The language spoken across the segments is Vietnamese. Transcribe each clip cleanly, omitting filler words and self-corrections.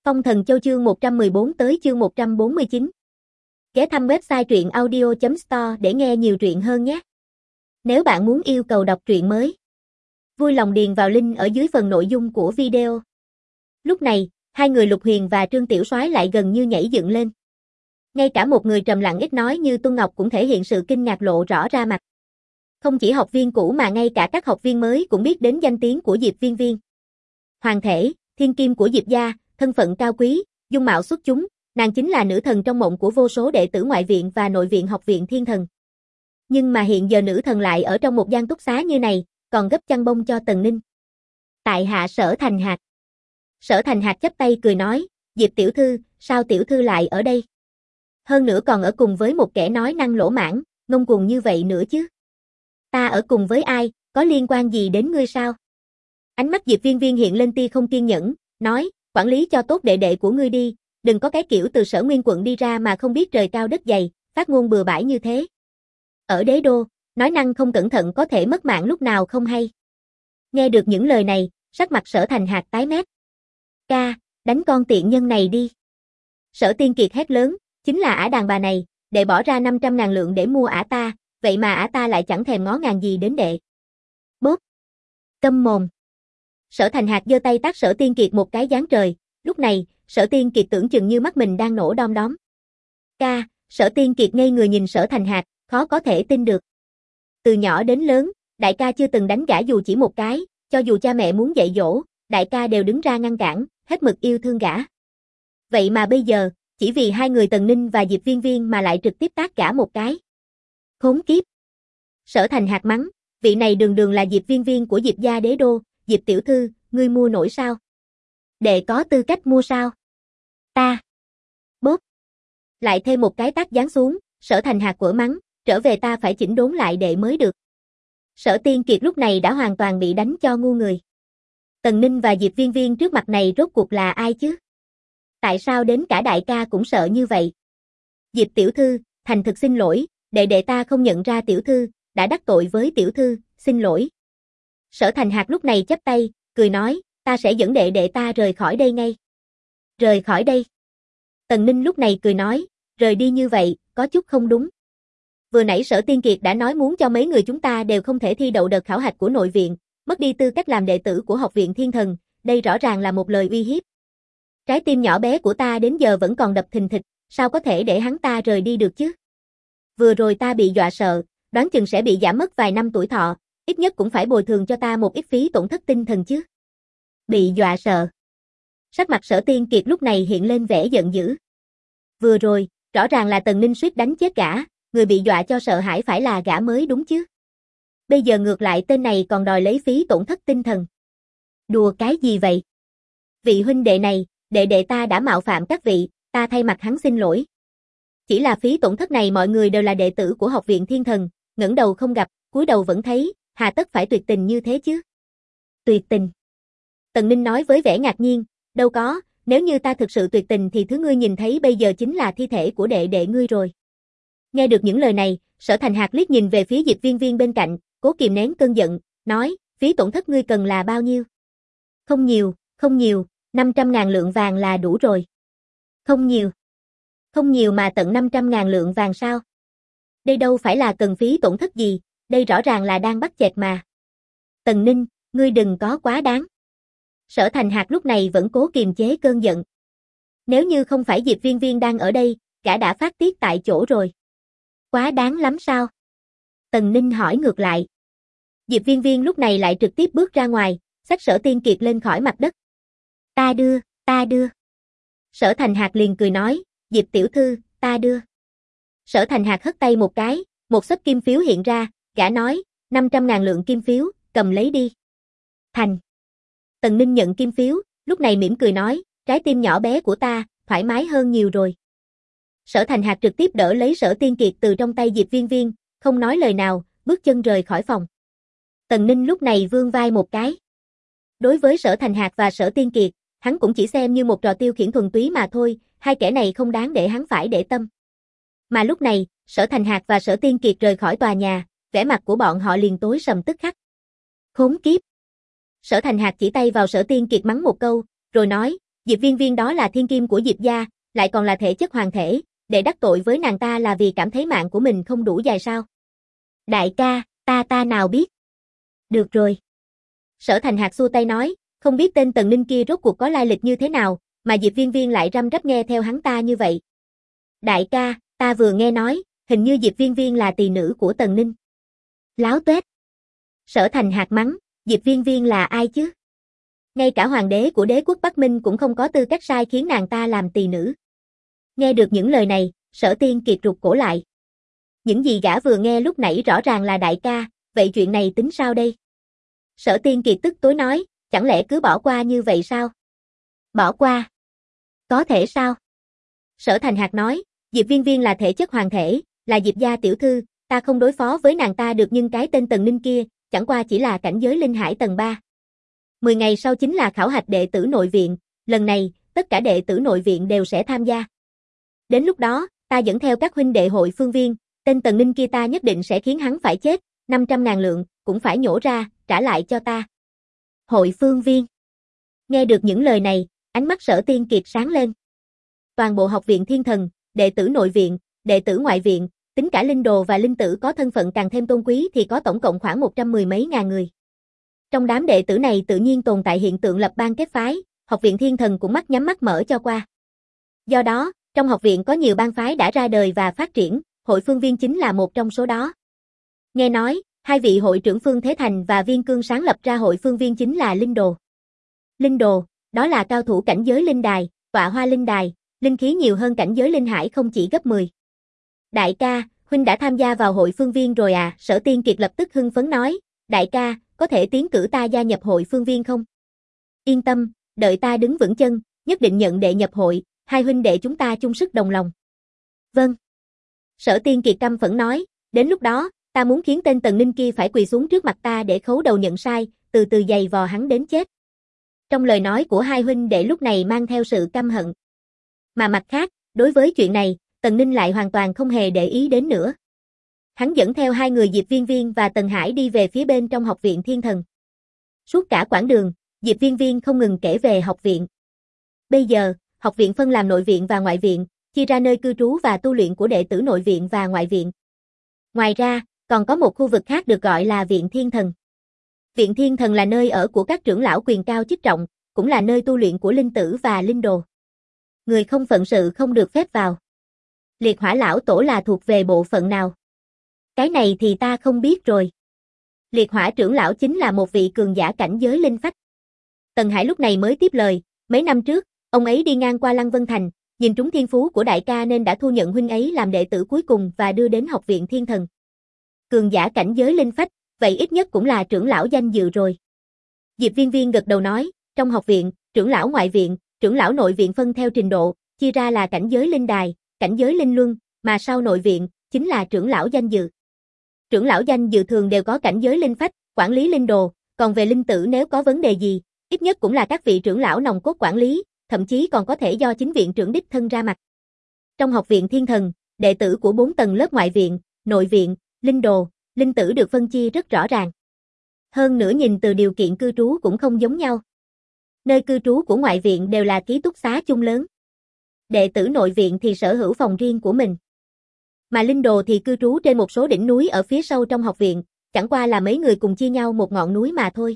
Phong Thần Châu chương 114 tới chương 149. Ghé thăm website truyện audio.store để nghe nhiều truyện hơn nhé. Nếu bạn muốn yêu cầu đọc truyện mới, vui lòng điền vào link ở dưới phần nội dung của video. Lúc này, hai người Lục Huyền và Trương Tiểu Soái lại gần như nhảy dựng lên. Ngay cả một người trầm lặng ít nói như Tuân Ngọc cũng thể hiện sự kinh ngạc lộ rõ ra mặt. Không chỉ học viên cũ mà ngay cả các học viên mới cũng biết đến danh tiếng của Diệp Viên Viên. Hoàng thể, thiên kim của Diệp gia, thân phận cao quý, dung mạo xuất chúng, nàng chính là nữ thần trong mộng của vô số đệ tử ngoại viện và nội viện học viện Thiên Thần. Nhưng mà hiện giờ nữ thần lại ở trong một gian túc xá như này, còn gấp chăn bông cho Tần Ninh. Tại hạ Sở Thành Hạc. Sở Thành Hạc chắp tay cười nói, Diệp tiểu thư, sao tiểu thư lại ở đây? Hơn nữa còn ở cùng với một kẻ nói năng lỗ mãng, ngông cuồng như vậy nữa chứ. Ta ở cùng với ai, có liên quan gì đến ngươi sao? Ánh mắt Diệp Viên Viên hiện lên tia không kiên nhẫn, nói, quản lý cho tốt đệ đệ của ngươi đi, đừng có cái kiểu từ Sở Nguyên quận đi ra mà không biết trời cao đất dày, phát ngôn bừa bãi như thế. Ở đế đô, nói năng không cẩn thận có thể mất mạng lúc nào không hay. Nghe được những lời này, sắc mặt Sở Thành Hạc tái mét. Ca, đánh con tiện nhân này đi. Sở Tiên Kiệt hét lớn, chính là ả đàn bà này, đệ bỏ ra 500.000 lượng để mua ả ta, vậy mà ả ta lại chẳng thèm ngó ngàng gì đến đệ. Bốp. Câm mồm. Sở Thành Hạc giơ tay tát Sở Tiên Kiệt một cái giáng trời, lúc này, Sở Tiên Kiệt tưởng chừng như mắt mình đang nổ đom đóm. Ca, Sở Tiên Kiệt ngây người nhìn Sở Thành Hạc, khó có thể tin được. Từ nhỏ đến lớn, đại ca chưa từng đánh gã dù chỉ một cái, cho dù cha mẹ muốn dạy dỗ, đại ca đều đứng ra ngăn cản, hết mực yêu thương gã. Vậy mà bây giờ, chỉ vì hai người Tần Ninh và Diệp Viên Viên mà lại trực tiếp tát gã một cái. Khốn kiếp. Sở Thành Hạc mắng, vị này đường đường là Diệp Viên Viên của Diệp gia đế đô, Diệp tiểu thư, ngươi mua nổi sao? Đệ có tư cách mua sao? Ta. Bốp. Lại thêm một cái tát giáng xuống, Sở Thành Hạc quở mắng, trở về ta phải chỉnh đốn lại đệ mới được. Sở Tiên Kiệt lúc này đã hoàn toàn bị đánh cho ngu người. Tần Ninh và Diệp Viên Viên trước mặt này rốt cuộc là ai chứ? Tại sao đến cả đại ca cũng sợ như vậy? Diệp tiểu thư, thành thực xin lỗi, đệ ta không nhận ra tiểu thư, đã đắc tội với tiểu thư, xin lỗi. Sở Thành Hạc lúc này chắp tay, cười nói, ta sẽ dẫn đệ ta rời khỏi đây ngay. Rời khỏi đây. Tần Ninh lúc này cười nói, rời đi như vậy, có chút không đúng. Vừa nãy Sở Tiên Kiệt đã nói muốn cho mấy người chúng ta đều không thể thi đậu đợt khảo hạch của nội viện, mất đi tư cách làm đệ tử của học viện Thiên Thần, đây rõ ràng là một lời uy hiếp. Trái tim nhỏ bé của ta đến giờ vẫn còn đập thình thịch, sao có thể để hắn ta rời đi được chứ? Vừa rồi ta bị dọa sợ, đoán chừng sẽ bị giảm mất vài năm tuổi thọ, ít nhất cũng phải bồi thường cho ta một ít phí tổn thất tinh thần chứ. Bị dọa sợ. Sắc mặt Sở Tiên Kiệt lúc này hiện lên vẻ giận dữ. Vừa rồi, rõ ràng là Tần Ninh suýt đánh chết gã, người bị dọa cho sợ hãi phải là gã mới đúng chứ. Bây giờ ngược lại tên này còn đòi lấy phí tổn thất tinh thần. Đùa cái gì vậy? Vị huynh đệ này, đệ ta đã mạo phạm các vị, ta thay mặt hắn xin lỗi. Chỉ là phí tổn thất này mọi người đều là đệ tử của học viện Thiên Thần, ngẩng đầu không gặp, cúi đầu vẫn thấy, hà tất phải tuyệt tình như thế chứ? Tuyệt tình? Tần Ninh nói với vẻ ngạc nhiên, đâu có, nếu như ta thực sự tuyệt tình thì thứ ngươi nhìn thấy bây giờ chính là thi thể của đệ ngươi rồi. Nghe được những lời này, Sở Thành Hạc liếc nhìn về phía Diệp Viên Viên bên cạnh, cố kìm nén cơn giận, nói, phí tổn thất ngươi cần là bao nhiêu? Không nhiều, 500.000 lượng vàng là đủ rồi. Không nhiều mà tận 500.000 lượng vàng sao? Đây đâu phải là cần phí tổn thất gì, đây rõ ràng là đang bắt chẹt mà. Tần Ninh, ngươi đừng có quá đáng. Sở Thành Hạc lúc này vẫn cố kiềm chế cơn giận. Nếu như không phải Diệp Viên Viên đang ở đây, gã đã phát tiết tại chỗ rồi. Quá đáng lắm sao? Tần Ninh hỏi ngược lại. Diệp Viên Viên lúc này lại trực tiếp bước ra ngoài, xách Sở Tiên Kiệt lên khỏi mặt đất. Ta đưa. Sở Thành Hạc liền cười nói, Diệp tiểu thư, ta đưa. Sở Thành Hạc hất tay một cái, một xấp kim phiếu hiện ra, gã nói, 500.000 lượng kim phiếu, cầm lấy đi. Thành. Tần Ninh nhận kim phiếu, lúc này mỉm cười nói, trái tim nhỏ bé của ta, thoải mái hơn nhiều rồi. Sở Thành Hạc trực tiếp đỡ lấy Sở Tiên Kiệt từ trong tay Diệp Viên Viên, không nói lời nào, bước chân rời khỏi phòng. Tần Ninh lúc này vươn vai một cái. Đối với Sở Thành Hạc và Sở Tiên Kiệt, hắn cũng chỉ xem như một trò tiêu khiển thuần túy mà thôi, hai kẻ này không đáng để hắn phải để tâm. Mà lúc này, Sở Thành Hạc và Sở Tiên Kiệt rời khỏi tòa nhà, vẻ mặt của bọn họ liền tối sầm tức khắc. Khốn kiếp. Sở Thành Hạc chỉ tay vào Sở Tiên Kiệt mắng một câu, rồi nói, Diệp Viên Viên đó là thiên kim của Diệp gia, lại còn là thể chất hoàng thể, để đắc tội với nàng ta là vì cảm thấy mạng của mình không đủ dài sao? Đại ca, ta nào biết. Được rồi. Sở Thành Hạc xua tay nói, không biết tên Tần Ninh kia rốt cuộc có lai lịch như thế nào, mà Diệp Viên Viên lại răm rắp nghe theo hắn ta như vậy. Đại ca, ta vừa nghe nói, hình như Diệp Viên Viên là tỳ nữ của Tần Ninh. Láo tuét. Sở Thành Hạc mắng, Diệp Viên Viên là ai chứ? Ngay cả hoàng đế của đế quốc Bắc Minh cũng không có tư cách sai khiến nàng ta làm tỳ nữ. Nghe được những lời này, Sở Tiên Kiệt rụt cổ lại. Những gì gã vừa nghe lúc nãy rõ ràng là đại ca, vậy chuyện này tính sao đây? Sở Tiên Kiệt tức tối nói, chẳng lẽ cứ bỏ qua như vậy sao? Bỏ qua? Có thể sao? Sở Thành Hạc nói, Diệp Viên Viên là thể chất hoàng thể, là Diệp gia tiểu thư, ta không đối phó với nàng ta được nhưng cái tên Tần Ninh kia, chẳng qua chỉ là cảnh giới linh hải tầng 3. 10 ngày sau chính là khảo hạch đệ tử nội viện, lần này, tất cả đệ tử nội viện đều sẽ tham gia. Đến lúc đó, ta dẫn theo các huynh đệ hội phương viên, tên Tần Ninh kia ta nhất định sẽ khiến hắn phải chết, 500.000 lượng, cũng phải nhổ ra, trả lại cho ta. Hội phương viên. Nghe được những lời này, ánh mắt Sở Tiên Kiệt sáng lên. Toàn bộ học viện Thiên Thần, đệ tử nội viện, đệ tử ngoại viện, tính cả linh đồ và linh tử có thân phận càng thêm tôn quý thì có tổng cộng khoảng 110 mấy ngàn người. Trong đám đệ tử này tự nhiên tồn tại hiện tượng lập bang kết phái, học viện Thiên Thần cũng mắt nhắm mắt mở cho qua. Do đó, trong học viện có nhiều bang phái đã ra đời và phát triển, hội phương viên chính là một trong số đó. Nghe nói, hai vị hội trưởng Phương Thế Thành và Viên Cương sáng lập ra hội phương viên chính là linh đồ. Linh đồ, đó là cao thủ cảnh giới linh đài, tọa hoa linh đài, linh khí nhiều hơn cảnh giới linh hải không chỉ gấp 10. Đại ca, huynh đã tham gia vào hội phương viên rồi à? Sở Tiên Kiệt lập tức hưng phấn nói, đại ca, có thể tiến cử ta gia nhập hội phương viên không? Yên tâm, đợi ta đứng vững chân, nhất định nhận đệ nhập hội, hai huynh đệ chúng ta chung sức đồng lòng. Vâng. Sở Tiên Kiệt căm phẫn nói, đến lúc đó, ta muốn khiến tên Tần Ninh kia phải quỳ xuống trước mặt ta để khấu đầu nhận sai, từ từ giày vò hắn đến chết. Trong lời nói của hai huynh đệ lúc này mang theo sự căm hận. Mà mặt khác, đối với chuyện này, Tần Ninh lại hoàn toàn không hề để ý đến nữa. Hắn dẫn theo hai người Diệp Viên Viên và Tần Hải đi về phía bên trong học viện Thiên Thần. Suốt cả quãng đường, Diệp Viên Viên không ngừng kể về học viện. Bây giờ, học viện phân làm nội viện và ngoại viện, chia ra nơi cư trú và tu luyện của đệ tử nội viện và ngoại viện. Ngoài ra, còn có một khu vực khác được gọi là Viện Thiên Thần. Viện Thiên Thần là nơi ở của các trưởng lão quyền cao chức trọng, cũng là nơi tu luyện của linh tử và linh đồ. Người không phận sự không được phép vào. Liệt Hỏa lão tổ là thuộc về bộ phận nào? Cái này thì ta không biết rồi. Liệt Hỏa trưởng lão chính là một vị cường giả cảnh giới linh phách. Tần Hải lúc này mới tiếp lời, mấy năm trước, ông ấy đi ngang qua Lăng Vân Thành, nhìn trúng thiên phú của đại ca nên đã thu nhận huynh ấy làm đệ tử cuối cùng và đưa đến học viện Thiên Thần. Cường giả cảnh giới linh phách, vậy ít nhất cũng là trưởng lão danh dự rồi. Diệp Viên Viên gật đầu nói, trong học viện, trưởng lão ngoại viện, trưởng lão nội viện phân theo trình độ, chia ra là cảnh giới linh đài, cảnh giới linh luân, mà sau nội viện, chính là trưởng lão danh dự. Trưởng lão danh dự thường đều có cảnh giới linh phách, quản lý linh đồ, còn về linh tử nếu có vấn đề gì, ít nhất cũng là các vị trưởng lão nòng cốt quản lý, thậm chí còn có thể do chính viện trưởng đích thân ra mặt. Trong học viện Thiên Thần, đệ tử của 4 tầng lớp ngoại viện, nội viện, linh đồ, linh tử được phân chia rất rõ ràng. Hơn nữa nhìn từ điều kiện cư trú cũng không giống nhau. Nơi cư trú của ngoại viện đều là ký túc xá chung lớn. Đệ tử nội viện thì sở hữu phòng riêng của mình. Mà linh đồ thì cư trú trên một số đỉnh núi ở phía sâu trong học viện, chẳng qua là mấy người cùng chia nhau một ngọn núi mà thôi.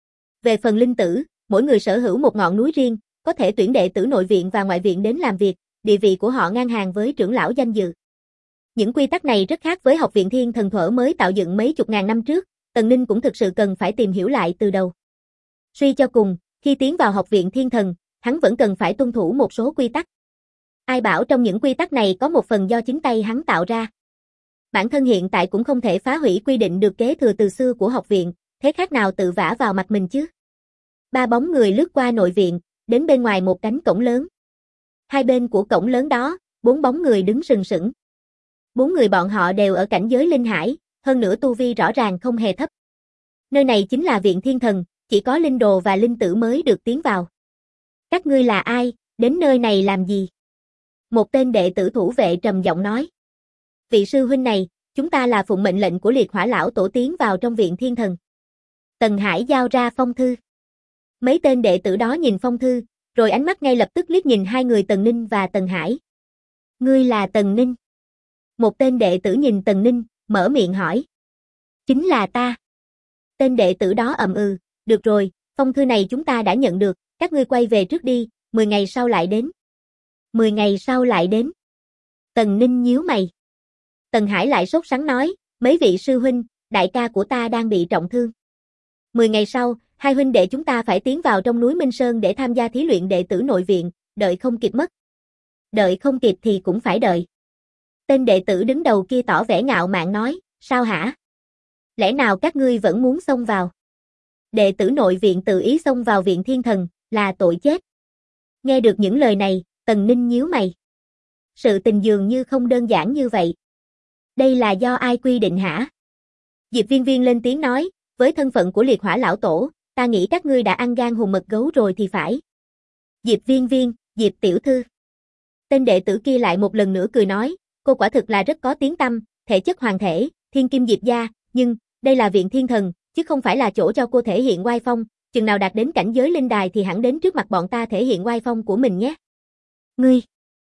Về phần linh tử, mỗi người sở hữu một ngọn núi riêng, có thể tuyển đệ tử nội viện và ngoại viện đến làm việc, địa vị của họ ngang hàng với trưởng lão danh dự. Những quy tắc này rất khác với học viện Thiên Thần thuở mới tạo dựng mấy chục ngàn năm trước, Tần Ninh cũng thực sự cần phải tìm hiểu lại từ đầu. Suy cho cùng, khi tiến vào học viện Thiên Thần, hắn vẫn cần phải tuân thủ một số quy tắc. Ai bảo trong những quy tắc này có một phần do chính tay hắn tạo ra. Bản thân hiện tại cũng không thể phá hủy quy định được kế thừa từ xưa của học viện, thế khác nào tự vả vào mặt mình chứ. 3 bóng người lướt qua nội viện, đến bên ngoài một cánh cổng lớn. Hai bên của cổng lớn đó, 4 bóng người đứng sừng sững. 4 người bọn họ đều ở cảnh giới linh hải, hơn nữa tu vi rõ ràng không hề thấp. Nơi này chính là viện Thiên Thần, chỉ có linh đồ và linh tử mới được tiến vào. Các ngươi là ai, đến nơi này làm gì? Một tên đệ tử thủ vệ trầm giọng nói. Vị sư huynh này, chúng ta là phụng mệnh lệnh của Liệt Hỏa lão tổ tiến vào trong viện Thiên Thần. Tần Hải giao ra phong thư. Mấy tên đệ tử đó nhìn phong thư, rồi ánh mắt ngay lập tức liếc nhìn hai người Tần Ninh và Tần Hải. Ngươi là Tần Ninh? Một tên đệ tử nhìn Tần Ninh, mở miệng hỏi. Chính là ta. Tên đệ tử đó ậm ừ, được rồi, phong thư này chúng ta đã nhận được, các ngươi quay về trước đi, 10 ngày sau lại đến. 10 ngày sau lại đến. Tần Ninh nhíu mày. Tần Hải lại sốt sắng nói, mấy vị sư huynh, đại ca của ta đang bị trọng thương. 10 ngày sau, hai huynh đệ chúng ta phải tiến vào trong núi Minh Sơn để tham gia thí luyện đệ tử nội viện, đợi không kịp mất. Đợi không kịp thì cũng phải đợi. Tên đệ tử đứng đầu kia tỏ vẻ ngạo mạn nói, sao hả? Lẽ nào các ngươi vẫn muốn xông vào? Đệ tử nội viện tự ý xông vào viện thiên thần, là tội chết. Nghe được những lời này, Tần Ninh nhíu mày. Sự tình dường như không đơn giản như vậy. Đây là do ai quy định hả? Diệp Viên Viên lên tiếng nói, với thân phận của liệt hỏa lão tổ, ta nghĩ các ngươi đã ăn gan hùm mật gấu rồi thì phải. Diệp Viên Viên, Diệp tiểu thư. Tên đệ tử kia lại một lần nữa cười nói, cô quả thực là rất có tiếng tăm, thể chất hoàng thể, thiên kim Diệp gia, nhưng, đây là viện thiên thần, chứ không phải là chỗ cho cô thể hiện oai phong, chừng nào đạt đến cảnh giới linh đài thì hẳn đến trước mặt bọn ta thể hiện oai phong của mình nhé. Ngươi!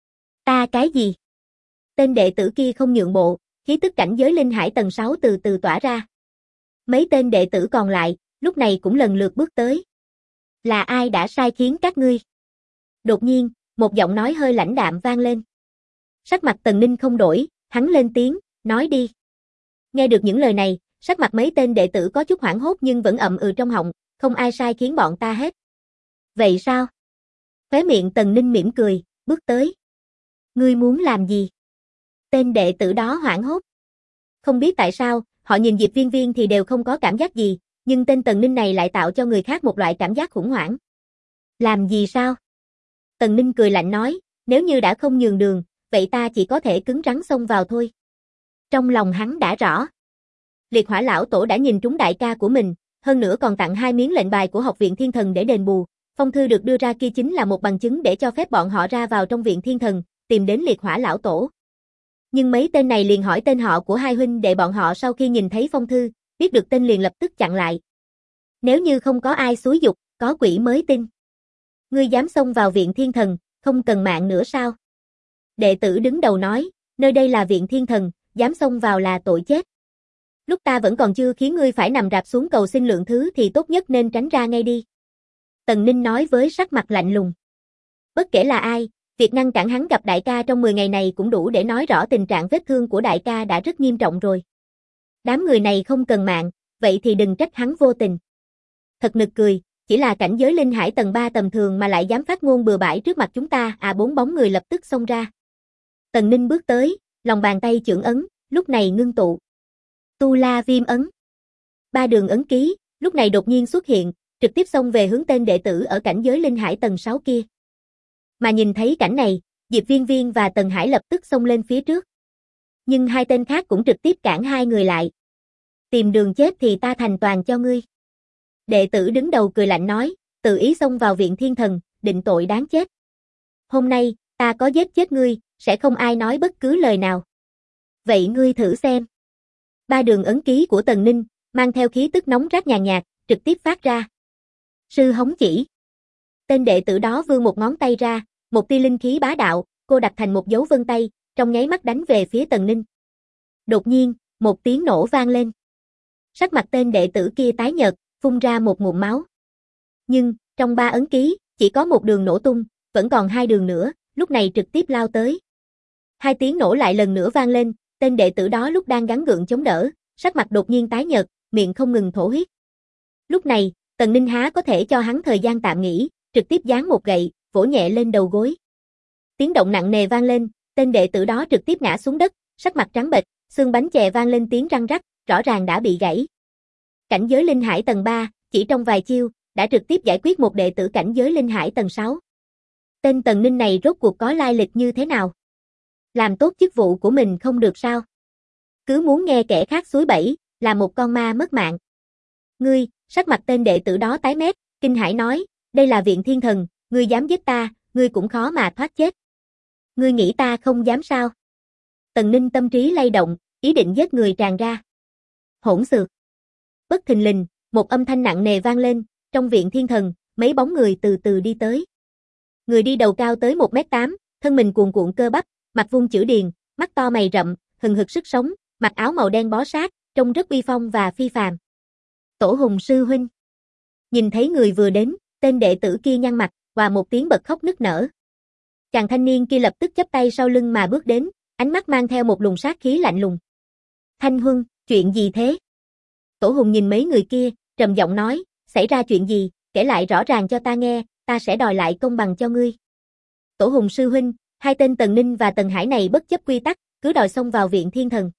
Ta cái gì? Tên đệ tử kia không nhượng bộ, khí tức cảnh giới linh hải tầng 6 từ từ tỏa ra. Mấy tên đệ tử còn lại, lúc này cũng lần lượt bước tới. Là ai đã sai khiến các ngươi? Đột nhiên, một giọng nói hơi lãnh đạm vang lên. Sắc mặt Tần Ninh không đổi, hắn lên tiếng, nói đi. Nghe được những lời này, sắc mặt mấy tên đệ tử có chút hoảng hốt nhưng vẫn ậm ừ trong họng, không ai sai khiến bọn ta hết. Vậy sao? Khóe miệng Tần Ninh mỉm cười, bước tới. Ngươi muốn làm gì? Tên đệ tử đó hoảng hốt. Không biết tại sao, họ nhìn Diệp Viên Viên thì đều không có cảm giác gì, nhưng tên Tần Ninh này lại tạo cho người khác một loại cảm giác khủng hoảng. Làm gì sao? Tần Ninh cười lạnh nói, nếu như đã không nhường đường, vậy ta chỉ có thể cứng rắn xông vào thôi. Trong lòng hắn đã rõ. Liệt hỏa lão tổ đã nhìn trúng đại ca của mình, hơn nữa còn tặng 2 miếng lệnh bài của học viện thiên thần để đền bù. Phong thư được đưa ra kia chính là một bằng chứng để cho phép bọn họ ra vào trong viện thiên thần, tìm đến liệt hỏa lão tổ. Nhưng mấy tên này liền hỏi tên họ của hai huynh đệ bọn họ sau khi nhìn thấy phong thư, biết được tên liền lập tức chặn lại. Nếu như không có ai xúi giục, có quỷ mới tin. Ngươi dám xông vào viện thiên thần, không cần mạng nữa sao? Đệ tử đứng đầu nói, nơi đây là viện thiên thần, dám xông vào là tội chết. Lúc ta vẫn còn chưa khiến ngươi phải nằm rạp xuống cầu xin lượng thứ thì tốt nhất nên tránh ra ngay đi. Tần Ninh nói với sắc mặt lạnh lùng. Bất kể là ai, việc ngăn cản hắn gặp đại ca trong 10 ngày này cũng đủ để nói rõ tình trạng vết thương của đại ca đã rất nghiêm trọng rồi. Đám người này không cần mạng, vậy thì đừng trách hắn vô tình. Thật nực cười, chỉ là cảnh giới linh hải tầng 3 tầm thường mà lại dám phát ngôn bừa bãi trước mặt chúng ta, bốn bóng người lập tức xông ra. Tần Ninh bước tới, lòng bàn tay chưởng ấn, lúc này ngưng tụ. Tu La Viêm ấn. 3 đường ấn ký, lúc này đột nhiên xuất hiện, trực tiếp xông về hướng tên đệ tử ở cảnh giới linh hải tầng 6 kia. Mà nhìn thấy cảnh này, Diệp Viên Viên và Tần Hải lập tức xông lên phía trước. Nhưng hai tên khác cũng trực tiếp cản hai người lại. Tìm đường chết thì ta thành toàn cho ngươi. Đệ tử đứng đầu cười lạnh nói, tự ý xông vào viện thiên thần, định tội đáng chết. Hôm nay, ta có giết chết ngươi, sẽ không ai nói bất cứ lời nào. Vậy ngươi thử xem. 3 đường ấn ký của Tần Ninh, mang theo khí tức nóng rát nhàn nhạt, trực tiếp phát ra. Sư hống chỉ. Tên đệ tử đó vươn một ngón tay ra, một tia linh khí bá đạo, cô đặt thành một dấu vân tay, trong nháy mắt đánh về phía Tần Ninh. Đột nhiên, một tiếng nổ vang lên. Sắc mặt tên đệ tử kia tái nhợt, phun ra một ngụm máu. Nhưng, trong 3 ấn ký, chỉ có một đường nổ tung, vẫn còn 2 đường nữa, lúc này trực tiếp lao tới. 2 tiếng nổ lại lần nữa vang lên, tên đệ tử đó lúc đang gắng gượng chống đỡ, sắc mặt đột nhiên tái nhợt, miệng không ngừng thổ huyết. Lúc này, Tần Ninh há có thể cho hắn thời gian tạm nghỉ, trực tiếp giáng một gậy, vỗ nhẹ lên đầu gối. Tiếng động nặng nề vang lên, tên đệ tử đó trực tiếp ngã xuống đất, sắc mặt trắng bệch, xương bánh chè vang lên tiếng răng rắc, rõ ràng đã bị gãy. Cảnh giới linh hải tầng 3, chỉ trong vài chiêu, đã trực tiếp giải quyết một đệ tử cảnh giới linh hải tầng 6. Tên Tần Ninh này rốt cuộc có lai lịch như thế nào? Làm tốt chức vụ của mình không được sao? Cứ muốn nghe kẻ khác xúi bẫy, là một con ma mất mạng. Ngươi, sắc mặt tên đệ tử đó tái mét, kinh hãi nói, đây là viện thiên thần, ngươi dám giết ta, ngươi cũng khó mà thoát chết. Ngươi nghĩ ta không dám sao? Tần Ninh tâm trí lay động, ý định giết người tràn ra. Hỗn xược. Bất thình lình, một âm thanh nặng nề vang lên, trong viện thiên thần, mấy bóng người từ từ đi tới. Người đi đầu cao tới 1m8, thân mình cuồn cuộn cơ bắp, mặt vuông chữ điền, mắt to mày rậm, hừng hực sức sống, mặc áo màu đen bó sát, trông rất uy phong và phi phàm. Tổ Hùng sư huynh. Nhìn thấy người vừa đến, tên đệ tử kia nhăn mặt, và một tiếng bật khóc nức nở. Chàng thanh niên kia lập tức chắp tay sau lưng mà bước đến, ánh mắt mang theo một luồng sát khí lạnh lùng. Thanh Huân, chuyện gì thế? Tổ Hùng nhìn mấy người kia, trầm giọng nói, xảy ra chuyện gì, kể lại rõ ràng cho ta nghe, ta sẽ đòi lại công bằng cho ngươi. Tổ Hùng sư huynh, hai tên Tần Ninh và Tần Hải này bất chấp quy tắc, cứ đòi xông vào viện thiên thần.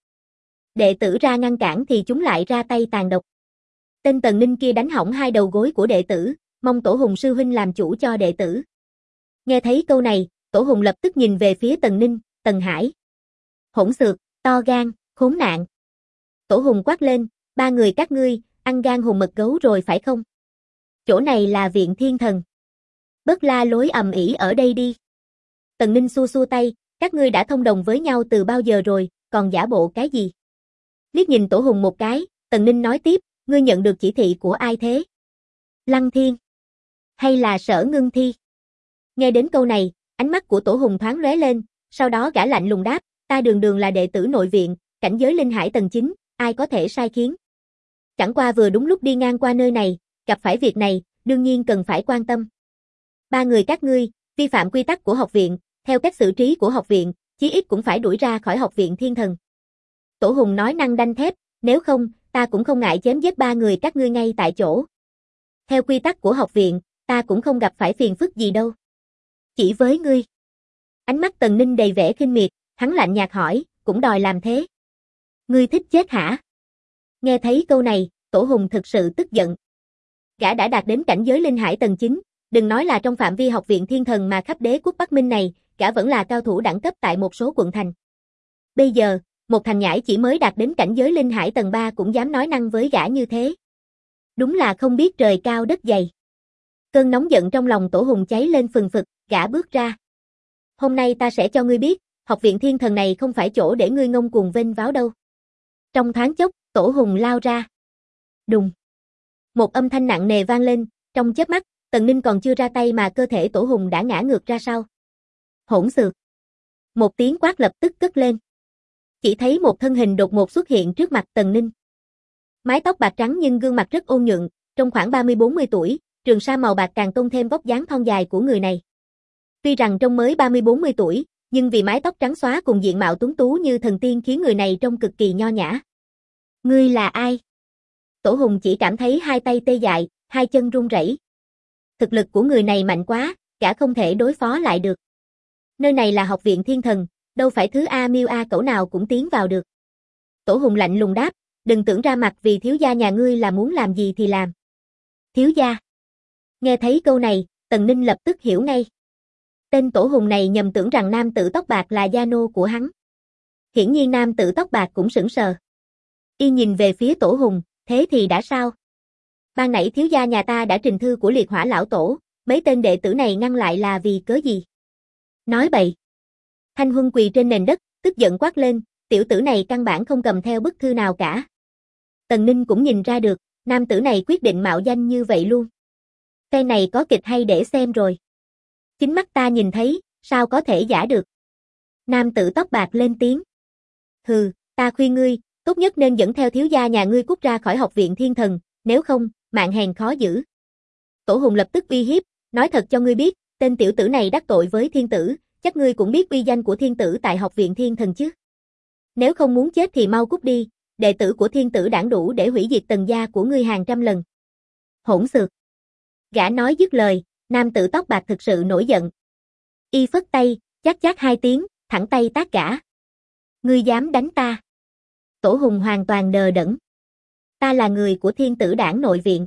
Đệ tử ra ngăn cản thì chúng lại ra tay tàn độc. Tên Tần Ninh kia đánh hỏng hai đầu gối của đệ tử, mong Tổ Hùng sư huynh làm chủ cho đệ tử. Nghe thấy câu này, Tổ Hùng lập tức nhìn về phía Tần Ninh, Tần Hải. Hỗn xược, to gan, khốn nạn. Tổ Hùng quát lên, ba người các ngươi, ăn gan hùm mật gấu rồi phải không? Chỗ này là viện thiên thần. Bớt la lối ầm ĩ ở đây đi. Tần Ninh xua xua tay, các ngươi đã thông đồng với nhau từ bao giờ rồi, còn giả bộ cái gì? Liếc nhìn Tổ Hùng một cái, Tần Ninh nói tiếp, ngươi nhận được chỉ thị của ai thế? Lăng Thiên? Hay là Sở Ngưng Thi? Nghe đến câu này, ánh mắt của Tổ Hùng thoáng lóe lên, sau đó gã lạnh lùng đáp, ta đường đường là đệ tử nội viện, cảnh giới linh hải tầng 9, ai có thể sai khiến? Chẳng qua vừa đúng lúc đi ngang qua nơi này, gặp phải việc này, đương nhiên cần phải quan tâm. Ba người các ngươi, vi phạm quy tắc của học viện, theo cách xử trí của học viện, chí ít cũng phải đuổi ra khỏi học viện thiên thần. Tổ Hùng nói năng đanh thép, nếu không, ta cũng không ngại chém giết ba người các ngươi ngay tại chỗ. Theo quy tắc của học viện, ta cũng không gặp phải phiền phức gì đâu. Chỉ với ngươi. Ánh mắt Tần Ninh đầy vẻ khinh miệt, hắn lạnh nhạt hỏi, cũng đòi làm thế. Ngươi thích chết hả? Nghe thấy câu này, Tổ Hùng thực sự tức giận. Gã đã đạt đến cảnh giới linh hải tầng 9, đừng nói là trong phạm vi học viện thiên thần mà khắp đế quốc Bắc Minh này, gã vẫn là cao thủ đẳng cấp tại một số quận thành. Bây giờ, một thằng nhãi chỉ mới đạt đến cảnh giới linh hải tầng 3 cũng dám nói năng với gã như thế. Đúng là không biết trời cao đất dày. Cơn nóng giận trong lòng Tổ Hùng cháy lên phừng phực, gã bước ra. Hôm nay ta sẽ cho ngươi biết, học viện thiên thần này không phải chỗ để ngươi ngông cuồng vênh váo đâu. Trong thoáng chốc, Tổ Hùng lao ra. Đùng. Một âm thanh nặng nề vang lên, trong chớp mắt, Tần Ninh còn chưa ra tay mà cơ thể Tổ Hùng đã ngã ngược ra sau. Hỗn xược. Một tiếng quát lập tức cất lên. Chỉ thấy một thân hình đột ngột xuất hiện trước mặt Tần Ninh. Mái tóc bạc trắng nhưng gương mặt rất ôn nhuận, trong khoảng 30-40 tuổi, trường sa màu bạc càng tôn thêm vóc dáng thon dài của người này. Tuy rằng trông mới 30-40 tuổi, nhưng vì mái tóc trắng xóa cùng diện mạo tuấn tú như thần tiên khiến người này trông cực kỳ nho nhã. Ngươi là ai? Tổ Hùng chỉ cảm thấy hai tay tê dại, hai chân run rẩy. Thực lực của người này mạnh quá, cả không thể đối phó lại được. Nơi này là học viện thiên thần, đâu phải thứ A miêu A cẩu nào cũng tiến vào được. Tổ Hùng lạnh lùng đáp, đừng tưởng ra mặt vì thiếu gia nhà ngươi là muốn làm gì thì làm. Thiếu gia. Nghe thấy câu này, Tần Ninh lập tức hiểu ngay. Tên Tổ Hùng này nhầm tưởng rằng nam tử tóc bạc là gia nô của hắn. Hiển nhiên nam tử tóc bạc cũng sững sờ. Y nhìn về phía Tổ Hùng, thế thì đã sao? Ban nãy thiếu gia nhà ta đã trình thư của liệt hỏa lão tổ, mấy tên đệ tử này ngăn lại là vì cớ gì? Nói bậy. Thanh Huân quỳ trên nền đất, tức giận quát lên, tiểu tử này căn bản không cầm theo bức thư nào cả. Tần Ninh cũng nhìn ra được, nam tử này quyết định mạo danh như vậy luôn. Cái này có kịch hay để xem rồi. Chính mắt ta nhìn thấy, sao có thể giả được. Nam tử tóc bạc lên tiếng. Hừ, ta khuyên ngươi, tốt nhất nên dẫn theo thiếu gia nhà ngươi cút ra khỏi học viện thiên thần, nếu không, mạng hèn khó giữ. Tổ Hùng lập tức uy hiếp, nói thật cho ngươi biết, tên tiểu tử này đắc tội với thiên tử, chắc ngươi cũng biết uy danh của thiên tử tại học viện thiên thần chứ. Nếu không muốn chết thì mau cút đi, đệ tử của thiên tử đảng đủ để hủy diệt Tần gia của ngươi hàng trăm lần. Hỗn xược. Gã nói dứt lời, nam tử tóc bạc thực sự nổi giận. Y phất tay, chát chát hai tiếng, thẳng tay tát gã. Ngươi dám đánh ta? Tổ Hùng hoàn toàn đờ đẫn. Ta là người của thiên tử đảng nội viện.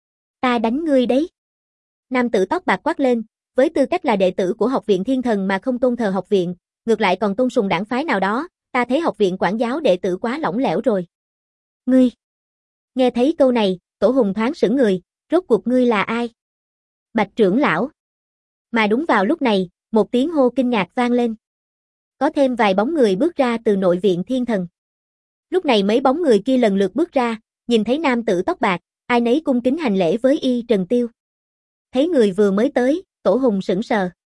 Ta đánh ngươi đấy. Nam tử tóc bạc quát lên, với tư cách là đệ tử của học viện thiên thần mà không tôn thờ học viện, ngược lại còn tôn sùng đảng phái nào đó, ta thấy học viện quản giáo đệ tử quá lỏng lẻo rồi. Ngươi. Nghe thấy câu này, Tổ Hùng thoáng sững người, rốt cuộc ngươi là ai? Bạch trưởng lão. Mà đúng vào lúc này, một tiếng hô kinh ngạc vang lên. Có thêm vài bóng người bước ra từ nội viện thiên thần. Lúc này mấy bóng người kia lần lượt bước ra, nhìn thấy nam tử tóc bạc, ai nấy cung kính hành lễ với y Trần Tiêu. Thấy người vừa mới tới, Tổ Hùng sững sờ.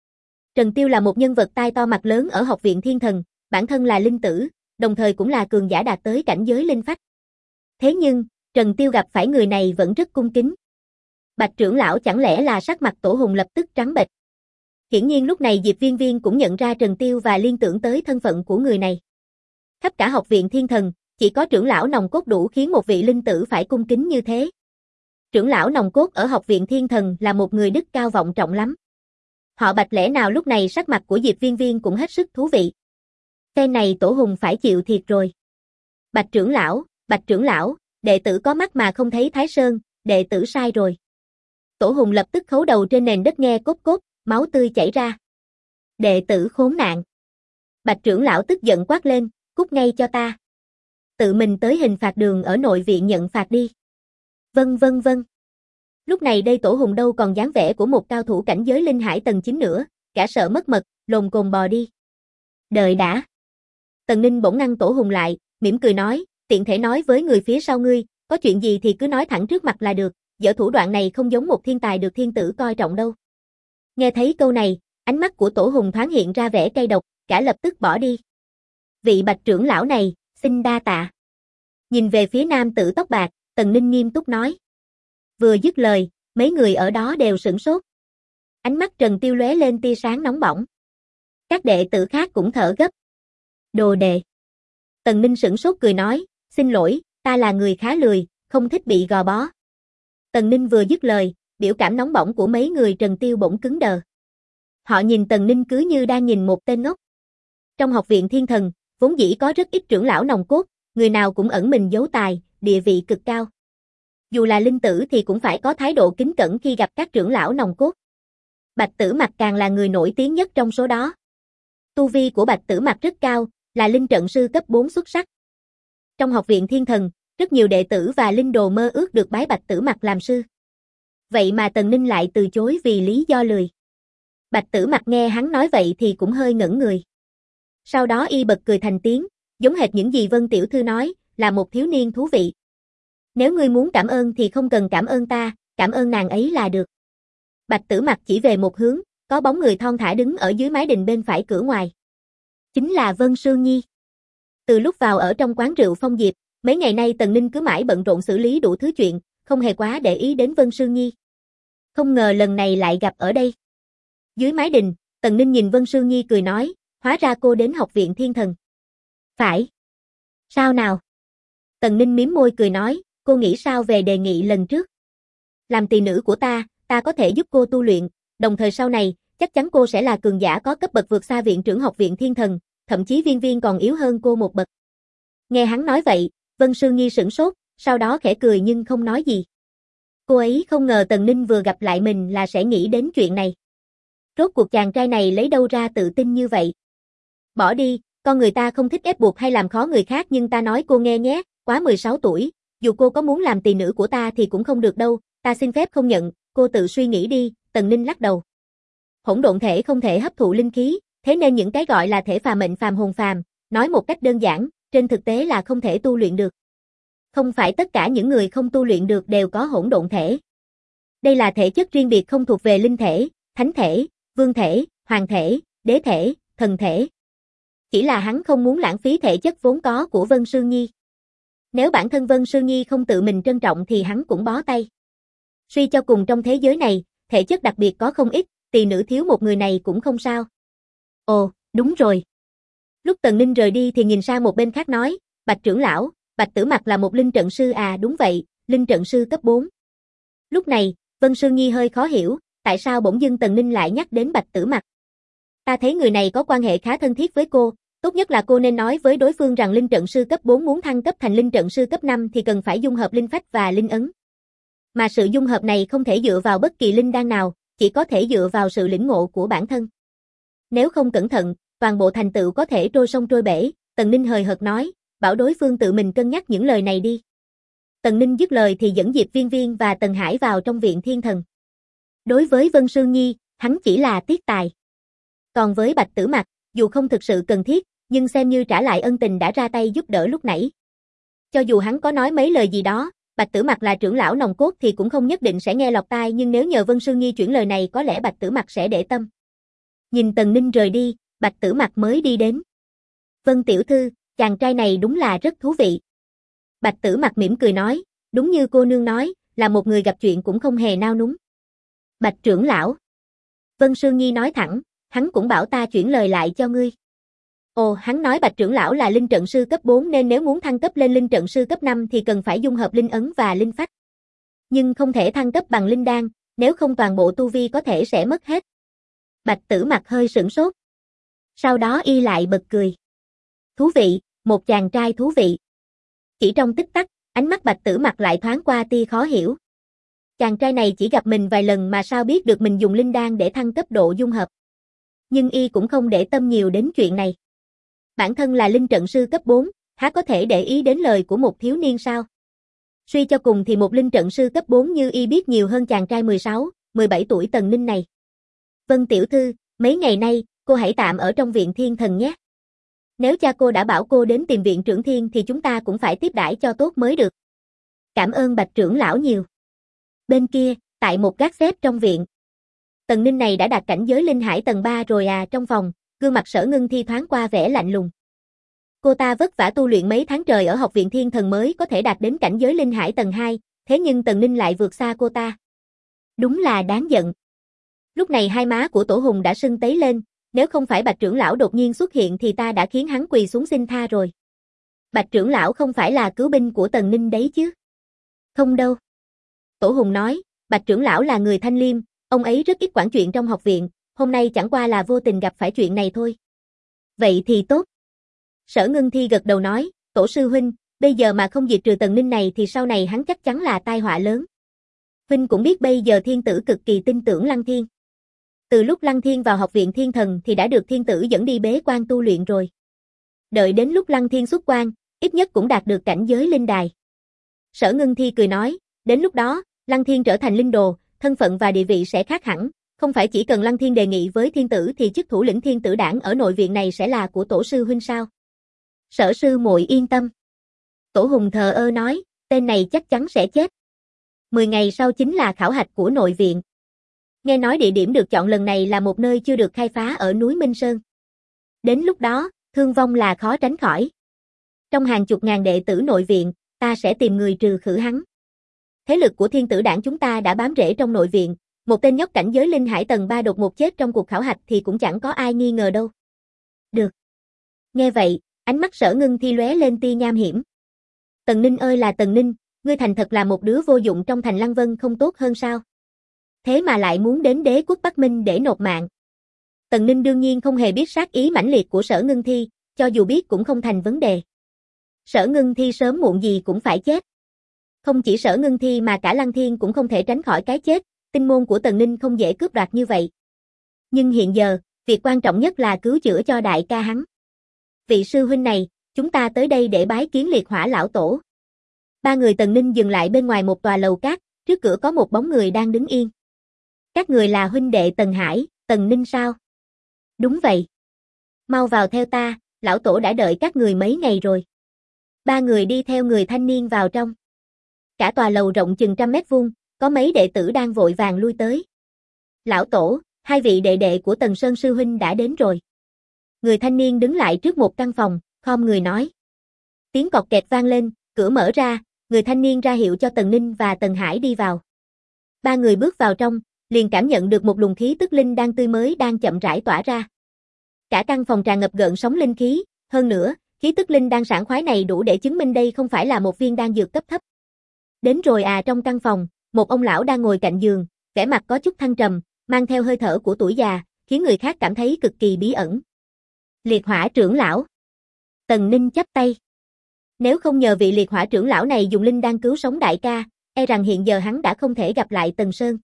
Trần Tiêu là một nhân vật tai to mặt lớn ở Học viện Thiên Thần, bản thân là linh tử, đồng thời cũng là cường giả đạt tới cảnh giới linh phách. Thế nhưng, Trần Tiêu gặp phải người này vẫn rất cung kính. Bạch trưởng lão chẳng lẽ là sắc mặt Tổ Hùng lập tức trắng bệch. Hiển nhiên lúc này Diệp Viên Viên cũng nhận ra Trần Tiêu và liên tưởng tới thân phận của người này. Khắp cả Học viện Thiên Thần, chỉ có trưởng lão nòng cốt đủ khiến một vị linh tử phải cung kính như thế. Trưởng lão nòng cốt ở Học viện Thiên Thần là một người đức cao vọng trọng lắm. Họ Bạch lẽ nào lúc này sắc mặt của Diệp Viên Viên cũng hết sức thú vị. Phen này Tổ Hùng phải chịu thiệt rồi. Bạch trưởng lão, đệ tử có mắt mà không thấy Thái Sơn, đệ tử sai rồi. Tổ Hùng lập tức khấu đầu trên nền đất nghe cốt cốt, máu tươi chảy ra. Đệ tử khốn nạn. Bạch trưởng lão tức giận quát lên, cút ngay cho ta. Tự mình tới hình phạt đường ở nội viện nhận phạt đi. Vâng. Lúc này đây Tổ Hùng đâu còn dáng vẻ của một cao thủ cảnh giới linh hải tầng 9 nữa, cả sợ mất mật, lồm cồm bò đi. Đợi đã. Tần Ninh bỗng ngăn Tổ Hùng lại, mỉm cười nói, tiện thể nói với người phía sau ngươi, có chuyện gì thì cứ nói thẳng trước mặt là được, dở thủ đoạn này không giống một thiên tài được thiên tử coi trọng đâu. Nghe thấy câu này, ánh mắt của Tổ Hùng thoáng hiện ra vẻ cay độc, cả lập tức bỏ đi. Vị Bạch trưởng lão này, xin đa tạ. Nhìn về phía nam tử tóc bạc, Tần Ninh nghiêm túc nói. Vừa dứt lời, mấy người ở đó đều sửng sốt. Ánh mắt Trần Tiêu lóe lên tia sáng nóng bỏng. Các đệ tử khác cũng thở gấp. Đồ đệ. Tần Ninh sửng sốt cười nói, xin lỗi, ta là người khá lười, không thích bị gò bó. Tần Ninh vừa dứt lời, biểu cảm nóng bỏng của mấy người Trần Tiêu bỗng cứng đờ. Họ nhìn Tần Ninh cứ như đang nhìn một tên ngốc. Trong Học viện Thiên Thần, vốn dĩ có rất ít trưởng lão nòng cốt, người nào cũng ẩn mình giấu tài, địa vị cực cao. Dù là linh tử thì cũng phải có thái độ kính cẩn khi gặp các trưởng lão nòng cốt. Bạch Tử Mặc càng là người nổi tiếng nhất trong số đó. Tu vi của Bạch Tử Mặc rất cao, là linh trận sư cấp 4 xuất sắc. Trong Học viện Thiên Thần, rất nhiều đệ tử và linh đồ mơ ước được bái Bạch Tử Mặc làm sư. Vậy mà Tần Ninh lại từ chối vì lý do lười. Bạch Tử Mặc nghe hắn nói vậy thì cũng hơi ngẩn người. Sau đó y bật cười thành tiếng, giống hệt những gì Vân tiểu thư nói, là một thiếu niên thú vị. Nếu ngươi muốn cảm ơn thì không cần cảm ơn ta, cảm ơn nàng ấy là được. Bạch Tử Mặc chỉ về một hướng, có bóng người thon thả đứng ở dưới mái đình bên phải cửa ngoài. Chính là Vân Sương Nhi. Từ lúc vào ở trong quán rượu Phong Diệp, mấy ngày nay Tần Ninh cứ mãi bận rộn xử lý đủ thứ chuyện, không hề quá để ý đến Vân Sương Nhi. Không ngờ lần này lại gặp ở đây. Dưới mái đình, Tần Ninh nhìn Vân Sương Nhi cười nói, hóa ra cô đến Học viện Thiên Thần. Phải. Sao nào? Tần Ninh mím môi cười nói, cô nghĩ sao về đề nghị lần trước? Làm tỳ nữ của ta có thể giúp cô tu luyện, đồng thời sau này, chắc chắn cô sẽ là cường giả có cấp bậc vượt xa viện trưởng Học viện Thiên Thần, thậm chí Viên Viên còn yếu hơn cô một bậc. Nghe hắn nói vậy, Vân Sương Nhi sửng sốt, sau đó khẽ cười nhưng không nói gì. Cô ấy không ngờ Tần Ninh vừa gặp lại mình là sẽ nghĩ đến chuyện này. Rốt cuộc chàng trai này lấy đâu ra tự tin như vậy? Bỏ đi, con người ta không thích ép buộc hay làm khó người khác nhưng ta nói cô nghe nhé, quá 16 tuổi, dù cô có muốn làm tỳ nữ của ta thì cũng không được đâu, ta xin phép không nhận, cô tự suy nghĩ đi, Tần Ninh lắc đầu. Hỗn độn thể không thể hấp thụ linh khí, thế nên những cái gọi là thể phàm mệnh phàm hồn phàm, nói một cách đơn giản, trên thực tế là không thể tu luyện được. Không phải tất cả những người không tu luyện được đều có hỗn độn thể. Đây là thể chất riêng biệt không thuộc về linh thể, thánh thể, vương thể, hoàng thể, đế thể, thần thể. Chỉ là hắn không muốn lãng phí thể chất vốn có của Vân Sương Nhi. Nếu bản thân Vân Sương Nhi không tự mình trân trọng thì hắn cũng bó tay. Suy cho cùng trong thế giới này, thể chất đặc biệt có không ít, tỳ nữ thiếu một người này cũng không sao. Ồ, đúng rồi. Lúc Tần Ninh rời đi thì nhìn sang một bên khác nói, Bạch trưởng lão, Bạch Tử Mặc là một linh trận sư à? Đúng vậy, linh trận sư cấp 4. Lúc này, Vân Sương Nhi hơi khó hiểu, tại sao bỗng dưng Tần Ninh lại nhắc đến Bạch Tử Mặc. Ta thấy người này có quan hệ khá thân thiết với cô, tốt nhất là cô nên nói với đối phương rằng linh trận sư cấp 4 muốn thăng cấp thành linh trận sư cấp 5 thì cần phải dung hợp linh phách và linh ấn. Mà sự dung hợp này không thể dựa vào bất kỳ linh đan nào, chỉ có thể dựa vào sự lĩnh ngộ của bản thân. Nếu không cẩn thận, toàn bộ thành tựu có thể trôi sông trôi bể, Tần Ninh hời hợt nói, bảo đối phương tự mình cân nhắc những lời này đi. Tần Ninh dứt lời thì dẫn Diệp Viên Viên và Tần Hải vào trong viện Thiên Thần. Đối với Vân Sương Nhi, hắn chỉ là tiếc tài. Còn với Bạch Tử Mặc, dù không thực sự cần thiết, nhưng xem như trả lại ân tình đã ra tay giúp đỡ lúc nãy. Cho dù hắn có nói mấy lời gì đó, Bạch Tử Mặc là trưởng lão nòng cốt thì cũng không nhất định sẽ nghe lọt tai, nhưng nếu nhờ Vân Sương Nhi chuyển lời này có lẽ Bạch Tử Mặc sẽ để tâm. Nhìn Tần Ninh rời đi, Bạch Tử Mặc mới đi đến. Vân tiểu thư, chàng trai này đúng là rất thú vị. Bạch Tử Mặc mỉm cười nói, đúng như cô nương nói, là một người gặp chuyện cũng không hề nao núng. Bạch trưởng lão. Vân Sương Nhi nói thẳng, hắn cũng bảo ta chuyển lời lại cho ngươi. Ồ, hắn nói Bạch trưởng lão là linh trận sư cấp 4 nên nếu muốn thăng cấp lên linh trận sư cấp 5 thì cần phải dung hợp linh ấn và linh phách. Nhưng không thể thăng cấp bằng linh đan, nếu không toàn bộ tu vi có thể sẽ mất hết. Bạch Tử Mặc hơi sửng sốt. Sau đó y lại bật cười. Thú vị, một chàng trai thú vị. Chỉ trong tích tắc, ánh mắt Bạch Tử Mặc lại thoáng qua tia khó hiểu. Chàng trai này chỉ gặp mình vài lần mà sao biết được mình dùng linh đan để thăng cấp độ dung hợp. Nhưng y cũng không để tâm nhiều đến chuyện này. Bản thân là linh trận sư cấp 4, há có thể để ý đến lời của một thiếu niên sao? Suy cho cùng thì một linh trận sư cấp 4 như y biết nhiều hơn chàng trai 16, 17 tuổi Tần Ninh này. Vân tiểu thư, mấy ngày nay, cô hãy tạm ở trong viện thiên thần nhé. Nếu cha cô đã bảo cô đến tìm viện trưởng thiên thì chúng ta cũng phải tiếp đãi cho tốt mới được. Cảm ơn Bạch trưởng lão nhiều. Bên kia, tại một gác xếp trong viện. Tần Ninh này đã đạt cảnh giới linh hải tầng 3 rồi à. Trong phòng, gương mặt Sở Ngưng Thi thoáng qua vẻ lạnh lùng. Cô ta vất vả tu luyện mấy tháng trời ở học viện thiên thần mới có thể đạt đến cảnh giới linh hải tầng 2, thế nhưng Tần Ninh lại vượt xa cô ta. Đúng là đáng giận. Lúc này hai má của Tổ Hùng đã sưng tấy lên, nếu không phải Bạch trưởng lão đột nhiên xuất hiện thì ta đã khiến hắn quỳ xuống xin tha rồi. Bạch trưởng lão không phải là cứu binh của Tần Ninh đấy chứ? Không đâu. Tổ Hùng nói, Bạch trưởng lão là người thanh liêm, ông ấy rất ít quản chuyện trong học viện, hôm nay chẳng qua là vô tình gặp phải chuyện này thôi. Vậy thì tốt. Sở Ngưng Thi gật đầu nói, Tổ sư huynh, bây giờ mà không diệt trừ Tần Ninh này thì sau này hắn chắc chắn là tai họa lớn. Huynh cũng biết bây giờ thiên tử cực kỳ tin tưởng Lăng Thiên. Từ lúc Lăng Thiên vào học viện thiên thần thì đã được thiên tử dẫn đi bế quan tu luyện rồi. Đợi đến lúc Lăng Thiên xuất quan, ít nhất cũng đạt được cảnh giới linh đài. Sở Ngưng Thi cười nói, đến lúc đó, Lăng Thiên trở thành linh đồ, thân phận và địa vị sẽ khác hẳn, không phải chỉ cần Lăng Thiên đề nghị với thiên tử thì chức thủ lĩnh thiên tử đảng ở nội viện này sẽ là của Tổ sư huynh sao? Sở sư muội yên tâm. Tổ Hùng thờ ơ nói, tên này chắc chắn sẽ chết. 10 ngày sau chính là khảo hạch của nội viện. Nghe nói địa điểm được chọn lần này là một nơi chưa được khai phá ở núi Minh Sơn. Đến lúc đó, thương vong là khó tránh khỏi. Trong hàng chục ngàn đệ tử nội viện, ta sẽ tìm người trừ khử hắn. Thế lực của thiên tử đảng chúng ta đã bám rễ trong nội viện, một tên nhóc cảnh giới linh hải tầng 3 đột ngột chết trong cuộc khảo hạch thì cũng chẳng có ai nghi ngờ đâu. Được. Nghe vậy, ánh mắt Sở Ngưng Thi lóe lên tia nham hiểm. Tần Ninh ơi là Tần Ninh, ngươi thành thật là một đứa vô dụng trong thành Lăng Vân không tốt hơn sao? Thế mà lại muốn đến đế quốc Bắc Minh để nộp mạng. Tần Ninh đương nhiên không hề biết sát ý mãnh liệt của Sở Ngưng Thi, cho dù biết cũng không thành vấn đề. Sở Ngưng Thi sớm muộn gì cũng phải chết. Không chỉ Sở Ngưng Thi mà cả Lăng Thiên cũng không thể tránh khỏi cái chết, tinh môn của Tần Ninh không dễ cướp đoạt như vậy. Nhưng hiện giờ, việc quan trọng nhất là cứu chữa cho đại ca hắn. Vị sư huynh này, chúng ta tới đây để bái kiến liệt hỏa lão tổ. Ba người Tần Ninh dừng lại bên ngoài một tòa lầu cát, trước cửa có một bóng người đang đứng yên. Các người là huynh đệ Tần Hải, Tần Ninh sao? Đúng vậy. Mau vào theo ta, lão tổ đã đợi các người mấy ngày rồi. Ba người đi theo người thanh niên vào trong. Cả tòa lầu rộng chừng 100 mét vuông, có mấy đệ tử đang vội vàng lui tới. Lão tổ, hai vị đệ đệ của Tần Sơn sư huynh đã đến rồi. Người thanh niên đứng lại trước một căn phòng, khom người nói. Tiếng cọt kẹt vang lên, cửa mở ra, người thanh niên ra hiệu cho Tần Ninh và Tần Hải đi vào. Ba người bước vào trong, liền cảm nhận được một luồng khí tức linh đang tươi mới đang chậm rãi tỏa ra. Cả căn phòng tràn ngập gợn sóng linh khí, hơn nữa, khí tức linh đang sảng khoái này đủ để chứng minh đây không phải là một viên đan dược cấp thấp. Đến rồi à. Trong căn phòng, một ông lão đang ngồi cạnh giường, vẻ mặt có chút thăng trầm, mang theo hơi thở của tuổi già, khiến người khác cảm thấy cực kỳ bí ẩn. Liệt hỏa trưởng lão. Tần Ninh chắp tay. Nếu không nhờ vị liệt hỏa trưởng lão này dùng linh đan cứu sống đại ca, e rằng hiện giờ hắn đã không thể gặp lại Tần Sơn.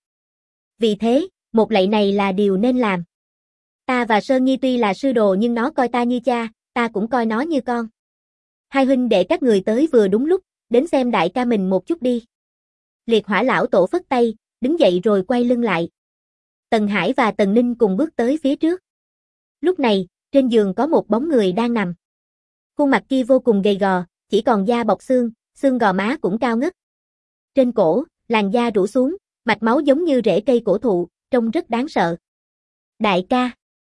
Vì thế, một lạy này là điều nên làm. Ta và Sơn Nhi tuy là sư đồ nhưng nó coi ta như cha, ta cũng coi nó như con. Hai huynh đệ các người tới vừa đúng lúc, đến xem đại ca mình một chút đi. Liệt hỏa lão tổ phất tay, đứng dậy rồi quay lưng lại. Tần Hải và Tần Ninh cùng bước tới phía trước. Lúc này, trên giường có một bóng người đang nằm. Khuôn mặt kia vô cùng gầy gò, chỉ còn da bọc xương, xương gò má cũng cao ngất. Trên cổ, làn da rũ xuống, mạch máu giống như rễ cây cổ thụ, trông rất đáng sợ. Đại ca.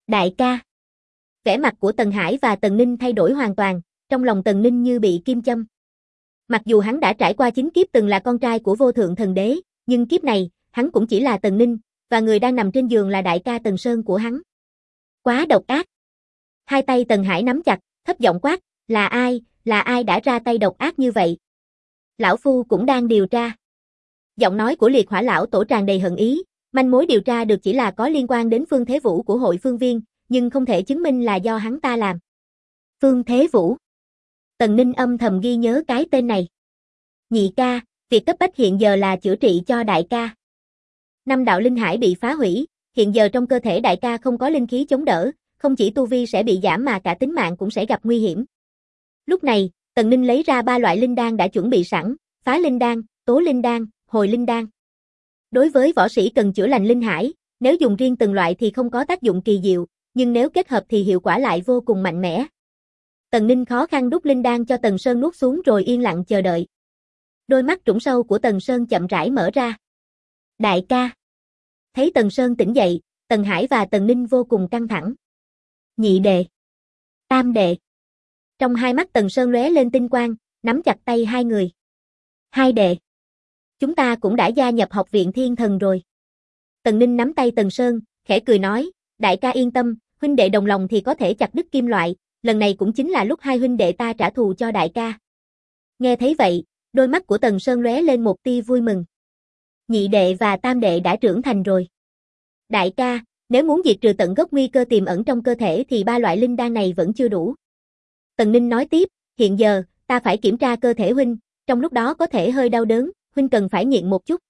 Đại ca. Vẻ mặt của Tần Hải và Tần Ninh thay đổi hoàn toàn, trong lòng Tần Ninh như bị kim châm. Mặc dù hắn đã trải qua 9 kiếp từng là con trai của vô thượng thần đế, nhưng kiếp này, hắn cũng chỉ là Tần Ninh, và người đang nằm trên giường là đại ca Tần Sơn của hắn. Quá độc ác. Hai tay Tần Hải nắm chặt, thấp giọng quát, là ai đã ra tay độc ác như vậy? Lão Phu cũng đang điều tra. Giọng nói của Liệt Hỏa lão tổ tràn đầy hận ý, manh mối điều tra được chỉ là có liên quan đến Phương Thế Vũ của hội Phương Viên, nhưng không thể chứng minh là do hắn ta làm. Phương Thế Vũ. Tần Ninh âm thầm ghi nhớ cái tên này. Nhị ca, việc cấp bách hiện giờ là chữa trị cho đại ca. 5 đạo linh hải bị phá hủy, hiện giờ trong cơ thể đại ca không có linh khí chống đỡ, không chỉ tu vi sẽ bị giảm mà cả tính mạng cũng sẽ gặp nguy hiểm. Lúc này, Tần Ninh lấy ra 3 loại linh đan đã chuẩn bị sẵn, phá linh đan, tố linh đan, hồi linh đan. Đối với võ sĩ cần chữa lành linh hải, nếu dùng riêng từng loại thì không có tác dụng kỳ diệu, nhưng nếu kết hợp thì hiệu quả lại vô cùng mạnh mẽ. Tần Ninh khó khăn đút linh đan cho Tần Sơn nuốt xuống rồi yên lặng chờ đợi. Đôi mắt trũng sâu của Tần Sơn chậm rãi mở ra. Đại ca. Thấy Tần Sơn tỉnh dậy, Tần Hải và Tần Ninh vô cùng căng thẳng. Nhị đệ. Tam đệ. Trong hai mắt Tần Sơn lóe lên tinh quang, nắm chặt tay hai người. Hai đệ. Chúng ta cũng đã gia nhập học viện Thiên Thần rồi. Tần Ninh nắm tay Tần Sơn, khẽ cười nói, đại ca yên tâm, huynh đệ đồng lòng thì có thể chặt đứt kim loại, lần này cũng chính là lúc hai huynh đệ ta trả thù cho đại ca. Nghe thấy vậy, đôi mắt của Tần Sơn lóe lên một tia vui mừng. Nhị đệ và tam đệ đã trưởng thành rồi. Đại ca, nếu muốn diệt trừ tận gốc nguy cơ tiềm ẩn trong cơ thể thì 3 loại linh đan này vẫn chưa đủ. Tần Ninh nói tiếp, hiện giờ, ta phải kiểm tra cơ thể huynh, trong lúc đó có thể hơi đau đớn, huynh cần phải nhịn một chút.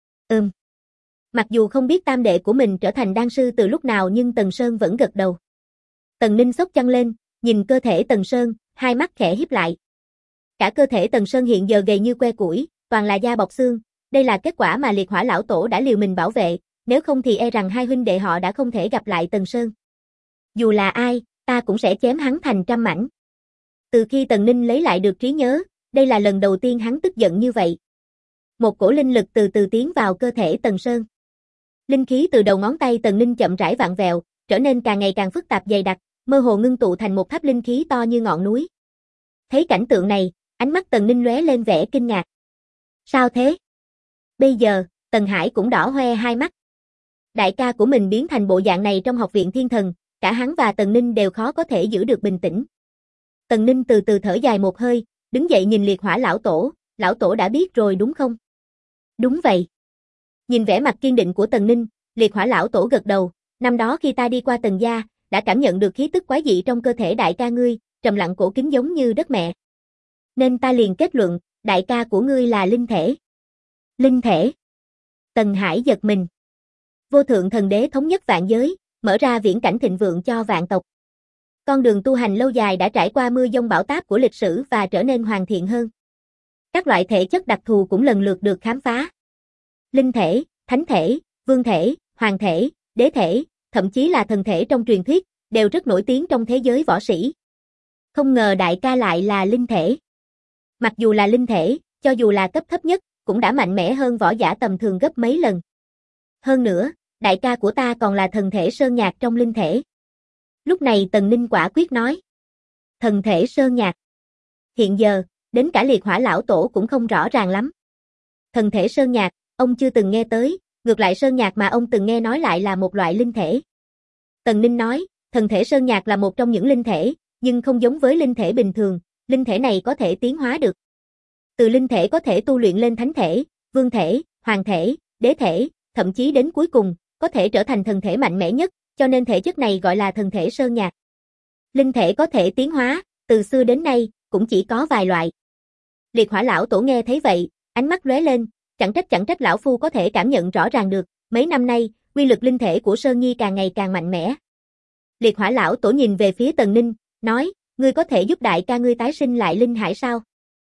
Mặc dù không biết tam đệ của mình trở thành đan sư từ lúc nào nhưng Tần Sơn vẫn gật đầu. Tần Ninh xốc chăn lên, nhìn cơ thể Tần Sơn, hai mắt khẽ híp lại. Cả cơ thể Tần Sơn hiện giờ gầy như que củi, toàn là da bọc xương, đây là kết quả mà Liệt Hỏa lão tổ đã liều mình bảo vệ, nếu không thì e rằng hai huynh đệ họ đã không thể gặp lại Tần Sơn. Dù là ai, ta cũng sẽ chém hắn thành trăm mảnh. Từ khi Tần Ninh lấy lại được trí nhớ, đây là lần đầu tiên hắn tức giận như vậy. Một cổ linh lực từ từ tiến vào cơ thể Tần Sơn. Linh khí từ đầu ngón tay Tần Ninh chậm rãi vặn vẹo, trở nên càng ngày càng phức tạp dày đặc, mơ hồ ngưng tụ thành một tháp linh khí to như ngọn núi. Thấy cảnh tượng này, ánh mắt Tần Ninh lóe lên vẻ kinh ngạc. Sao thế? Bây giờ, Tần Hải cũng đỏ hoe hai mắt. Đại ca của mình biến thành bộ dạng này trong học viện Thiên Thần, cả hắn và Tần Ninh đều khó có thể giữ được bình tĩnh. Tần Ninh từ từ thở dài một hơi, đứng dậy nhìn Liệt Hỏa lão tổ đã biết rồi đúng không? Đúng vậy. Nhìn vẻ mặt kiên định của Tần Ninh, Liệt Hỏa lão tổ gật đầu, năm đó khi ta đi qua Tần gia, đã cảm nhận được khí tức quái dị trong cơ thể đại ca ngươi, trầm lặng cổ kính giống như đất mẹ. Nên ta liền kết luận, đại ca của ngươi là linh thể. Linh thể? Tần Hải giật mình. Vô thượng thần đế thống nhất vạn giới, mở ra viễn cảnh thịnh vượng cho vạn tộc. Con đường tu hành lâu dài đã trải qua mưa giông bão táp của lịch sử và trở nên hoàn thiện hơn. Các loại thể chất đặc thù cũng lần lượt được khám phá. Linh thể, thánh thể, vương thể, hoàng thể, đế thể, thậm chí là thần thể trong truyền thuyết, đều rất nổi tiếng trong thế giới võ sĩ. Không ngờ đại ca lại là linh thể. Mặc dù là linh thể, cho dù là cấp thấp nhất, cũng đã mạnh mẽ hơn võ giả tầm thường gấp mấy lần. Hơn nữa, đại ca của ta còn là thần thể sơn nhạc trong linh thể. Lúc này Tần Ninh quả quyết nói. Thần thể sơn nhạc. Hiện giờ, đến cả Liệt Hỏa lão tổ cũng không rõ ràng lắm. Thần thể sơn nhạc, ông chưa từng nghe tới, ngược lại sơn nhạc mà ông từng nghe nói lại là một loại linh thể. Tần Ninh nói, thần thể sơn nhạc là một trong những linh thể, nhưng không giống với linh thể bình thường, linh thể này có thể tiến hóa được. Từ linh thể có thể tu luyện lên thánh thể, vương thể, hoàng thể, đế thể, thậm chí đến cuối cùng, có thể trở thành thần thể mạnh mẽ nhất, cho nên thể chất này gọi là thần thể sơn nhạc. Linh thể có thể tiến hóa, từ xưa đến nay, cũng chỉ có vài loại. Liệt Hỏa lão tổ nghe thấy vậy, ánh mắt lóe lên, chẳng trách lão phu có thể cảm nhận rõ ràng được, mấy năm nay, quy lực linh thể của Sơn Nhi càng ngày càng mạnh mẽ. Liệt Hỏa lão tổ nhìn về phía Tần Ninh, nói, ngươi có thể giúp đại ca ngươi tái sinh lại linh hải sao?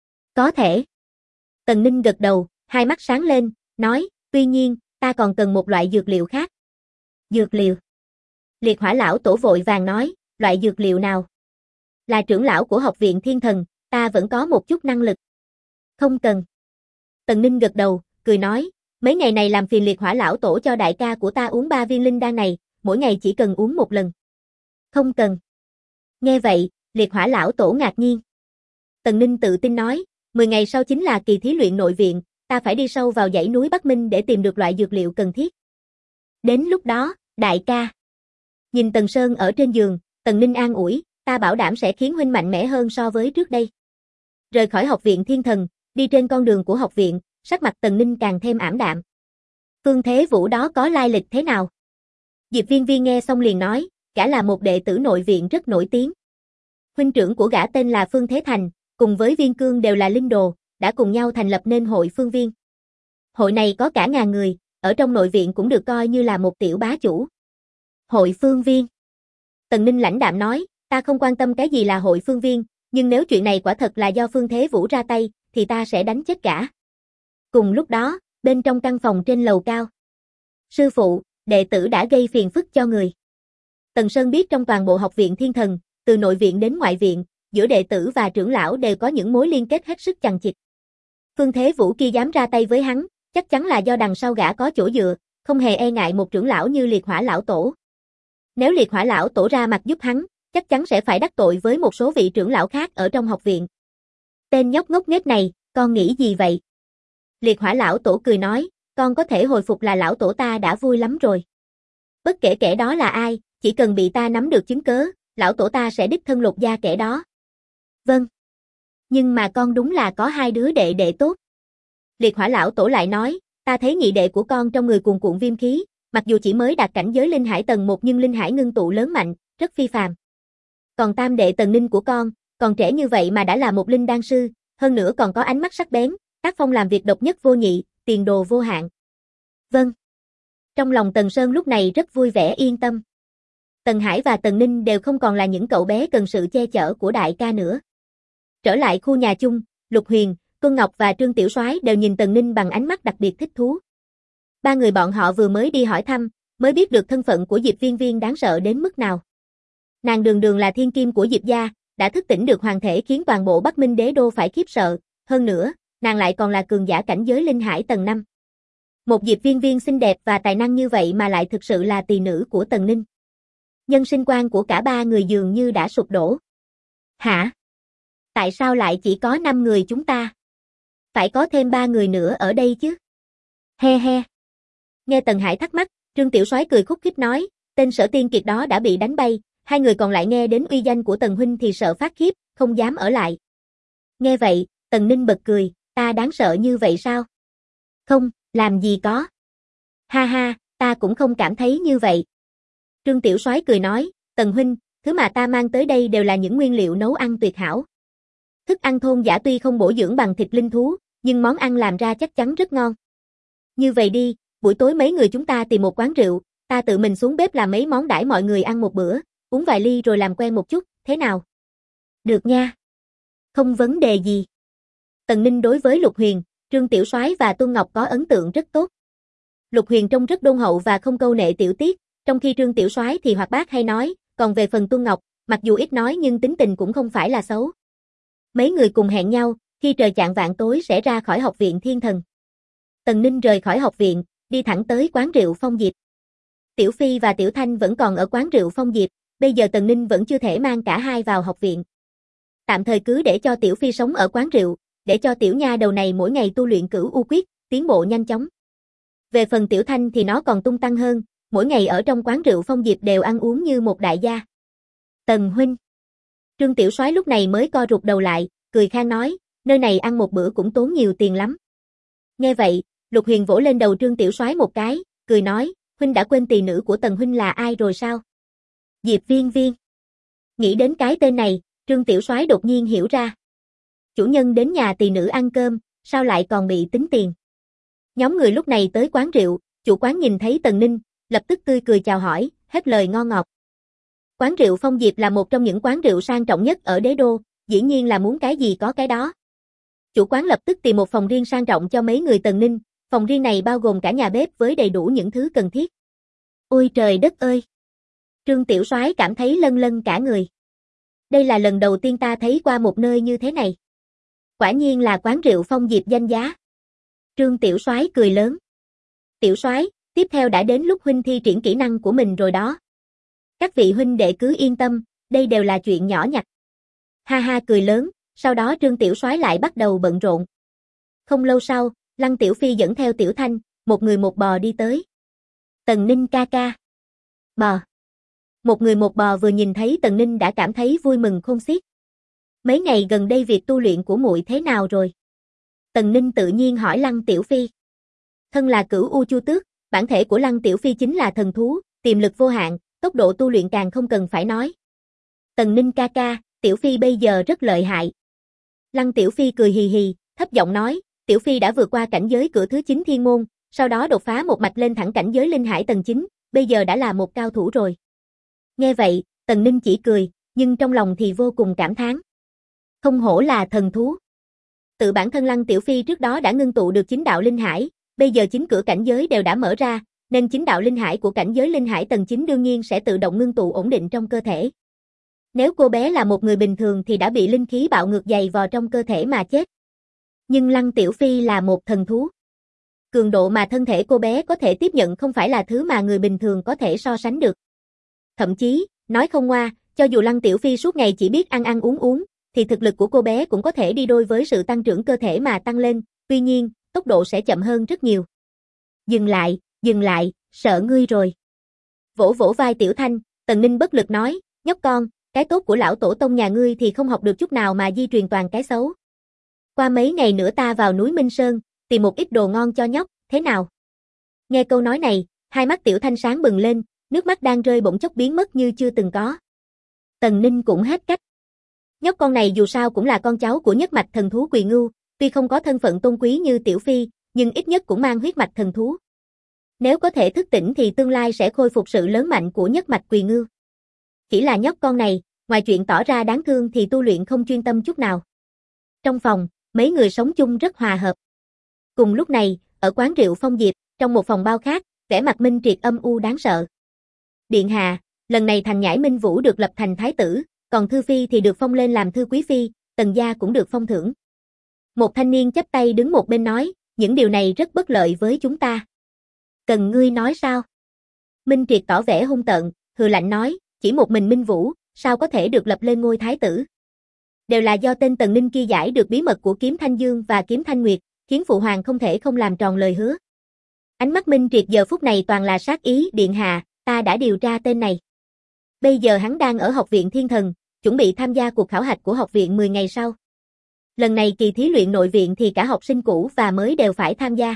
Có thể. Tần Ninh gật đầu, hai mắt sáng lên, nói, tuy nhiên, ta còn cần một loại dược liệu khác. Dược liệu? Liệt Hỏa lão tổ vội vàng nói, loại dược liệu nào? Là trưởng lão của học viện Thiên Thần, ta vẫn có một chút năng lực. Không cần. Tần Ninh gật đầu, cười nói, mấy ngày này làm phiền Liệt Hỏa lão tổ cho đại ca của ta uống 3 viên linh đan này, mỗi ngày chỉ cần uống một lần. Không cần. Nghe vậy, Liệt Hỏa lão tổ ngạc nhiên. Tần Ninh tự tin nói, 10 ngày sau chính là kỳ thí luyện nội viện, ta phải đi sâu vào dãy núi Bắc Minh để tìm được loại dược liệu cần thiết. Đến lúc đó, đại ca. Nhìn Tần Sơn ở trên giường, Tần Ninh an ủi, ta bảo đảm sẽ khiến huynh mạnh mẽ hơn so với trước đây. Rời khỏi học viện Thiên Thần, đi trên con đường của học viện, sắc mặt Tần Ninh càng thêm ảm đạm. Phương Thế Vũ đó có lai lịch thế nào? Diệp Viên Viên nghe xong liền nói, gã là một đệ tử nội viện rất nổi tiếng. Huynh trưởng của gã tên là Phương Thế Thành, cùng với Viên Cương đều là linh đồ, đã cùng nhau thành lập nên hội Phương Viên. Hội này có cả ngàn người, ở trong nội viện cũng được coi như là một tiểu bá chủ. Hội Phương Viên. Tần Ninh lãnh đạm nói, ta không quan tâm cái gì là hội Phương Viên, nhưng nếu chuyện này quả thật là do Phương Thế Vũ ra tay, thì ta sẽ đánh chết gã. Cùng lúc đó, bên trong căn phòng trên lầu cao. Sư phụ, đệ tử đã gây phiền phức cho người. Tần Sơn biết trong toàn bộ học viện Thiên Thần, từ nội viện đến ngoại viện, giữa đệ tử và trưởng lão đều có những mối liên kết hết sức chằng chịt. Phương Thế Vũ kia dám ra tay với hắn, chắc chắn là do đằng sau gã có chỗ dựa, không hề e ngại một trưởng lão như Liệt Hỏa lão tổ. Nếu Liệt Hỏa lão tổ ra mặt giúp hắn, chắc chắn sẽ phải đắc tội với một số vị trưởng lão khác ở trong học viện. Tên nhóc ngốc nghếch này, con nghĩ gì vậy? Liệt Hỏa lão tổ cười nói, con có thể hồi phục là lão tổ ta đã vui lắm rồi. Bất kể kẻ đó là ai, chỉ cần bị ta nắm được chứng cớ, lão tổ ta sẽ đích thân lột da kẻ đó. Vâng. Nhưng mà con đúng là có hai đứa đệ đệ tốt. Liệt Hỏa lão tổ lại nói, ta thấy nhị đệ của con trong người cuồn cuộn viêm khí, mặc dù chỉ mới đạt cảnh giới linh hải tầng 1 nhưng linh hải ngưng tụ lớn mạnh, rất phi phàm. Còn tam đệ Tần Ninh của con, còn trẻ như vậy mà đã là một linh đan sư, hơn nữa còn có ánh mắt sắc bén, tác phong làm việc độc nhất vô nhị, tiền đồ vô hạn. Vâng. Trong lòng Tần Sơn lúc này rất vui vẻ yên tâm. Tần Hải và Tần Ninh đều không còn là những cậu bé cần sự che chở của đại ca nữa. Trở lại khu nhà chung, Lục Huyền, Tuân Ngọc và Trương Tiểu Soái đều nhìn Tần Ninh bằng ánh mắt đặc biệt thích thú. Ba người bọn họ vừa mới đi hỏi thăm, mới biết được thân phận của Diệp Viên Viên đáng sợ đến mức nào. Nàng đường đường là thiên kim của Diệp gia, đã thức tỉnh được hoàng thể khiến toàn bộ Bắc Minh đế đô phải khiếp sợ, hơn nữa, nàng lại còn là cường giả cảnh giới linh hải tầng 5. Một Diệp Viên Viên xinh đẹp và tài năng như vậy mà lại thực sự là tỳ nữ của Tần Ninh. Nhân sinh quan của cả ba người dường như đã sụp đổ. Hả? Tại sao lại chỉ có 5 người chúng ta? Phải có thêm 3 người nữa ở đây chứ? He he. Nghe Tần Hải thắc mắc, Trương Tiểu Soái cười khúc khích nói, tên Sở Tiên Kiệt đó đã bị đánh bay, hai người còn lại nghe đến uy danh của Tần huynh thì sợ phát khiếp, không dám ở lại. Nghe vậy, Tần Ninh bật cười, ta đáng sợ như vậy sao? Không, làm gì có. Ha ha, ta cũng không cảm thấy như vậy. Trương Tiểu Soái cười nói, Tần huynh, thứ mà ta mang tới đây đều là những nguyên liệu nấu ăn tuyệt hảo. Thức ăn thôn dã tuy không bổ dưỡng bằng thịt linh thú, nhưng món ăn làm ra chắc chắn rất ngon. Như vậy đi, buổi tối mấy người chúng ta tìm một quán rượu, ta tự mình xuống bếp làm mấy món đãi mọi người ăn một bữa, uống vài ly rồi làm quen một chút, thế nào? Được nha. Không vấn đề gì. Tần Ninh đối với Lục Huyền, Trương Tiểu Soái và Tuân Ngọc có ấn tượng rất tốt. Lục Huyền trông rất đôn hậu và không câu nệ tiểu tiết, trong khi Trương Tiểu Soái thì hoạt bát hay nói, còn về phần Tuân Ngọc, mặc dù ít nói nhưng tính tình cũng không phải là xấu. Mấy người cùng hẹn nhau, khi trời chạng vạng tối sẽ ra khỏi học viện Thiên Thần. Tần Ninh rời khỏi học viện, đi thẳng tới quán rượu Phong Diệp. Tiểu Phi và Tiểu Thanh vẫn còn ở quán rượu Phong Diệp, bây giờ Tần Ninh vẫn chưa thể mang cả hai vào học viện. Tạm thời cứ để cho Tiểu Phi sống ở quán rượu, để cho tiểu nha đầu này mỗi ngày tu luyện Cửu U Quyết, tiến bộ nhanh chóng. Về phần Tiểu Thanh thì nó còn tung tăng hơn, mỗi ngày ở trong quán rượu Phong Diệp đều ăn uống như một đại gia. Tần huynh. Trương Tiểu Soái lúc này mới co rụt đầu lại, cười khan nói, nơi này ăn một bữa cũng tốn nhiều tiền lắm. Nghe vậy, Lục Huyền vỗ lên đầu Trương Tiểu Soái một cái, cười nói, huynh đã quên tỳ nữ của Tần huynh là ai rồi sao? Diệp Viên Viên. Nghĩ đến cái tên này, Trương Tiểu Soái đột nhiên hiểu ra. Chủ nhân đến nhà tỳ nữ ăn cơm, sao lại còn bị tính tiền? Nhóm người lúc này tới quán rượu, chủ quán nhìn thấy Tần Ninh, lập tức tươi cười chào hỏi, hết lời ngon ngọt. Quán rượu Phong Diệp là một trong những quán rượu sang trọng nhất ở đế đô, dĩ nhiên là muốn cái gì có cái đó. Chủ quán lập tức tìm một phòng riêng sang trọng cho mấy người Tần Ninh, phòng riêng này bao gồm cả nhà bếp với đầy đủ những thứ cần thiết. Ôi trời đất ơi! Trương Tiểu Soái cảm thấy lân lân cả người. Đây là lần đầu tiên ta thấy qua một nơi như thế này. Quả nhiên là quán rượu Phong Diệp danh giá. Trương Tiểu Soái cười lớn. Tiểu Soái, tiếp theo đã đến lúc huynh thi triển kỹ năng của mình rồi đó. Các vị huynh đệ cứ yên tâm, đây đều là chuyện nhỏ nhặt. Ha ha cười lớn, sau đó Trương Tiểu Soái lại bắt đầu bận rộn. Không lâu sau, Lăng Tiểu Phi dẫn theo Tiểu Thanh, một người một bò đi tới. Tần Ninh ca ca. Bò. Một người một bò vừa nhìn thấy Tần Ninh đã cảm thấy vui mừng khôn xiết. Mấy ngày gần đây việc tu luyện của muội thế nào rồi? Tần Ninh tự nhiên hỏi Lăng Tiểu Phi. Thân là Cửu U Chu Tước, bản thể của Lăng Tiểu Phi chính là thần thú, tiềm lực vô hạn, tốc độ tu luyện càng không cần phải nói. Tần Ninh ca ca, Tiểu Phi bây giờ rất lợi hại. Lăng Tiểu Phi cười hì hì, thấp giọng nói, Tiểu Phi đã vượt qua cảnh giới cửa thứ 9 thiên môn, sau đó đột phá một mạch lên thẳng cảnh giới linh hải tầng 9, bây giờ đã là một cao thủ rồi. Nghe vậy, Tần Ninh chỉ cười, nhưng trong lòng thì vô cùng cảm thán. Không hổ là thần thú. Tự bản thân Lăng Tiểu Phi trước đó đã ngưng tụ được 9 đạo linh hải, bây giờ 9 cửa cảnh giới đều đã mở ra, nên 9 đạo linh hải của cảnh giới linh hải tầng 9 đương nhiên sẽ tự động ngưng tụ ổn định trong cơ thể. Nếu cô bé là một người bình thường thì đã bị linh khí bạo ngược dày vò trong cơ thể mà chết. Nhưng Lăng Tiểu Phi là một thần thú. Cường độ mà thân thể cô bé có thể tiếp nhận không phải là thứ mà người bình thường có thể so sánh được. Thậm chí, nói không ngoa, cho dù Lăng Tiểu Phi suốt ngày chỉ biết ăn ăn uống uống, thì thực lực của cô bé cũng có thể đi đôi với sự tăng trưởng cơ thể mà tăng lên, tuy nhiên, tốc độ sẽ chậm hơn rất nhiều. Dừng lại, sợ ngươi rồi. Vỗ vỗ vai Tiểu Thanh, Tần Ninh bất lực nói, nhóc con, cái tốt của lão tổ tông nhà ngươi thì không học được chút nào mà di truyền toàn cái xấu. Qua mấy ngày nữa ta vào núi Minh Sơn, tìm một ít đồ ngon cho nhóc, thế nào? Nghe câu nói này, hai mắt Tiểu Thanh sáng bừng lên, nước mắt đang rơi bỗng chốc biến mất như chưa từng có. Tần Ninh cũng hết cách. Nhóc con này dù sao cũng là con cháu của nhất mạch thần thú Quỳ Ngưu, tuy không có thân phận tôn quý như Tiểu Phi, nhưng ít nhất cũng mang huyết mạch thần thú. Nếu có thể thức tỉnh thì tương lai sẽ khôi phục sự lớn mạnh của nhất mạch Quỳ Ngưu. Chỉ là nhóc con này, ngoài chuyện tỏ ra đáng thương thì tu luyện không chuyên tâm chút nào. Trong phòng, mấy người sống chung rất hòa hợp. Cùng lúc này, ở quán rượu Phong Diệp, trong một phòng bao khác, vẻ mặt Minh Triệt âm u đáng sợ. Điện hạ, lần này Thành Nhãi Minh Vũ được lập thành thái tử, còn Thư Phi thì được phong lên làm Thư Quý Phi, Tần gia cũng được phong thưởng. Một thanh niên chắp tay đứng một bên nói, những điều này rất bất lợi với chúng ta. Cần ngươi nói sao? Minh Triệt tỏ vẻ hung tợn, hừ lạnh nói, chỉ một mình Minh Vũ, sao có thể được lập lên ngôi thái tử? Đều là do tên Tần Ninh kia giải được bí mật của kiếm Thanh Dương và kiếm Thanh Nguyệt, khiến phụ hoàng không thể không làm tròn lời hứa. Ánh mắt Minh Triệt giờ phút này toàn là sát ý, điện hạ, ta đã điều tra tên này. Bây giờ hắn đang ở học viện Thiên Thần, chuẩn bị tham gia cuộc khảo hạch của học viện 10 ngày sau. Lần này kỳ thí luyện nội viện thì cả học sinh cũ và mới đều phải tham gia.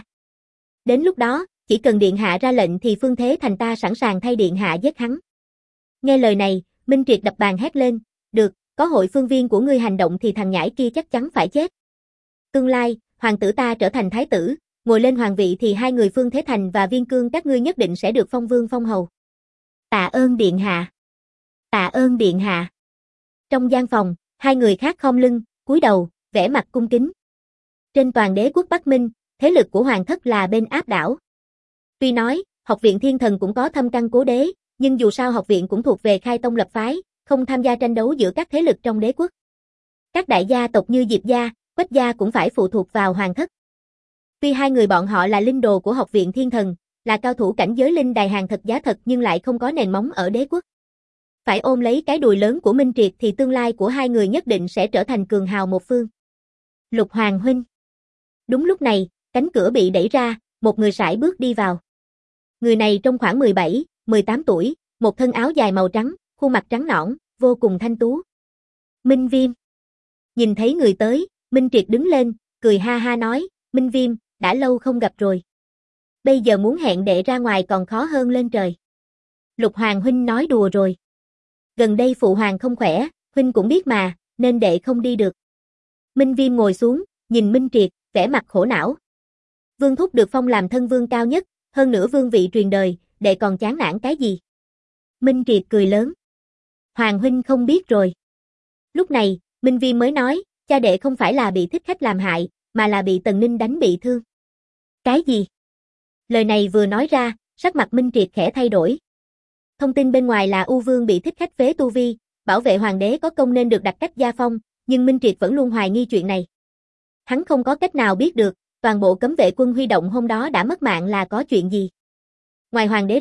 Đến lúc đó, chỉ cần điện hạ ra lệnh thì Phương Thế Thành ta sẵn sàng thay điện hạ giết hắn. Nghe lời này, Minh Triệt đập bàn hét lên, được, có hội phương viên của ngươi hành động thì thằng nhãi kia chắc chắn phải chết. Tương lai, hoàng tử ta trở thành thái tử, ngồi lên hoàng vị thì hai người Phương Thế Thành và Viên Cương các ngươi nhất định sẽ được phong vương phong hầu. Tạ ơn điện hạ. Tạ ơn điện hạ. Trong gian phòng, hai người khác khom lưng, cúi đầu, vẻ mặt cung kính. Trên toàn đế quốc Bắc Minh, thế lực của hoàng thất là bên áp đảo. Tuy nói, học viện Thiên Thần cũng có thâm căn cố đế, nhưng dù sao học viện cũng thuộc về khai tông lập phái, không tham gia tranh đấu giữa các thế lực trong đế quốc. Các đại gia tộc như Diệp gia, Quách gia cũng phải phụ thuộc vào hoàng thất. Tuy hai người bọn họ là linh đồ của học viện Thiên Thần, là cao thủ cảnh giới linh đài hàng thật giá thật nhưng lại không có nền móng ở đế quốc. Phải ôm lấy cái đùi lớn của Minh Triệt thì tương lai của hai người nhất định sẽ trở thành cường hào một phương. Lục Hoàng huynh. Đúng lúc này, cánh cửa bị đẩy ra, một người sải bước đi vào. Người này trông khoảng 17, 18 tuổi, một thân áo dài màu trắng, khuôn mặt trắng nõn, vô cùng thanh tú. Minh Viêm. Nhìn thấy người tới, Minh Triệt đứng lên, cười ha ha nói, Minh Viêm, đã lâu không gặp rồi. Bây giờ muốn hẹn đệ ra ngoài còn khó hơn lên trời. Lục Hoàng huynh nói đùa rồi. Gần đây phụ hoàng không khỏe, huynh cũng biết mà, nên đệ không đi được. Minh Viêm ngồi xuống, nhìn Minh Triệt, vẻ mặt khổ não. Vương thúc được phong làm thân vương cao nhất, hơn nữa vương vị truyền đời, đệ còn chán nản cái gì? Minh Triệt cười lớn. Hoàng huynh không biết rồi. Lúc này, Minh Viêm mới nói, cha đệ không phải là bị thích khách làm hại, mà là bị Tần Ninh đánh bị thương. Cái gì? Lời này vừa nói ra, sắc mặt Minh Triệt khẽ thay đổi. Thông tin bên ngoài là U Vương bị thích khách phế tu vi, bảo vệ hoàng đế có công nên được đặt cách gia phong, nhưng Minh Triệt vẫn luôn hoài nghi chuyện này. Hắn không có cách nào biết được, toàn bộ cấm vệ quân huy động hôm đó đã mất mạng là có chuyện gì. Ngoài hoàng đế ra,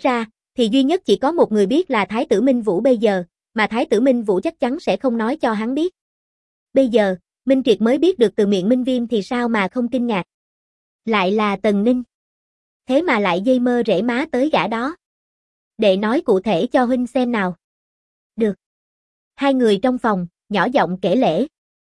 thì duy nhất chỉ có một người biết là Thái tử Minh Vũ bây giờ, mà Thái tử Minh Vũ chắc chắn sẽ không nói cho hắn biết. Bây giờ, Minh Triệt mới biết được từ miệng Minh Viêm thì sao mà không kinh ngạc. Lại là Tần Ninh. Thế mà lại dây mơ rễ má tới gã đó. Đệ nói cụ thể cho huynh xem nào. Được. Hai người trong phòng, nhỏ giọng kể lể.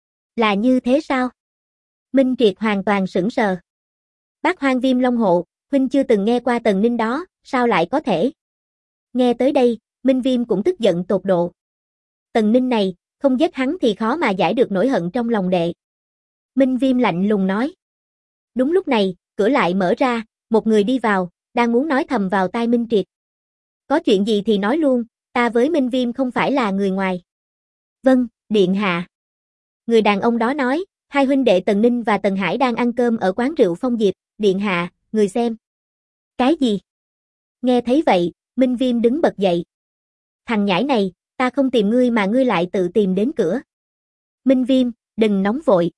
Là như thế sao? Minh Triệt hoàn toàn sững sờ. Bác Hoang Viêm Long Hộ, huynh chưa từng nghe qua Tần Ninh đó, sao lại có thể? Nghe tới đây, Minh Viêm cũng tức giận tột độ. Tần Ninh này, không giết hắn thì khó mà giải được nỗi hận trong lòng đệ. Minh Viêm lạnh lùng nói. Đúng lúc này, cửa lại mở ra, một người đi vào, đang muốn nói thầm vào tai Minh Triệt. Có chuyện gì thì nói luôn, ta với Minh Viêm không phải là người ngoài. Vâng, điện hạ. Người đàn ông đó nói, hai huynh đệ Tần Ninh và Tần Hải đang ăn cơm ở quán rượu Phong Diệp, điện hạ, người xem. Cái gì? Nghe thấy vậy, Minh Viêm đứng bật dậy. Thằng nhãi này, ta không tìm ngươi mà ngươi lại tự tìm đến cửa. Minh Viêm, đừng nóng vội.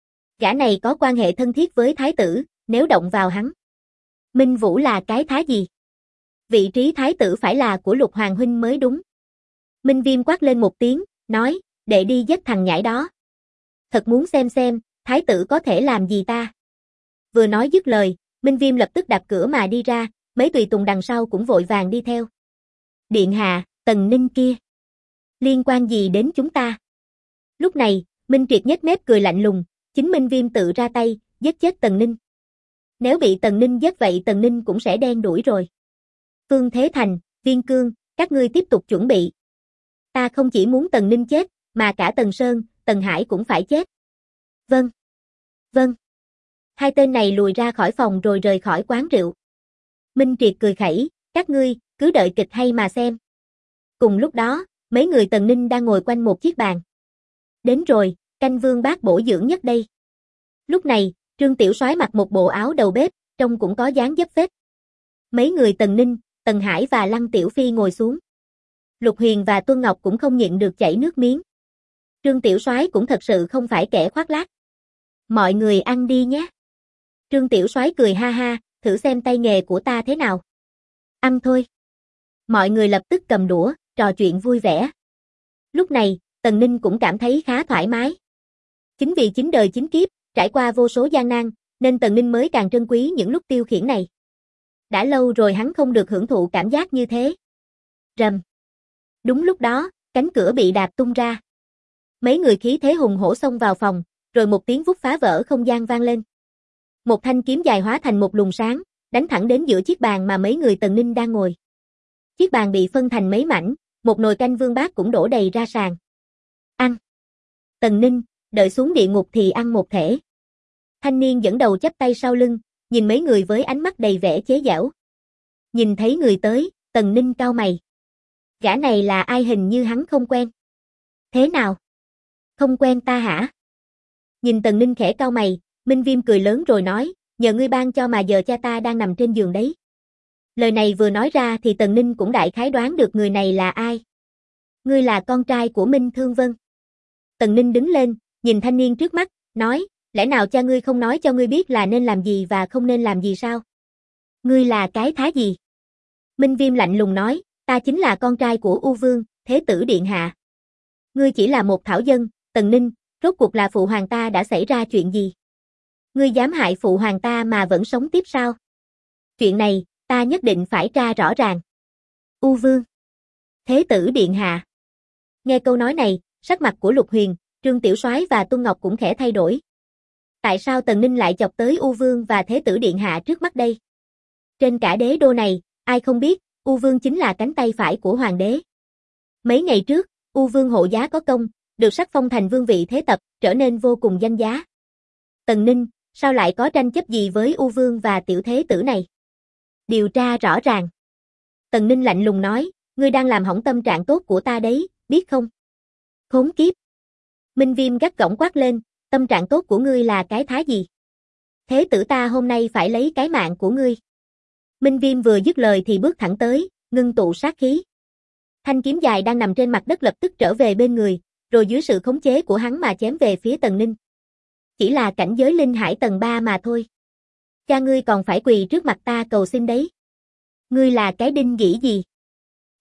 Gã này có quan hệ thân thiết với thái tử, nếu động vào hắn. Minh Vũ là cái thá gì? Vị trí thái tử phải là của Lục Hoàng huynh mới đúng. Minh Viêm quát lên một tiếng, nói, đệ đi giết thằng nhãi đó. Thật muốn xem, thái tử có thể làm gì ta? Vừa nói dứt lời, Minh Viêm lập tức đạp cửa mà đi ra, mấy tùy tùng đằng sau cũng vội vàng đi theo. Điện hạ, Tần Ninh kia. Liên quan gì đến chúng ta? Lúc này, Minh Triệt nhếch mép cười lạnh lùng, chính Minh Viêm tự ra tay, giết chết Tần Ninh. Nếu bị Tần Ninh giết vậy Tần Ninh cũng sẽ đen đuổi rồi. Phương Thế Thành, Viên Cương, các ngươi tiếp tục chuẩn bị. Ta không chỉ muốn Tần Ninh chết, mà cả Tần Sơn, Tần Hải cũng phải chết. Vâng. Vâng. Hai tên này lùi ra khỏi phòng rồi rời khỏi quán rượu. Minh Triệt cười khẩy, các ngươi, cứ đợi kịch hay mà xem. Cùng lúc đó, mấy người Tần Ninh đang ngồi quanh một chiếc bàn. Đến rồi, canh vương bác bổ dưỡng nhất đây. Lúc này, Trương Tiểu Soái mặc một bộ áo đầu bếp, trông cũng có dáng dấp phết. Mấy người Tần Ninh, Tần Hải và Lăng Tiểu Phi ngồi xuống. Lục Huyền và Tuân Ngọc cũng không nhịn được chảy nước miếng. Trương Tiểu Soái cũng thật sự không phải kẻ khoác lác. Mọi người ăn đi nhé. Trương Tiểu Soái cười ha ha, thử xem tay nghề của ta thế nào. Ăn thôi. Mọi người lập tức cầm đũa, trò chuyện vui vẻ. Lúc này, Tần Ninh cũng cảm thấy khá thoải mái. Chính vì chín đời chín kiếp, trải qua vô số gian nan, nên Tần Ninh mới càng trân quý những lúc tiêu khiển này. Đã lâu rồi hắn không được hưởng thụ cảm giác như thế. Rầm. Đúng lúc đó, cánh cửa bị đạp tung ra. Mấy người khí thế hùng hổ xông vào phòng, rồi một tiếng vút phá vỡ không gian vang lên. Một thanh kiếm dài hóa thành một luồng sáng, đánh thẳng đến giữa chiếc bàn mà mấy người Tần Ninh đang ngồi. Chiếc bàn bị phân thành mấy mảnh, một nồi canh vương bát cũng đổ đầy ra sàn. Ăn. Tần Ninh, đợi xuống địa ngục thì ăn một thể. Thanh niên dẫn đầu chắp tay sau lưng, nhìn mấy người với ánh mắt đầy vẻ chế giễu. Nhìn thấy người tới, Tần Ninh cau mày. Gã này là ai hình như hắn không quen. Thế nào? Không quen ta hả? Nhìn Tần Ninh khẽ cau mày, Minh Viêm cười lớn rồi nói, nhờ ngươi ban cho mà giờ cha ta đang nằm trên giường đấy. Lời này vừa nói ra thì Tần Ninh cũng đại khái đoán được người này là ai. Ngươi là con trai của Minh Thương Vân. Tần Ninh đứng lên, nhìn thanh niên trước mắt, nói, lẽ nào cha ngươi không nói cho ngươi biết là nên làm gì và không nên làm gì sao? Ngươi là cái thá gì? Minh Viêm lạnh lùng nói, ta chính là con trai của U Vương, Thế tử điện hạ. Ngươi chỉ là một thảo dân, Tần Ninh, rốt cuộc là phụ hoàng ta đã xảy ra chuyện gì? Ngươi dám hại phụ hoàng ta mà vẫn sống tiếp sao? Chuyện này, ta nhất định phải tra rõ ràng. U Vương, Thế tử điện hạ. Nghe câu nói này, sắc mặt của Lục Huyền, Trương Tiểu Soái và Tuân Ngọc cũng khẽ thay đổi. Tại sao Tần Ninh lại chọc tới U Vương và Thế tử điện hạ trước mắt đây? Trên cả đế đô này, ai không biết, U Vương chính là cánh tay phải của hoàng đế. Mấy ngày trước, U Vương hộ giá có công, được sắc phong thành vương vị thế tập, trở nên vô cùng danh giá. Tần Ninh, sao lại có tranh chấp gì với U Vương và tiểu thế tử này? Điều tra rõ ràng. Tần Ninh lạnh lùng nói, ngươi đang làm hỏng tâm trạng tốt của ta đấy, biết không? Khốn kiếp. Minh Viêm gắt gỏng quát lên, tâm trạng tốt của ngươi là cái thá gì? Thế tử ta hôm nay phải lấy cái mạng của ngươi. Minh Viêm vừa dứt lời thì bước thẳng tới, ngưng tụ sát khí. Thanh kiếm dài đang nằm trên mặt đất lập tức trở về bên người, rồi dưới sự khống chế của hắn mà chém về phía Tần Ninh. Chỉ là cảnh giới linh hải tầng 3 mà thôi. Cha ngươi còn phải quỳ trước mặt ta cầu xin đấy. Ngươi là cái đinh gỉ gì?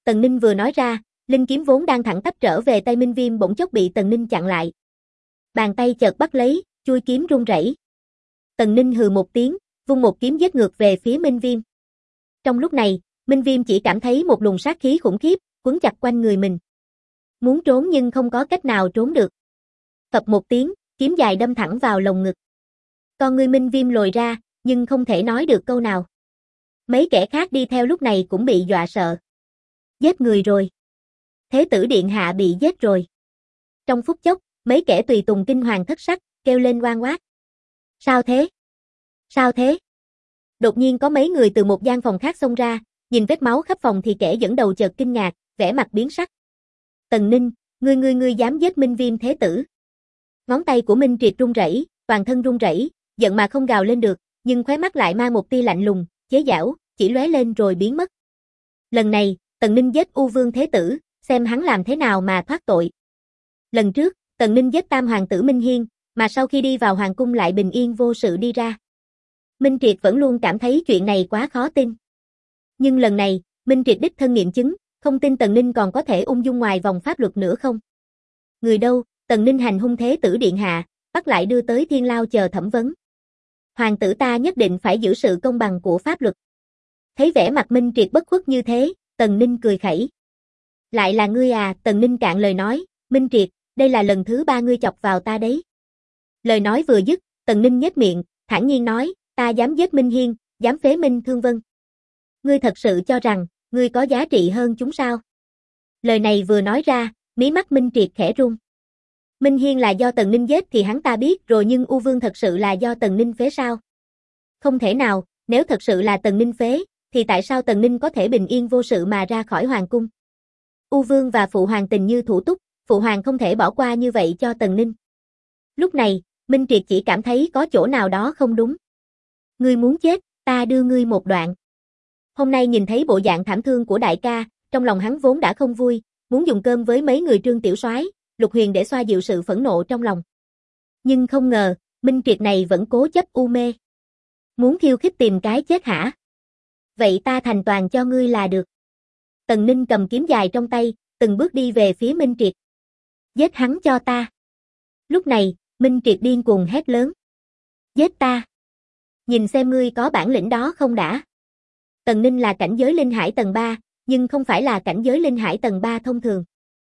Tần Ninh vừa nói ra, linh kiếm vốn đang thẳng tắp trở về tay Minh Viêm bỗng chốc bị Tần Ninh chặn lại. Bàn tay chợt bắt lấy, chuôi kiếm rung rẩy. Tần Ninh hừ một tiếng, vung một kiếm giết ngược về phía Minh Viêm. Trong lúc này, Minh Viêm chỉ cảm thấy một luồng sát khí khủng khiếp quấn chặt quanh người mình. Muốn trốn nhưng không có cách nào trốn được. Phập một tiếng, kiếm dài đâm thẳng vào lồng ngực. Con ngươi Minh Viêm lồi ra, nhưng không thể nói được câu nào. Mấy kẻ khác đi theo lúc này cũng bị dọa sợ. Giết người rồi. Thế tử điện hạ bị giết rồi. Trong phút chốc, mấy kẻ tùy tùng kinh hoàng thất sắc, kêu lên oan oát. Sao thế? Sao thế? Đột nhiên có mấy người từ một gian phòng khác xông ra, nhìn vết máu khắp phòng thì kẻ dẫn đầu chợt kinh ngạc, vẻ mặt biến sắc. Tần Ninh, ngươi dám giết Minh Viêm thế tử? Ngón tay của Minh Triệt run rẩy, toàn thân run rẩy, giận mà không gào lên được, nhưng khóe mắt lại mang một tia lạnh lùng, chế giễu, chỉ lóe lên rồi biến mất. Lần này, Tần Ninh giết U Vương thế tử, xem hắn làm thế nào mà thoát tội. Lần trước, Tần Ninh giết Tam hoàng tử Minh Hiên, mà sau khi đi vào hoàng cung lại bình yên vô sự đi ra. Minh Triệt vẫn luôn cảm thấy chuyện này quá khó tin. Nhưng lần này, Minh Triệt đích thân nghiệm chứng, không tin Tần Ninh còn có thể ung dung ngoài vòng pháp luật nữa không? Người đâu? Tần Ninh hành hung thế tử điện hạ, bắt lại đưa tới Thiên Lao chờ thẩm vấn. Hoàng tử ta nhất định phải giữ sự công bằng của pháp luật. Thấy vẻ mặt Minh Triệt bất khuất như thế, Tần Ninh cười khẩy. Lại là ngươi à? Tần Ninh cạn lời nói, Minh Triệt, đây là lần thứ 3 ngươi chọc vào ta đấy. Lời nói vừa dứt, Tần Ninh nhếch miệng, thản nhiên nói, ta dám giết Minh Hiên, dám phế Minh Thương Vân. Ngươi thật sự cho rằng, ngươi có giá trị hơn chúng sao? Lời này vừa nói ra, mí mắt Minh Triệt khẽ run. Minh Hiên là do Tần Ninh giết thì hắn ta biết rồi, nhưng U Vương thật sự là do Tần Ninh phế sao? Không thể nào, nếu thật sự là Tần Ninh phế, thì tại sao Tần Ninh có thể bình yên vô sự mà ra khỏi hoàng cung? U Vương và Phụ Hoàng tình như thủ túc, Phụ Hoàng không thể bỏ qua như vậy cho Tần Ninh. Lúc này, Minh Triệt chỉ cảm thấy có chỗ nào đó không đúng. Ngươi muốn chết, ta đưa ngươi một đoạn. Hôm nay nhìn thấy bộ dạng thảm thương của đại ca, trong lòng hắn vốn đã không vui, muốn dùng cơm với mấy người Trương tiểu soái, Lục Huyền để xoa dịu sự phẫn nộ trong lòng. Nhưng không ngờ, Minh Triệt này vẫn cố chấp u mê. Muốn khiêu khích tìm cái chết hả? Vậy ta thành toàn cho ngươi là được. Tần Ninh cầm kiếm dài trong tay, từng bước đi về phía Minh Triệt. Giết hắn cho ta. Lúc này, Minh Triệt điên cuồng hét lớn. Giết ta. Nhìn xem ngươi có bản lĩnh đó không đã. Tần Ninh là cảnh giới linh hải tầng 3, nhưng không phải là cảnh giới linh hải tầng 3 thông thường.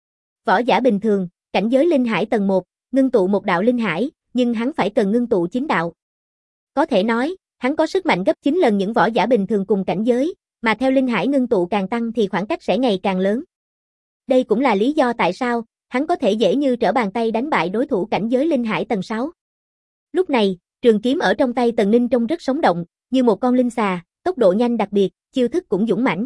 Võ giả bình thường, cảnh giới linh hải tầng 1, ngưng tụ một đạo linh hải, nhưng hắn phải cần ngưng tụ 9 đạo. Có thể nói, hắn có sức mạnh gấp 9 lần những võ giả bình thường cùng cảnh giới, mà theo linh hải ngưng tụ càng tăng thì khoảng cách sẽ ngày càng lớn. Đây cũng là lý do tại sao hắn có thể dễ như trở bàn tay đánh bại đối thủ cảnh giới linh hải tầng 6. Lúc này, trường kiếm ở trong tay Tần Ninh trông rất sống động, như một con linh xà, tốc độ nhanh đặc biệt, chiêu thức cũng dũng mãnh.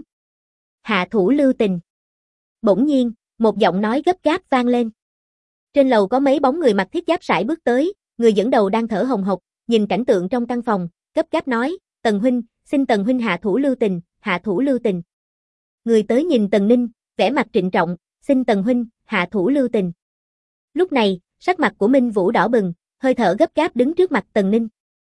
Hạ thủ lưu tình. Bỗng nhiên, một giọng nói gấp gáp vang lên. Trên lầu có mấy bóng người mặc thiết giáp sải bước tới, người dẫn đầu đang thở hồng hộc, nhìn cảnh tượng trong căn phòng, gấp gáp nói, Tần huynh, xin Tần huynh hạ thủ lưu tình, hạ thủ lưu tình. Người tới nhìn Tần Ninh, vẻ mặt trịnh trọng, xin Tần huynh, hạ thủ lưu tình. Lúc này, sắc mặt của Minh Vũ đỏ bừng, hơi thở gấp gáp đứng trước mặt Tần Ninh.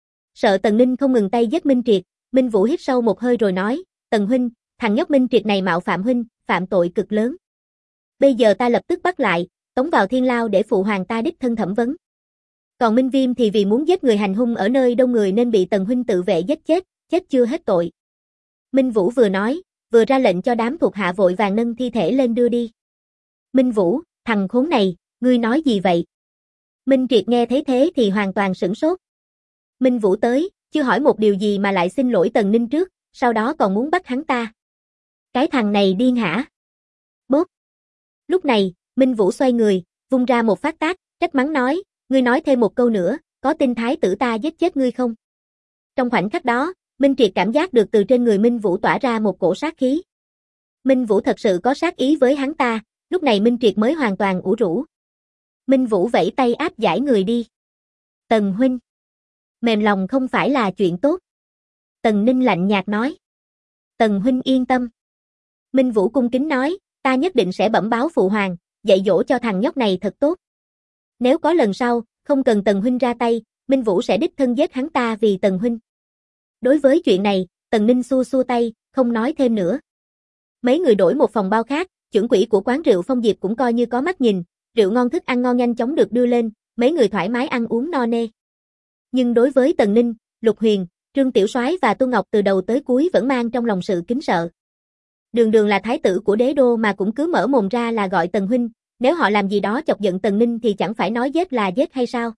Sợ Tần Ninh không ngừng tay giết Minh Triệt, Minh Vũ hít sâu một hơi rồi nói, Tần huynh, thằng nhóc Minh Triệt này mạo phạm huynh, phạm tội cực lớn. Bây giờ ta lập tức bắt lại, tống vào Thiên Lao để Phụ Hoàng ta đích thân thẩm vấn. Còn Minh Viêm thì vì muốn giết người hành hung ở nơi đông người nên bị Tần huynh tự vệ giết chết, chết chưa hết tội. Minh Vũ vừa nói, vừa ra lệnh cho đám thuộc hạ vội vàng nâng thi thể lên đưa đi. Minh Vũ, thằng khốn này, ngươi nói gì vậy? Minh Triệt nghe thấy thế thì hoàn toàn sửng sốt. Minh Vũ tới, chưa hỏi một điều gì mà lại xin lỗi Tần Ninh trước, sau đó còn muốn bắt hắn ta. Cái thằng này điên hả? Bốp. Lúc này, Minh Vũ xoay người, vung ra một phát tát, trách mắng nói, ngươi nói thêm một câu nữa, có tin thái tử ta giết chết ngươi không? Trong khoảnh khắc đó, Minh Triệt cảm giác được từ trên người Minh Vũ tỏa ra một cổ sát khí. Minh Vũ thật sự có sát ý với hắn ta, lúc này Minh Triệt mới hoàn toàn ủ rũ. Minh Vũ vẫy tay áp giải người đi. Tần huynh. Mềm lòng không phải là chuyện tốt. Tần Ninh lạnh nhạt nói. Tần huynh yên tâm. Minh Vũ cung kính nói, ta nhất định sẽ bẩm báo Phụ Hoàng, dạy dỗ cho thằng nhóc này thật tốt. Nếu có lần sau, không cần Tần huynh ra tay, Minh Vũ sẽ đích thân giết hắn ta vì Tần huynh. Đối với chuyện này, Tần Ninh xua xua tay, không nói thêm nữa. Mấy người đổi một phòng bao khác, trưởng quỹ của quán rượu Phong Diệp cũng coi như có mắt nhìn, rượu ngon thức ăn ngon nhanh chóng được đưa lên, mấy người thoải mái ăn uống no nê. Nhưng đối với Tần Ninh, Lục Huyền, Trương Tiểu Soái và Tuân Ngọc từ đầu tới cuối vẫn mang trong lòng sự kính sợ. Đường Đường là thái tử của đế đô mà cũng cứ mở mồm ra là gọi Tần huynh, nếu họ làm gì đó chọc giận Tần Ninh thì chẳng phải nói giết là giết hay sao?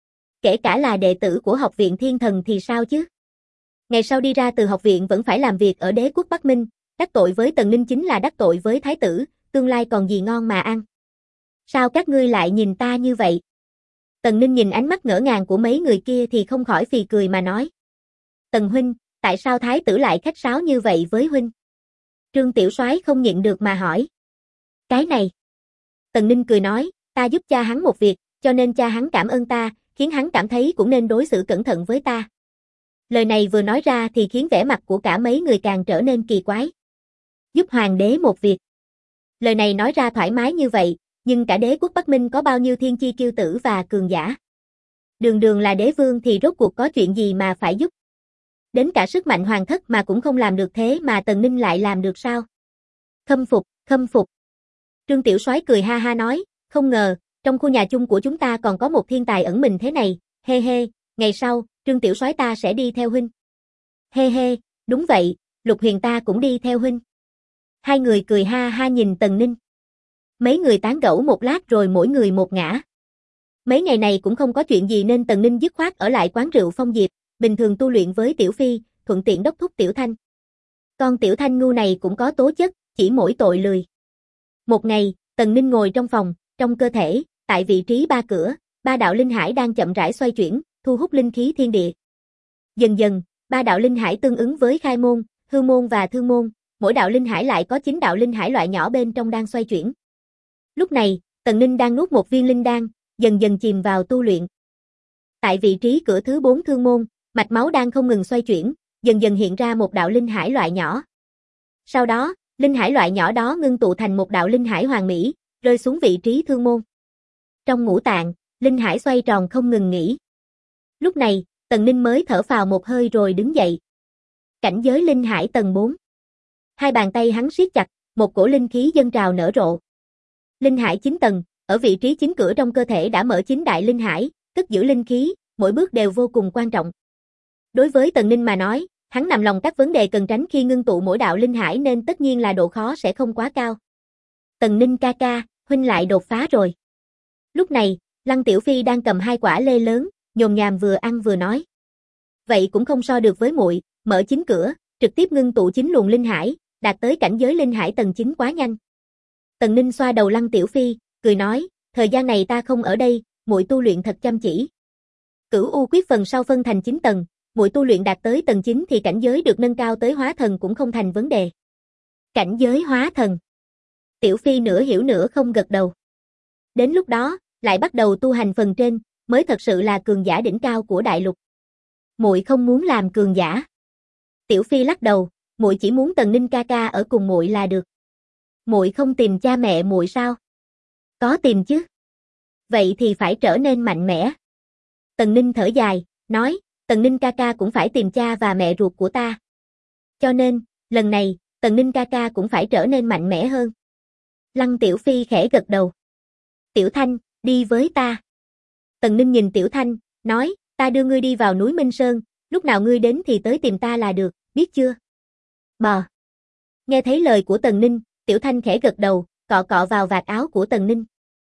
Kể cả là đệ tử của học viện Thiên Thần thì sao chứ? Ngày sau đi ra từ học viện vẫn phải làm việc ở đế quốc Bắc Minh, đắc tội với Tần Ninh chính là đắc tội với thái tử, tương lai còn gì ngon mà ăn. Sao các ngươi lại nhìn ta như vậy? Tần Ninh nhìn ánh mắt ngỡ ngàng của mấy người kia thì không khỏi phì cười mà nói. Tần huynh, tại sao thái tử lại khách sáo như vậy với huynh? Trương Tiểu Soái không nhịn được mà hỏi. Cái này. Tần Ninh cười nói, ta giúp cha hắn một việc, cho nên cha hắn cảm ơn ta, khiến hắn cảm thấy cũng nên đối xử cẩn thận với ta. Lời này vừa nói ra thì khiến vẻ mặt của cả mấy người càng trở nên kỳ quái. Giúp hoàng đế một việc. Lời này nói ra thoải mái như vậy, nhưng cả đế quốc Bắc Minh có bao nhiêu thiên chi kiêu tử và cường giả. Đường Đường là đế vương thì rốt cuộc có chuyện gì mà phải giúp. Đến cả sức mạnh hoàng thất mà cũng không làm được thế mà Tần Ninh lại làm được sao? Khâm phục, khâm phục. Trương Tiểu Soái cười ha ha nói, không ngờ, trong khu nhà chung của chúng ta còn có một thiên tài ẩn mình thế này, hê hê, ngày sau, Trương Tiểu Soái ta sẽ đi theo huynh. Hê hê, đúng vậy, Lục Huyền ta cũng đi theo huynh. Hai người cười ha ha nhìn Tần Ninh. Mấy người tán gẫu một lát rồi mỗi người một ngã. Mấy ngày này cũng không có chuyện gì nên Tần Ninh dứt khoát ở lại quán rượu Phong Diệp, bình thường tu luyện với Tiểu Phi, thuận tiện đốc thúc Tiểu Thanh. Con Tiểu Thanh ngu này cũng có tố chất, chỉ mỗi tội lười. Một ngày, Tần Ninh ngồi trong phòng, trong cơ thể, tại vị trí ba cửa, ba đạo linh hải đang chậm rãi xoay chuyển, thu hút linh khí thiên địa. Dần dần, ba đạo linh hải tương ứng với khai môn, hư môn và thương môn, mỗi đạo linh hải lại có 9 đạo linh hải loại nhỏ bên trong đang xoay chuyển. Lúc này, Tần Ninh đang nuốt một viên linh đan, dần dần chìm vào tu luyện. Tại vị trí cửa thứ 4 thương môn, mạch máu đang không ngừng xoay chuyển, dần dần hiện ra một đạo linh hải loại nhỏ. Sau đó, linh hải loại nhỏ đó ngưng tụ thành một đạo linh hải hoàn mỹ, rơi xuống vị trí thương môn. Trong ngũ tạng, linh hải xoay tròn không ngừng nghỉ. Lúc này, Tần Ninh mới thở phào một hơi rồi đứng dậy. Cảnh giới linh hải tầng 4. Hai bàn tay hắn siết chặt, một cổ linh khí dâng trào nở rộ. Linh hải 9 tầng, ở vị trí chính cửa trong cơ thể đã mở 9 đại linh hải, cất giữ linh khí, mỗi bước đều vô cùng quan trọng. Đối với Tần Ninh mà nói, hắn nằm lòng các vấn đề cần tránh khi ngưng tụ mỗi đạo linh hải nên tất nhiên là độ khó sẽ không quá cao. Tần Ninh ca ca, huynh lại đột phá rồi. Lúc này, Lăng Tiểu Phi đang cầm 2 quả lê lớn, nhồm nhàm vừa ăn vừa nói. Vậy cũng không so được với muội, mở 9 cửa, trực tiếp ngưng tụ 9 luồng linh hải, đạt tới cảnh giới linh hải tầng 9 quá nhanh. Tần Ninh xoa đầu Lăng Tiểu Phi, cười nói, thời gian này ta không ở đây, muội tu luyện thật chăm chỉ. Cửu U quyết phần sau phân thành 9 tầng, muội tu luyện đạt tới tầng 9 thì cảnh giới được nâng cao tới hóa thần cũng không thành vấn đề. Cảnh giới hóa thần. Tiểu Phi nửa hiểu nửa không gật đầu. Đến lúc đó, lại bắt đầu tu hành phần trên, mới thật sự là cường giả đỉnh cao của đại lục. Muội không muốn làm cường giả. Tiểu Phi lắc đầu, muội chỉ muốn Tần Ninh ca ca ở cùng muội là được. Muội không tìm cha mẹ muội sao? Có tìm chứ. Vậy thì phải trở nên mạnh mẽ. Tần Ninh thở dài, nói, Tần Ninh ca ca cũng phải tìm cha và mẹ ruột của ta. Cho nên, lần này, Tần Ninh ca ca cũng phải trở nên mạnh mẽ hơn. Lăng Tiểu Phi khẽ gật đầu. Tiểu Thanh, đi với ta. Tần Ninh nhìn Tiểu Thanh, nói, ta đưa ngươi đi vào núi Minh Sơn, lúc nào ngươi đến thì tới tìm ta là được, biết chưa? Bò. Nghe thấy lời của Tần Ninh, Tiểu Thanh khẽ gật đầu, cọ cọ vào vạt áo của Tần Ninh.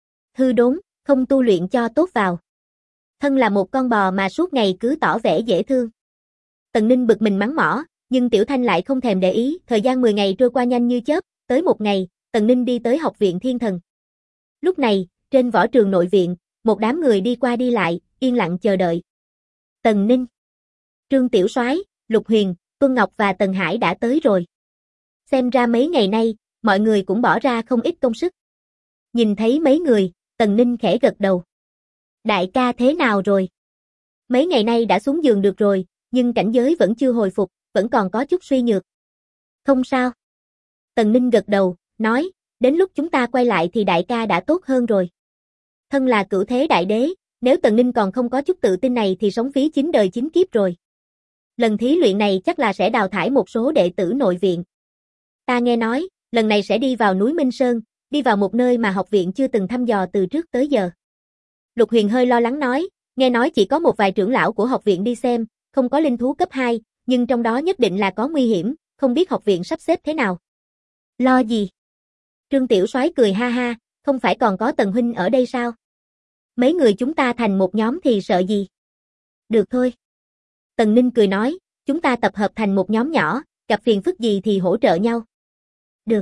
Hư đốn, không tu luyện cho tốt vào. Thân là một con bò mà suốt ngày cứ tỏ vẻ dễ thương. Tần Ninh bực mình mắng mỏ, nhưng Tiểu Thanh lại không thèm để ý, thời gian 10 ngày trôi qua nhanh như chớp, tới một ngày, Tần Ninh đi tới học viện Thiên Thần. Lúc này, trên võ trường nội viện, một đám người đi qua đi lại, yên lặng chờ đợi. Tần Ninh, Trương Tiểu Soái, Lục Huyền, Tuân Ngọc và Tần Hải đã tới rồi. Xem ra mấy ngày nay, mọi người cũng bỏ ra không ít công sức. Nhìn thấy mấy người, Tần Ninh khẽ gật đầu. Đại ca thế nào rồi? Mấy ngày nay đã xuống giường được rồi, nhưng cảnh giới vẫn chưa hồi phục, vẫn còn có chút suy nhược. Không sao. Tần Ninh gật đầu, nói, đến lúc chúng ta quay lại thì đại ca đã tốt hơn rồi. Thân là cửu thế đại đế, nếu Tần Ninh còn không có chút tự tin này thì sống phí 9 đời 9 kiếp rồi. Lần thí luyện này chắc là sẽ đào thải một số đệ tử nội viện. Ta nghe nói, lần này sẽ đi vào núi Minh Sơn, đi vào một nơi mà học viện chưa từng thăm dò từ trước tới giờ. Lục Huyền hơi lo lắng nói, nghe nói chỉ có một vài trưởng lão của học viện đi xem, không có linh thú cấp 2, nhưng trong đó nhất định là có nguy hiểm, không biết học viện sắp xếp thế nào. Lo gì? Trương Tiểu Soái cười ha ha, không phải còn có Tần huynh ở đây sao? Mấy người chúng ta thành một nhóm thì sợ gì? Được thôi. Tần Ninh cười nói, chúng ta tập hợp thành một nhóm nhỏ, gặp phiền phức gì thì hỗ trợ nhau. Được.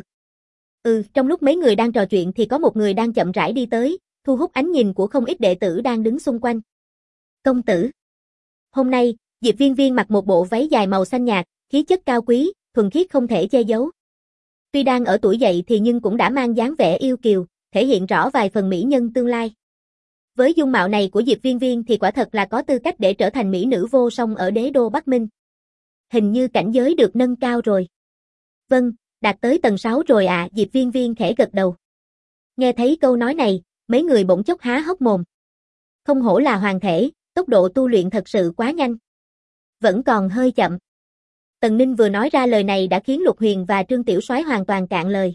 Trong lúc mấy người đang trò chuyện thì có một người đang chậm rãi đi tới, thu hút ánh nhìn của không ít đệ tử đang đứng xung quanh. Công tử. Hôm nay, Diệp Viên Viên mặc một bộ váy dài màu xanh nhạt, khí chất cao quý, thuần khiết không thể che giấu. Tuy đang ở tuổi dậy thì nhưng cũng đã mang dáng vẻ yêu kiều, thể hiện rõ vài phần mỹ nhân tương lai. Với dung mạo này của Diệp Viên Viên thì quả thật là có tư cách để trở thành mỹ nữ vô song ở đế đô Bắc Minh. Hình như cảnh giới được nâng cao rồi. Vâng, đạt tới tầng 6 rồi ạ, Diệp Viên Viên khẽ gật đầu. Nghe thấy câu nói này, mấy người bỗng chốc há hốc mồm. Không hổ là hoàng thể, tốc độ tu luyện thật sự quá nhanh. Vẫn còn hơi chậm. Tần Ninh vừa nói ra lời này đã khiến Lục Huyền và Trương Tiểu Soái hoàn toàn cạn lời.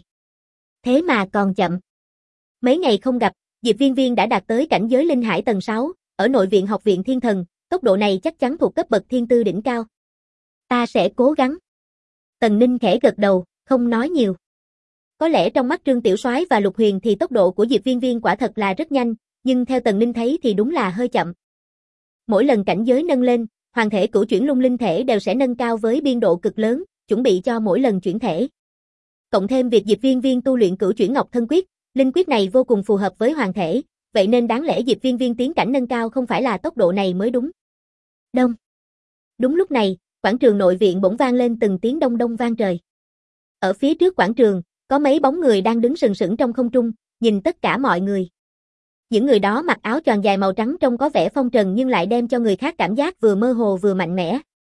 Thế mà còn chậm. Mấy ngày không gặp, Diệp Viên Viên đã đạt tới cảnh giới linh hải tầng 6, ở nội viện học viện thiên thần, tốc độ này chắc chắn thuộc cấp bậc thiên tư đỉnh cao. Ta sẽ cố gắng. Tần Ninh khẽ gật đầu, không nói nhiều. Có lẽ trong mắt Trương Tiểu Soái và Lục Huyền thì tốc độ của Diệp Viên Viên quả thật là rất nhanh, nhưng theo Tần Ninh thấy thì đúng là hơi chậm. Mỗi lần cảnh giới nâng lên, hoàng thể cửu chuyển lung linh thể đều sẽ nâng cao với biên độ cực lớn, chuẩn bị cho mỗi lần chuyển thể. Cộng thêm việc Diệp Viên Viên tu luyện cửu chuyển Ngọc Thân Quyết, linh quyết này vô cùng phù hợp với hoàng thể, vậy nên đáng lẽ Diệp Viên Viên tiến cảnh nâng cao không phải là tốc độ này mới đúng. Đông. Đúng lúc này, quảng trường nội viện bỗng vang lên từng tiếng đông đông vang trời. Ở phía trước quảng trường, có mấy bóng người đang đứng sừng sững trong không trung, nhìn tất cả mọi người. Những người đó mặc áo choàng dài màu trắng trông có vẻ phong trần nhưng lại đem cho người khác cảm giác vừa mơ hồ vừa mạnh mẽ.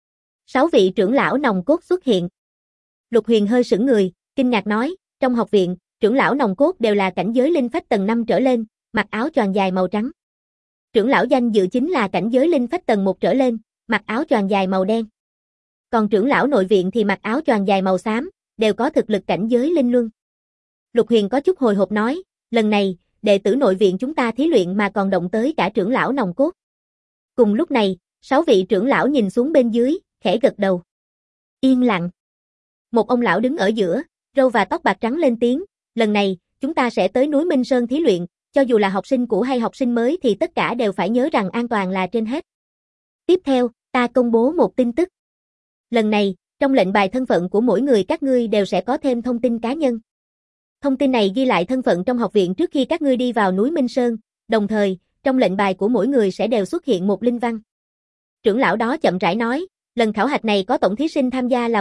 6 vị trưởng lão nòng cốt xuất hiện. Lục Huyền hơi sững người, kinh ngạc nói, trong học viện, trưởng lão nòng cốt đều là cảnh giới linh phách tầng 5 trở lên, mặc áo choàng dài màu trắng. Trưởng lão danh dự chính là cảnh giới linh phách tầng 1 trở lên, mặc áo choàng dài màu đen. Còn trưởng lão nội viện thì mặc áo choàng dài màu xám, đều có thực lực cảnh giới linh luân. Lục Huyền có chút hồi hộp nói, lần này, đệ tử nội viện chúng ta thí luyện mà còn động tới cả trưởng lão nòng cốt. Cùng lúc này, 6 vị trưởng lão nhìn xuống bên dưới, khẽ gật đầu. Yên lặng. Một ông lão đứng ở giữa, râu và tóc bạc trắng lên tiếng, lần này, chúng ta sẽ tới núi Minh Sơn thí luyện, cho dù là học sinh cũ hay học sinh mới thì tất cả đều phải nhớ rằng an toàn là trên hết. Tiếp theo, ta công bố một tin tức. Lần này, trong lệnh bài thân phận của mỗi người các ngươi đều sẽ có thêm thông tin cá nhân. Thông tin này ghi lại thân phận trong học viện trước khi các ngươi đi vào núi Minh Sơn, đồng thời, trong lệnh bài của mỗi người sẽ đều xuất hiện một linh văn. Trưởng lão đó chậm rãi nói, lần khảo hạch này có tổng thí sinh tham gia là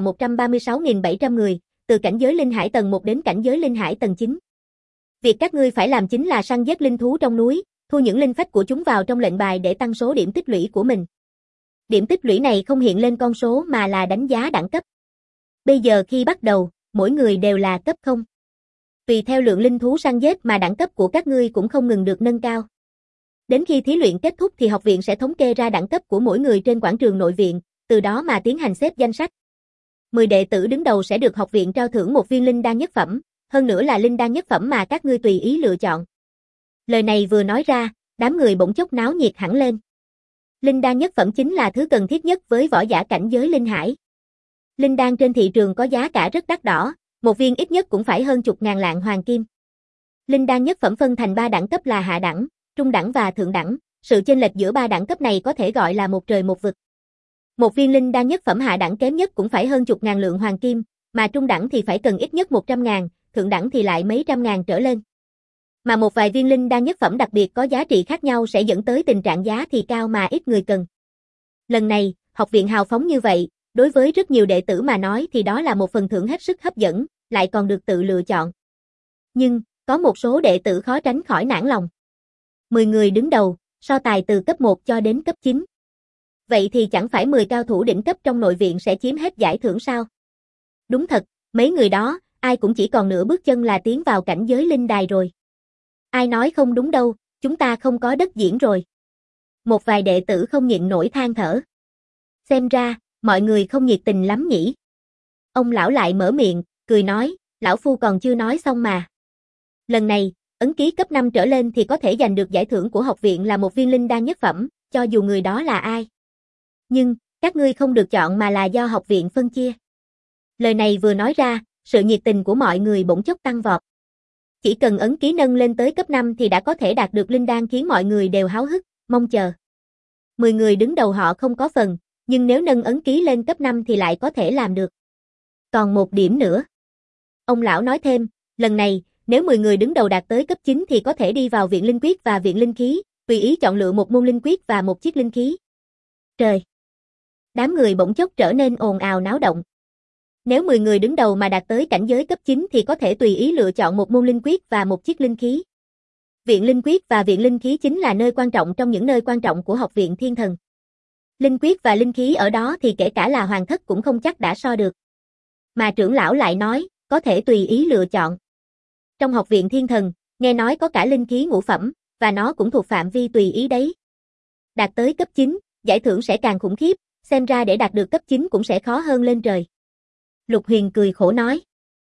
136.700 người, từ cảnh giới linh hải tầng 1 đến cảnh giới linh hải tầng 9. Việc các ngươi phải làm chính là săn giết linh thú trong núi, thu những linh phách của chúng vào trong lệnh bài để tăng số điểm tích lũy của mình. Điểm tích lũy này không hiện lên con số mà là đánh giá đẳng cấp. Bây giờ khi bắt đầu, mỗi người đều là cấp 0. Tùy theo lượng linh thú săn giết mà đẳng cấp của các ngươi cũng không ngừng được nâng cao. Đến khi thí luyện kết thúc thì học viện sẽ thống kê ra đẳng cấp của mỗi người trên quảng trường nội viện, từ đó mà tiến hành xếp danh sách. 10 đệ tử đứng đầu sẽ được học viện trao thưởng một viên linh đan nhất phẩm, hơn nữa là linh đan nhất phẩm mà các ngươi tùy ý lựa chọn. Lời này vừa nói ra, đám người bỗng chốc náo nhiệt hẳn lên. Linh đan nhất phẩm chính là thứ cần thiết nhất với võ giả cảnh giới linh hải. Linh đan trên thị trường có giá cả rất đắt đỏ, một viên ít nhất cũng phải hơn chục ngàn lạng hoàng kim. Linh đan nhất phẩm phân thành 3 đẳng cấp là hạ đẳng, trung đẳng và thượng đẳng, sự chênh lệch giữa 3 đẳng cấp này có thể gọi là một trời một vực. Một viên linh đan nhất phẩm hạ đẳng kém nhất cũng phải hơn chục ngàn lượng hoàng kim, mà trung đẳng thì phải cần ít nhất 100 ngàn, thượng đẳng thì lại mấy trăm ngàn trở lên. Mà một vài viên linh đan nhất phẩm đặc biệt có giá trị khác nhau sẽ dẫn tới tình trạng giá thì cao mà ít người cần. Lần này, học viện hào phóng như vậy, đối với rất nhiều đệ tử mà nói thì đó là một phần thưởng hết sức hấp dẫn, lại còn được tự lựa chọn. Nhưng, có một số đệ tử khó tránh khỏi nản lòng. 10 người đứng đầu, so tài từ cấp 1 cho đến cấp 9. Vậy thì chẳng phải 10 cao thủ đỉnh cấp trong nội viện sẽ chiếm hết giải thưởng sao? Đúng thật, mấy người đó, ai cũng chỉ còn nửa bước chân là tiến vào cảnh giới linh đài rồi. Ai nói không đúng đâu, chúng ta không có đất diễn rồi. Một vài đệ tử không nhịn nổi than thở. Xem ra, mọi người không nhiệt tình lắm nhỉ. Ông lão lại mở miệng, cười nói, lão phu còn chưa nói xong mà. Lần này, ấn ký cấp 5 trở lên thì có thể giành được giải thưởng của học viện là một viên linh đan nhất phẩm, cho dù người đó là ai. Nhưng, các ngươi không được chọn mà là do học viện phân chia. Lời này vừa nói ra, sự nhiệt tình của mọi người bỗng chốc tăng vọt. Chỉ cần ấn ký nâng lên tới cấp 5 thì đã có thể đạt được linh đan, khiến mọi người đều háo hức, mong chờ. 10 người đứng đầu họ không có phần, nhưng nếu nâng ấn ký lên cấp 5 thì lại có thể làm được. Còn một điểm nữa. Ông lão nói thêm, lần này, nếu 10 người đứng đầu đạt tới cấp 9 thì có thể đi vào viện linh quyết và viện linh khí, tùy ý chọn lựa một môn linh quyết và một chiếc linh khí. Trời! Đám người bỗng chốc trở nên ồn ào náo động. Nếu 10 người đứng đầu mà đạt tới cảnh giới cấp 9 thì có thể tùy ý lựa chọn một môn linh quyết và một chiếc linh khí. Viện linh quyết và viện linh khí chính là nơi quan trọng trong những nơi quan trọng của học viện Thiên Thần. Linh quyết và linh khí ở đó thì kể cả là hoàng thất cũng không chắc đã so được. Mà trưởng lão lại nói, có thể tùy ý lựa chọn. Trong học viện Thiên Thần, nghe nói có cả linh khí ngũ phẩm, và nó cũng thuộc phạm vi tùy ý đấy. Đạt tới cấp 9, giải thưởng sẽ càng khủng khiếp, xem ra để đạt được cấp 9 cũng sẽ khó hơn lên trời. Lục Huyền cười khổ nói.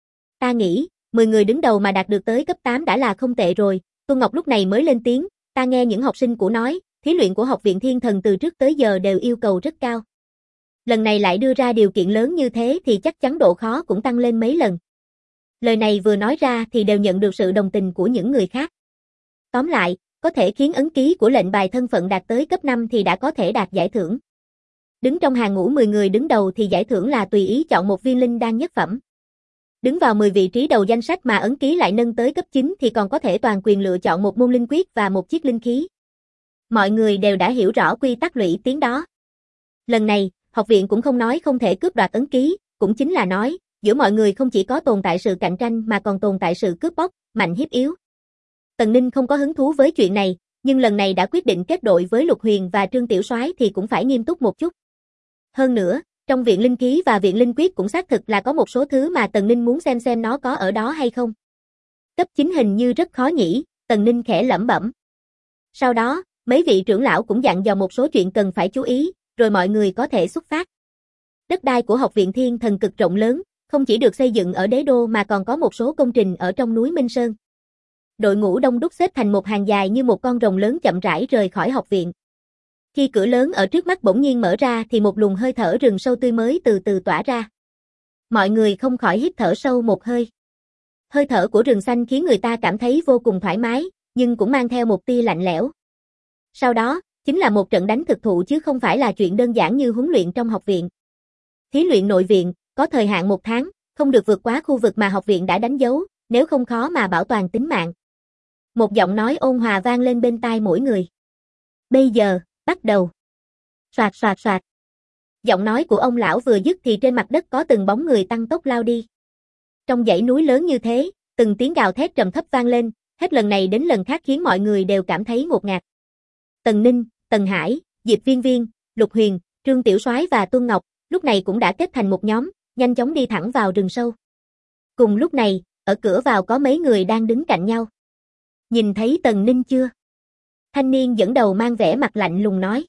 Ta nghĩ, 10 người đứng đầu mà đạt được tới cấp 8 đã là không tệ rồi. Tuân Ngọc lúc này mới lên tiếng, ta nghe những học sinh của nói, thí luyện của học viện Thiên Thần từ trước tới giờ đều yêu cầu rất cao. Lần này lại đưa ra điều kiện lớn như thế thì chắc chắn độ khó cũng tăng lên mấy lần. Lời này vừa nói ra thì đều nhận được sự đồng tình của những người khác. Tóm lại, có thể khiến ấn ký của lệnh bài thân phận đạt tới cấp 5 thì đã có thể đạt giải thưởng. Đứng trong hàng ngũ 10 người đứng đầu thì giải thưởng là tùy ý chọn một viên linh đan nhất phẩm. Đứng vào 10 vị trí đầu danh sách mà ấn ký lại nâng tới cấp 9 thì còn có thể toàn quyền lựa chọn một môn linh quyết và một chiếc linh khí. Mọi người đều đã hiểu rõ quy tắc lũy tiến đó. Lần này, học viện cũng không nói không thể cướp đoạt ấn ký, cũng chính là nói, giữa mọi người không chỉ có tồn tại sự cạnh tranh mà còn tồn tại sự cướp bóc, mạnh hiếp yếu. Tần Ninh không có hứng thú với chuyện này, nhưng lần này đã quyết định kết đội với Lục Huyền và Trương Tiểu Soái thì cũng phải nghiêm túc một chút. Hơn nữa, trong viện linh khí và viện linh quyết cũng xác thực là có một số thứ mà Tần Ninh muốn xem nó có ở đó hay không. Cấp 9 hình như rất khó nhỉ, Tần Ninh khẽ lẩm bẩm. Sau đó, mấy vị trưởng lão cũng dặn dò một số chuyện cần phải chú ý, rồi mọi người có thể xuất phát. Đất đai của học viện Thiên Thần cực rộng lớn, không chỉ được xây dựng ở đế đô mà còn có một số công trình ở trong núi Minh Sơn. Đội ngũ đông đúc xếp thành một hàng dài như một con rồng lớn chậm rãi rời khỏi học viện. Khi cửa lớn ở trước mắt bỗng nhiên mở ra thì một luồng hơi thở rừng sâu tươi mới từ từ tỏa ra. Mọi người không khỏi hít thở sâu một hơi. Hơi thở của rừng xanh khiến người ta cảm thấy vô cùng thoải mái, nhưng cũng mang theo một tia lạnh lẽo. Sau đó, chính là một trận đánh thực thụ chứ không phải là chuyện đơn giản như huấn luyện trong học viện. Thí luyện nội viện, có thời hạn 1 tháng, không được vượt quá khu vực mà học viện đã đánh dấu, nếu không khó mà bảo toàn tính mạng. Một giọng nói ôn hòa vang lên bên tai mỗi người. Bây giờ, bắt đầu. Soạt soạt soạt. Giọng nói của ông lão vừa dứt thì trên mặt đất có từng bóng người tăng tốc lao đi. Trong dãy núi lớn như thế, từng tiếng gào thét trầm thấp vang lên, hết lần này đến lần khác khiến mọi người đều cảm thấy ngột ngạt. Tần Ninh, Tần Hải, Diệp Viên Viên, Lục Huyền, Trương Tiểu Soái và Tuân Ngọc, lúc này cũng đã kết thành một nhóm, nhanh chóng đi thẳng vào rừng sâu. Cùng lúc này, ở cửa vào có mấy người đang đứng cạnh nhau. Nhìn thấy Tần Ninh chưa? Thanh niên dẫn đầu mang vẻ mặt lạnh lùng nói.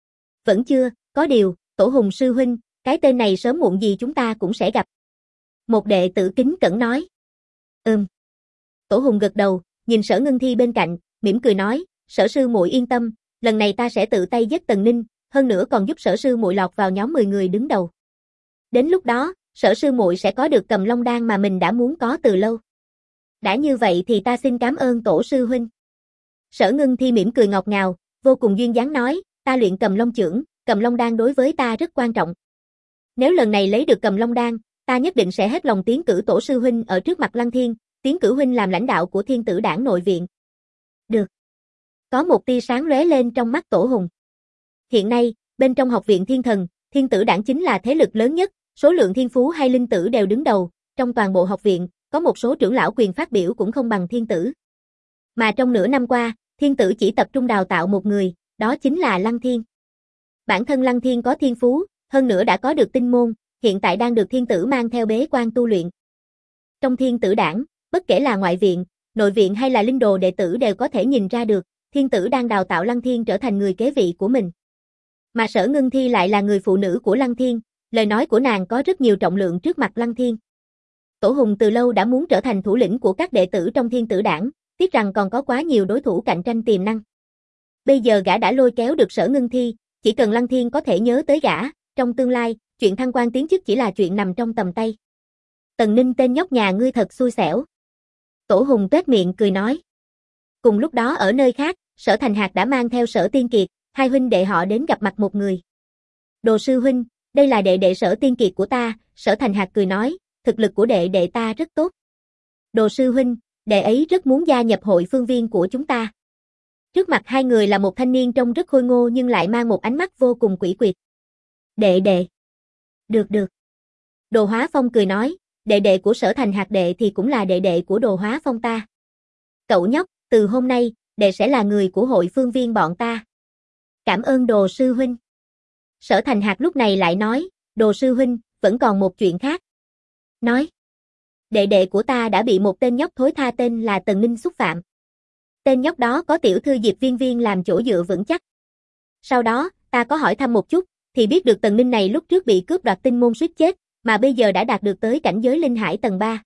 Vẫn chưa, có điều, Tổ Hùng sư huynh, cái tên này sớm muộn gì chúng ta cũng sẽ gặp. Một đệ tử kính cẩn nói. Tổ Hùng gật đầu, nhìn Sở Ngân Thi bên cạnh, mỉm cười nói, Sở sư muội yên tâm, lần này ta sẽ tự tay giết Tần Ninh, hơn nữa còn giúp Sở sư muội lọt vào nhóm 10 người đứng đầu. Đến lúc đó, Sở sư muội sẽ có được Cầm Long đan mà mình đã muốn có từ lâu. Đã như vậy thì ta xin cảm ơn Tổ sư huynh. Sở Ngân Thi mỉm cười ngọt ngào, vô cùng duyên dáng nói, ta luyện Cầm Long chưởng, Cầm Long đan đối với ta rất quan trọng. Nếu lần này lấy được Cầm Long đan, ta nhất định sẽ hết lòng tiến cử Tổ sư huynh ở trước mặt Lăng Thiên, tiến cử huynh làm lãnh đạo của Thiên Tử Đảng nội viện. Được. Có một tia sáng lóe lên trong mắt Tổ Hùng. Hiện nay, bên trong học viện Thiên Thần, Thiên Tử Đảng chính là thế lực lớn nhất, số lượng thiên phú hay linh tử đều đứng đầu, trong toàn bộ học viện, có một số trưởng lão quyền phát biểu cũng không bằng Thiên Tử. Mà trong nửa năm qua, Thiên Tử chỉ tập trung đào tạo một người, đó chính là Lăng Thiên. Bản thân Lăng Thiên có thiên phú, hơn nữa đã có được tinh môn, hiện tại đang được Thiên Tử mang theo bế quan tu luyện. Trong Thiên Tử Đảng, bất kể là ngoại viện, nội viện hay là linh đồ đệ tử đều có thể nhìn ra được, Thiên Tử đang đào tạo Lăng Thiên trở thành người kế vị của mình. Mà Sở Ngân Thi lại là người phụ nữ của Lăng Thiên, lời nói của nàng có rất nhiều trọng lượng trước mặt Lăng Thiên. Tổ Hùng từ lâu đã muốn trở thành thủ lĩnh của các đệ tử trong Thiên Tử Đảng, tiếc rằng còn có quá nhiều đối thủ cạnh tranh tiềm năng. Bây giờ gã đã lôi kéo được Sở Ngưng Thi, chỉ cần Lăng Thiên có thể nhớ tới gã, trong tương lai, chuyện thăng quan tiến chức chỉ là chuyện nằm trong tầm tay. Tần Ninh tên nhóc nhà ngươi thật xui xẻo. Tổ Hùng tuét miệng cười nói. Cùng lúc đó ở nơi khác, Sở Thành Hạc đã mang theo Sở Tiên Kiệt, hai huynh đệ họ đến gặp mặt một người. Đồ sư huynh, đây là đệ đệ Sở Tiên Kiệt của ta, Sở Thành Hạc cười nói, thực lực của đệ đệ ta rất tốt. Đồ sư huynh, đệ ấy rất muốn gia nhập hội phương viên của chúng ta. Trước mặt hai người là một thanh niên trông rất khôi ngô nhưng lại mang một ánh mắt vô cùng quỷ quyệt. Đệ đệ. Được được. Đồ Hóa Phong cười nói, đệ đệ của Sở Thành Hạc đệ thì cũng là đệ đệ của Đồ Hóa Phong ta. Cậu nhóc, từ hôm nay, đệ sẽ là người của hội phương viên bọn ta. Cảm ơn Đồ sư huynh. Sở Thành Hạc lúc này lại nói, Đồ sư huynh, vẫn còn một chuyện khác. Nói. Đệ đệ của ta đã bị một tên nhóc thối tha tên là Tần Ninh xúc phạm. Tên nhóc đó có tiểu thư Diệp Viên Viên làm chỗ dựa vững chắc. Sau đó, ta có hỏi thăm một chút, thì biết được Tần Ninh này lúc trước bị cướp đoạt tinh môn suýt chết, mà bây giờ đã đạt được tới cảnh giới linh hải tầng 3.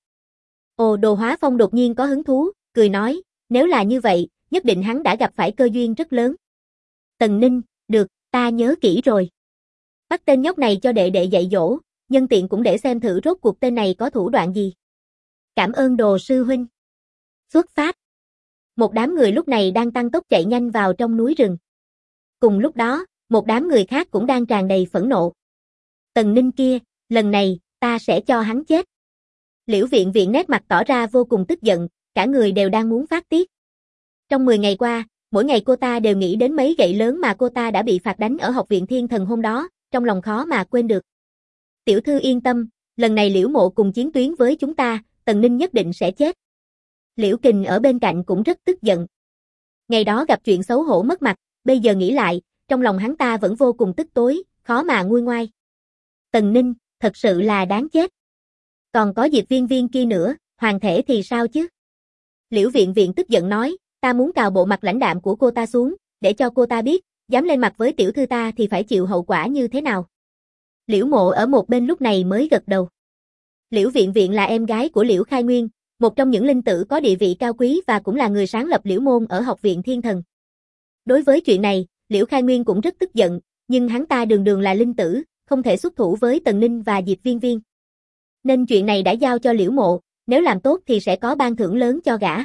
Ồ, Đồ Hóa Phong đột nhiên có hứng thú, cười nói, nếu là như vậy, nhất định hắn đã gặp phải cơ duyên rất lớn. Tần Ninh, được, ta nhớ kỹ rồi. Bắt tên nhóc này cho đệ đệ dạy dỗ, nhân tiện cũng để xem thử rốt cuộc tên này có thủ đoạn gì. Cảm ơn Đồ sư huynh. Xuất phát. Một đám người lúc này đang tăng tốc chạy nhanh vào trong núi rừng. Cùng lúc đó, một đám người khác cũng đang tràn đầy phẫn nộ. Tần Ninh kia, lần này, ta sẽ cho hắn chết. Liễu Viện Viện nét mặt tỏ ra vô cùng tức giận, cả người đều đang muốn phát tiết. Trong 10 ngày qua, mỗi ngày cô ta đều nghĩ đến mấy gậy lớn mà cô ta đã bị phạt đánh ở Học viện Thiên Thần hôm đó, trong lòng khó mà quên được. Tiểu thư yên tâm, lần này Liễu Mộ cùng chiến tuyến với chúng ta, Tần Ninh nhất định sẽ chết. Liễu Kình ở bên cạnh cũng rất tức giận. Ngày đó gặp chuyện xấu hổ mất mặt, bây giờ nghĩ lại, trong lòng hắn ta vẫn vô cùng tức tối, khó mà nguôi ngoai. Tần Ninh, thật sự là đáng chết. Còn có Diệp Viên Viên kia nữa, hoàng thể thì sao chứ? Liễu Viện Viện tức giận nói, ta muốn cào bộ mặt lãnh đạm của cô ta xuống, để cho cô ta biết, dám lên mặt với tiểu thư ta thì phải chịu hậu quả như thế nào. Liễu Mộ ở một bên lúc này mới gật đầu. Liễu Viện Viện là em gái của Liễu Khai Nguyên, một trong những linh tử có địa vị cao quý và cũng là người sáng lập Liễu môn ở Học viện Thiên Thần. Đối với chuyện này, Liễu Khai Nguyên cũng rất tức giận, nhưng hắn ta đường đường là linh tử, không thể xuất thủ với Tần Ninh và Diệp Viên Viên. Nên chuyện này đã giao cho Liễu Mộ, nếu làm tốt thì sẽ có ban thưởng lớn cho gã.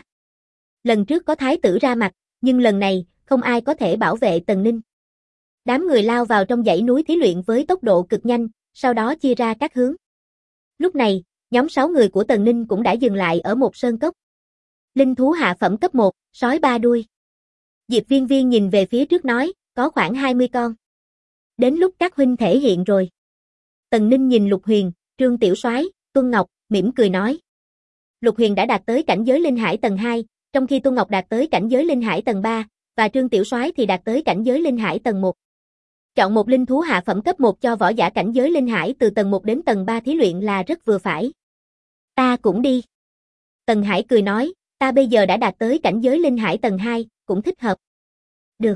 Lần trước có thái tử ra mặt, nhưng lần này, không ai có thể bảo vệ Tần Ninh. Đám người lao vào trong dãy núi thí luyện với tốc độ cực nhanh, sau đó chia ra các hướng. Lúc này, nhóm 6 người của Tần Ninh cũng đã dừng lại ở một sơn cốc. Linh thú hạ phẩm cấp 1, sói 3 đuôi. Diệp Viên Viên nhìn về phía trước nói, có khoảng 20 con. Đến lúc các huynh thể hiện rồi. Tần Ninh nhìn Lục Huyền, Trương Tiểu Soái, Tuân Ngọc, mỉm cười nói. Lục Huyền đã đạt tới cảnh giới linh hải tầng 2, trong khi Tuân Ngọc đạt tới cảnh giới linh hải tầng 3, và Trương Tiểu Soái thì đạt tới cảnh giới linh hải tầng 1. Chọn một linh thú hạ phẩm cấp 1 cho võ giả cảnh giới linh hải từ tầng 1 đến tầng 3 thí luyện là rất vừa phải. Ta cũng đi. Tần Hải cười nói, ta bây giờ đã đạt tới cảnh giới linh hải tầng 2, cũng thích hợp. Được.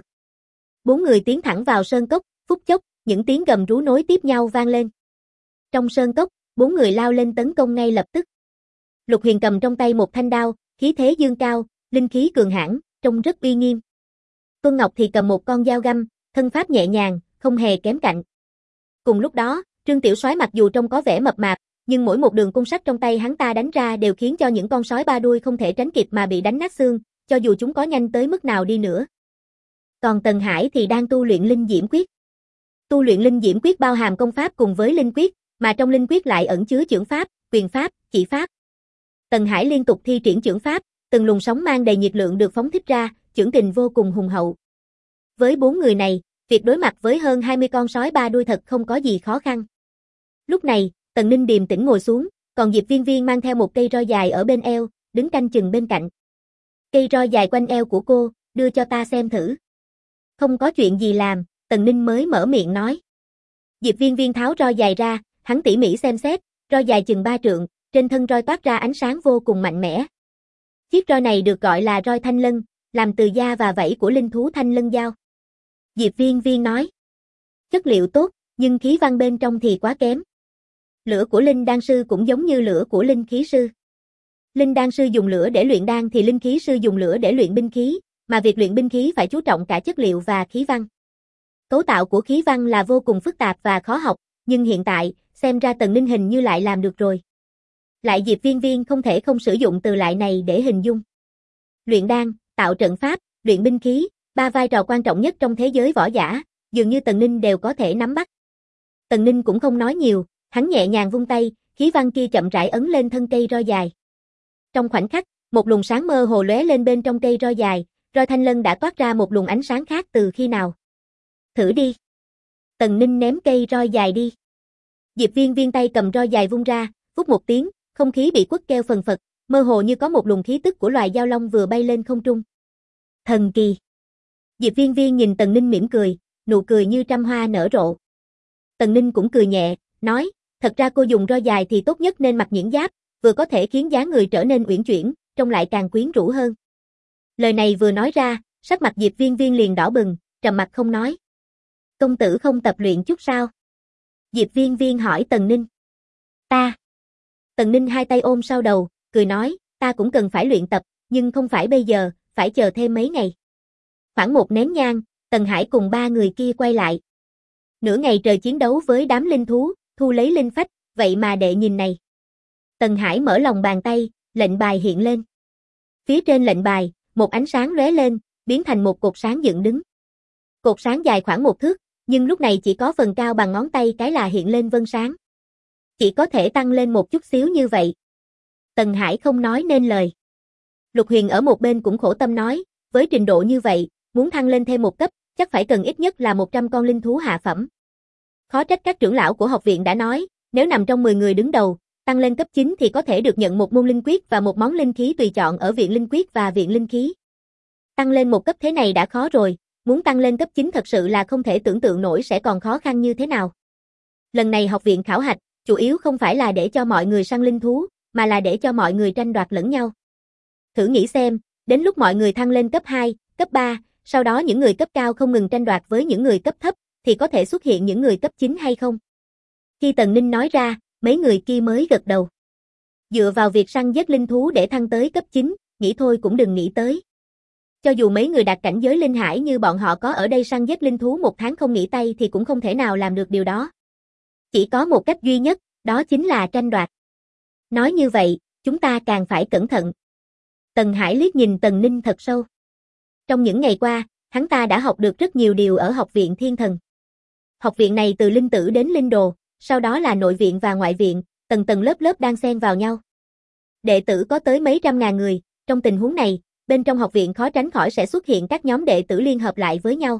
4 người tiến thẳng vào sơn cốc, phút chốc, những tiếng gầm rú nối tiếp nhau vang lên. Trong sơn cốc, 4 người lao lên tấn công ngay lập tức. Lục Huyền cầm trong tay một thanh đao, khí thế dương cao, linh khí cường hãn, trông rất uy nghiêm. Tuân Ngọc thì cầm một con dao găm, thân pháp nhẹ nhàng, không hề kém cạnh. Cùng lúc đó, Trương Tiểu Soái mặc dù trông có vẻ mập mạp, nhưng mỗi một đường côn sắt trong tay hắn ta đánh ra đều khiến cho những con sói 3 đuôi không thể tránh kịp mà bị đánh nát xương, cho dù chúng có nhanh tới mức nào đi nữa. Còn Tần Hải thì đang tu luyện Linh Diễm Quyết. Tu luyện Linh Diễm Quyết bao hàm công pháp cùng với linh quyết, mà trong linh quyết lại ẩn chứa chưởng pháp, quyền pháp, chỉ pháp. Tần Hải liên tục thi triển chưởng pháp, từng luồng sóng mang đầy nhiệt lượng được phóng thích ra, chưởng kình vô cùng hùng hậu. Với 4 người này, việc đối mặt với hơn 20 con sói 3 đuôi thật không có gì khó khăn. Lúc này, Tần Ninh điềm tĩnh ngồi xuống, còn Diệp Viên Viên mang theo một cây roi dài ở bên eo, đứng canh chừng bên cạnh. Cây roi dài quanh eo của cô, đưa cho ta xem thử. Không có chuyện gì làm, Tần Ninh mới mở miệng nói. Diệp Viên Viên tháo roi dài ra, hắn tỉ mỉ xem xét, roi dài chừng 3 trượng, trên thân roi toát ra ánh sáng vô cùng mạnh mẽ. Chiếc roi này được gọi là roi thanh lân, làm từ da và vảy của linh thú thanh lân dao. Diệp Viên Viên nói. Chất liệu tốt, nhưng khí văn bên trong thì quá kém. Lửa của linh đan sư cũng giống như lửa của linh khí sư. Linh đan sư dùng lửa để luyện đan thì linh khí sư dùng lửa để luyện binh khí, mà việc luyện binh khí phải chú trọng cả chất liệu và khí văn. Cấu tạo của khí văn là vô cùng phức tạp và khó học, nhưng hiện tại, xem ra Tần Ninh hình như lại làm được rồi. Lại Diệp Viên Viên không thể không sử dụng từ lại này để hình dung. Luyện đan, tạo trận pháp, luyện binh khí, ba vai trò quan trọng nhất trong thế giới võ giả, dường như Tần Ninh đều có thể nắm bắt. Tần Ninh cũng không nói nhiều, hắn nhẹ nhàng vung tay, khí văn kia chậm rãi ấn lên thân cây roi dài. Trong khoảnh khắc, một luồng sáng mơ hồ lóe lên bên trong cây roi dài, roi thanh lân đã toát ra một luồng ánh sáng khác từ khi nào. Thử đi. Tần Ninh ném cây roi dài đi. Diệp Viên Viên tay cầm roi dài vung ra, vút một tiếng, không khí bị quất keo phần phật, mơ hồ như có một luồng khí tức của loài giao long vừa bay lên không trung. Thần kỳ. Diệp Viên Viên nhìn Tần Ninh mỉm cười, nụ cười như trăm hoa nở rộ. Tần Ninh cũng cười nhẹ, nói, thật ra cô dùng roi dài thì tốt nhất nên mặc nhuyễn giáp, vừa có thể khiến dáng người trở nên uyển chuyển, trông lại càng quyến rũ hơn. Lời này vừa nói ra, sắc mặt Diệp Viên Viên liền đỏ bừng, trầm mặt không nói. Công tử không tập luyện chút sao? Diệp Viên Viên hỏi Tần Ninh. Ta. Tần Ninh hai tay ôm sau đầu, cười nói, ta cũng cần phải luyện tập, nhưng không phải bây giờ, phải chờ thêm mấy ngày. Khoảng một nén nhang, Tần Hải cùng ba người kia quay lại. Nửa ngày trời chiến đấu với đám linh thú, thu lấy linh phách, vậy mà đệ nhìn này. Tần Hải mở lòng bàn tay, lệnh bài hiện lên. Phía trên lệnh bài, một ánh sáng lóe lên, biến thành một cột sáng dựng đứng. Cột sáng dài khoảng 1 thước, nhưng lúc này chỉ có phần cao bằng ngón tay cái là hiện lên vân sáng. Chỉ có thể tăng lên một chút xíu như vậy. Tần Hải không nói nên lời. Lục Huyền ở một bên cũng khổ tâm nói, với trình độ như vậy, muốn thăng lên thêm một cấp, chắc phải cần ít nhất là 100 con linh thú hạ phẩm. Khó trách các trưởng lão của học viện đã nói, nếu nằm trong 10 người đứng đầu, tăng lên cấp 9 thì có thể được nhận một môn linh quyết và một món linh khí tùy chọn ở viện linh quyết và viện linh khí. Tăng lên một cấp thế này đã khó rồi, muốn tăng lên cấp 9 thật sự là không thể tưởng tượng nổi sẽ còn khó khăn như thế nào. Lần này học viện khảo hạch, chủ yếu không phải là để cho mọi người săn linh thú, mà là để cho mọi người tranh đoạt lẫn nhau. Thử nghĩ xem, đến lúc mọi người thăng lên cấp 2, cấp 3, sau đó những người cấp cao không ngừng tranh đoạt với những người cấp thấp, thì có thể xuất hiện những người cấp 9 hay không? Khi Tần Ninh nói ra, mấy người kia mới gật đầu. Dựa vào việc săn giết linh thú để thăng tới cấp 9, nghĩ thôi cũng đừng nghĩ tới. Cho dù mấy người đạt cảnh giới linh hải như bọn họ có ở đây săn giết linh thú 1 tháng không nghỉ tay thì cũng không thể nào làm được điều đó. Chỉ có một cách duy nhất, đó chính là tranh đoạt. Nói như vậy, chúng ta càng phải cẩn thận. Tần Hải liếc nhìn Tần Ninh thật sâu. Trong những ngày qua, hắn ta đã học được rất nhiều điều ở học viện Thiên Thần. Học viện này từ linh tử đến linh đồ, sau đó là nội viện và ngoại viện, tầng tầng lớp lớp đan xen vào nhau. Đệ tử có tới mấy trăm ngàn người, trong tình huống này, bên trong học viện khó tránh khỏi sẽ xuất hiện các nhóm đệ tử liên hợp lại với nhau.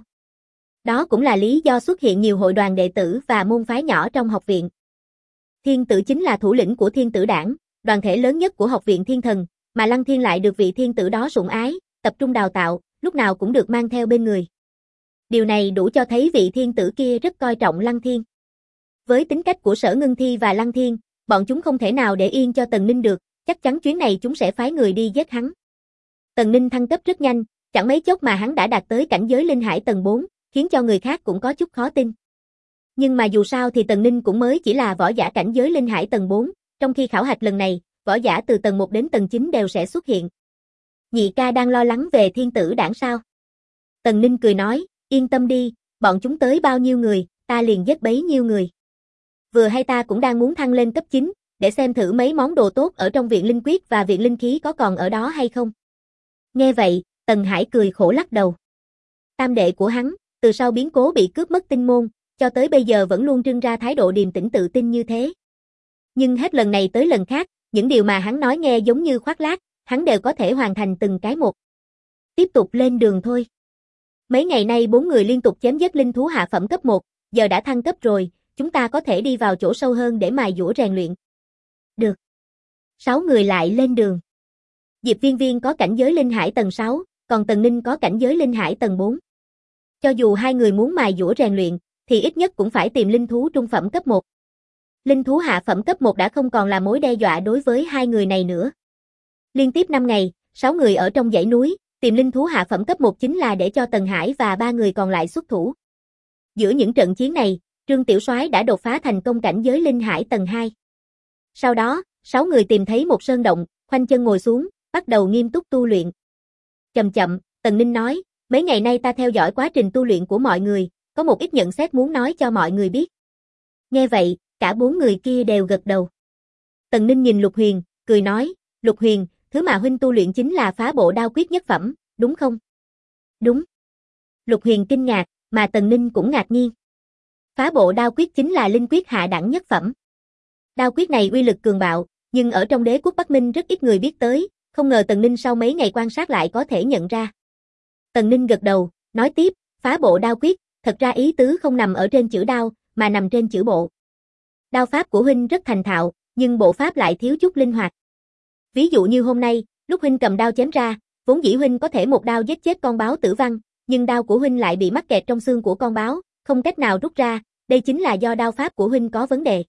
Đó cũng là lý do xuất hiện nhiều hội đoàn đệ tử và môn phái nhỏ trong học viện. Thiên tử chính là thủ lĩnh của Thiên tử Đảng, đoàn thể lớn nhất của học viện Thiên Thần, mà Lăng Thiên lại được vị thiên tử đó sủng ái, tập trung đào tạo, lúc nào cũng được mang theo bên người. Điều này đủ cho thấy vị thiên tử kia rất coi trọng Lăng Thiên. Với tính cách của Sở Ngưng Thi và Lăng Thiên, bọn chúng không thể nào để yên cho Tần Ninh được, chắc chắn chuyến này chúng sẽ phái người đi giết hắn. Tần Ninh thăng cấp rất nhanh, chẳng mấy chốc mà hắn đã đạt tới cảnh giới linh hải tầng 4, khiến cho người khác cũng có chút khó tin. Nhưng mà dù sao thì Tần Ninh cũng mới chỉ là võ giả cảnh giới linh hải tầng 4, trong khi khảo hạch lần này, võ giả từ tầng 1 đến tầng 9 đều sẽ xuất hiện. Nhị ca đang lo lắng về thiên tử đảng sao? Tần Ninh cười nói, yên tâm đi, bọn chúng tới bao nhiêu người, ta liền giết bấy nhiêu người. Vừa hay ta cũng đang muốn thăng lên cấp 9, để xem thử mấy món đồ tốt ở trong viện linh quyết và viện linh khí có còn ở đó hay không. Nghe vậy, Tần Hải cười khổ lắc đầu. Tam đệ của hắn, từ sau biến cố bị cướp mất tinh môn, cho tới bây giờ vẫn luôn trưng ra thái độ điềm tĩnh tự tin như thế. Nhưng hết lần này tới lần khác, những điều mà hắn nói nghe giống như khoác lác, hắn đều có thể hoàn thành từng cái một. Tiếp tục lên đường thôi. Mấy ngày nay 4 người liên tục chém giết linh thú hạ phẩm cấp 1, giờ đã thăng cấp rồi, chúng ta có thể đi vào chỗ sâu hơn để mài dũa rèn luyện. Được. 6 người lại lên đường. Diệp Viên Viên có cảnh giới linh hải tầng 6, còn Tần Ninh có cảnh giới linh hải tầng 4. Cho dù hai người muốn mài dũa rèn luyện, thì ít nhất cũng phải tìm linh thú trung phẩm cấp 1. Linh thú hạ phẩm cấp 1 đã không còn là mối đe dọa đối với hai người này nữa. Liên tiếp 5 ngày, 6 người ở trong dãy núi, tìm linh thú hạ phẩm cấp 1 chính là để cho Tần Hải và 3 người còn lại xuất thủ. Giữa những trận chiến này, Trương Tiểu Soái đã đột phá thành công cảnh giới linh hải tầng 2. Sau đó, 6 người tìm thấy một sơn động, khoanh chân ngồi xuống, bắt đầu nghiêm túc tu luyện. Chậm chậm, Tần Ninh nói, mấy ngày nay ta theo dõi quá trình tu luyện của mọi người, có một ít nhận xét muốn nói cho mọi người biết. Nghe vậy, cả 4 người kia đều gật đầu. Tần Ninh nhìn Lục Huyền, cười nói, Lục Huyền, thứ mà huynh tu luyện chính là phá bộ đao quyết nhất phẩm, đúng không? Đúng. Lục Huyền kinh ngạc, mà Tần Ninh cũng ngạc nhiên. Phá bộ đao quyết chính là linh quyết hạ đẳng nhất phẩm. Đao quyết này uy lực cường bạo, nhưng ở trong Đế quốc Bắc Minh rất ít người biết tới, không ngờ Tần Ninh sau mấy ngày quan sát lại có thể nhận ra. Tần Ninh gật đầu, nói tiếp, phá bộ đao quyết, thật ra ý tứ không nằm ở trên chữ đao, mà nằm trên chữ bộ. Đao pháp của huynh rất thành thạo, nhưng bộ pháp lại thiếu chút linh hoạt. Ví dụ như hôm nay, lúc huynh cầm đao chém ra, vốn dĩ huynh có thể một đao giết chết con báo tử vong, nhưng đao của huynh lại bị mắc kẹt trong xương của con báo, không cách nào rút ra, đây chính là do đao pháp của huynh có vấn đề.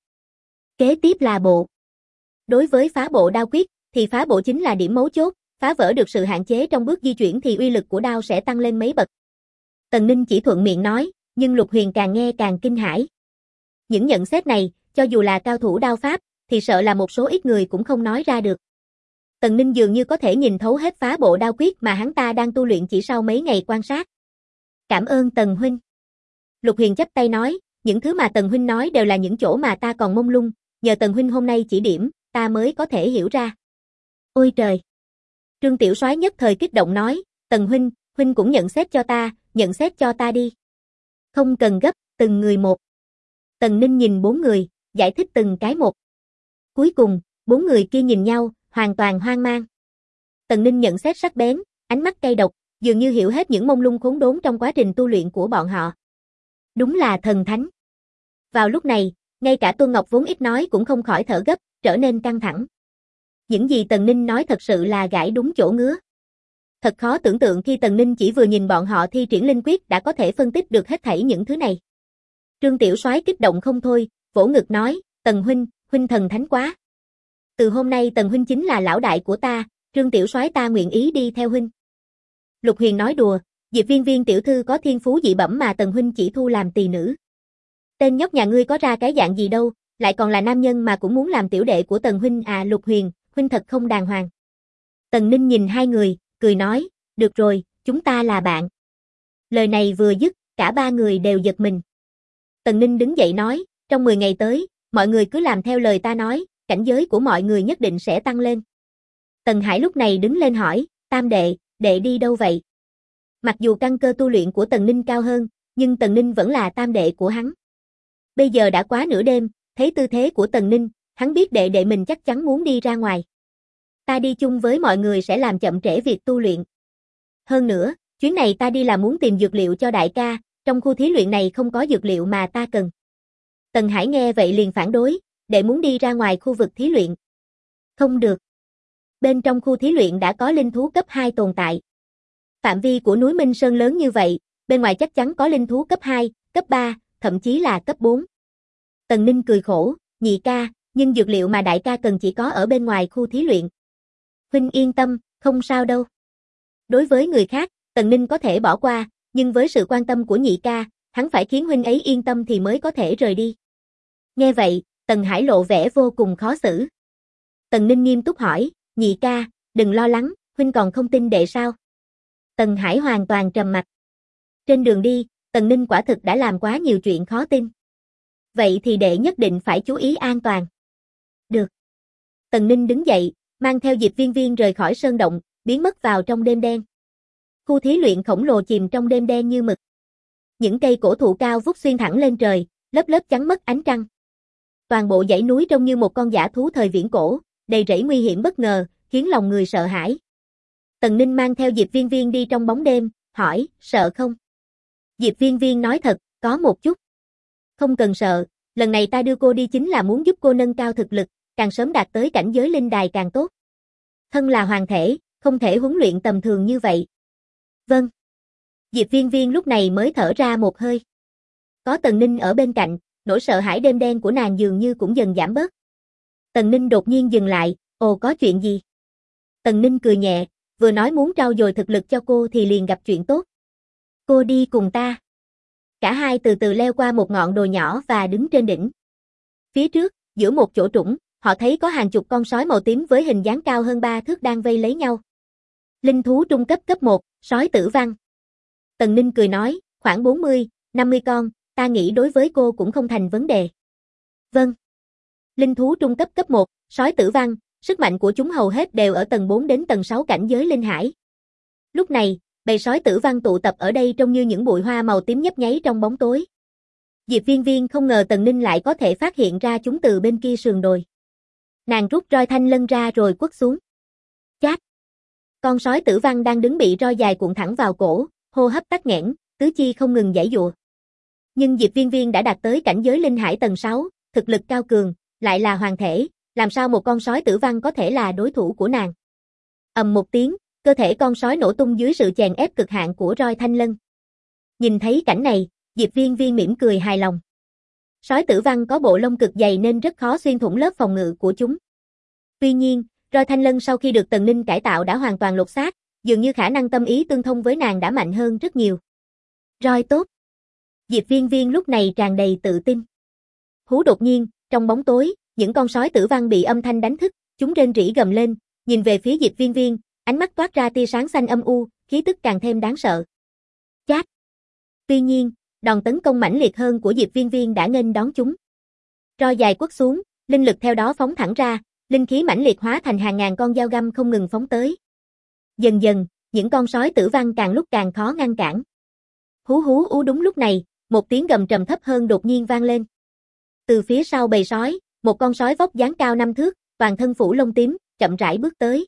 Kế tiếp là bộ. Đối với phá bộ đao quyết, thì phá bộ chính là điểm mấu chốt, phá vỡ được sự hạn chế trong bước di chuyển thì uy lực của đao sẽ tăng lên mấy bậc. Tần Ninh chỉ thuận miệng nói, nhưng Lục Huyền càng nghe càng kinh hãi. Những nhận xét này, cho dù là cao thủ đao pháp, thì sợ là một số ít người cũng không nói ra được. Tần Ninh dường như có thể nhìn thấu hết phá bộ đao quyết mà hắn ta đang tu luyện chỉ sau mấy ngày quan sát. Cảm ơn Tần huynh. Lục Huyền chắp tay nói, những thứ mà Tần huynh nói đều là những chỗ mà ta còn mông lung, nhờ Tần huynh hôm nay chỉ điểm, ta mới có thể hiểu ra. Ôi trời! Trương Tiểu Soái nhất thời kích động nói, Tần huynh, huynh cũng nhận xét cho ta đi. Không cần gấp, từng người một. Tần Ninh nhìn 4 người, giải thích từng cái một. Cuối cùng, 4 người kia nhìn nhau, hoàn toàn hoang mang. Tần Ninh nhận xét sắc bén, ánh mắt cay độc, dường như hiểu hết những mông lung khốn đốn trong quá trình tu luyện của bọn họ. Đúng là thần thánh. Vào lúc này, ngay cả Tuân Ngọc vốn ít nói cũng không khỏi thở gấp, trở nên căng thẳng. Những gì Tần Ninh nói thật sự là gãi đúng chỗ ngứa. Thật khó tưởng tượng khi Tần Ninh chỉ vừa nhìn bọn họ thi triển linh quyết đã có thể phân tích được hết thảy những thứ này. Trương Tiểu Soái kích động không thôi, vỗ ngực nói, Tần huynh, huynh thần thánh quá. Từ hôm nay Tần huynh chính là lão đại của ta, Trương Tiểu Soái ta nguyện ý đi theo huynh. Lục Huyền nói đùa, Diệp Viên Viên tiểu thư có thiên phú dị bẩm mà Tần huynh chỉ thu làm tỳ nữ. Tên nhóc nhà ngươi có ra cái dạng gì đâu, lại còn là nam nhân mà cũng muốn làm tiểu đệ của Tần huynh à. Lục Huyền, huynh thật không đàng hoàng. Tần Ninh nhìn hai người, cười nói, được rồi, chúng ta là bạn. Lời này vừa dứt, cả 3 người đều giật mình. Tần Ninh đứng dậy nói, trong 10 ngày tới, mọi người cứ làm theo lời ta nói, cảnh giới của mọi người nhất định sẽ tăng lên. Tần Hải lúc này đứng lên hỏi, Tam đệ, đệ đi đâu vậy? Mặc dù căn cơ tu luyện của Tần Ninh cao hơn, nhưng Tần Ninh vẫn là tam đệ của hắn. Bây giờ đã quá nửa đêm, thấy tư thế của Tần Ninh, hắn biết đệ đệ mình chắc chắn muốn đi ra ngoài. Ta đi chung với mọi người sẽ làm chậm trễ việc tu luyện. Hơn nữa, chuyến này ta đi là muốn tìm dược liệu cho đại ca, trong khu thí luyện này không có dược liệu mà ta cần. Tần Hải nghe vậy liền phản đối, đệ muốn đi ra ngoài khu vực thí luyện. Không được. Bên trong khu thí luyện đã có linh thú cấp 2 tồn tại. Phạm vi của núi Minh Sơn lớn như vậy, bên ngoài chắc chắn có linh thú cấp 2, cấp 3, thậm chí là cấp 4. Tần Ninh cười khổ, nhị ca, nhưng dược liệu mà đại ca cần chỉ có ở bên ngoài khu thí luyện. Huynh yên tâm, không sao đâu. Đối với người khác, Tần Ninh có thể bỏ qua, nhưng với sự quan tâm của nhị ca, hắn phải khiến huynh ấy yên tâm thì mới có thể rời đi. Nghe vậy, Tần Hải lộ vẻ vô cùng khó xử. Tần Ninh nghiêm túc hỏi, nhị ca, đừng lo lắng, huynh còn không tin đệ sao? Tần Hải hoàn toàn trầm mặc. Trên đường đi, Tần Ninh quả thực đã làm quá nhiều chuyện khó tin. Vậy thì đệ nhất định phải chú ý an toàn. Được. Tần Ninh đứng dậy, mang theo Diệp Viên Viên rời khỏi sơn động, biến mất vào trong đêm đen. Khu thí luyện khổng lồ chìm trong đêm đen như mực. Những cây cổ thụ cao vút xuyên thẳng lên trời, lớp lớp chắn mất ánh trăng. Toàn bộ dãy núi trông như một con dã thú thời viễn cổ, đầy rẫy nguy hiểm bất ngờ, khiến lòng người sợ hãi. Tần Ninh mang theo Diệp Viên Viên đi trong bóng đêm, hỏi, sợ không? Diệp Viên Viên nói thật, có một chút. Không cần sợ, lần này ta đưa cô đi chính là muốn giúp cô nâng cao thực lực, càng sớm đạt tới cảnh giới linh đài càng tốt. Thân là hoàng thể, không thể huấn luyện tầm thường như vậy. Vâng. Diệp Viên Viên lúc này mới thở ra một hơi. Có Tần Ninh ở bên cạnh, nỗi sợ hãi đêm đen của nàng dường như cũng dần giảm bớt. Tần Ninh đột nhiên dừng lại, ồ có chuyện gì? Tần Ninh cười nhẹ, vừa nói muốn trau dồi thực lực cho cô thì liền gặp chuyện tốt. Cô đi cùng ta. Cả hai từ từ leo qua một ngọn đồi nhỏ và đứng trên đỉnh. Phía trước, giữa một chỗ trũng, họ thấy có hàng chục con sói màu tím với hình dáng cao hơn 3 thước đang vây lấy nhau. Linh thú trung cấp cấp 1, sói tử văn. Tần Ninh cười nói, khoảng 40, 50 con, ta nghĩ đối với cô cũng không thành vấn đề. Vâng. Linh thú trung cấp cấp 1, sói tử văn, sức mạnh của chúng hầu hết đều ở tầng 4 đến tầng 6 cảnh giới linh hải. Lúc này, bầy sói tử văn tụ tập ở đây trông như những bụi hoa màu tím nhấp nháy trong bóng tối. Diệp Viên Viên không ngờ Tần Ninh lại có thể phát hiện ra chúng từ bên kia sườn đồi. Nàng rút roi thanh lân ra rồi quất xuống. Chát! Con sói tử văn đang đứng bị roi dài cuộn thẳng vào cổ, hô hấp tắc nghẽn, tứ chi không ngừng giãy giụa. Nhưng Diệp Viên Viên đã đạt tới cảnh giới linh hải tầng 6, thực lực cao cường, lại là hoàng thể, làm sao một con sói tử văn có thể là đối thủ của nàng. Ầm một tiếng, cơ thể con sói nổ tung dưới sự chèn ép cực hạn của roi thanh lân. Nhìn thấy cảnh này, Diệp Viên Viên mỉm cười hài lòng. Sói tử văn có bộ lông cực dày nên rất khó xuyên thủng lớp phòng ngự của chúng. Tuy nhiên, roi thanh lân sau khi được Tần Ninh cải tạo đã hoàn toàn lột xác, dường như khả năng tâm ý tương thông với nàng đã mạnh hơn rất nhiều. Roi tốt. Diệp Viên Viên lúc này tràn đầy tự tin. Hú đột nhiên, trong bóng tối, những con sói tử văn bị âm thanh đánh thức, chúng rên rỉ gầm lên, nhìn về phía Diệp Viên Viên, ánh mắt toát ra tia sáng xanh âm u, khí tức càng thêm đáng sợ. Chát. Tuy nhiên, đòn tấn công mãnh liệt hơn của Diệp Viên Viên đã nghênh đón chúng. Roi dài quất xuống, linh lực theo đó phóng thẳng ra, linh khí mãnh liệt hóa thành hàng ngàn con dao găm không ngừng phóng tới. Dần dần, những con sói tử văn càng lúc càng khó ngăn cản. Hú hú ú đúng lúc này, một tiếng gầm trầm thấp hơn đột nhiên vang lên. Từ phía sau bầy sói, một con sói vóc dáng cao 5 thước, toàn thân phủ lông tím, chậm rãi bước tới.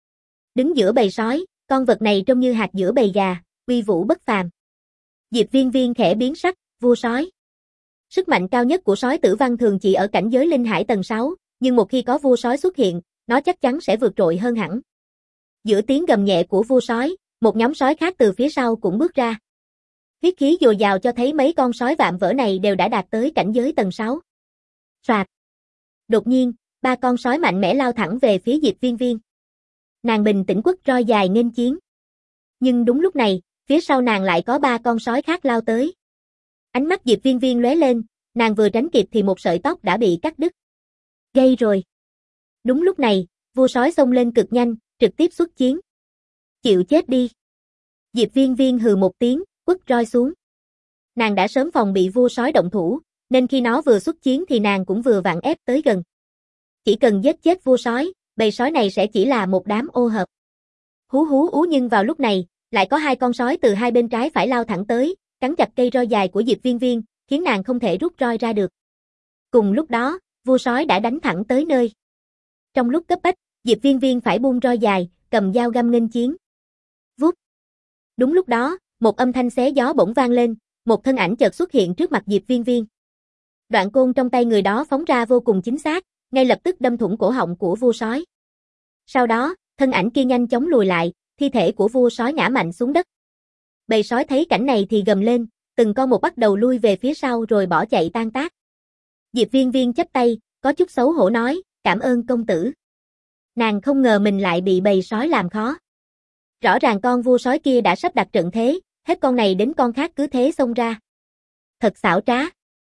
Đứng giữa bầy sói, con vật này trông như hạt giữa bầy gà, uy vũ bất phàm. Diệp Viên Viên khẽ biến sắc, vua sói. Sức mạnh cao nhất của sói tử văn thường chỉ ở cảnh giới linh hải tầng 6, nhưng một khi có vua sói xuất hiện, nó chắc chắn sẽ vượt trội hơn hẳn. Giữa tiếng gầm nhẹ của vua sói, một nhóm sói khác từ phía sau cũng bước ra. Huyết khí dồi dào cho thấy mấy con sói vạm vỡ này đều đã đạt tới cảnh giới tầng 6. Soạt. Đột nhiên, 3 con sói mạnh mẽ lao thẳng về phía Diệp Viên Viên. Nàng bình tĩnh quất roi dài nghênh chiến. Nhưng đúng lúc này, phía sau nàng lại có 3 con sói khác lao tới. Ánh mắt Diệp Viên Viên lóe lên, nàng vừa tránh kịp thì một sợi tóc đã bị cắt đứt. Gây rồi. Đúng lúc này, vua sói xông lên cực nhanh, trực tiếp xuất chiến. Chịu chết đi. Diệp Viên Viên hừ một tiếng, quất roi xuống. Nàng đã sớm phòng bị vua sói động thủ, nên khi nó vừa xuất chiến thì nàng cũng vừa vặn ép tới gần. Chỉ cần giết chết vua sói, bầy sói này sẽ chỉ là một đám ô hợp. Hú hú ú nhưng vào lúc này, lại có 2 con sói từ hai bên trái phải lao thẳng tới, cắn chặt cây roi dài của Diệp Viên Viên, khiến nàng không thể rút roi ra được. Cùng lúc đó, vua sói đã đánh thẳng tới nơi. Trong lúc cấp bách, Diệp Viên Viên phải buông roi dài, cầm dao găm nghênh chiến. Vút. Đúng lúc đó, một âm thanh xé gió bỗng vang lên, một thân ảnh chợt xuất hiện trước mặt Diệp Viên Viên. Đoạn côn trong tay người đó phóng ra vô cùng chính xác, ngay lập tức đâm thủng cổ họng của vua sói. Sau đó, thân ảnh kia nhanh chóng lùi lại, thi thể của vua sói ngã mạnh xuống đất. Bầy sói thấy cảnh này thì gầm lên, từng con một bắt đầu lui về phía sau rồi bỏ chạy tan tác. Diệp Viên Viên chắp tay, có chút xấu hổ nói, cảm ơn công tử. Nàng không ngờ mình lại bị bầy sói làm khó. Rõ ràng con vua sói kia đã sắp đặt trận thế, hết con này đến con khác cứ thế xông ra. Thật xảo trá.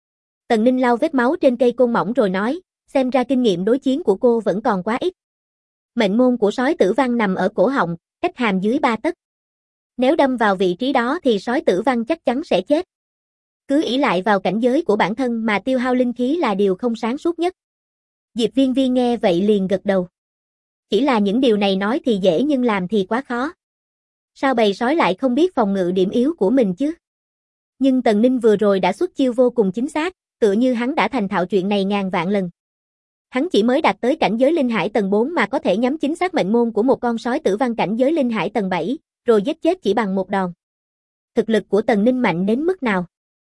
Tần Ninh lau vết máu trên cây côn mỏng rồi nói, xem ra kinh nghiệm đối chiến của cô vẫn còn quá ít. Mệnh môn của sói tử văn nằm ở cổ họng, cách hàm dưới 3 tấc. Nếu đâm vào vị trí đó thì sói tử văn chắc chắn sẽ chết. Cứ ỷ lại vào cảnh giới của bản thân mà tiêu hao linh khí là điều không sáng suốt nhất. Diệp Viên Viên nghe vậy liền gật đầu. Chỉ là những điều này nói thì dễ nhưng làm thì quá khó. Sao bầy sói lại không biết phòng ngự điểm yếu của mình chứ? Nhưng Tần Ninh vừa rồi đã xuất chiêu vô cùng chính xác, tựa như hắn đã thành thạo chuyện này ngàn vạn lần. Hắn chỉ mới đạt tới cảnh giới linh hải tầng 4 mà có thể nhắm chính xác mệnh môn của một con sói tử văn cảnh giới linh hải tầng 7, rồi giết chết chỉ bằng một đòn. Thực lực của Tần Ninh mạnh đến mức nào?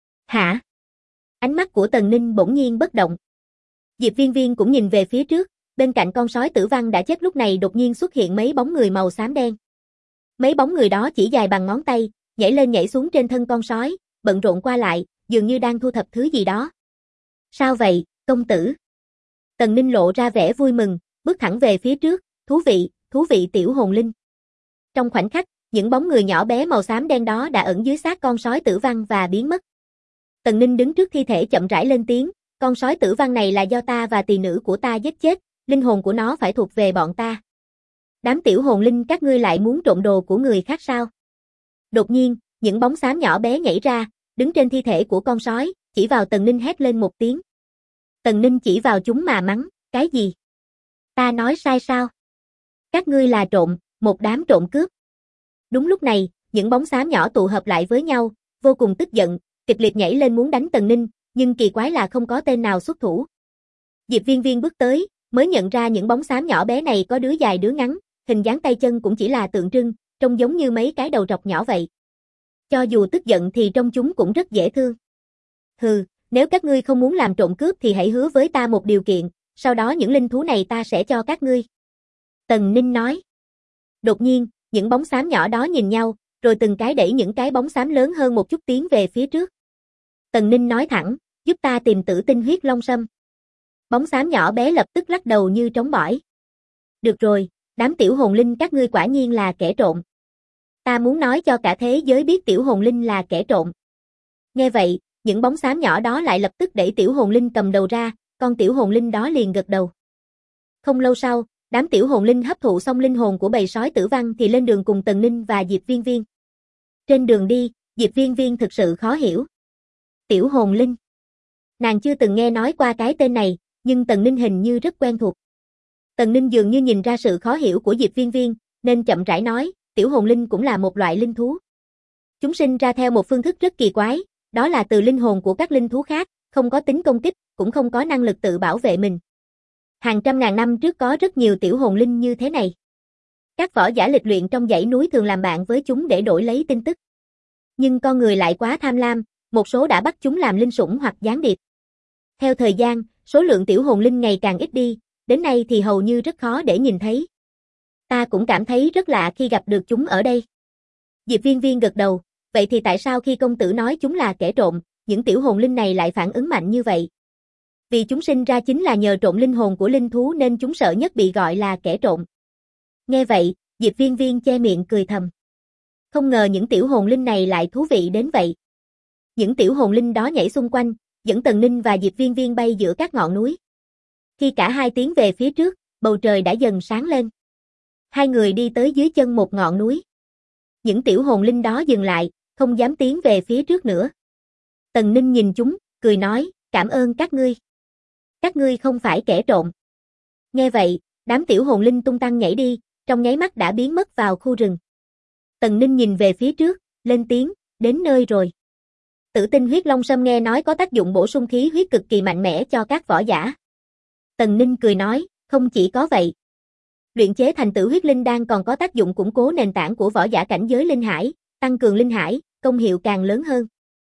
Hả? Ánh mắt của Tần Ninh bỗng nhiên bất động. Diệp Viên Viên cũng nhìn về phía trước, bên cạnh con sói tử văn đã chết lúc này đột nhiên xuất hiện mấy bóng người màu xám đen. Mấy bóng người đó chỉ dài bằng ngón tay, nhảy lên nhảy xuống trên thân con sói, bận rộn qua lại, dường như đang thu thập thứ gì đó. Sao vậy, công tử? Tần Ninh lộ ra vẻ vui mừng, bước thẳng về phía trước, thú vị tiểu hồn linh. Trong khoảnh khắc, những bóng người nhỏ bé màu xám đen đó đã ẩn dưới xác con sói tử văn và biến mất. Tần Ninh đứng trước thi thể chậm rãi lên tiếng, con sói tử văn này là do ta và tỳ nữ của ta giết chết, linh hồn của nó phải thuộc về bọn ta. Đám tiểu hồn linh các ngươi lại muốn trộm đồ của người khác sao? Đột nhiên, những bóng xám nhỏ bé nhảy ra, đứng trên thi thể của con sói, chỉ vào Tần Ninh hét lên một tiếng. Tần Ninh chỉ vào chúng mà mắng, cái gì? Ta nói sai sao? Các ngươi là trộm, một đám trộm cướp. Đúng lúc này, những bóng xám nhỏ tụ hợp lại với nhau, vô cùng tức giận, kịch liệt nhảy lên muốn đánh Tần Ninh, nhưng kỳ quái là không có tên nào xuất thủ. Diệp Viên Viên bước tới, mới nhận ra những bóng xám nhỏ bé này có đứa dài đứa ngắn, hình dáng tay chân cũng chỉ là tượng trưng, trông giống như mấy cái đầu trọc nhỏ vậy. Cho dù tức giận thì trông chúng cũng rất dễ thương. Hừ, nếu các ngươi không muốn làm trộm cướp thì hãy hứa với ta một điều kiện, sau đó những linh thú này ta sẽ cho các ngươi. Tần Ninh nói. Đột nhiên, những bóng xám nhỏ đó nhìn nhau, rồi từng cái đẩy những cái bóng xám lớn hơn một chút tiến về phía trước. Tần Ninh nói thẳng, giúp ta tìm tử tinh huyết long sâm. Bóng xám nhỏ bé lập tức lắc đầu như trống bỏi. Được rồi, đám tiểu hồn linh các ngươi quả nhiên là kẻ trộm. Ta muốn nói cho cả thế giới biết tiểu hồn linh là kẻ trộm. Nghe vậy, những bóng xám nhỏ đó lại lập tức đẩy tiểu hồn linh cầm đầu ra, con tiểu hồn linh đó liền gật đầu. Không lâu sau, đám tiểu hồn linh hấp thụ xong linh hồn của bầy sói tử văn thì lên đường cùng Tần Ninh và Diệp Viên Viên. Trên đường đi, Diệp Viên Viên thực sự khó hiểu. Tiểu hồn linh. Nàng chưa từng nghe nói qua cái tên này, nhưng Tần Ninh hình như rất quen thuộc. Tần Ninh dường như nhìn ra sự khó hiểu của Diệp Viên Viên, nên chậm rãi nói, tiểu hồn linh cũng là một loại linh thú. Chúng sinh ra theo một phương thức rất kỳ quái, đó là từ linh hồn của các linh thú khác, không có tính công kích, cũng không có năng lực tự bảo vệ mình. Hàng trăm ngàn năm trước có rất nhiều tiểu hồn linh như thế này. Các võ giả lịch luyện trong dãy núi thường làm bạn với chúng để đổi lấy tin tức. Nhưng con người lại quá tham lam, một số đã bắt chúng làm linh sủng hoặc gián điệp. Theo thời gian, số lượng tiểu hồn linh ngày càng ít đi, đến nay thì hầu như rất khó để nhìn thấy. Ta cũng cảm thấy rất lạ khi gặp được chúng ở đây. Diệp Viên Viên gật đầu, vậy thì tại sao khi công tử nói chúng là kẻ trộm, những tiểu hồn linh này lại phản ứng mạnh như vậy? Vì chúng sinh ra chính là nhờ trộm linh hồn của linh thú nên chúng sợ nhất bị gọi là kẻ trộm. Nghe vậy, Diệp Viên Viên che miệng cười thầm. Không ngờ những tiểu hồn linh này lại thú vị đến vậy. Những tiểu hồn linh đó nhảy xung quanh, dẫn Tần Ninh và Diệp Viên Viên bay giữa các ngọn núi. Khi cả hai tiến về phía trước, bầu trời đã dần sáng lên. Hai người đi tới dưới chân một ngọn núi. Những tiểu hồn linh đó dừng lại, không dám tiến về phía trước nữa. Tần Ninh nhìn chúng, cười nói, cảm ơn các ngươi. Các ngươi không phải kẻ trộm. Nghe vậy, đám tiểu hồn linh tung tăng nhảy đi, trong nháy mắt đã biến mất vào khu rừng. Tần Ninh nhìn về phía trước, lên tiếng, đến nơi rồi. Tử tinh huyết long sâm nghe nói có tác dụng bổ sung khí huyết cực kỳ mạnh mẽ cho các võ giả. Tần Ninh cười nói, không chỉ có vậy. Luyện chế thành tử huyết linh đan còn có tác dụng củng cố nền tảng của võ giả cảnh giới linh hải, tăng cường linh hải, công hiệu càng lớn hơn.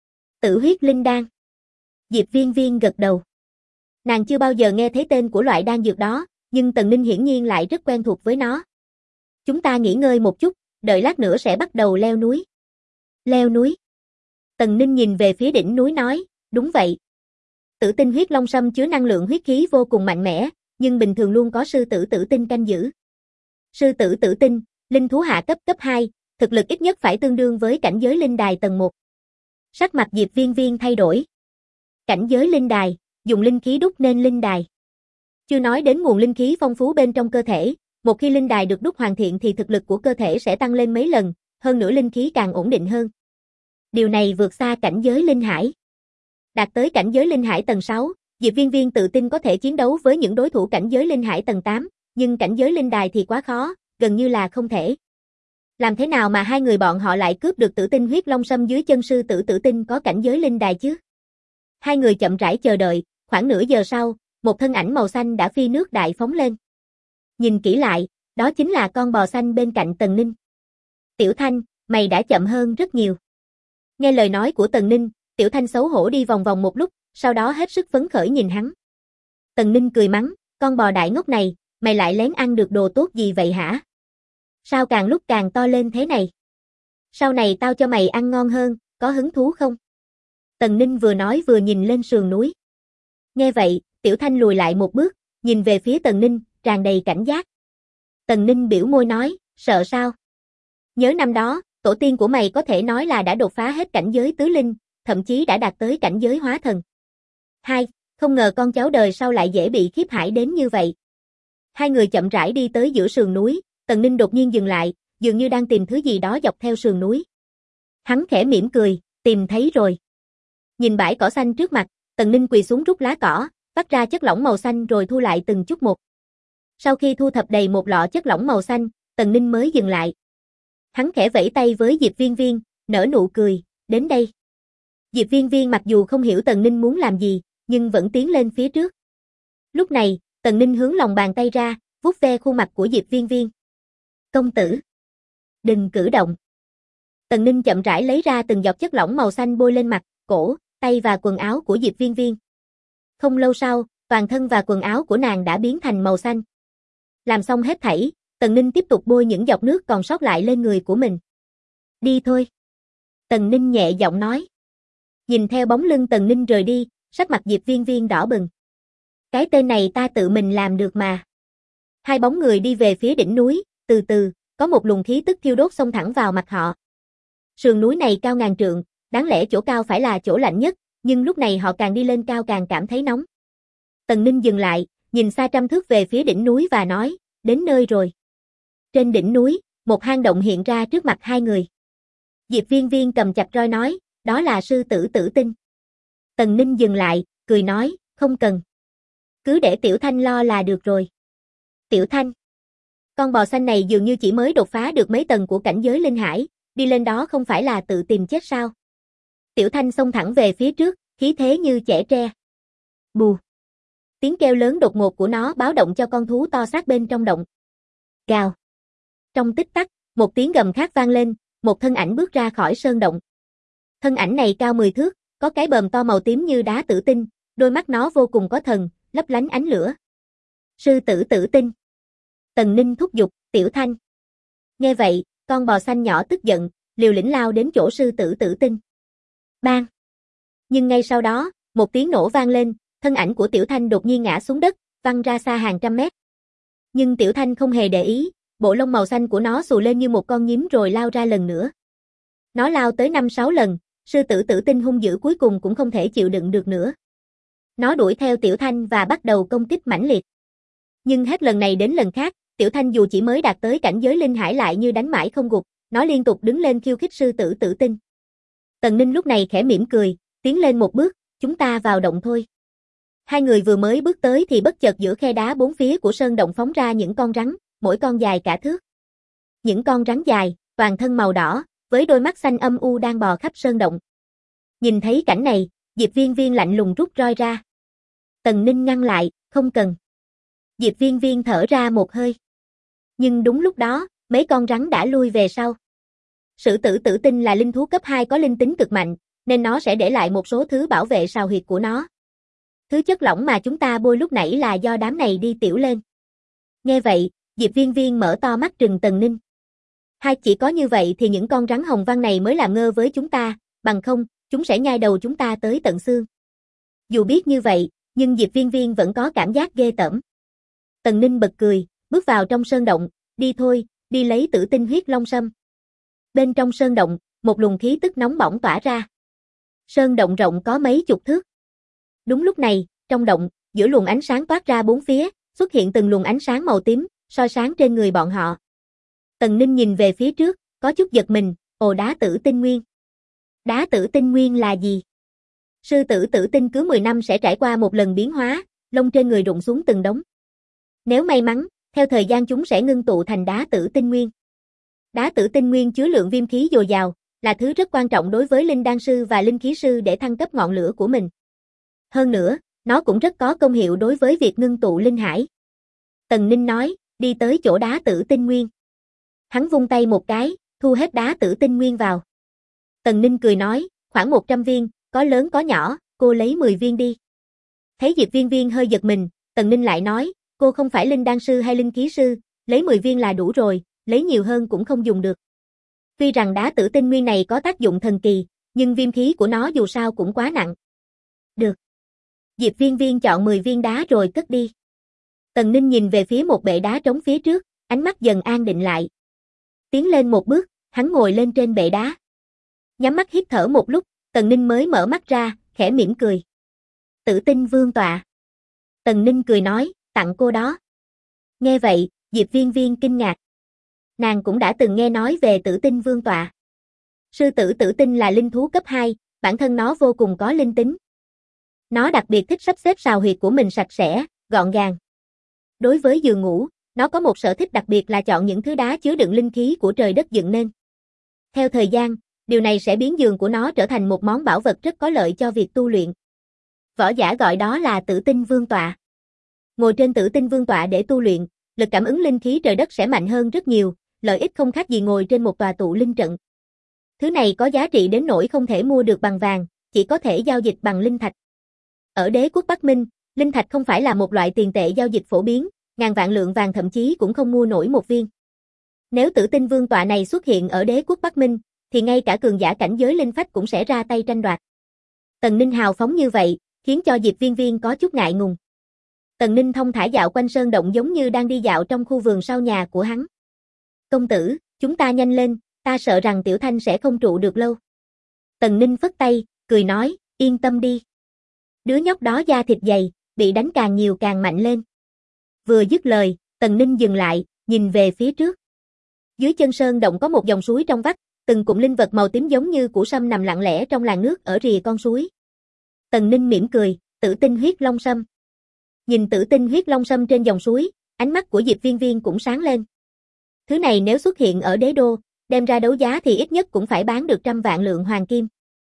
Tử huyết linh đan. Diệp Viên Viên gật đầu. Nàng chưa bao giờ nghe thấy tên của loại đan dược đó, nhưng Tần Ninh hiển nhiên lại rất quen thuộc với nó. Chúng ta nghỉ ngơi một chút, đợi lát nữa sẽ bắt đầu leo núi. Leo núi. Tần Ninh nhìn về phía đỉnh núi nói, đúng vậy. Tử tinh huyết long sâm chứa năng lượng huyết khí vô cùng mạnh mẽ, nhưng bình thường luôn có sư tử tử tinh canh giữ. Sư tử tử tinh, linh thú hạ cấp cấp 2, thực lực ít nhất phải tương đương với cảnh giới linh đài tầng 1. Sắc mặt Diệp Viên Viên thay đổi. Cảnh giới linh đài, dùng linh khí đúc nên linh đài. Chưa nói đến nguồn linh khí phong phú bên trong cơ thể, một khi linh đài được đúc hoàn thiện thì thực lực của cơ thể sẽ tăng lên mấy lần, hơn nữa linh khí càng ổn định hơn. Điều này vượt xa cảnh giới linh hải. Đạt tới cảnh giới linh hải tầng 6, Diệp Viên Viên tự tin có thể chiến đấu với những đối thủ cảnh giới linh hải tầng 8, nhưng cảnh giới linh đài thì quá khó, gần như là không thể. Làm thế nào mà hai người bọn họ lại cướp được tử tinh huyết long sâm dưới chân sư tử tử tinh có cảnh giới linh đài chứ? Hai người chậm rãi chờ đợi, khoảng nửa giờ sau, một thân ảnh màu xanh đã phi nước đại phóng lên. Nhìn kỹ lại, đó chính là con bò xanh bên cạnh Tần Ninh. Tiểu Thanh, mày đã chậm hơn rất nhiều. Nghe lời nói của Tần Ninh, Tiểu Thanh xấu hổ đi vòng vòng một lúc, sau đó hết sức phấn khởi nhìn hắn. Tần Ninh cười mắng, con bò đại ngốc này, mày lại lén ăn được đồ tốt gì vậy hả? Sao càng lúc càng to lên thế này? Sau này tao cho mày ăn ngon hơn, có hứng thú không? Tần Ninh vừa nói vừa nhìn lên sườn núi. Nghe vậy, Tiểu Thanh lùi lại một bước, nhìn về phía Tần Ninh, tràn đầy cảnh giác. Tần Ninh biểu môi nói, sợ sao? Nhớ năm đó, tổ tiên của mày có thể nói là đã đột phá hết cảnh giới tứ linh, thậm chí đã đạt tới cảnh giới hóa thần. 2. Không ngờ con cháu đời sau lại dễ bị khiếp hải đến như vậy. Hai người chậm rãi đi tới giữa sườn núi, Tần Ninh đột nhiên dừng lại, dường như đang tìm thứ gì đó dọc theo sườn núi. Hắn khẽ mỉm cười, tìm thấy rồi. Nhìn bãi cỏ xanh trước mặt, Tần Ninh quỳ xuống rút lá cỏ, vắt ra chất lỏng màu xanh rồi thu lại từng chút một. Sau khi thu thập đầy một lọ chất lỏng màu xanh, Tần Ninh mới dừng lại. Hắn khẽ vẫy tay với Diệp Viên Viên, nở nụ cười, đến đây. Diệp Viên Viên mặc dù không hiểu Tần Ninh muốn làm gì, nhưng vẫn tiến lên phía trước. Lúc này, Tần Ninh hướng lòng bàn tay ra, vuốt ve khuôn mặt của Diệp Viên Viên. Công tử, đừng cử động. Tần Ninh chậm rãi lấy ra từng giọt chất lỏng màu xanh bôi lên mặt, cổ, tay và quần áo của Diệp Viên Viên. Không lâu sau, toàn thân và quần áo của nàng đã biến thành màu xanh. Làm xong hết thảy, Tần Ninh tiếp tục bôi những giọt nước còn sót lại lên người của mình. Đi thôi. Tần Ninh nhẹ giọng nói. Nhìn theo bóng lưng Tần Ninh rời đi, sắc mặt Diệp Viên Viên đỏ bừng. Cái tên này ta tự mình làm được mà. Hai bóng người đi về phía đỉnh núi, từ từ, có một luồng khí tức thiêu đốt xông thẳng vào mặt họ. Sườn núi này cao ngàn trượng, đáng lẽ chỗ cao phải là chỗ lạnh nhất, nhưng lúc này họ càng đi lên cao càng cảm thấy nóng. Tần Ninh dừng lại, nhìn xa trăm thước về phía đỉnh núi và nói, đến nơi rồi. Trên đỉnh núi, một hang động hiện ra trước mặt hai người. Diệp Viên Viên cầm chặt roi nói, đó là sư tử Tử Tinh. Tần Ninh dừng lại, cười nói, không cần. Cứ để Tiểu Thanh lo là được rồi. Tiểu Thanh. Con bò xanh này dường như chỉ mới đột phá được mấy tầng của cảnh giới linh hải, đi lên đó không phải là tự tìm chết sao? Tiểu Thanh xông thẳng về phía trước, khí thế như chẻ tre. Bù. Tiếng kêu lớn đột ngột của nó báo động cho con thú to xác bên trong động. Gào. Trong tích tắc, một tiếng gầm khác vang lên, một thân ảnh bước ra khỏi sơn động. Thân ảnh này cao 10 thước, có cái bờm to màu tím như đá tử tinh, đôi mắt nó vô cùng có thần, lấp lánh ánh lửa. Sư tử Tử Tinh. Tần Ninh thúc giục, Tiểu Thanh. Nghe vậy, con bò xanh nhỏ tức giận, liều lĩnh lao đến chỗ sư tử Tử Tinh. Bang! Nhưng ngay sau đó, một tiếng nổ vang lên, thân ảnh của Tiểu Thanh đột nhiên ngã xuống đất, văng ra xa hàng trăm mét. Nhưng Tiểu Thanh không hề để ý, bộ lông màu xanh của nó xù lên như một con nhím rồi lao ra lần nữa. Nó lao tới 5-6 lần, sư tử Tử Tinh hung dữ cuối cùng cũng không thể chịu đựng được nữa. Nó đuổi theo Tiểu Thanh và bắt đầu công kích mãnh liệt. Nhưng hết lần này đến lần khác, Tiểu Thanh dù chỉ mới đạt tới cảnh giới linh hải lại như đánh mãi không gục, nó liên tục đứng lên khiêu khích sư tử Tử Tinh. Tần Ninh lúc này khẽ mỉm cười, tiến lên một bước, chúng ta vào động thôi. Hai người vừa mới bước tới thì bất chợt giữa khe đá bốn phía của sơn động phóng ra những con rắn, mỗi con dài cả thước. Những con rắn dài, toàn thân màu đỏ, với đôi mắt xanh âm u đang bò khắp sơn động. Nhìn thấy cảnh này, Diệp Viên Viên lạnh lùng rút roi ra. Tần Ninh ngăn lại, không cần. Diệp Viên Viên thở ra một hơi. Nhưng đúng lúc đó, mấy con rắn đã lui về sau. Sư tử Tử Tinh là linh thú cấp 2 có linh tính cực mạnh, nên nó sẽ để lại một số thứ bảo vệ sào huyệt của nó. Thứ chất lỏng mà chúng ta bôi lúc nãy là do đám này đi tiểu lên. Nghe vậy, Diệp Viên Viên mở to mắt trừng Tần Ninh. Hay chỉ có như vậy thì những con rắn hồng văn này mới làm ngơ với chúng ta, bằng không, chúng sẽ nhai đầu chúng ta tới tận xương. Dù biết như vậy, nhưng Diệp Viên Viên vẫn có cảm giác ghê tởm. Tần Ninh bật cười, bước vào trong sơn động, đi thôi, đi lấy Tử Tinh huyết long sâm. Bên trong sơn động, một luồng khí tức nóng bỏng tỏa ra. Sơn động rộng có mấy chục thước. Đúng lúc này, trong động, giữa luồng ánh sáng toát ra bốn phía, xuất hiện từng luồng ánh sáng màu tím, soi sáng trên người bọn họ. Tần Ninh nhìn về phía trước, có chút giật mình, ồ, đá Tử Tinh Nguyên. Đá Tử Tinh Nguyên là gì? Sư tử Tử Tinh cứ 10 năm sẽ trải qua một lần biến hóa, lông trên người rụng xuống từng đống. Nếu may mắn, theo thời gian chúng sẽ ngưng tụ thành đá Tử Tinh Nguyên. Đá Tử Tinh Nguyên chứa lượng viêm khí dồi dào, là thứ rất quan trọng đối với linh đan sư và linh khí sư để thăng cấp ngọn lửa của mình. Hơn nữa, nó cũng rất có công hiệu đối với việc ngưng tụ linh hải. Tần Ninh nói, đi tới chỗ đá Tử Tinh Nguyên. Hắn vung tay một cái, thu hết đá Tử Tinh Nguyên vào. Tần Ninh cười nói, khoảng 100 viên, có lớn có nhỏ, cô lấy 10 viên đi. Thấy Diệp Viên Viên hơi giật mình, Tần Ninh lại nói, cô không phải linh đan sư hay linh khí sư, lấy 10 viên là đủ rồi, lấy nhiều hơn cũng không dùng được. Tuy rằng đá Tử Tinh Nguyên này có tác dụng thần kỳ, nhưng viêm khí của nó dù sao cũng quá nặng. Được. Diệp Viên Viên chọn 10 viên đá rồi cất đi. Tần Ninh nhìn về phía một bệ đá trống phía trước, ánh mắt dần an định lại. Tiến lên một bước, hắn ngồi lên trên bệ đá. Nhắm mắt hít thở một lúc, Tần Ninh mới mở mắt ra, khẽ mỉm cười. Tử tinh vương tọa. Tần Ninh cười nói, tặng cô đó. Nghe vậy, Diệp Viên Viên kinh ngạc. Nàng cũng đã từng nghe nói về tử tinh vương tọa. Sư tử tử tinh là linh thú cấp 2, bản thân nó vô cùng có linh tính. Nó đặc biệt thích sắp xếp sào huyệt của mình sạch sẽ, gọn gàng. Đối với giường ngủ, nó có một sở thích đặc biệt là chọn những thứ đá chứa đựng linh khí của trời đất dựng nên. Theo thời gian, điều này sẽ biến giường của nó trở thành một món bảo vật rất có lợi cho việc tu luyện. Võ giả gọi đó là tử tinh vương tọa. Ngồi trên tử tinh vương tọa để tu luyện, lực cảm ứng linh khí trời đất sẽ mạnh hơn rất nhiều, lợi ích không khác gì ngồi trên một tòa tụ linh trận. Thứ này có giá trị đến nỗi không thể mua được bằng vàng, chỉ có thể giao dịch bằng linh thạch. Ở đế quốc Bắc Minh, linh thạch không phải là một loại tiền tệ giao dịch phổ biến, ngàn vạn lượng vàng thậm chí cũng không mua nổi một viên. Nếu tử tinh vương tọa này xuất hiện ở đế quốc Bắc Minh, thì ngay cả cường giả cảnh giới linh phách cũng sẽ ra tay tranh đoạt. Tần Ninh hào phóng như vậy, khiến cho Diệp Viên Viên có chút ngại ngùng. Tần Ninh thông thả dạo quanh sơn động giống như đang đi dạo trong khu vườn sau nhà của hắn. Công tử, chúng ta nhanh lên, ta sợ rằng Tiểu Thanh sẽ không trụ được lâu. Tần Ninh phất tay, cười nói, yên tâm đi. Đứa nhóc đó da thịt dày, bị đánh càng nhiều càng mạnh lên. Vừa dứt lời, Tần Ninh dừng lại, nhìn về phía trước. Dưới chân sơn động có một dòng suối trong vắt, từng cụm linh vật màu tím giống như củ sâm nằm lặng lẽ trong làn nước ở rìa con suối. Tần Ninh mỉm cười, tử tinh huyết long sâm. Nhìn tử tinh huyết long sâm trên dòng suối, ánh mắt của Diệp Viên Viên cũng sáng lên. Thứ này nếu xuất hiện ở đế đô, đem ra đấu giá thì ít nhất cũng phải bán được 100 vạn lượng hoàng kim.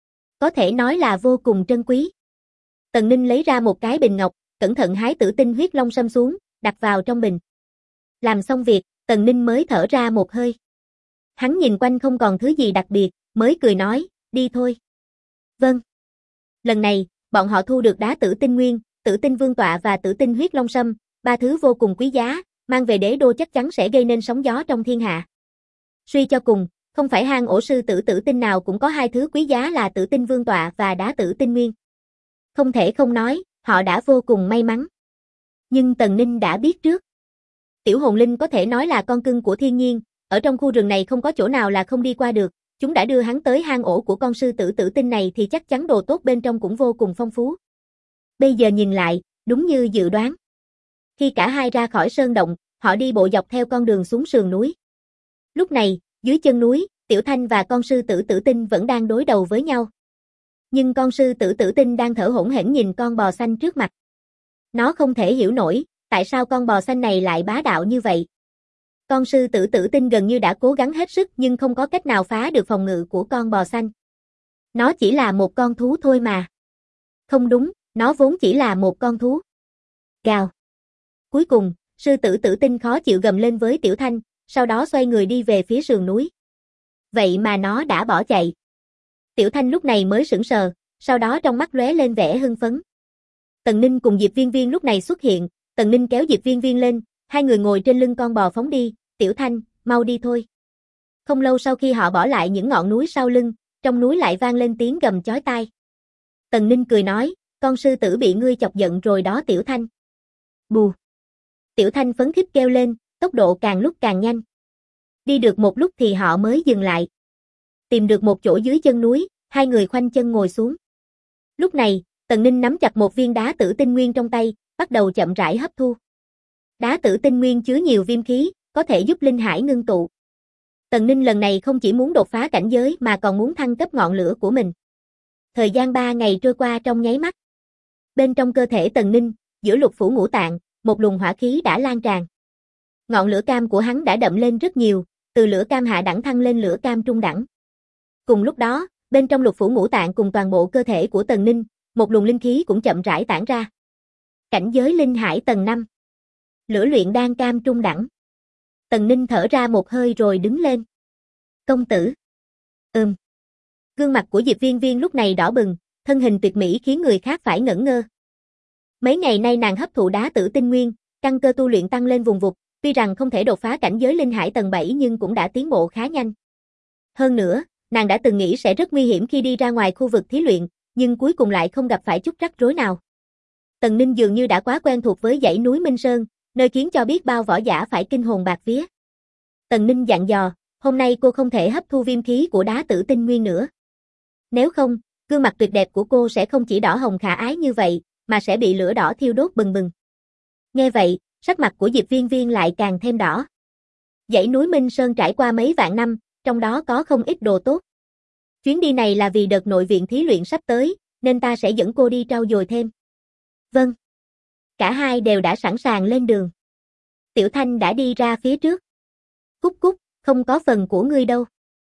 Có thể nói là vô cùng trân quý. Tần Ninh lấy ra một cái bình ngọc, cẩn thận hái tử tinh huyết long sâm xuống, đặt vào trong bình. Làm xong việc, Tần Ninh mới thở ra một hơi. Hắn nhìn quanh không còn thứ gì đặc biệt, mới cười nói, đi thôi. Vâng. Lần này, bọn họ thu được đá tử tinh nguyên, tử tinh vương tọa và tử tinh huyết long sâm, ba thứ vô cùng quý giá, mang về đế đô chắc chắn sẽ gây nên sóng gió trong thiên hạ. Suy cho cùng, không phải hang ổ sư tử tử tinh nào cũng có hai thứ quý giá là tử tinh vương tọa và đá tử tinh nguyên. Không thể không nói, họ đã vô cùng may mắn. Nhưng Tần Ninh đã biết trước. Tiểu hồn linh có thể nói là con cưng của thiên nhiên, ở trong khu rừng này không có chỗ nào là không đi qua được, chúng đã đưa hắn tới hang ổ của con sư tử tử tinh này thì chắc chắn đồ tốt bên trong cũng vô cùng phong phú. Bây giờ nhìn lại, đúng như dự đoán. Khi cả hai ra khỏi sơn động, họ đi bộ dọc theo con đường xuống sườn núi. Lúc này, dưới chân núi, Tiểu Thanh và con sư tử tử tinh vẫn đang đối đầu với nhau. Nhưng con sư tử tử tinh đang thở hổn hển nhìn con bò xanh trước mặt. Nó không thể hiểu nổi, tại sao con bò xanh này lại bá đạo như vậy. Con sư tử tử tinh gần như đã cố gắng hết sức nhưng không có cách nào phá được phòng ngự của con bò xanh. Nó chỉ là một con thú thôi mà. Không đúng, nó vốn chỉ là một con thú. Gào. Cuối cùng, sư tử tử tinh khó chịu gầm lên với Tiểu Thanh, sau đó xoay người đi về phía sườn núi. Vậy mà nó đã bỏ chạy. Tiểu Thanh lúc này mới sững sờ, sau đó trong mắt lóe lên vẻ hưng phấn. Tần Ninh cùng Diệp Viên Viên lúc này xuất hiện, Tần Ninh kéo Diệp Viên Viên lên, hai người ngồi trên lưng con bò phóng đi, Tiểu Thanh, mau đi thôi. Không lâu sau khi họ bỏ lại những ngọn núi sau lưng, trong núi lại vang lên tiếng gầm chói tai. Tần Ninh cười nói, con sư tử bị ngươi chọc giận rồi đó Tiểu Thanh. Bù. Tiểu Thanh phấn khích kêu lên, tốc độ càng lúc càng nhanh. Đi được một lúc thì họ mới dừng lại. Tìm được một chỗ dưới chân núi, hai người khoanh chân ngồi xuống. Lúc này, Tần Ninh nắm chặt một viên đá tử tinh nguyên trong tay, bắt đầu chậm rãi hấp thu. Đá tử tinh nguyên chứa nhiều viêm khí, có thể giúp linh hải ngưng tụ. Tần Ninh lần này không chỉ muốn đột phá cảnh giới mà còn muốn thăng cấp ngọn lửa của mình. Thời gian 3 ngày trôi qua trong nháy mắt. Bên trong cơ thể Tần Ninh, giữa lục phủ ngũ tạng, một luồng hỏa khí đã lan tràn. Ngọn lửa cam của hắn đã đậm lên rất nhiều, từ lửa cam hạ đẳng thăng lên lửa cam trung đẳng. Cùng lúc đó, bên trong lục phủ ngũ tạng cùng toàn bộ cơ thể của Tần Ninh, một luồng linh khí cũng chậm rãi tản ra. Cảnh giới linh hải tầng 5. Lửa luyện đan cam trung đẳng. Tần Ninh thở ra một hơi rồi đứng lên. Công tử. Gương mặt của Diệp Viên Viên lúc này đỏ bừng, thân hình tuyệt mỹ khiến người khác phải ngẩn ngơ. Mấy ngày nay nàng hấp thụ đá tử tinh nguyên, căn cơ tu luyện tăng lên vùng vụt, tuy rằng không thể đột phá cảnh giới linh hải tầng 7 nhưng cũng đã tiến bộ khá nhanh. Hơn nữa, nàng đã từng nghĩ sẽ rất nguy hiểm khi đi ra ngoài khu vực thí luyện, nhưng cuối cùng lại không gặp phải chút rắc rối nào. Tần Ninh dường như đã quá quen thuộc với dãy núi Minh Sơn, nơi khiến cho biết bao võ giả phải kinh hồn bạt vía. Tần Ninh dặn dò, hôm nay cô không thể hấp thu viêm khí của đá tử tinh nguyên nữa. Nếu không, Gương mặt tuyệt đẹp của cô sẽ không chỉ đỏ hồng khả ái như vậy, mà sẽ bị lửa đỏ thiêu đốt bừng bừng. Nghe vậy, sắc mặt của Diệp Viên Viên lại càng thêm đỏ. Dãy núi Minh Sơn trải qua mấy vạn năm, trong đó có không ít đồ tốt. Chuyến đi này là vì đợt nội viện thí luyện sắp tới, nên ta sẽ dẫn cô đi trau dồi thêm. Vâng. Cả hai đều đã sẵn sàng lên đường. Tiểu Thanh đã đi ra phía trước. Cút cút, không có phần của ngươi đâu.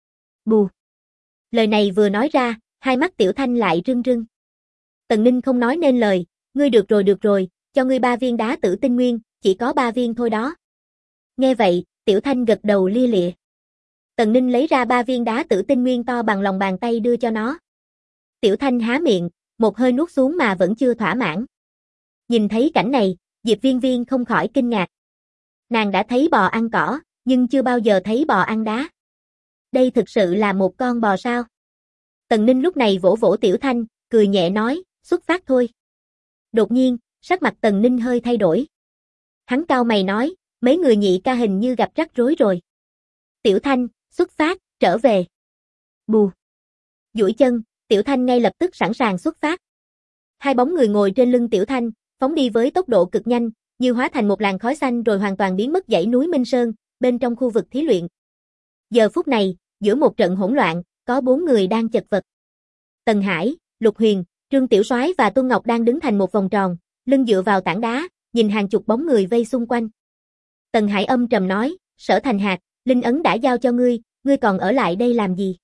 Bù. Lời này vừa nói ra, hai mắt Tiểu Thanh lại rưng rưng. Tần Ninh không nói nên lời, ngươi được rồi, cho ngươi 3 viên đá tử tinh nguyên, chỉ có 3 viên thôi đó. Nghe vậy, Tiểu Thanh gật đầu lia lịa. Tần Ninh lấy ra 3 viên đá tử tinh nguyên to bằng lòng bàn tay đưa cho nó. Tiểu Thanh há miệng, một hơi nuốt xuống mà vẫn chưa thỏa mãn. Nhìn thấy cảnh này, Diệp Viên Viên không khỏi kinh ngạc. Nàng đã thấy bò ăn cỏ, nhưng chưa bao giờ thấy bò ăn đá. Đây thực sự là một con bò sao? Tần Ninh lúc này vỗ vỗ Tiểu Thanh, cười nhẹ nói, xuất phát thôi. Đột nhiên, sắc mặt Tần Ninh hơi thay đổi. Hắn cau mày nói, mấy người nhị ca hình như gặp rắc rối rồi. Tiểu Thanh, xuất phát, trở về. Bù. Duỗi chân, Tiểu Thanh ngay lập tức sẵn sàng xuất phát. Hai bóng người ngồi trên lưng Tiểu Thanh, phóng đi với tốc độ cực nhanh, như hóa thành một làn khói xanh rồi hoàn toàn biến mất dãy núi Minh Sơn, bên trong khu vực thí luyện. Giờ phút này, giữa một trận hỗn loạn, có 4 người đang chật vật. Tần Hải, Lục Huyền, Trương Tiểu Soái và Tuân Ngọc đang đứng thành một vòng tròn, lưng dựa vào tảng đá, nhìn hàng chục bóng người vây xung quanh. Tần Hải âm trầm nói, Sở Thành Hạc, linh ấn đã giao cho ngươi, ngươi còn ở lại đây làm gì?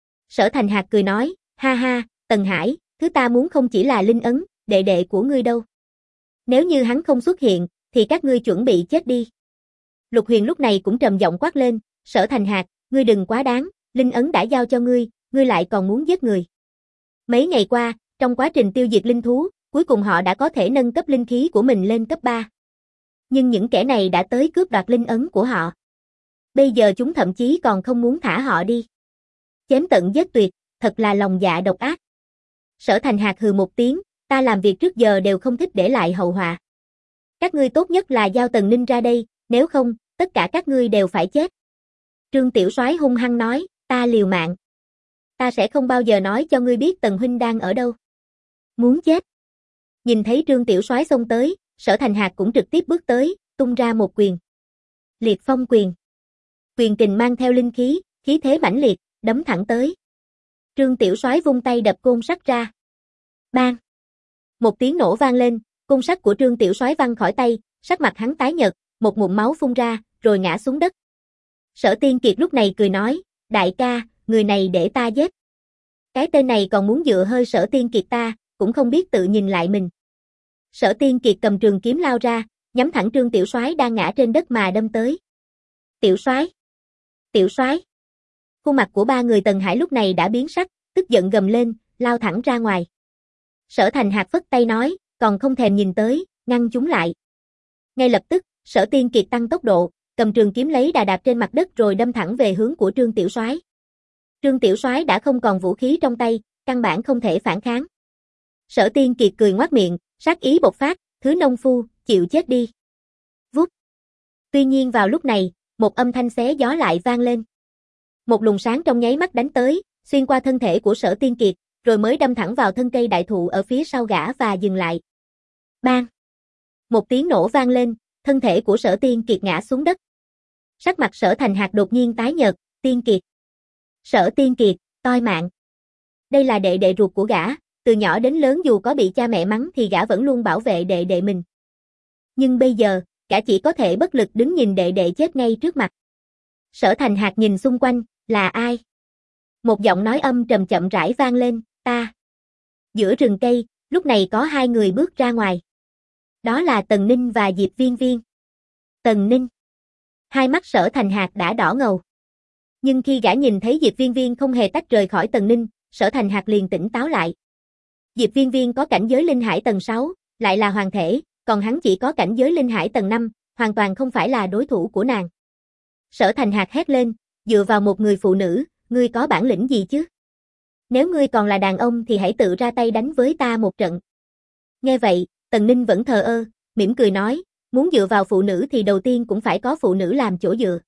Sở Thành Hạc cười nói, ha ha, Tần Hải, thứ ta muốn không chỉ là linh ấn, đệ đệ của ngươi đâu. Nếu như hắn không xuất hiện, thì các ngươi chuẩn bị chết đi. Lục Huyền lúc này cũng trầm giọng quát lên, Sở Thành Hạc, ngươi đừng quá đáng, linh ấn đã giao cho ngươi lại còn muốn giết người. Mấy ngày qua, trong quá trình tiêu diệt linh thú, cuối cùng họ đã có thể nâng cấp linh khí của mình lên cấp 3. Nhưng những kẻ này đã tới cướp đoạt linh ấn của họ. Bây giờ chúng thậm chí còn không muốn thả họ đi. Chém tận giết tuyệt, thật là lòng dạ độc ác. Sở Thành Hạc hừ một tiếng, ta làm việc trước giờ đều không thích để lại hậu họa. Các ngươi tốt nhất là giao Tần Ninh ra đây, nếu không, tất cả các ngươi đều phải chết. Trương Tiểu Soái hung hăng nói, ta liều mạng. Ta sẽ không bao giờ nói cho ngươi biết Tần huynh đang ở đâu. Muốn chết. Nhìn thấy Trương Tiểu Soái xông tới, Sở Thành Hạc cũng trực tiếp bước tới, tung ra một quyền. Liệt phong quyền. Quyền kình mang theo linh khí, khí thế mãnh liệt, đấm thẳng tới. Trương Tiểu Soái vung tay đập côn sắt ra. Bang. Một tiếng nổ vang lên, côn sắt của Trương Tiểu Soái văng khỏi tay, sắc mặt hắn tái nhợt, một ngụm máu phun ra, rồi ngã xuống đất. Sở Tiên Kiệt lúc này cười nói, đại ca, người này để ta giết. Cái tên này còn muốn dựa hơi Sở Tiên Kiệt ta, cũng không biết tự nhìn lại mình. Sở Tiên Kiệt cầm trường kiếm lao ra, nhắm thẳng Trương Tiểu Soái đang ngã trên đất mà đâm tới. Tiểu Soái! Tiểu Soái! Khuôn mặt của 3 người Tần Hải lúc này đã biến sắc, tức giận gầm lên, lao thẳng ra ngoài. Sở Thành Hạc phất tay nói, còn không thèm nhìn tới, ngăn chúng lại. Ngay lập tức, Sở Tiên Kiệt tăng tốc độ, cầm trường kiếm lấy đà đạp trên mặt đất rồi đâm thẳng về hướng của Trương Tiểu Soái. Trương Tiểu Soái đã không còn vũ khí trong tay, căn bản không thể phản kháng. Sở Tiên Kiệt cười ngoác miệng, sát ý bộc phát, thứ nông phu, chịu chết đi. Vút. Tuy nhiên vào lúc này, một âm thanh xé gió lại vang lên. Một luồng sáng trong nháy mắt đánh tới, xuyên qua thân thể của Sở Tiên Kiệt, rồi mới đâm thẳng vào thân cây đại thụ ở phía sau gã và dừng lại. Bang! Một tiếng nổ vang lên, thân thể của Sở Tiên Kiệt ngã xuống đất. Sắc mặt Sở Thành Hạc đột nhiên tái nhợt, Tiên Kiệt. Sở Tiên Kiệt, toi mạng. Đây là đệ đệ ruột của gã, từ nhỏ đến lớn dù có bị cha mẹ mắng thì gã vẫn luôn bảo vệ đệ đệ mình. Nhưng bây giờ, gã chỉ có thể bất lực đứng nhìn đệ đệ chết ngay trước mặt. Sở Thành Hạc nhìn xung quanh, là ai? Một giọng nói âm trầm chậm rãi vang lên, ta. Giữa rừng cây, lúc này có 2 người bước ra ngoài. Đó là Tần Ninh và Diệp Viên Viên. Tần Ninh. Hai mắt Sở Thành Hạc đã đỏ ngầu. Nhưng khi gã nhìn thấy Diệp Viên Viên không hề tách rời khỏi Tần Ninh, Sở Thành Hạc liền tỉnh táo lại. Diệp Viên Viên có cảnh giới linh hải tầng 6, lại là hoàng thể, còn hắn chỉ có cảnh giới linh hải tầng 5, hoàn toàn không phải là đối thủ của nàng. Sở Thành Hạc hét lên, dựa vào một người phụ nữ, ngươi có bản lĩnh gì chứ? Nếu ngươi còn là đàn ông thì hãy tự ra tay đánh với ta một trận. Nghe vậy, Tần Ninh vẫn thờ ơ, mỉm cười nói, muốn dựa vào phụ nữ thì đầu tiên cũng phải có phụ nữ làm chỗ dựa.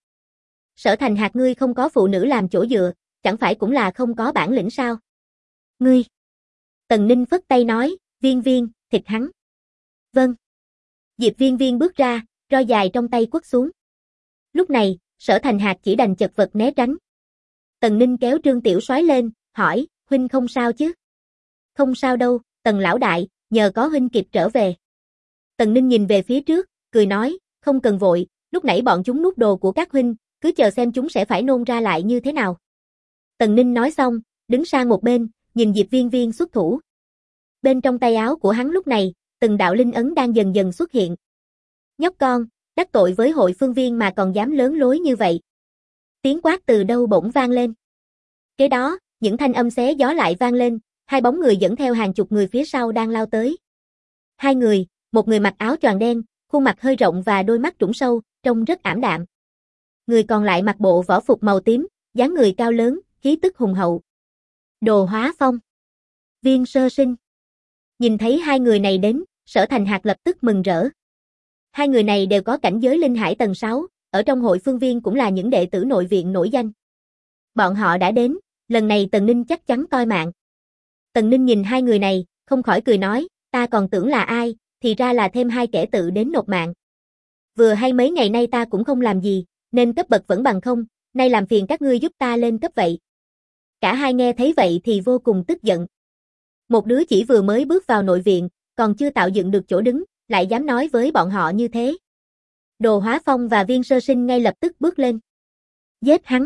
Sở Thành Hạc, ngươi không có phụ nữ làm chỗ dựa, chẳng phải cũng là không có bản lĩnh sao? Ngươi! Tần Ninh phất tay nói, Viên Viên, thịt hắn. Vâng. Diệp Viên Viên bước ra, roi dài trong tay quất xuống. Lúc này, Sở Thành Hạc chỉ đành chật vật né tránh. Tần Ninh kéo Trương Tiểu Soái lên, hỏi, huynh không sao chứ? Không sao đâu, Tần lão đại, nhờ có huynh kịp trở về. Tần Ninh nhìn về phía trước, cười nói, không cần vội, lúc nãy bọn chúng nuốt đồ của các huynh, cứ chờ xem chúng sẽ phải nôn ra lại như thế nào. Tần Ninh nói xong, đứng sang một bên, nhìn Diệp Viên Viên xuất thủ. Bên trong tay áo của hắn lúc này, từng đạo linh ấn đang dần dần xuất hiện. Nhóc con, đắc tội với hội phương viên mà còn dám lớn lối như vậy. Tiếng quát từ đâu bỗng vang lên. Kế đó, những thanh âm xé gió lại vang lên, hai bóng người dẫn theo hàng chục người phía sau đang lao tới. Hai người, một người mặc áo choàng đen, khuôn mặt hơi rộng và đôi mắt trũng sâu, trông rất ảm đạm. Người còn lại mặc bộ võ phục màu tím, dáng người cao lớn, khí tức hùng hậu. Đồ Hóa Phong, Viên Sơ Sinh. Nhìn thấy hai người này đến, Sở Thành Hạc lập tức mừng rỡ. Hai người này đều có cảnh giới linh hải tầng 6, ở trong hội phương viên cũng là những đệ tử nội viện nổi danh. Bọn họ đã đến, lần này Tần Ninh chắc chắn toi mạng. Tần Ninh nhìn hai người này, không khỏi cười nói, ta còn tưởng là ai, thì ra là thêm hai kẻ tự đến nộp mạng. Vừa hay mấy ngày nay ta cũng không làm gì, nên cấp bậc vẫn bằng không, nay làm phiền các ngươi giúp ta lên cấp vậy. Cả hai nghe thấy vậy thì vô cùng tức giận. Một đứa chỉ vừa mới bước vào nội viện, còn chưa tạo dựng được chỗ đứng, lại dám nói với bọn họ như thế. Đồ Hóa Phong và Viên Sơ Sinh ngay lập tức bước lên. Giết hắn.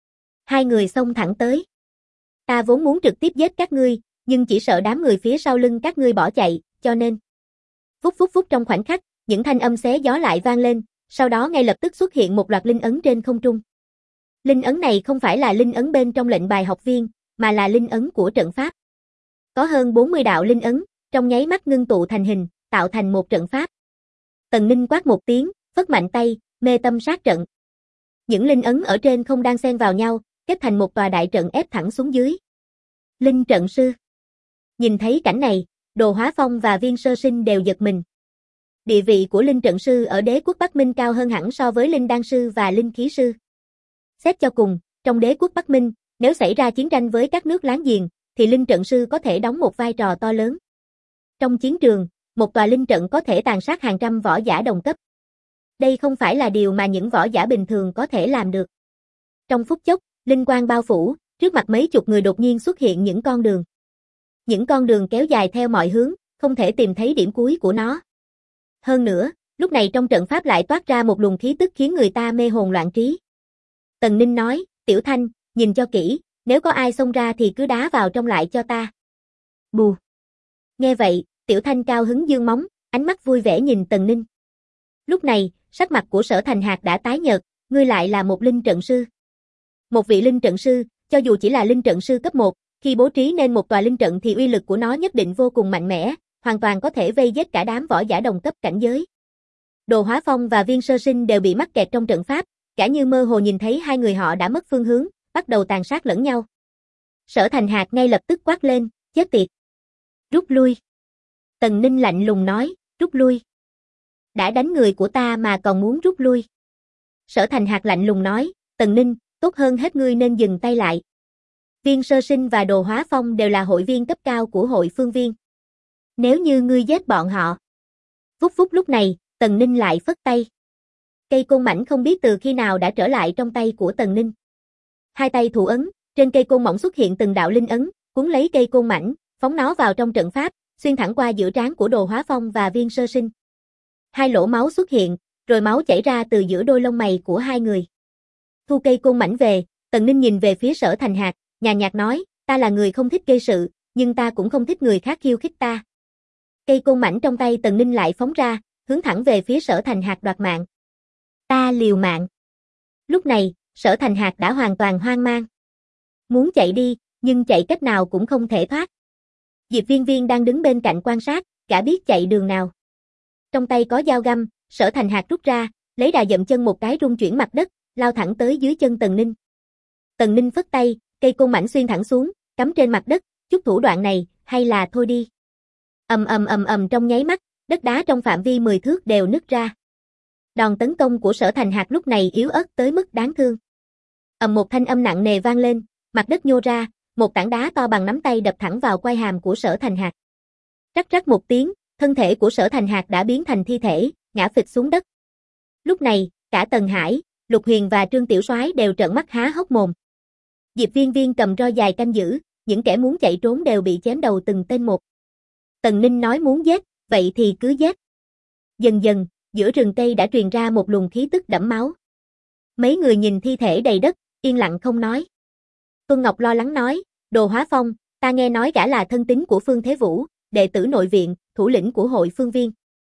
Hai người xông thẳng tới. Ta vốn muốn trực tiếp giết các ngươi, nhưng chỉ sợ đám người phía sau lưng các ngươi bỏ chạy, cho nên. Phúc phúc phúc trong khoảnh khắc, những thanh âm xé gió lại vang lên, sau đó ngay lập tức xuất hiện một loạt linh ấn trên không trung. Linh ấn này không phải là linh ấn bên trong lệnh bài học viên, mà là linh ấn của trận pháp. Có hơn 40 đạo linh ấn, trong nháy mắt ngưng tụ thành hình, tạo thành một trận pháp. Tần Ninh quát một tiếng, phất mạnh tay, mê tâm sát trận. Những linh ấn ở trên không đan xen vào nhau, kết thành một tòa đại trận ép thẳng xuống dưới. Linh trận sư. Nhìn thấy cảnh này, Đồ Hóa Phong và Viên Sơ Sinh đều giật mình. Địa vị của linh trận sư ở đế quốc Bắc Minh cao hơn hẳn so với linh đan sư và linh khí sư. Xét cho cùng, trong đế quốc Bắc Minh, nếu xảy ra chiến tranh với các nước láng giềng, thì linh trận sư có thể đóng một vai trò to lớn. Trong chiến trường, một tòa linh trận có thể tàn sát hàng trăm võ giả đồng cấp. Đây không phải là điều mà những võ giả bình thường có thể làm được. Trong phút chốc, linh quang bao phủ, trước mặt mấy chục người đột nhiên xuất hiện những con đường. Những con đường kéo dài theo mọi hướng, không thể tìm thấy điểm cuối của nó. Hơn nữa, lúc này trong trận pháp lại toát ra một luồng khí tức khiến người ta mê hồn loạn trí. Tần Ninh nói, Tiểu Thanh, nhìn cho kỹ, nếu có ai xông ra thì cứ đá vào trong lại cho ta. Bù. Nghe vậy, Tiểu Thanh cao hứng dương móng, ánh mắt vui vẻ nhìn Tần Ninh. Lúc này, sắc mặt của Sở Thành Hạc đã tái nhợt, ngươi lại là một linh trận sư. Một vị linh trận sư, cho dù chỉ là linh trận sư cấp 1, khi bố trí nên một tòa linh trận thì uy lực của nó nhất định vô cùng mạnh mẽ, hoàn toàn có thể vây giết cả đám võ giả đồng cấp cảnh giới. Đồ Hóa Phong và Viên Sơ Sinh đều bị mắc kẹt trong trận pháp, cả như mơ hồ nhìn thấy hai người họ đã mất phương hướng, bắt đầu tàn sát lẫn nhau. Sở Thành Hạc ngay lập tức quát lên, chết tiệt. Rút lui. Tần Ninh lạnh lùng nói, rút lui. Đã đánh người của ta mà còn muốn rút lui. Sở Thành Hạc lạnh lùng nói, Tần Ninh, tốt hơn hết ngươi nên dừng tay lại. Viên Sơ Sinh và Đồ Hóa Phong đều là hội viên cấp cao của hội phương viên. Nếu như ngươi giết bọn họ. Phúc phúc lúc này, Tần Ninh lại phất tay. Cây côn mảnh không biết từ khi nào đã trở lại trong tay của Tần Ninh. Hai tay thủ ấn, trên cây côn mỏng xuất hiện từng đạo linh ấn, cuốn lấy cây côn mảnh, phóng nó vào trong trận pháp, xuyên thẳng qua giữa trán của Đồ Hóa Phong và Viên Sơ Sinh. Hai lỗ máu xuất hiện, rồi máu chảy ra từ giữa đôi lông mày của hai người. Thu cây côn mảnh về, Tần Ninh nhìn về phía Sở Thành Hạc, nhàn nhạt nói, ta là người không thích gây sự, nhưng ta cũng không thích người khác khiêu khích ta. Cây côn mảnh trong tay Tần Ninh lại phóng ra, hướng thẳng về phía Sở Thành Hạc đoạt mạng. Ta liều mạng. Lúc này, Sở Thành Hạc đã hoàn toàn hoang mang. Muốn chạy đi, nhưng chạy cách nào cũng không thể thoát. Diệp Viên Viên đang đứng bên cạnh quan sát, gã biết chạy đường nào. Trong tay có dao găm, Sở Thành Hạc rút ra, lấy đà dậm chân một cái rung chuyển mặt đất, lao thẳng tới dưới chân Tần Ninh. Tần Ninh phất tay, cây côn mảnh xuyên thẳng xuống, cắm trên mặt đất, chút thủ đoạn này, hay là thôi đi. Ầm trong nháy mắt, đất đá trong phạm vi 10 thước đều nứt ra. Đòn tấn công của Sở Thành Hạc lúc này yếu ớt tới mức đáng thương. Một thanh âm nặng nề vang lên, mặt đất nhô ra, một tảng đá to bằng nắm tay đập thẳng vào quai hàm của Sở Thành Hạc. Rắc rắc một tiếng, thân thể của Sở Thành Hạc đã biến thành thi thể, ngã phịch xuống đất. Lúc này, cả Tần Hải, Lục Huyền và Trương Tiểu Soái đều trợn mắt há hốc mồm. Diệp Viên Viên cầm roi dài canh giữ, những kẻ muốn chạy trốn đều bị chém đầu từng tên một. Tần Ninh nói muốn giết, vậy thì cứ giết. Dần dần, giữa rừng cây đã truyền ra một luồng khí tức đẫm máu. Mấy người nhìn thi thể đầy đất, yên lặng không nói. Tuân Ngọc lo lắng nói, Đồ Hóa Phong, ta nghe nói gã là thân tín của Phương Thế Vũ, đệ tử nội viện, thủ lĩnh của hội Phương Viên.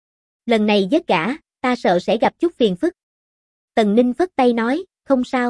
Lần này giết gã, ta sợ sẽ gặp chút phiền phức. Tần Ninh phất tay nói, không sao.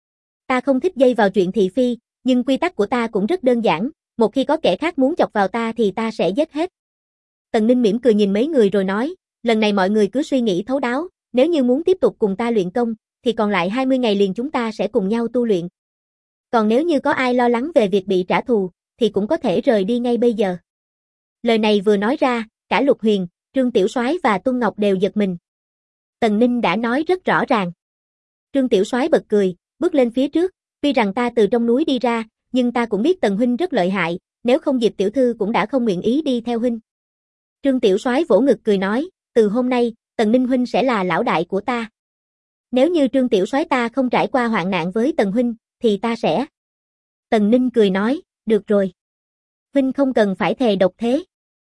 Ta không thích dây vào chuyện thị phi, nhưng quy tắc của ta cũng rất đơn giản, một khi có kẻ khác muốn chọc vào ta thì ta sẽ giết hết. Tần Ninh mỉm cười nhìn mấy người rồi nói, lần này mọi người cứ suy nghĩ thấu đáo, nếu như muốn tiếp tục cùng ta luyện công, thì còn lại 20 ngày liền chúng ta sẽ cùng nhau tu luyện. Còn nếu như có ai lo lắng về việc bị trả thù, thì cũng có thể rời đi ngay bây giờ. Lời này vừa nói ra, cả Lục Huyền, Trương Tiểu Soái và Tuân Ngọc đều giật mình. Tần Ninh đã nói rất rõ ràng. Trương Tiểu Soái bật cười, bước lên phía trước, tuy rằng ta từ trong núi đi ra, nhưng ta cũng biết Tần huynh rất lợi hại, nếu không Diệp tiểu thư cũng đã không nguyện ý đi theo huynh. Trương Tiểu Soái vỗ ngực cười nói, từ hôm nay, Tần Ninh huynh sẽ là lão đại của ta. Nếu như Trương Tiểu Soái ta không trải qua hoạn nạn với Tần huynh, thì ta sẽ. Tần Ninh cười nói, được rồi. Huynh không cần phải thề độc thế.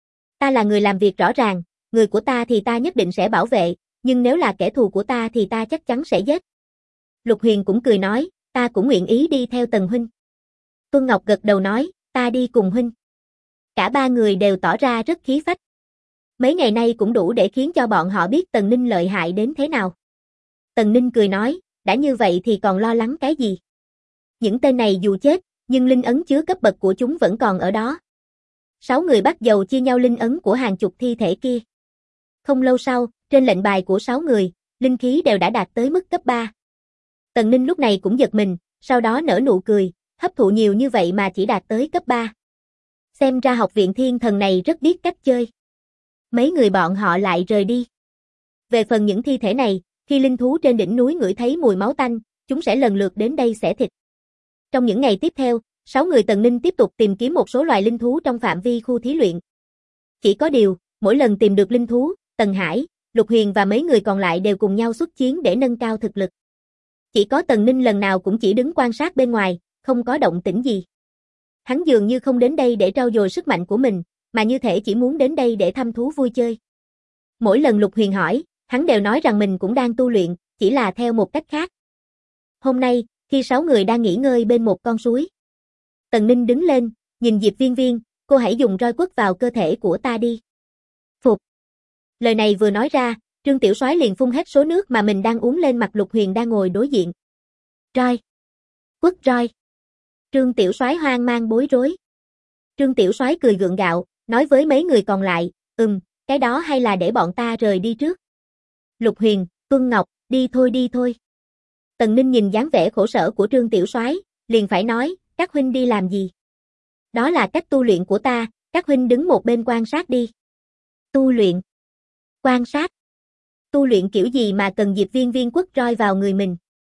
Ta là người làm việc rõ ràng, người của ta thì ta nhất định sẽ bảo vệ, nhưng nếu là kẻ thù của ta thì ta chắc chắn sẽ giết. Lục Huyền cũng cười nói, ta cũng nguyện ý đi theo Tần huynh. Tuân Ngọc gật đầu nói, ta đi cùng huynh. Cả ba người đều tỏ ra rất khí phách. Mấy ngày nay cũng đủ để khiến cho bọn họ biết Tần Ninh lợi hại đến thế nào. Tần Ninh cười nói, đã như vậy thì còn lo lắng cái gì? Những tên này dù chết, nhưng linh ấn chứa cấp bậc của chúng vẫn còn ở đó. 6 người bắt dầu chia nhau linh ấn của hàng chục thi thể kia. Không lâu sau, trên lệnh bài của 6 người, linh khí đều đã đạt tới mức cấp 3. Tần Ninh lúc này cũng giật mình, sau đó nở nụ cười, hấp thụ nhiều như vậy mà chỉ đạt tới cấp 3. Xem ra học viện thiên thần này rất biết cách chơi. Mấy người bọn họ lại rời đi. Về phần những thi thể này, khi linh thú trên đỉnh núi ngửi thấy mùi máu tanh, chúng sẽ lần lượt đến đây xẻ thịt. Trong những ngày tiếp theo, 6 người Tần Ninh tiếp tục tìm kiếm một số loài linh thú trong phạm vi khu thí luyện. Chỉ có điều, mỗi lần tìm được linh thú, Tần Hải, Lục Huyền và mấy người còn lại đều cùng nhau xuất chiến để nâng cao thực lực. Chỉ có Tần Ninh lần nào cũng chỉ đứng quan sát bên ngoài, không có động tĩnh gì. Hắn dường như không đến đây để trau dồi sức mạnh của mình, mà như thể chỉ muốn đến đây để thăm thú vui chơi. Mỗi lần Lục Huyền hỏi, hắn đều nói rằng mình cũng đang tu luyện, chỉ là theo một cách khác. Hôm nay, khi 6 người đang nghỉ ngơi bên một con suối, Tần Ninh đứng lên, nhìn Diệp Viên Viên, cô hãy dùng roi quất vào cơ thể của ta đi. Phục. Lời này vừa nói ra, Trương Tiểu Soái liền phun hết số nước mà mình đang uống lên mặt Lục Huyền đang ngồi đối diện. Roi. Quất roi. Trương Tiểu Soái hoang mang bối rối. Trương Tiểu Soái cười gượng gạo, nói với mấy người còn lại, cái đó hay là để bọn ta rời đi trước. Lục Huyền, Tuân Ngọc, đi thôi. Tần Ninh nhìn dáng vẻ khổ sở của Trương Tiểu Soái, liền phải nói, các huynh đi làm gì? Đó là cách tu luyện của ta, các huynh đứng một bên quan sát đi. Tu luyện? Quan sát? Tu luyện kiểu gì mà cần Diệp Viên Viên quất roi vào người mình?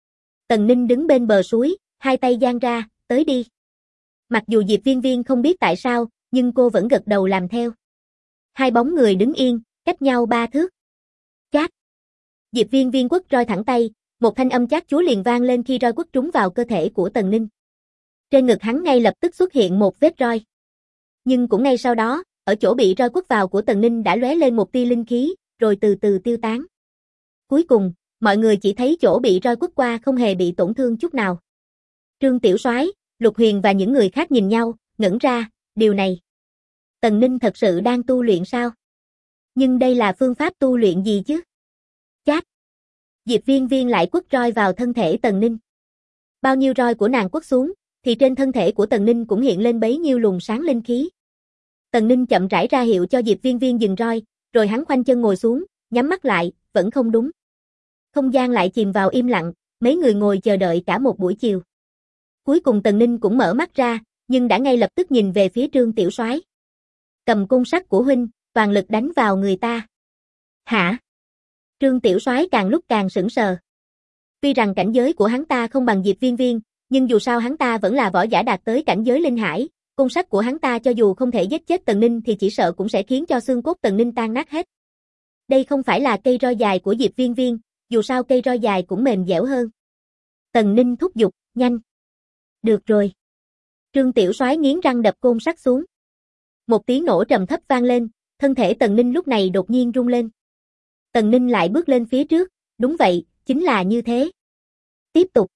Tần Ninh đứng bên bờ suối, hai tay dang ra, tới đi. Mặc dù Diệp Viên Viên không biết tại sao, nhưng cô vẫn gật đầu làm theo. Hai bóng người đứng yên, cách nhau 3 thước. Chát. Diệp Viên Viên quất roi thẳng tay, một thanh âm chát chúa liền vang lên khi roi quất trúng vào cơ thể của Tần Ninh. Trên ngực hắn ngay lập tức xuất hiện một vết roi. Nhưng cũng ngay sau đó, ở chỗ bị roi quất vào của Tần Ninh đã lóe lên một tia linh khí, rồi từ từ tiêu tán. Cuối cùng, mọi người chỉ thấy chỗ bị roi quất qua không hề bị tổn thương chút nào. Trương Tiểu Soái, Lục Huyền và những người khác nhìn nhau, ngẩn ra, điều này. Tần Ninh thật sự đang tu luyện sao? Nhưng đây là phương pháp tu luyện gì chứ? Chát. Diệp Viên Viên lại quất roi vào thân thể Tần Ninh. Bao nhiêu roi của nàng quất xuống, thì trên thân thể của Tần Ninh cũng hiện lên bấy nhiêu luồng sáng linh khí. Tần Ninh chậm rãi ra hiệu cho Diệp Viên Viên dừng roi, rồi hắn khoanh chân ngồi xuống, nhắm mắt lại, vẫn không đúng. Không gian lại chìm vào im lặng, mấy người ngồi chờ đợi cả một buổi chiều. Cuối cùng Tần Ninh cũng mở mắt ra, nhưng đã ngay lập tức nhìn về phía Trương Tiểu Soái. Cầm côn sắt của huynh, toàn lực đánh vào người ta. Hả? Trương Tiểu Soái càng lúc càng sững sờ. Tuy rằng cảnh giới của hắn ta không bằng Diệp Viên Viên, nhưng dù sao hắn ta vẫn là võ giả đạt tới cảnh giới linh hải, côn sắt của hắn ta cho dù không thể giết chết Tần Ninh thì chỉ sợ cũng sẽ khiến cho xương cốt Tần Ninh tan nát hết. Đây không phải là cây roi dài của Diệp Viên Viên, dù sao cây roi dài cũng mềm dẻo hơn. Tần Ninh thúc giục, nhanh. Được rồi. Trương Tiểu Soái nghiến răng đập côn sắt xuống. Một tiếng nổ trầm thấp vang lên, thân thể Tần Ninh lúc này đột nhiên rung lên. Tần Ninh lại bước lên phía trước, đúng vậy, chính là như thế. Tiếp tục.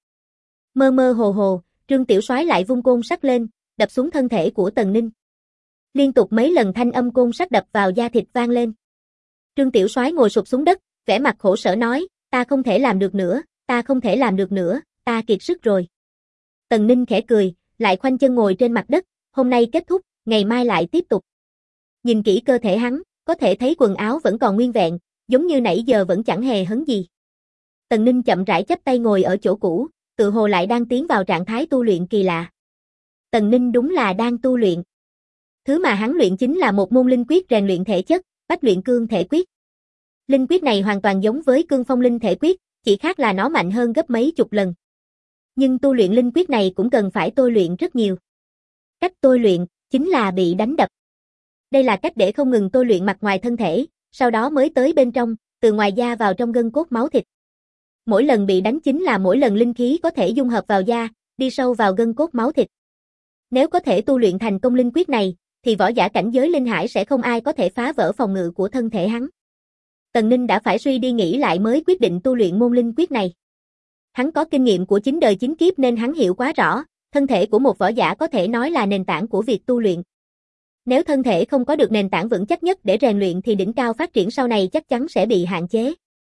Mơ mơ hồ hồ, Trương Tiểu Soái lại vung côn sắt lên, đập xuống thân thể của Tần Ninh. Liên tục mấy lần thanh âm côn sắt đập vào da thịt vang lên. Trương Tiểu Soái ngồi sụp xuống đất, vẻ mặt khổ sở nói, ta không thể làm được nữa, ta không thể làm được nữa, ta kiệt sức rồi. Tần Ninh khẽ cười, lại khoanh chân ngồi trên mặt đất, hôm nay kết thúc, ngày mai lại tiếp tục. Nhìn kỹ cơ thể hắn, có thể thấy quần áo vẫn còn nguyên vẹn, giống như nãy giờ vẫn chẳng hề hấn gì. Tần Ninh chậm rãi chắp tay ngồi ở chỗ cũ, tự hồ lại đang tiến vào trạng thái tu luyện kỳ lạ. Tần Ninh đúng là đang tu luyện. Thứ mà hắn luyện chính là một môn linh quyết rèn luyện thể chất, Bách Luyện Cương Thể Quyết. Linh quyết này hoàn toàn giống với Cương Phong Linh Thể Quyết, chỉ khác là nó mạnh hơn gấp mấy chục lần. Nhưng tu luyện linh quyết này cũng cần phải tôi luyện rất nhiều. Cách tôi luyện chính là bị đánh đập. Đây là cách để không ngừng tôi luyện mặt ngoài thân thể, sau đó mới tới bên trong, từ ngoài da vào trong gân cốt máu thịt. Mỗi lần bị đánh chính là mỗi lần linh khí có thể dung hợp vào da, đi sâu vào gân cốt máu thịt. Nếu có thể tu luyện thành công linh quyết này, thì võ giả cảnh giới linh hải sẽ không ai có thể phá vỡ phòng ngự của thân thể hắn. Tần Ninh đã phải suy đi nghĩ lại mới quyết định tu luyện môn linh quyết này. Hắn có kinh nghiệm của 9 đời 9 kiếp nên hắn hiểu quá rõ, thân thể của một võ giả có thể nói là nền tảng của việc tu luyện. Nếu thân thể không có được nền tảng vững chắc nhất để rèn luyện thì đỉnh cao phát triển sau này chắc chắn sẽ bị hạn chế.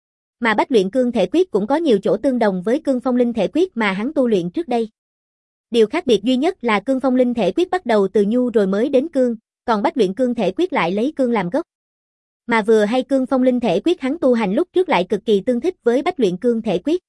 Mà Bách Luyện Cương Thể Quyết cũng có nhiều chỗ tương đồng với Cương Phong Linh Thể Quyết mà hắn tu luyện trước đây. Điều khác biệt duy nhất là Cương Phong Linh Thể Quyết bắt đầu từ nhu rồi mới đến cương, còn Bách Luyện Cương Thể Quyết lại lấy cương làm gốc. Mà vừa hay Cương Phong Linh Thể Quyết hắn tu hành lúc trước lại cực kỳ tương thích với Bách Luyện Cương Thể Quyết.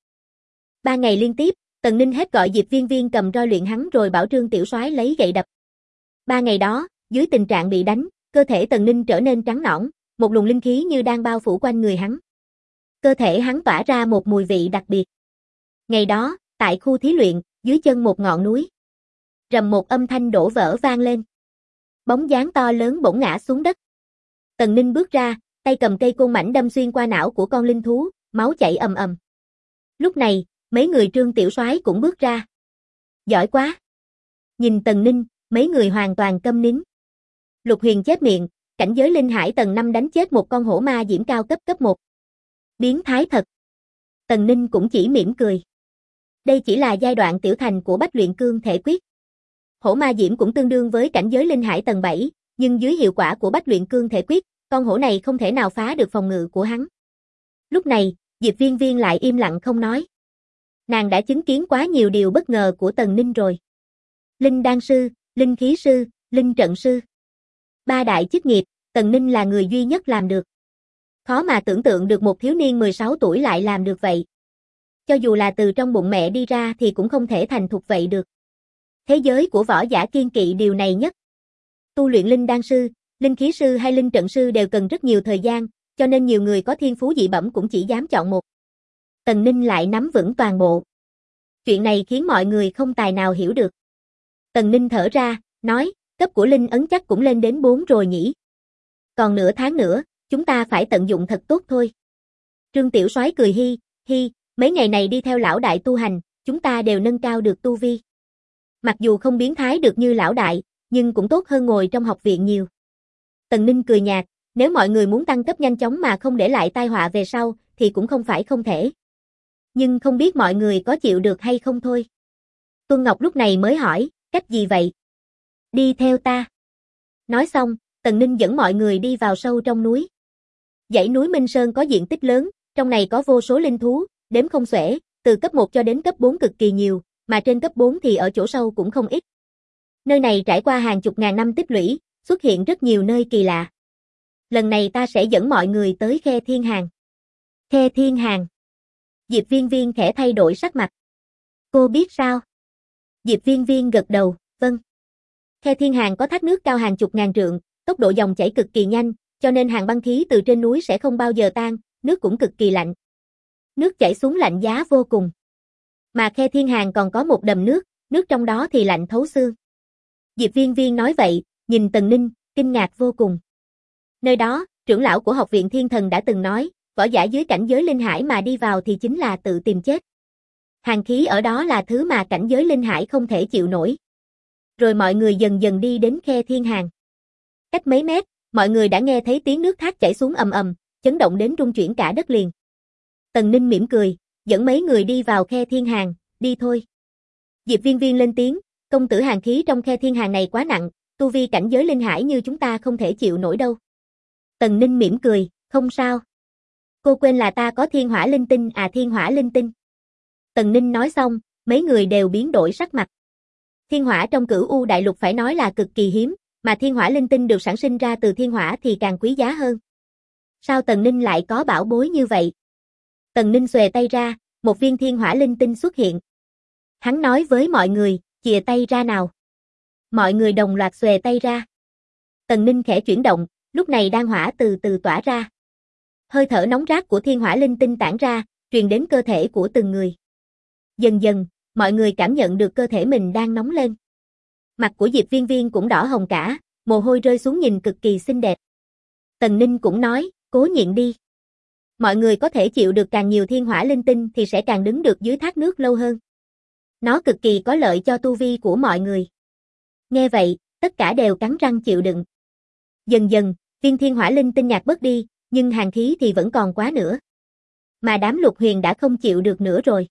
3 ngày liên tiếp, Tần Ninh hết gọi Diệp Viên Viên cầm roi luyện hắn rồi bảo Trương Tiểu Soái lấy gậy đập. 3 ngày đó, dưới tình trạng bị đánh, cơ thể Tần Ninh trở nên trắng nõn, một luồng linh khí như đang bao phủ quanh người hắn. Cơ thể hắn tỏa ra một mùi vị đặc biệt. Ngày đó, tại khu thí luyện, dưới chân một ngọn núi, rầm một âm thanh đổ vỡ vang lên. Bóng dáng to lớn bỗng ngã xuống đất. Tần Ninh bước ra, tay cầm cây côn mảnh đâm xuyên qua não của con linh thú, máu chảy ầm ầm. Lúc này, mấy người Trương Tiểu Soái cũng bước ra. Giỏi quá. Nhìn Tần Ninh, mấy người hoàn toàn câm nín. Lục Huyền chép miệng, cảnh giới linh hải tầng 5 đánh chết một con hổ ma diễm cao cấp 1. Biến thái thật. Tần Ninh cũng chỉ mỉm cười. Đây chỉ là giai đoạn tiểu thành của Bách Luyện Cương Thể Quyết. Hổ ma diễm cũng tương đương với cảnh giới linh hải tầng 7, nhưng dưới hiệu quả của Bách Luyện Cương Thể Quyết, con hổ này không thể nào phá được phòng ngự của hắn. Lúc này, Diệp Viên Viên lại im lặng không nói. Nàng đã chứng kiến quá nhiều điều bất ngờ của Tần Ninh rồi. Linh đan sư, linh khí sư, linh trận sư. 3 đại chức nghiệp, Tần Ninh là người duy nhất làm được. Khó mà tưởng tượng được một thiếu niên 16 tuổi lại làm được vậy. Cho dù là từ trong bụng mẹ đi ra thì cũng không thể thành thục vậy được. Thế giới của võ giả kiêng kỵ điều này nhất. Tu luyện linh đan sư, linh khí sư hay linh trận sư đều cần rất nhiều thời gian, cho nên nhiều người có thiên phú dị bẩm cũng chỉ dám chọn một. Tần Ninh lại nắm vững toàn bộ. Chuyện này khiến mọi người không tài nào hiểu được. Tần Ninh thở ra, nói, cấp của linh ấn chắc cũng lên đến 4 rồi nhỉ. Còn nửa tháng nữa, chúng ta phải tận dụng thật tốt thôi. Trương Tiểu Soái cười hi, hi, mấy ngày này đi theo lão đại tu hành, chúng ta đều nâng cao được tu vi. Mặc dù không biến thái được như lão đại, nhưng cũng tốt hơn ngồi trong học viện nhiều. Tần Ninh cười nhạt, nếu mọi người muốn tăng cấp nhanh chóng mà không để lại tai họa về sau, thì cũng không phải không thể. Nhưng không biết mọi người có chịu được hay không thôi. Tuân Ngọc lúc này mới hỏi, cách gì vậy? Đi theo ta. Nói xong, Tần Ninh dẫn mọi người đi vào sâu trong núi. Dãy núi Minh Sơn có diện tích lớn, trong này có vô số linh thú, đếm không xuể, từ cấp 1 cho đến cấp 4 cực kỳ nhiều, mà trên cấp 4 thì ở chỗ sâu cũng không ít. Nơi này trải qua hàng chục ngàn năm tích lũy, xuất hiện rất nhiều nơi kỳ lạ. Lần này ta sẽ dẫn mọi người tới Khe Thiên Hàn. Khe Thiên Hàn. Diệp Viên Viên khẽ thay đổi sắc mặt. Cô biết sao? Diệp Viên Viên gật đầu, vâng. Khe Thiên Hàn có thác nước cao hàng chục ngàn trượng, tốc độ dòng chảy cực kỳ nhanh, cho nên hàng băng khí từ trên núi sẽ không bao giờ tan, nước cũng cực kỳ lạnh. Nước chảy xuống lạnh giá vô cùng. Mà khe thiên hàng còn có một đầm nước, nước trong đó thì lạnh thấu xương. Diệp Viên Viên nói vậy, nhìn Tần Ninh, kinh ngạc vô cùng. Nơi đó, trưởng lão của Học viện Thiên Thần đã từng nói, võ giả dưới cảnh giới linh hải mà đi vào thì chính là tự tìm chết. Hàn khí ở đó là thứ mà cảnh giới linh hải không thể chịu nổi. Rồi mọi người dần dần đi đến khe thiên hàng. Cách mấy mét, mọi người đã nghe thấy tiếng nước thác chảy xuống ầm ầm, chấn động đến rung chuyển cả đất liền. Tần Ninh mỉm cười, dẫn mấy người đi vào khe thiên hàng, đi thôi. Diệp Viên Viên lên tiếng, công tử hàn khí trong khe thiên hàng này quá nặng, tu vi cảnh giới linh hải như chúng ta không thể chịu nổi đâu. Tần Ninh mỉm cười, không sao. Cô quên là ta có thiên hỏa linh tinh à, thiên hỏa linh tinh. Tần Ninh nói xong, mấy người đều biến đổi sắc mặt. Thiên hỏa trong Cửu U đại lục phải nói là cực kỳ hiếm, mà thiên hỏa linh tinh được sản sinh ra từ thiên hỏa thì càng quý giá hơn. Sao Tần Ninh lại có bảo bối như vậy? Tần Ninh xuề tay ra, một viên thiên hỏa linh tinh xuất hiện. Hắn nói với mọi người, chìa tay ra nào. Mọi người đồng loạt xuề tay ra. Tần Ninh khẽ chuyển động, lúc này đan hỏa từ từ tỏa ra. Hơi thở nóng rát của thiên hỏa linh tinh tản ra, truyền đến cơ thể của từng người. Dần dần, mọi người cảm nhận được cơ thể mình đang nóng lên. Mặt của Diệp Viên Viên cũng đỏ hồng cả, mồ hôi rơi xuống nhìn cực kỳ xinh đẹp. Tần Ninh cũng nói, cố nhịn đi. Mọi người có thể chịu được càng nhiều thiên hỏa linh tinh thì sẽ càng đứng được dưới thác nước lâu hơn. Nó cực kỳ có lợi cho tu vi của mọi người. Nghe vậy, tất cả đều cắn răng chịu đựng. Dần dần, viên thiên hỏa linh tinh nhạt bớt đi, nhưng hàn khí thì vẫn còn quá nữa. Mà đám Lục Huyền đã không chịu được nữa rồi.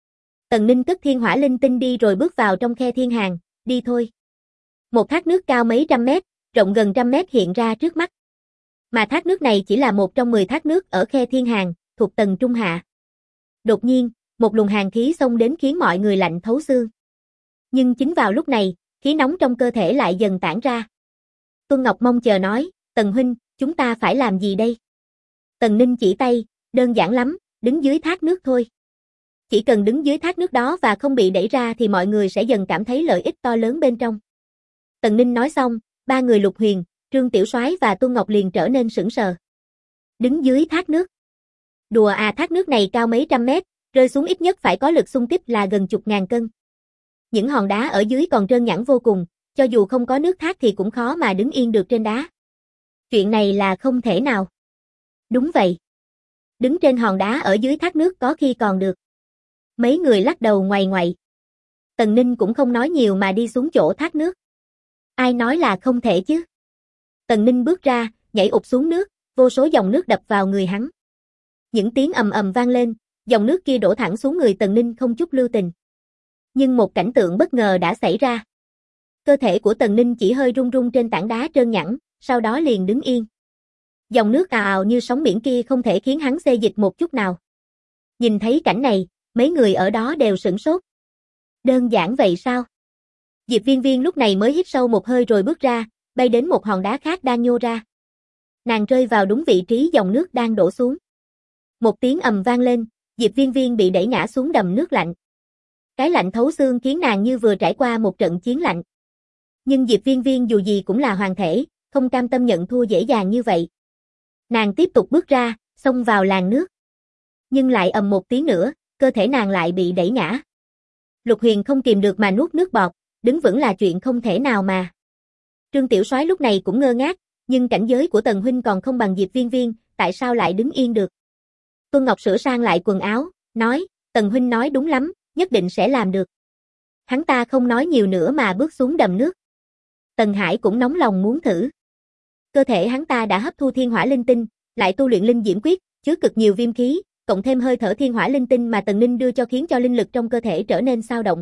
Tần Ninh cất thiên hỏa linh tinh đi rồi bước vào trong khe thiên hàng, đi thôi. Một thác nước cao mấy trăm mét, rộng gần trăm mét hiện ra trước mắt. Mà thác nước này chỉ là một trong 10 thác nước ở khe thiên hàng, thuộc tầng trung hạ. Đột nhiên, một luồng hàn khí xông đến khiến mọi người lạnh thấu xương. Nhưng chính vào lúc này, khí nóng trong cơ thể lại dần tản ra. Tuân Ngọc mong chờ nói, Tần huynh, chúng ta phải làm gì đây? Tần Ninh chỉ tay, đơn giản lắm, đứng dưới thác nước thôi. Chỉ cần đứng dưới thác nước đó và không bị đẩy ra thì mọi người sẽ dần cảm thấy lợi ích to lớn bên trong. Tần Ninh nói xong, ba người Lục Huyền, Trương Tiểu Soái và Tuân Ngọc liền trở nên sững sờ. Đứng dưới thác nước. Đùa à, thác nước này cao mấy trăm mét, rơi xuống ít nhất phải có lực xung kích là gần chục ngàn cân. Những hòn đá ở dưới còn trơn nhẵn vô cùng, cho dù không có nước thác thì cũng khó mà đứng yên được trên đá. Chuyện này là không thể nào. Đúng vậy. Đứng trên hòn đá ở dưới thác nước có khi còn được. Mấy người lắc đầu ngoại ngoại. Tần Ninh cũng không nói nhiều mà đi xuống chỗ thác nước. Ai nói là không thể chứ? Tần Ninh bước ra, nhảy ụp xuống nước, vô số dòng nước đập vào người hắn. Những tiếng ầm ầm vang lên, dòng nước kia đổ thẳng xuống người Tần Ninh không chút lưu tình. Nhưng một cảnh tượng bất ngờ đã xảy ra. Cơ thể của Tần Ninh chỉ hơi rung rung trên tảng đá trơn nhẵn, sau đó liền đứng yên. Dòng nước ào ào như sóng biển kia không thể khiến hắn xê dịch một chút nào. Nhìn thấy cảnh này, mấy người ở đó đều sửng sốt. Đơn giản vậy sao? Diệp Viên Viên lúc này mới hít sâu một hơi rồi bước ra, bay đến một hòn đá khác đang nhô ra. Nàng rơi vào đúng vị trí dòng nước đang đổ xuống. Một tiếng ầm vang lên, Diệp Viên Viên bị đẩy ngã xuống đầm nước lạnh. Cái lạnh thấu xương khiến nàng như vừa trải qua một trận chiến lạnh. Nhưng Diệp Viên Viên dù gì cũng là hoàng thể, không cam tâm nhận thua dễ dàng như vậy. Nàng tiếp tục bước ra, xông vào làn nước. Nhưng lại ầm một tiếng nữa, cơ thể nàng lại bị đẩy ngã. Lục Huyền không kìm được mà nuốt nước bọt, đứng vững là chuyện không thể nào mà. Trương Tiểu Soái lúc này cũng ngơ ngác, nhưng cảnh giới của Tần huynh còn không bằng Diệp Viên Viên, tại sao lại đứng yên được? Tuân Ngọc sửa sang lại quần áo, nói, Tần huynh nói đúng lắm, nhất định sẽ làm được. Hắn ta không nói nhiều nữa mà bước xuống đầm nước. Tần Hải cũng nóng lòng muốn thử. Cơ thể hắn ta đã hấp thu thiên hỏa linh tinh, lại tu luyện linh diễm quyết, chứa cực nhiều viêm khí, cộng thêm hơi thở thiên hỏa linh tinh mà Tần Ninh đưa cho khiến cho linh lực trong cơ thể trở nên xao động.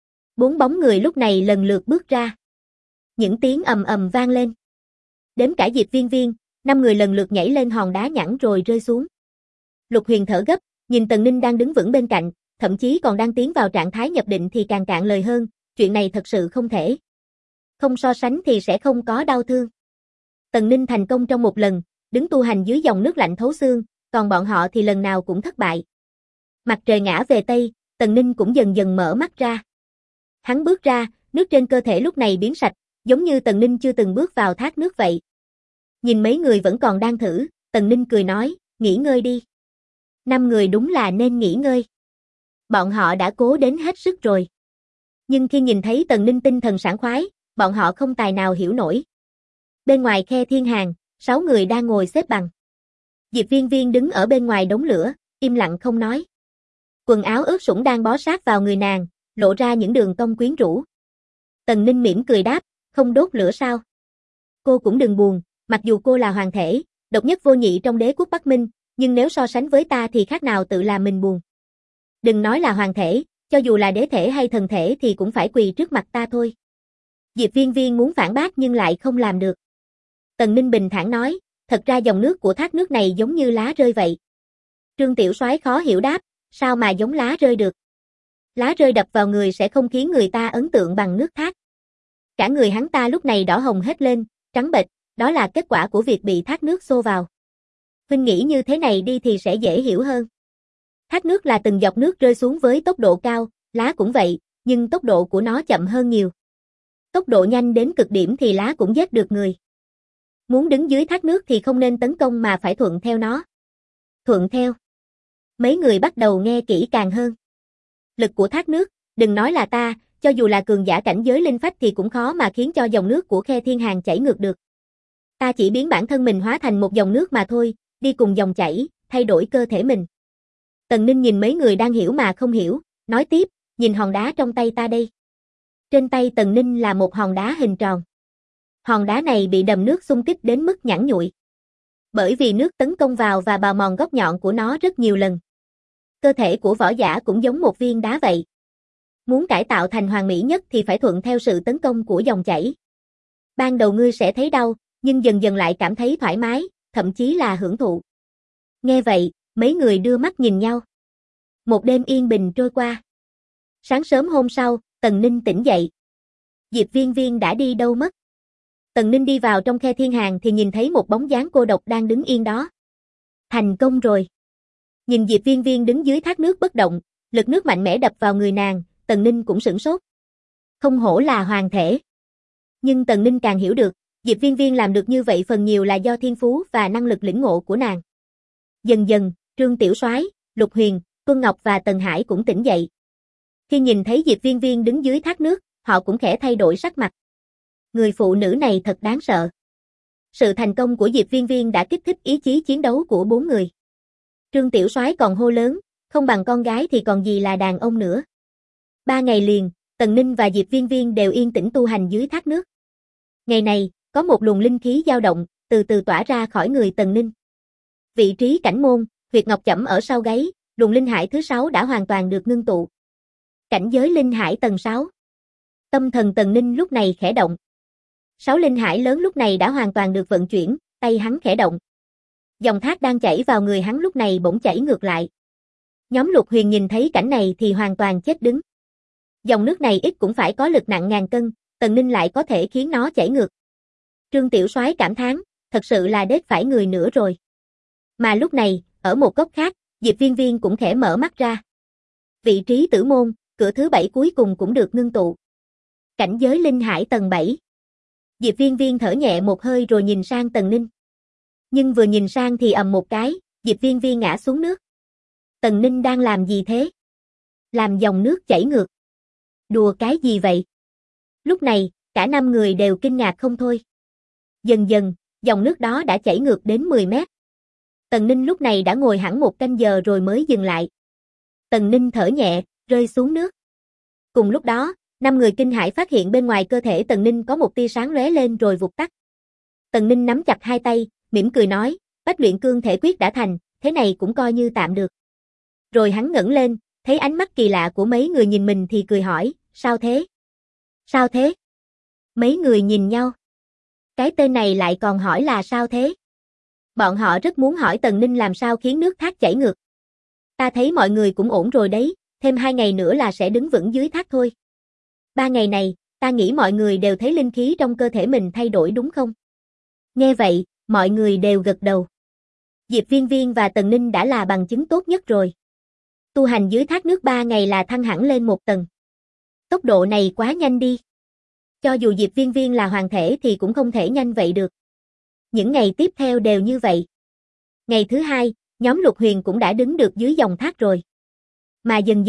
4 bóng người lúc này lần lượt bước ra. Những tiếng ầm ầm vang lên. Đếm cả Diệp Viên Viên, 5 người lần lượt nhảy lên hòn đá nhẵn rồi rơi xuống. Lục Huyền thở gấp, nhìn Tần Ninh đang đứng vững bên cạnh, thậm chí còn đang tiến vào trạng thái nhập định thì càng cạn lời hơn, chuyện này thật sự không thể. Không so sánh thì sẽ không có đau thương. Tần Ninh thành công trong một lần, đứng tu hành dưới dòng nước lạnh thấu xương, còn bọn họ thì lần nào cũng thất bại. Mặt trời ngã về Tây, Tần Ninh cũng dần dần mở mắt ra. Hắn bước ra, nước trên cơ thể lúc này biến sạch, giống như Tần Ninh chưa từng bước vào thác nước vậy. Nhìn mấy người vẫn còn đang thử, Tần Ninh cười nói, nghỉ ngơi đi. 5 người đúng là nên nghỉ ngơi. Bọn họ đã cố đến hết sức rồi. Nhưng khi nhìn thấy Tần Ninh tinh thần sảng khoái, bọn họ không tài nào hiểu nổi. Bên ngoài khe thiên hàng, 6 người đang ngồi xếp bằng. Diệp Viên Viên đứng ở bên ngoài đống lửa, im lặng không nói. Quần áo ướt sũng đang bó sát vào người nàng, lộ ra những đường cong quyến rũ. Tần Ninh mỉm cười đáp, không đốt lửa sao? Cô cũng đừng buồn, mặc dù cô là hoàng thể, độc nhất vô nhị trong đế quốc Bắc Minh, nhưng nếu so sánh với ta thì khác nào tự làm mình buồn. Đừng nói là hoàng thể, cho dù là đế thể hay thần thể thì cũng phải quỳ trước mặt ta thôi. Diệp Viên Viên muốn phản bác nhưng lại không làm được. Tần Ninh bình thản nói, thật ra dòng nước của thác nước này giống như lá rơi vậy. Trương Tiểu Soái khó hiểu đáp, sao mà giống lá rơi được? Lá rơi đập vào người sẽ không khiến người ta ấn tượng bằng nước thác. Cả người hắn ta lúc này đỏ hồng hết lên, trắng bệch, đó là kết quả của việc bị thác nước xô vào. Huynh nghĩ như thế này đi thì sẽ dễ hiểu hơn. Thác nước là từng giọt nước rơi xuống với tốc độ cao, lá cũng vậy, nhưng tốc độ của nó chậm hơn nhiều. Tốc độ nhanh đến cực điểm thì lá cũng giết được người. Muốn đứng dưới thác nước thì không nên tấn công mà phải thuận theo nó. Thuận theo. Mấy người bắt đầu nghe kỹ càng hơn. Lực của thác nước, đừng nói là ta, cho dù là cường giả cảnh giới linh phách thì cũng khó mà khiến cho dòng nước của khe thiên hàng chảy ngược được. Ta chỉ biến bản thân mình hóa thành một dòng nước mà thôi, đi cùng dòng chảy, thay đổi cơ thể mình. Tần Ninh nhìn mấy người đang hiểu mà không hiểu, nói tiếp, nhìn hòn đá trong tay ta đây. Trên tay Tần Ninh là một hòn đá hình tròn. Hòn đá này bị đầm nước xung kích đến mức nhẵn nhụi. Bởi vì nước tấn công vào và bào mòn góc nhọn của nó rất nhiều lần. Cơ thể của võ giả cũng giống một viên đá vậy. Muốn cải tạo thành hoàn mỹ nhất thì phải thuận theo sự tấn công của dòng chảy. Ban đầu ngươi sẽ thấy đau, nhưng dần dần lại cảm thấy thoải mái, thậm chí là hưởng thụ. Nghe vậy, mấy người đưa mắt nhìn nhau. Một đêm yên bình trôi qua. Sáng sớm hôm sau, Tần Ninh tỉnh dậy. Diệp Viên Viên đã đi đâu mất? Tần Ninh đi vào trong khe thiên hàng thì nhìn thấy một bóng dáng cô độc đang đứng yên đó. Thành công rồi. Nhìn Diệp Viên Viên đứng dưới thác nước bất động, lực nước mạnh mẽ đập vào người nàng, Tần Ninh cũng sửng sốt. Không hổ là hoàng thể. Nhưng Tần Ninh càng hiểu được, Diệp Viên Viên làm được như vậy phần nhiều là do thiên phú và năng lực lĩnh ngộ của nàng. Dần dần, Trương Tiểu Soái, Lục Huyền, Tuân Ngọc và Tần Hải cũng tỉnh dậy. Khi nhìn thấy Diệp Viên Viên đứng dưới thác nước, họ cũng khẽ thay đổi sắc mặt. Người phụ nữ này thật đáng sợ. Sự thành công của Diệp Viên Viên đã kích thích ý chí chiến đấu của 4 người. Trương Tiểu Soái còn hô lớn, không bằng con gái thì còn gì là đàn ông nữa. 3 ngày liền, Tần Ninh và Diệp Viên Viên đều yên tĩnh tu hành dưới thác nước. Ngày này, có một luồng linh khí dao động, từ từ tỏa ra khỏi người Tần Ninh. Vị trí cảnh môn, huyệt ngọc chẩm ở sau gáy, luồng linh hải thứ 6 đã hoàn toàn được ngưng tụ. Cảnh giới linh hải tầng 6. Tâm thần Tần Ninh lúc này khẽ động. 6 linh hải lớn lúc này đã hoàn toàn được vận chuyển, tay hắn khẽ động. Dòng thác đang chảy vào người hắn lúc này bỗng chảy ngược lại. Nhóm Lục Huyền nhìn thấy cảnh này thì hoàn toàn chết đứng. Dòng nước này ít cũng phải có lực nặng ngàn cân, Tần Ninh lại có thể khiến nó chảy ngược. Trương Tiểu Soái cảm thán, thật sự là đết phải người nữa rồi. Mà lúc này, ở một góc khác, Diệp Viên Viên cũng khẽ mở mắt ra. Vị trí tử môn, cửa thứ 7 cuối cùng cũng được ngưng tụ. Cảnh giới linh hải tầng 7. Diệp Viên Viên thở nhẹ một hơi rồi nhìn sang Tần Ninh. Nhưng vừa nhìn sang thì ầm một cái, Diệp Viên Viên ngã xuống nước. Tần Ninh đang làm gì thế? Làm dòng nước chảy ngược. Đùa cái gì vậy? Lúc này, cả 5 người đều kinh ngạc không thôi. Dần dần, dòng nước đó đã chảy ngược đến 10 mét. Tần Ninh lúc này đã ngồi hẳn 1 canh giờ rồi mới dừng lại. Tần Ninh thở nhẹ, rơi xuống nước. Cùng lúc đó, 5 người kinh hãi phát hiện bên ngoài cơ thể Tần Ninh có một tia sáng lóe lên rồi vụt tắt. Tần Ninh nắm chặt hai tay, mỉm cười nói, Bách luyện cương thể quyết đã thành, thế này cũng coi như tạm được. Rồi hắn ngẩng lên, thấy ánh mắt kỳ lạ của mấy người nhìn mình thì cười hỏi, sao thế? Sao thế? Mấy người nhìn nhau. Cái tên này lại còn hỏi là sao thế? Bọn họ rất muốn hỏi Tần Ninh làm sao khiến nước thác chảy ngược. Ta thấy mọi người cũng ổn rồi đấy, thêm 2 ngày nữa là sẽ đứng vững dưới thác thôi. 3 ngày này, ta nghĩ mọi người đều thấy linh khí trong cơ thể mình thay đổi đúng không? Nghe vậy, mọi người đều gật đầu. Diệp Viên Viên và Tần Ninh đã là bằng chứng tốt nhất rồi. Tu hành dưới thác nước 3 ngày là thăng hẳn lên 1 tầng. Tốc độ này quá nhanh đi. Cho dù Diệp Viên Viên là hoàng thể thì cũng không thể nhanh vậy được. Những ngày tiếp theo đều như vậy. Ngày thứ 2, nhóm Lục Huyền cũng đã đứng được dưới dòng thác rồi. Mà dần dần,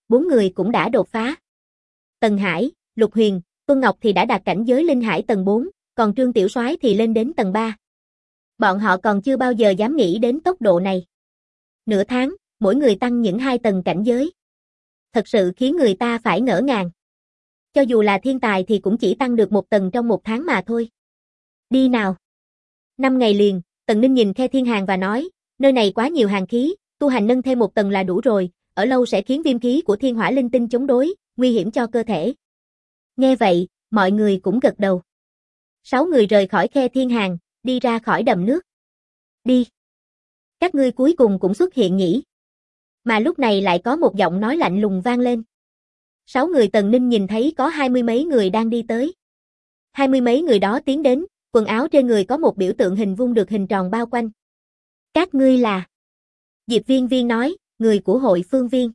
4 người cũng đã đột phá. Tần Hải, Lục Huyền, Tuân Ngọc thì đã đạt cảnh giới linh hải tầng 4, còn Trương Tiểu Soái thì lên đến tầng 3. Bọn họ còn chưa bao giờ dám nghĩ đến tốc độ này. Nửa tháng, mỗi người tăng những 2 tầng cảnh giới. Thật sự khiến người ta phải ngỡ ngàng. Cho dù là thiên tài thì cũng chỉ tăng được 1 tầng trong 1 tháng mà thôi. Đi nào. 5 ngày liền, Tần Ninh nhìn Khe Thiên Hàn và nói, nơi này quá nhiều hàn khí, tu hành nâng thêm 1 tầng là đủ rồi, ở lâu sẽ khiến viêm khí của thiên hỏa linh tinh chống đối, nguy hiểm cho cơ thể. Nghe vậy, mọi người cũng gật đầu. 6 người rời khỏi Khe Thiên Hàn, đi ra khỏi đầm nước. Đi. Các ngươi cuối cùng cũng xuất hiện nhỉ. Mà lúc này lại có một giọng nói lạnh lùng vang lên. 6 người Tần Ninh nhìn thấy có 20 mấy người đang đi tới. 20 mấy người đó tiến đến, quần áo trên người có một biểu tượng hình vuông được hình tròn bao quanh. Các ngươi là... Diệp Viên Viên nói, người của hội Phương Viên.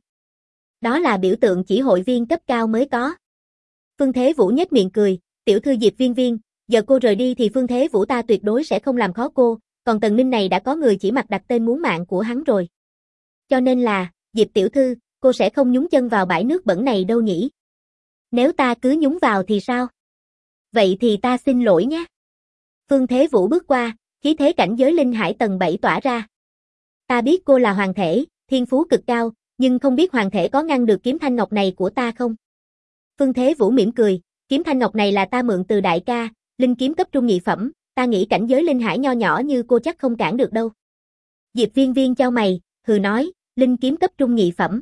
Đó là biểu tượng chỉ hội viên cấp cao mới có. Phương Thế Vũ nhếch miệng cười, tiểu thư Diệp Viên Viên, giờ cô rời đi thì Phương Thế Vũ ta tuyệt đối sẽ không làm khó cô, còn Tần Ninh này đã có người chỉ mặt đặt tên muốn mạng của hắn rồi. Cho nên là, Diệp tiểu thư, cô sẽ không nhúng chân vào bãi nước bẩn này đâu nhỉ? Nếu ta cứ nhúng vào thì sao? Vậy thì ta xin lỗi nhé. Phương Thế Vũ bước qua, khí thế cảnh giới linh hải tầng 7 tỏa ra. Ta biết cô là hoàng thể, thiên phú cực cao, nhưng không biết hoàng thể có ngăn được kiếm thanh ngọc này của ta không? Phương Thế Vũ mỉm cười, kiếm thanh ngọc này là ta mượn từ đại ca, linh kiếm cấp trung nhị phẩm, ta nghĩ cảnh giới linh hải nho nhỏ như cô chắc không cản được đâu. Diệp Viên Viên chau mày, hừ nói, linh kiếm cấp trung nhị phẩm.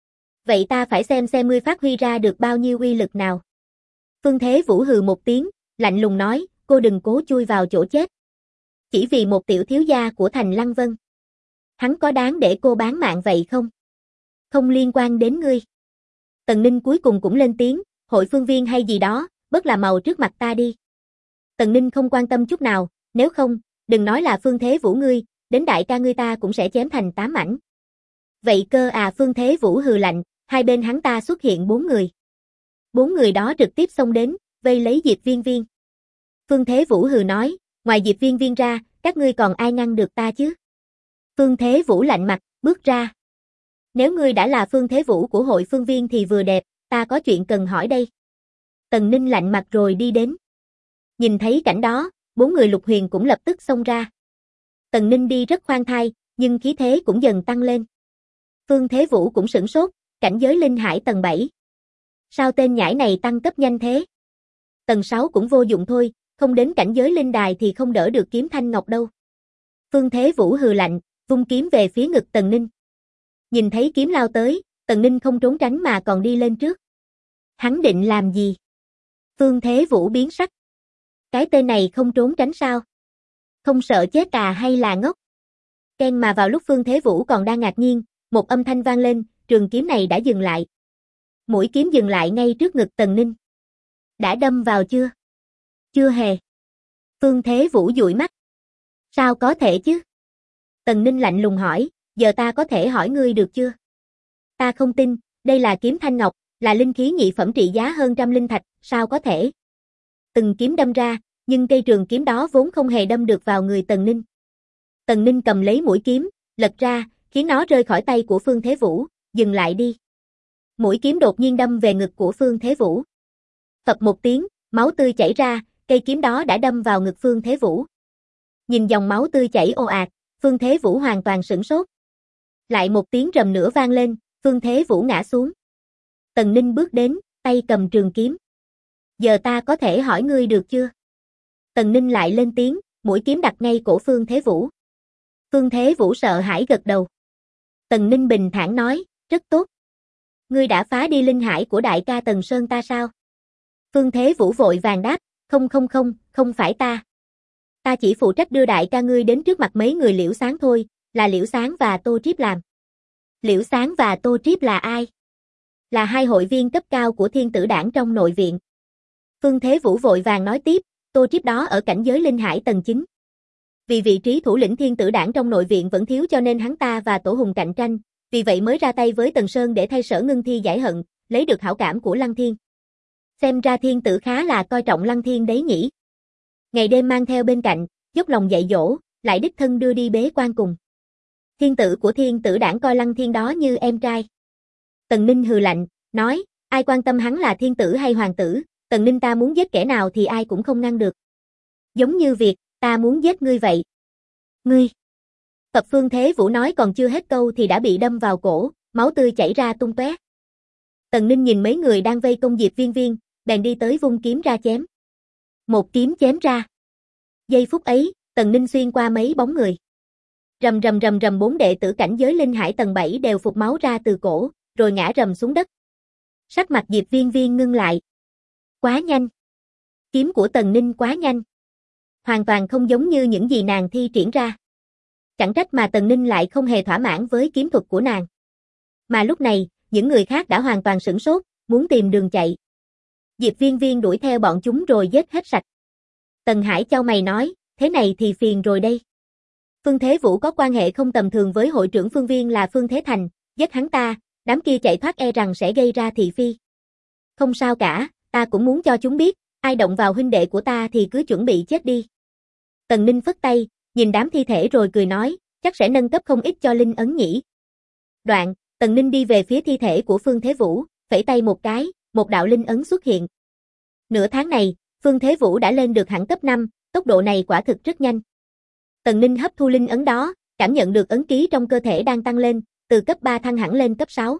Vậy ta phải xem ngươi phát huy ra được bao nhiêu uy lực nào. Phương Thế Vũ hừ một tiếng, lạnh lùng nói, cô đừng cố chui vào chỗ chết. Chỉ vì một tiểu thiếu gia của thành Lăng Vân. Hắn có đáng để cô bán mạng vậy không? Không liên quan đến ngươi. Tần Ninh cuối cùng cũng lên tiếng, hội Phương Viên hay gì đó, bớt làm màu trước mặt ta đi. Tần Ninh không quan tâm chút nào, nếu không, đừng nói là Phương Thế Vũ ngươi, đến đại ca ngươi ta cũng sẽ chém thành 8 mảnh. Vậy cơ à? Phương Thế Vũ hừ lạnh, hai bên hắn ta xuất hiện 4 người. 4 người đó trực tiếp xông đến, vây lấy Diệp Viên Viên. Phương Thế Vũ hừ nói, ngoài Diệp Viên Viên ra, các ngươi còn ai ngăn được ta chứ? Phương Thế Vũ lạnh mặt, bước ra. Nếu ngươi đã là Phương Thế Vũ của hội Phương Viên thì vừa đẹp, ta có chuyện cần hỏi đây. Tần Ninh lạnh mặt rồi đi đến. Nhìn thấy cảnh đó, 4 người Lục Huyền cũng lập tức xông ra. Tần Ninh đi rất khoan thai, nhưng khí thế cũng dần tăng lên. Phương Thế Vũ cũng sửng sốt, cảnh giới linh hải tầng 7. Sao tên nhãi này tăng cấp nhanh thế? Tầng 6 cũng vô dụng thôi, không đến cảnh giới linh đài thì không đỡ được kiếm thanh ngọc đâu. Phương Thế Vũ hừ lạnh, vung kiếm về phía ngực Tần Ninh. Nhìn thấy kiếm lao tới, Tần Ninh không trốn tránh mà còn đi lên trước. Hắn định làm gì? Phương Thế Vũ biến sắc. Cái tên này không trốn tránh sao? Không sợ chết à hay là ngốc? Ken mà vào lúc Phương Thế Vũ còn đang ngạc nhiên, một âm thanh vang lên, trường kiếm này đã dừng lại. Mũi kiếm dừng lại ngay trước ngực Tần Ninh. Đã đâm vào chưa? Chưa hề. Phương Thế Vũ dụi mắt. Sao có thể chứ? Tần Ninh lạnh lùng hỏi, giờ ta có thể hỏi ngươi được chưa? Ta không tin, đây là kiếm thanh ngọc, là linh khí nhị phẩm trị giá hơn trăm linh thạch, sao có thể? Từng kiếm đâm ra, nhưng cây trường kiếm đó vốn không hề đâm được vào người Tần Ninh. Tần Ninh cầm lấy mũi kiếm, lật ra, khiến nó rơi khỏi tay của Phương Thế Vũ, dừng lại đi. Mũi kiếm đột nhiên đâm về ngực của Phương Thế Vũ. Phập một tiếng, máu tươi chảy ra, cây kiếm đó đã đâm vào ngực Phương Thế Vũ. Nhìn dòng máu tươi chảy ồ ạt, Phương Thế Vũ hoàn toàn sửng sốt. Lại một tiếng rầm nữa vang lên, Phương Thế Vũ ngã xuống. Tần Ninh bước đến, tay cầm trường kiếm. Giờ ta có thể hỏi ngươi được chưa? Tần Ninh lại lên tiếng, mũi kiếm đặt ngay cổ Phương Thế Vũ. Phương Thế Vũ sợ hãi gật đầu. Tần Ninh bình thản nói, rất tốt. Ngươi đã phá đi linh hải của đại ca Tần Sơn ta sao? Phương Thế Vũ vội vàng đáp, không phải ta. Ta chỉ phụ trách đưa đại ca ngươi đến trước mặt mấy người Liễu Sáng thôi, là Liễu Sáng và Tô Triếp làm. Liễu Sáng và Tô Triếp là ai? Là 2 hội viên cấp cao của Thiên Tử Đảng trong nội viện. Phương Thế Vũ vội vàng nói tiếp, Tô Triếp đó ở cảnh giới linh hải tầng 9. Vì vị trí thủ lĩnh Thiên Tử Đảng trong nội viện vẫn thiếu cho nên hắn ta và Tổ Hùng cạnh tranh, vì vậy mới ra tay với Tần Sơn để thay Sở Ngưng Thi giải hận, lấy được hảo cảm của Lăng Thiên. Xem ra Thiên Tử khá là coi trọng Lăng Thiên đấy nhỉ. Ngày đêm mang theo bên cạnh, dốc lòng dạy dỗ, lại đích thân đưa đi bế quan cùng. Thiên tử của Thiên Tử Đảng coi Lăng Thiên đó như em trai. Tần Ninh hừ lạnh, nói, ai quan tâm hắn là thiên tử hay hoàng tử, Tần Ninh ta muốn giết kẻ nào thì ai cũng không ngăn được. Giống như việc, ta muốn giết ngươi vậy. Ngươi. Phật Phương Thế Vũ nói còn chưa hết câu thì đã bị đâm vào cổ, máu tươi chảy ra tung tóe. Tần Ninh nhìn mấy người đang vây công Diệp Viên Viên, bèn đi tới vung kiếm ra chém. Một kiếm chém ra. Giây phút ấy, Tần Ninh xuyên qua mấy bóng người. Rầm rầm rầm rầm, 4 đệ tử cảnh giới linh hải tầng 7 đều phụt máu ra từ cổ, rồi ngã rầm xuống đất. Sắc mặt Diệp Viên Viên ngưng lại. Quá nhanh. Kiếm của Tần Ninh quá nhanh. Hoàn toàn không giống như những gì nàng thi triển ra. Chẳng trách mà Tần Ninh lại không hề thỏa mãn với kiếm thuật của nàng. Mà lúc này, những người khác đã hoàn toàn sửng sốt, muốn tìm đường chạy. Diệp Viên Viên đuổi theo bọn chúng rồi giết hết sạch. Tần Hải chau mày nói, thế này thì phiền rồi đây. Phương Thế Vũ có quan hệ không tầm thường với hội trưởng Phương Viên là Phương Thế Thành, giết hắn ta, đám kia chạy thoát e rằng sẽ gây ra thị phi. Không sao cả, ta cũng muốn cho chúng biết, ai động vào huynh đệ của ta thì cứ chuẩn bị chết đi. Tần Ninh phất tay, nhìn đám thi thể rồi cười nói, chắc sẽ nâng cấp không ít cho linh ấn nhỉ. Đoạn, Tần Ninh đi về phía thi thể của Phương Thế Vũ, phẩy tay một cái, một đạo linh ấn xuất hiện. Nửa tháng này, Phương Thế Vũ đã lên được hẳn cấp 5, tốc độ này quả thực rất nhanh. Tần Ninh hấp thu linh ấn đó, cảm nhận được ấn ký trong cơ thể đang tăng lên, từ cấp 3 thăng hẳn lên cấp 6.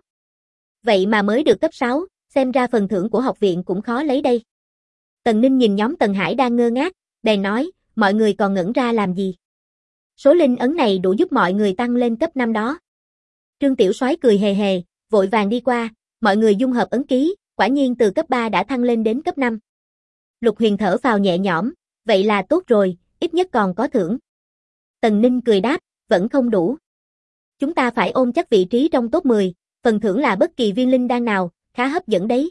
Vậy mà mới được cấp 6, xem ra phần thưởng của học viện cũng khó lấy đây. Tần Ninh nhìn nhóm Tần Hải đang ngơ ngác, bèn nói, mọi người còn ngẩn ra làm gì? Số linh ấn này đủ giúp mọi người tăng lên cấp 5 đó. Trương Tiểu Soái cười hề hề, vội vàng đi qua, mọi người dung hợp ấn ký, quả nhiên từ cấp 3 đã thăng lên đến cấp 5. Lục Huyền thở phào nhẹ nhõm, vậy là tốt rồi, ít nhất còn có thưởng. Tần Ninh cười đáp, vẫn không đủ. Chúng ta phải ôm chắc vị trí trong top 10, phần thưởng là bất kỳ viên linh đan nào, khá hấp dẫn đấy.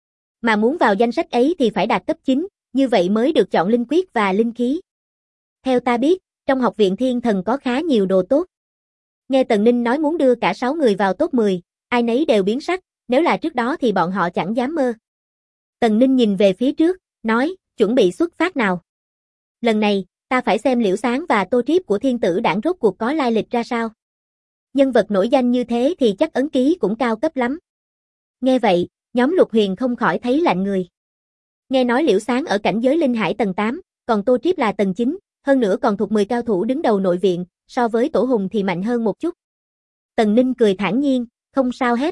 Mà muốn vào danh sách ấy thì phải đạt cấp 9, như vậy mới được chọn linh quyết và linh khí. Theo ta biết, trong học viện Thiên Thần có khá nhiều đồ tốt. Nghe Tần Ninh nói muốn đưa cả 6 người vào top 10, ai nấy đều biến sắc, nếu là trước đó thì bọn họ chẳng dám mơ. Tần Ninh nhìn về phía trước, nói, chuẩn bị xuất phát nào. Lần này, ta phải xem Liễu Sáng và Tô Triếp của Thiên Tử Đảng rốt cuộc có lai lịch ra sao. Nhân vật nổi danh như thế thì chắc ấn ký cũng cao cấp lắm. Nghe vậy, nhóm Lục Huyền không khỏi thấy lạnh người. Nghe nói Liễu Sáng ở cảnh giới linh hải tầng 8, còn Tô Triếp là tầng 9, hơn nữa còn thuộc 10 cao thủ đứng đầu nội viện, so với Tổ Hùng thì mạnh hơn một chút. Tần Ninh cười thản nhiên, không sao hết.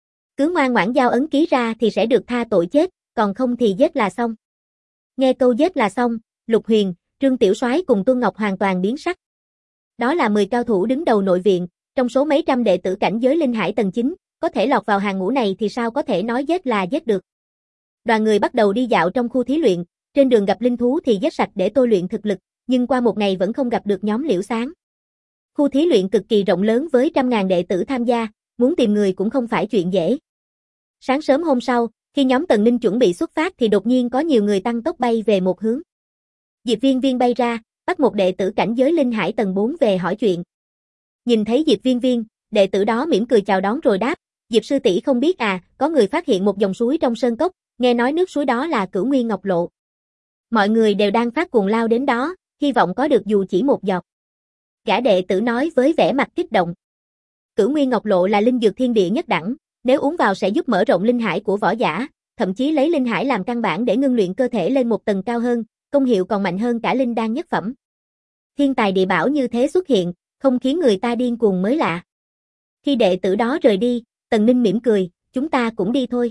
Cứ ngoan ngoãn giao ấn ký ra thì sẽ được tha tội chết, còn không thì giết là xong. Nghe câu giết là xong, Lục Huyền, Trương Tiểu Soái cùng Tuân Ngọc hoàn toàn biến sắc. Đó là 10 cao thủ đứng đầu nội viện, trong số mấy trăm đệ tử cảnh giới linh hải tầng 9, có thể lọt vào hàng ngũ này thì sao có thể nói giết là giết được. Đoàn người bắt đầu đi dạo trong khu thí luyện, trên đường gặp linh thú thì giết sạch để tôi luyện thực lực, nhưng qua một ngày vẫn không gặp được nhóm Liễu Sáng. Khu thí luyện cực kỳ rộng lớn với trăm ngàn đệ tử tham gia, muốn tìm người cũng không phải chuyện dễ. Sáng sớm hôm sau, khi nhóm Tần Ninh chuẩn bị xuất phát thì đột nhiên có nhiều người tăng tốc bay về một hướng. Diệp Viên Viên bay ra, bắt một đệ tử cảnh giới linh hải tầng 4 về hỏi chuyện. Nhìn thấy Diệp Viên Viên, đệ tử đó mỉm cười chào đón rồi đáp, Diệp sư tỷ không biết à, có người phát hiện một dòng suối trong sơn cốc, nghe nói nước suối đó là Cửu Nguyên Ngọc Lộ. Mọi người đều đang phát cuồng lao đến đó, hy vọng có được dù chỉ một giọt. Gã đệ tử nói với vẻ mặt kích động. Cửu Nguyên Ngọc Lộ là linh dược thiên địa nhất đẳng, nếu uống vào sẽ giúp mở rộng linh hải của võ giả, thậm chí lấy linh hải làm căn bản để ngưng luyện cơ thể lên một tầng cao hơn, công hiệu còn mạnh hơn cả linh đan nhất phẩm. Thiên tài địa bảo như thế xuất hiện, không khiến người ta điên cuồng mới lạ. Khi đệ tử đó rời đi, Tần Ninh mỉm cười, chúng ta cũng đi thôi.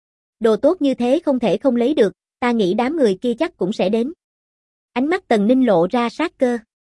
Đồ tốt như thế không thể không lấy được, ta nghĩ đám người kia chắc cũng sẽ đến. Ánh mắt Tần Ninh lộ ra sát cơ.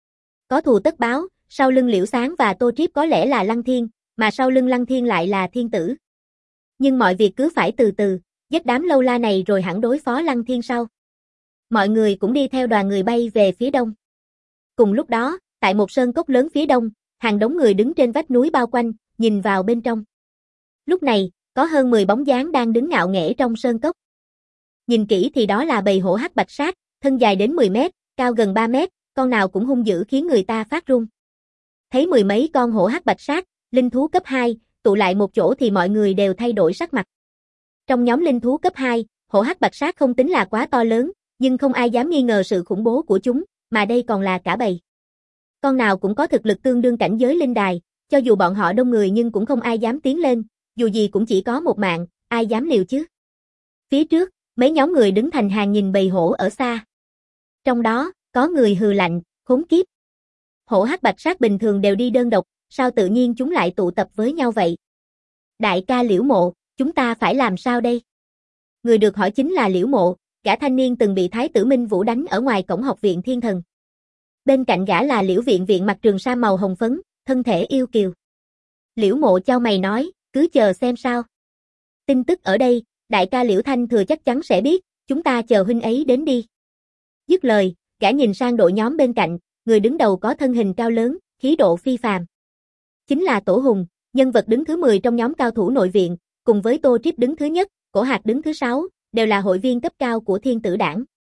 Có thù tất báo, sau lưng Liễu Sáng và Tô Triếp có lẽ là Lăng Thiên, mà sau lưng Lăng Thiên lại là Thiên Tử. Nhưng mọi việc cứ phải từ từ, giết đám lâu la này rồi hẳn đối phó Lăng Thiên sau. Mọi người cũng đi theo đoàn người bay về phía đông. Cùng lúc đó, tại một sơn cốc lớn phía đông, hàng đống người đứng trên vách núi bao quanh, nhìn vào bên trong. Lúc này, có hơn 10 bóng dáng đang đứng ngạo nghễ trong sơn cốc. Nhìn kỹ thì đó là bầy hổ hắc bạch sát, thân dài đến 10 mét, cao gần 3 mét, con nào cũng hung dữ khiến người ta phát run. Thấy mười mấy con hổ hắc bạch sát, linh thú cấp 2, tụ lại một chỗ thì mọi người đều thay đổi sắc mặt. Trong nhóm linh thú cấp 2, hổ hắc bạch sát không tính là quá to lớn, nhưng không ai dám nghi ngờ sự khủng bố của chúng, mà đây còn là cả bầy. Con nào cũng có thực lực tương đương cảnh giới linh đài, cho dù bọn họ đông người nhưng cũng không ai dám tiến lên, dù gì cũng chỉ có một mạng, ai dám liều chứ. Phía trước, mấy nhóm người đứng thành hàng nhìn bầy hổ ở xa. Trong đó, có người hừ lạnh, khốn kiếp. Hổ hắc bạch sát bình thường đều đi đơn độc, sao tự nhiên chúng lại tụ tập với nhau vậy? Đại ca Liễu Mộ, chúng ta phải làm sao đây? Người được hỏi chính là Liễu Mộ, gã thanh niên từng bị Thái tử Minh Vũ đánh ở ngoài cổng học viện Thiên Thần. Bên cạnh gã là Liễu Viện Viện mặc trường sa màu hồng phấn, thân thể yêu kiều. Liễu Mộ chau mày nói, cứ chờ xem sao. Tin tức ở đây, đại ca Liễu Thanh Thừa chắc chắn sẽ biết, chúng ta chờ huynh ấy đến đi. Dứt lời, gã nhìn sang đội nhóm bên cạnh, người đứng đầu có thân hình cao lớn, khí độ phi phàm. Chính là Tổ Hùng, nhân vật đứng thứ 10 trong nhóm cao thủ nội viện, cùng với Tô Triếp đứng thứ nhất, Cổ Hạc đứng thứ 6, đều là hội viên cấp cao của Thiên Tử Đảng.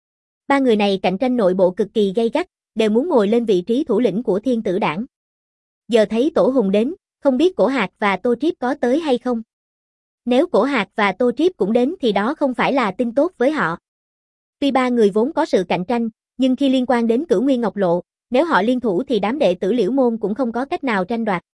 Ba người này cạnh tranh nội bộ cực kỳ gay gắt, đều muốn ngồi lên vị trí thủ lĩnh của Thiên Tử Đảng. Giờ thấy Tổ Hùng đến, không biết Cổ Hạc và Tô Triếp có tới hay không. Nếu Cổ Hạc và Tô Triếp cũng đến thì đó không phải là tin tốt với họ. Tuy ba người vốn có sự cạnh tranh, nhưng khi liên quan đến Cửu Nguyên Ngọc Lộ, nếu họ liên thủ thì đám đệ tử Liễu Môn cũng không có cách nào tranh đoạt.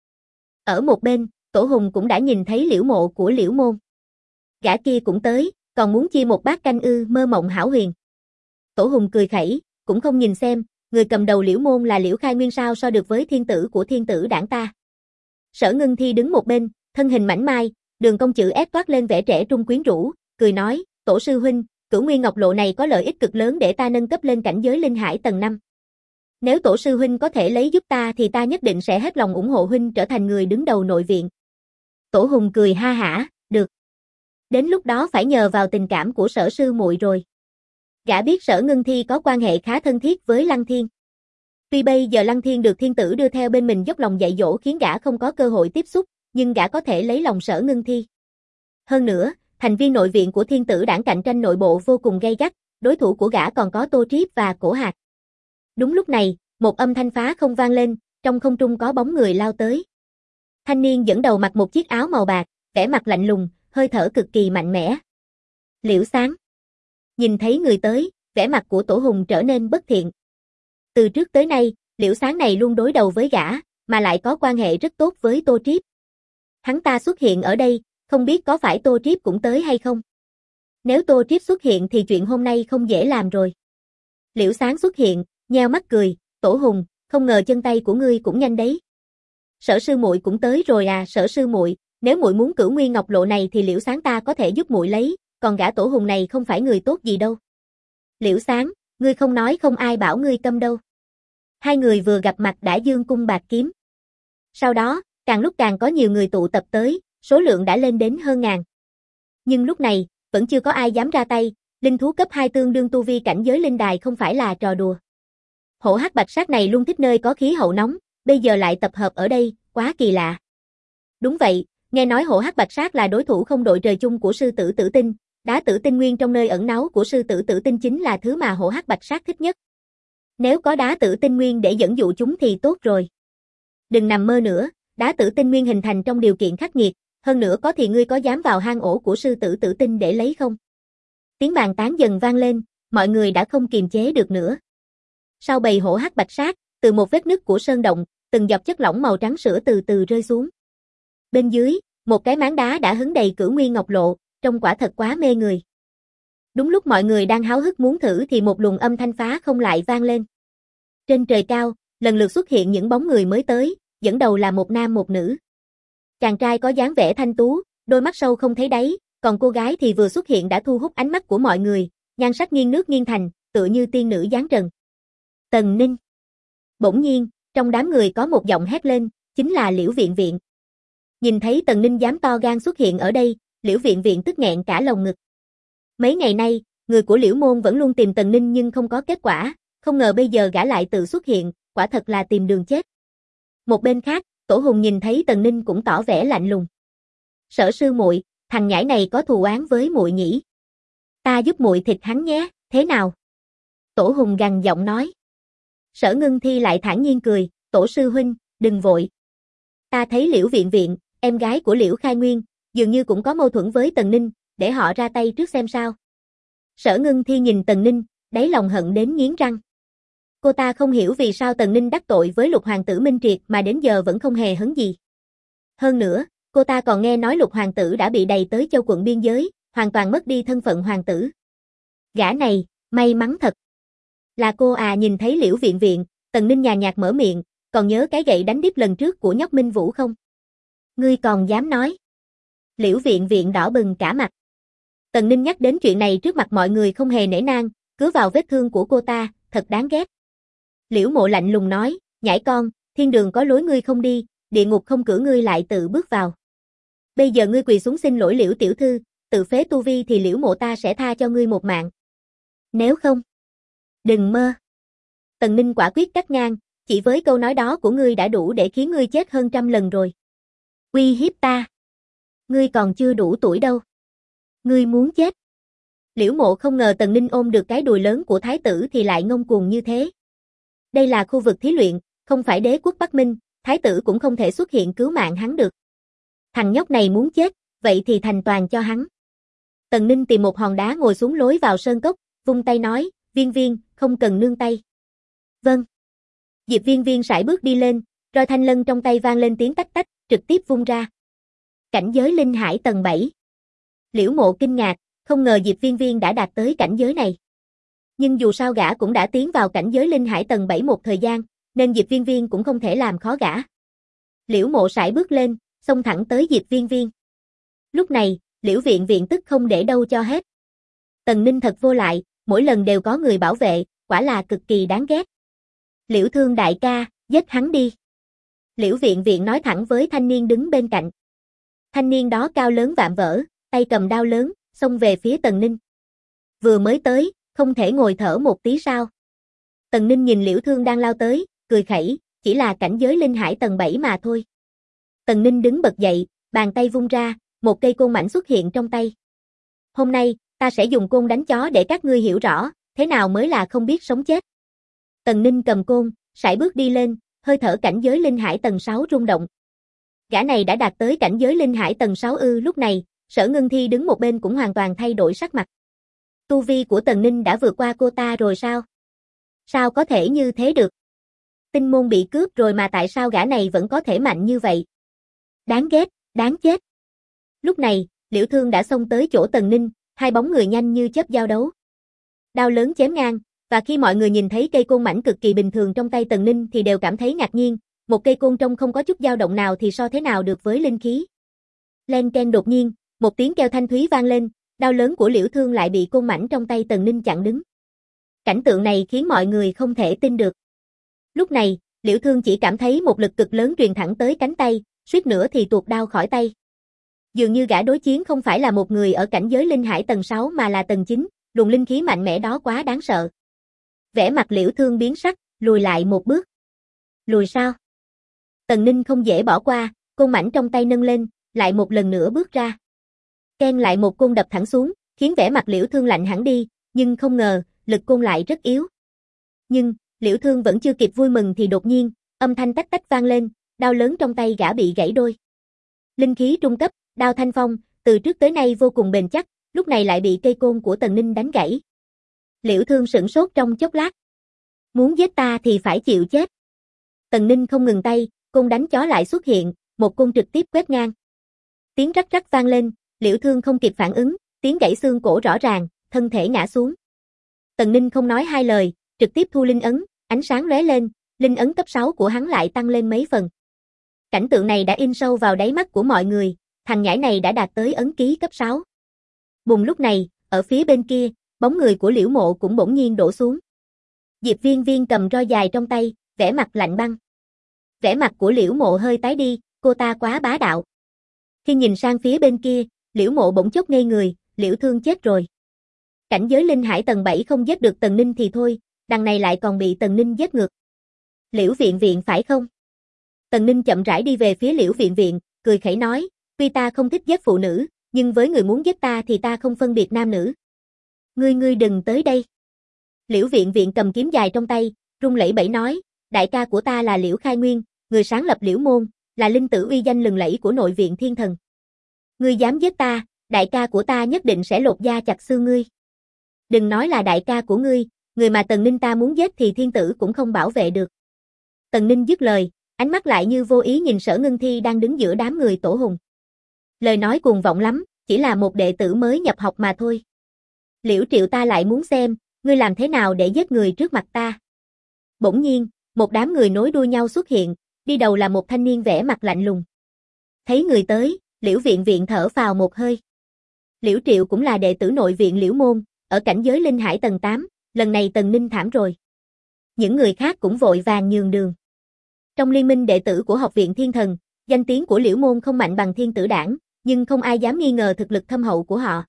Ở một bên, Tổ Hùng cũng đã nhìn thấy Liễu Mộ của Liễu Môn. Gã kia cũng tới, còn muốn chia một bát canh ư, mơ mộng hão huyền. Tổ Hùng cười khẩy, cũng không nhìn xem, người cầm đầu Liễu Môn là Liễu Khai Nguyên sao so được với thiên tử của Thiên Tử Đảng ta. Sở Ngân Thi đứng một bên, thân hình mảnh mai, đường cong chữ S toát lên vẻ trẻ trung quyến rũ, cười nói, Tổ sư huynh, Cửu Nguyên Ngọc Lộ này có lợi ích cực lớn để ta nâng cấp lên cảnh giới linh hải tầng 5. Nếu Tổ sư huynh có thể lấy giúp ta thì ta nhất định sẽ hết lòng ủng hộ huynh trở thành người đứng đầu nội viện. Tổ Hùng cười ha hả, được. Đến lúc đó phải nhờ vào tình cảm của Sở sư muội rồi. Gã biết Sở Ngân Thi có quan hệ khá thân thiết với Lăng Thiên. Tuy bây giờ Lăng Thiên được thiên tử đưa theo bên mình dốc lòng dạy dỗ khiến gã không có cơ hội tiếp xúc, nhưng gã có thể lấy lòng Sở Ngân Thi. Hơn nữa, thành viên nội viện của Thiên Tử Đảng cạnh tranh nội bộ vô cùng gay gắt, đối thủ của gã còn có Tô Triếp và Cổ Hạc. Đúng lúc này, một âm thanh phá không vang lên, trong không trung có bóng người lao tới. Thanh niên dẫn đầu mặc một chiếc áo màu bạc, vẻ mặt lạnh lùng, hơi thở cực kỳ mạnh mẽ. Liễu Sáng. Nhìn thấy người tới, vẻ mặt của Tổ Hùng trở nên bất thiện. Từ trước tới nay, Liễu Sáng này luôn đối đầu với gã, mà lại có quan hệ rất tốt với Tô Triếp. Hắn ta xuất hiện ở đây, không biết có phải Tô Triếp cũng tới hay không? Nếu Tô Triếp xuất hiện thì chuyện hôm nay không dễ làm rồi. Liễu Sáng xuất hiện, nheo mắt cười, Tổ Hùng, không ngờ chân tay của ngươi cũng nhanh đấy. Sở sư muội cũng tới rồi à, Sở sư muội, nếu muội muốn Cửu Nguyên Ngọc Lộ này thì Liễu Sáng ta có thể giúp muội lấy, còn gã Tổ Hùng này không phải người tốt gì đâu. Liễu Sáng, ngươi không nói không ai bảo ngươi câm đâu. Hai người vừa gặp mặt đã giương cung bạt kiếm. Sau đó, càng lúc càng có nhiều người tụ tập tới, số lượng đã lên đến hơn ngàn. Nhưng lúc này, vẫn chưa có ai dám ra tay, linh thú cấp 2 tương đương tu vi cảnh giới linh đài không phải là trò đùa. Hổ hắc bạch sát này luôn thích nơi có khí hậu nóng, bây giờ lại tập hợp ở đây, quá kỳ lạ. Đúng vậy, nghe nói hổ hắc bạch sát là đối thủ không đội trời chung của sư tử Tử Tinh, đá tử tinh nguyên trong nơi ẩn náu của sư tử Tử Tinh chính là thứ mà hổ hắc bạch sát thích nhất. Nếu có đá tử tinh nguyên để dẫn dụ chúng thì tốt rồi. Đừng nằm mơ nữa, đá tử tinh nguyên hình thành trong điều kiện khắc nghiệt, hơn nữa có thì ngươi có dám vào hang ổ của sư tử Tử Tinh để lấy không? Tiếng bàn tán dần vang lên, mọi người đã không kiềm chế được nữa. Sau bầy hổ hắc bạch sát, từ một vết nứt của sơn động, từng giọt chất lỏng màu trắng sữa từ từ rơi xuống. Bên dưới, một cái máng đá đã hứng đầy Cửu Nguyên Ngọc Lộ, trông quả thật quá mê người. Đúng lúc mọi người đang háo hức muốn thử thì một luồng âm thanh phá không lại vang lên. Trên trời cao, lần lượt xuất hiện những bóng người mới tới, dẫn đầu là một nam một nữ. Chàng trai có dáng vẻ thanh tú, đôi mắt sâu không thấy đáy, còn cô gái thì vừa xuất hiện đã thu hút ánh mắt của mọi người, nhan sắc nghiêng nước nghiêng thành, tựa như tiên nữ dáng trần. Tần Ninh. Bỗng nhiên, trong đám người có một giọng hét lên, chính là Liễu Viện Viện. Nhìn thấy Tần Ninh dám to gan xuất hiện ở đây, Liễu Viện Viện tức nghẹn cả lồng ngực. Mấy ngày nay, người của Liễu Môn vẫn luôn tìm Tần Ninh nhưng không có kết quả, không ngờ bây giờ gã lại tự xuất hiện, quả thật là tìm đường chết. Một bên khác, Tổ Hùng nhìn thấy Tần Ninh cũng tỏ vẻ lạnh lùng. Sở sư muội, thằng nhãi này có thù oán với muội nhỉ? Ta giúp muội thịt hắn nhé, thế nào? Tổ Hùng gằn giọng nói. Sở Ngân Thi lại thản nhiên cười, Tổ sư huynh, đừng vội. Ta thấy Liễu Viện Viện, em gái của Liễu Khai Nguyên, dường như cũng có mâu thuẫn với Tần Ninh, để họ ra tay trước xem sao. Sở Ngân Thi nhìn Tần Ninh, đáy lòng hận đến nghiến răng. Cô ta không hiểu vì sao Tần Ninh đắc tội với Lục Hoàng tử Minh Triệt mà đến giờ vẫn không hề hấn gì. Hơn nữa, Cô ta còn nghe nói Lục hoàng tử đã bị đày tới Châu quận biên giới, hoàn toàn mất đi thân phận hoàng tử. Gã này, may mắn thật. Là cô à, nhìn thấy Liễu Viện Viện, Tần Ninh nhàn nhạt mở miệng, còn nhớ cái gậy đánh đít lần trước của nhóc Minh Vũ không? Ngươi còn dám nói? Liễu Viện Viện đỏ bừng cả mặt. Tần Ninh nhắc đến chuyện này trước mặt mọi người không hề nể nang, cứ vào vết thương của cô ta, thật đáng ghét. Liễu Mộ lạnh lùng nói, nhãi con, thiên đường có lối ngươi không đi, địa ngục không cửa ngươi lại tự bước vào. Bây giờ ngươi quỳ xuống xin lỗi Liễu tiểu thư, tự phế tu vi thì Liễu Mộ ta sẽ tha cho ngươi một mạng. Nếu không, đừng mơ. Tần Ninh quả quyết cắt ngang, chỉ với câu nói đó của ngươi đã đủ để khiến ngươi chết hơn 100 lần rồi. Uy hiếp ta. Ngươi còn chưa đủ tuổi đâu. Ngươi muốn chết. Liễu Mộ không ngờ Tần Ninh ôm được cái đùi lớn của thái tử thì lại ngông cuồng như thế. Đây là khu vực thí luyện, không phải đế quốc Bắc Minh, thái tử cũng không thể xuất hiện cứu mạng hắn được. Thằng nhóc này muốn chết, vậy thì thành toàn cho hắn. Tần Ninh tìm một hòn đá ngồi xuống lối vào sơn cốc, vung tay nói, Viên Viên, không cần nương tay. Vâng. Diệp Viên Viên sải bước đi lên, roi thanh lân trong tay vang lên tiếng tách tách, trực tiếp vung ra. Cảnh giới linh hải tầng 7. Liễu Mộ kinh ngạc, không ngờ Diệp Viên Viên đã đạt tới cảnh giới này. Nhưng dù sao gã cũng đã tiến vào cảnh giới linh hải tầng 7 một thời gian, nên Diệp Viên Viên cũng không thể làm khó gã. Liễu Mộ sải bước lên, xông thẳng tới Diệp Viên Viên. Lúc này, Liễu Viện Viện tức không để đâu cho hết. Tần Ninh thật vô lại, mỗi lần đều có người bảo vệ, quả là cực kỳ đáng ghét. Liễu Thương đại ca, giết hắn đi. Liễu Viện Viện nói thẳng với thanh niên đứng bên cạnh. Thanh niên đó cao lớn vạm vỡ, tay cầm đao lớn, xông về phía Tần Ninh. Vừa mới tới, không thể ngồi thở một tí sao? Tần Ninh nhìn Liễu Thương đang lao tới, cười khẩy, chỉ là cảnh giới linh hải tầng 7 mà thôi. Tần Ninh đứng bật dậy, bàn tay vung ra, một cây côn mảnh xuất hiện trong tay. Hôm nay, ta sẽ dùng côn đánh chó để các ngươi hiểu rõ, thế nào mới là không biết sống chết. Tần Ninh cầm côn, sải bước đi lên, hơi thở cảnh giới linh hải tầng 6 rung động. Gã này đã đạt tới cảnh giới linh hải tầng 6 ư? Lúc này, Sở Ngân Thi đứng một bên cũng hoàn toàn thay đổi sắc mặt. Tu vi của Tần Ninh đã vượt qua cô ta rồi sao? Sao có thể như thế được? Tinh môn bị cướp rồi mà tại sao gã này vẫn có thể mạnh như vậy? Đáng ghét, đáng chết. Lúc này, Liễu Thương đã xông tới chỗ Tần Ninh, hai bóng người nhanh như chớp giao đấu. Đao lớn chém ngang, và khi mọi người nhìn thấy cây côn mảnh cực kỳ bình thường trong tay Tần Ninh thì đều cảm thấy ngạc nhiên, một cây côn trông không có chút dao động nào thì so thế nào được với linh khí. Len keng, đột nhiên, một tiếng kêu thanh thúy vang lên, đao lớn của Liễu Thương lại bị côn mảnh trong tay Tần Ninh chặn đứng. Cảnh tượng này khiến mọi người không thể tin được. Lúc này, Liễu Thương chỉ cảm thấy một lực cực lớn truyền thẳng tới cánh tay, suýt nữa thì tuột đao khỏi tay. Dường như gã đối chiến không phải là một người ở cảnh giới linh hải tầng 6 mà là tầng 9, luồng linh khí mạnh mẽ đó quá đáng sợ. Vẻ mặt Liễu Thương biến sắc, lùi lại một bước. Lùi sao? Tần Ninh không dễ bỏ qua, côn mảnh trong tay nâng lên, lại một lần nữa bước ra. Ken lại một côn đập thẳng xuống, khiến vẻ mặt Liễu Thương lạnh hẳn đi, nhưng không ngờ, lực côn lại rất yếu. Nhưng, Liễu Thương vẫn chưa kịp vui mừng thì đột nhiên, âm thanh tách tách vang lên, đao lớn trong tay gã bị gãy đôi. Linh khí trung cấp, đao thanh phong, từ trước tới nay vô cùng bền chắc, lúc này lại bị cây côn của Tần Ninh đánh gãy. Liễu Thương sửng sốt trong chốc lát. Muốn giết ta thì phải chịu chết. Tần Ninh không ngừng tay, côn đánh chó lại xuất hiện, một côn trực tiếp quét ngang. Tiếng rắc rắc vang lên, Liễu Thương không kịp phản ứng, tiếng gãy xương cổ rõ ràng, thân thể ngã xuống. Tần Ninh không nói hai lời, trực tiếp thu linh ấn, ánh sáng lóe lên, linh ấn cấp 6 của hắn lại tăng lên mấy phần. Cảnh tượng này đã in sâu vào đáy mắt của mọi người, thằng nhãi này đã đạt tới ấn ký cấp 6. Bùng lúc này, ở phía bên kia, bóng người của Liễu Mộ cũng bỗng nhiên đổ xuống. Diệp Viên Viên cầm roi dài trong tay, vẻ mặt lạnh băng. Vẻ mặt của Liễu Mộ hơi tái đi, cô ta quá bá đạo. Khi nhìn sang phía bên kia, Liễu Mộ bỗng chốc ngây người, Liễu Thương chết rồi. Cảnh giới linh hải tầng 7 không giết được Tần Ninh thì thôi, đằng này lại còn bị Tần Ninh giết ngược. Liễu Viện Viện phải không? Tần Ninh chậm rãi đi về phía Liễu Viện Viện, cười khẩy nói, tuy ta không thích giết phụ nữ, nhưng với người muốn giết ta thì ta không phân biệt nam nữ. Ngươi đừng tới đây. Liễu Viện Viện cầm kiếm dài trong tay, run lẩy bẩy nói, đại ca của ta là Liễu Khai Nguyên, người sáng lập Liễu môn, là linh tử uy danh lừng lẫy của nội viện Thiên Thần. Ngươi dám giết ta, đại ca của ta nhất định sẽ lột da chặt xương ngươi. Đừng nói là đại ca của ngươi, người mà Tần Ninh ta muốn giết thì thiên tử cũng không bảo vệ được. Tần Ninh dứt lời, ánh mắt lại như vô ý nhìn Sở Ngân Thi đang đứng giữa đám người tổ hùng. Lời nói cuồng vọng lắm, chỉ là một đệ tử mới nhập học mà thôi. Liễu Triệu ta lại muốn xem, ngươi làm thế nào để giết người trước mặt ta. Bỗng nhiên, một đám người nối đuôi nhau xuất hiện, đi đầu là một thanh niên vẻ mặt lạnh lùng. Thấy người tới, Liễu Viện Viện thở phào một hơi. Liễu Triệu cũng là đệ tử nội viện Liễu Môn, ở cảnh giới linh hải tầng 8, lần này Tần Ninh thảm rồi. Những người khác cũng vội vàng nhường đường. Trong liên minh đệ tử của học viện Thiên Thần, danh tiếng của Liễu Môn không mạnh bằng Thiên Tử Đảng, nhưng không ai dám nghi ngờ thực lực thâm hậu của họ.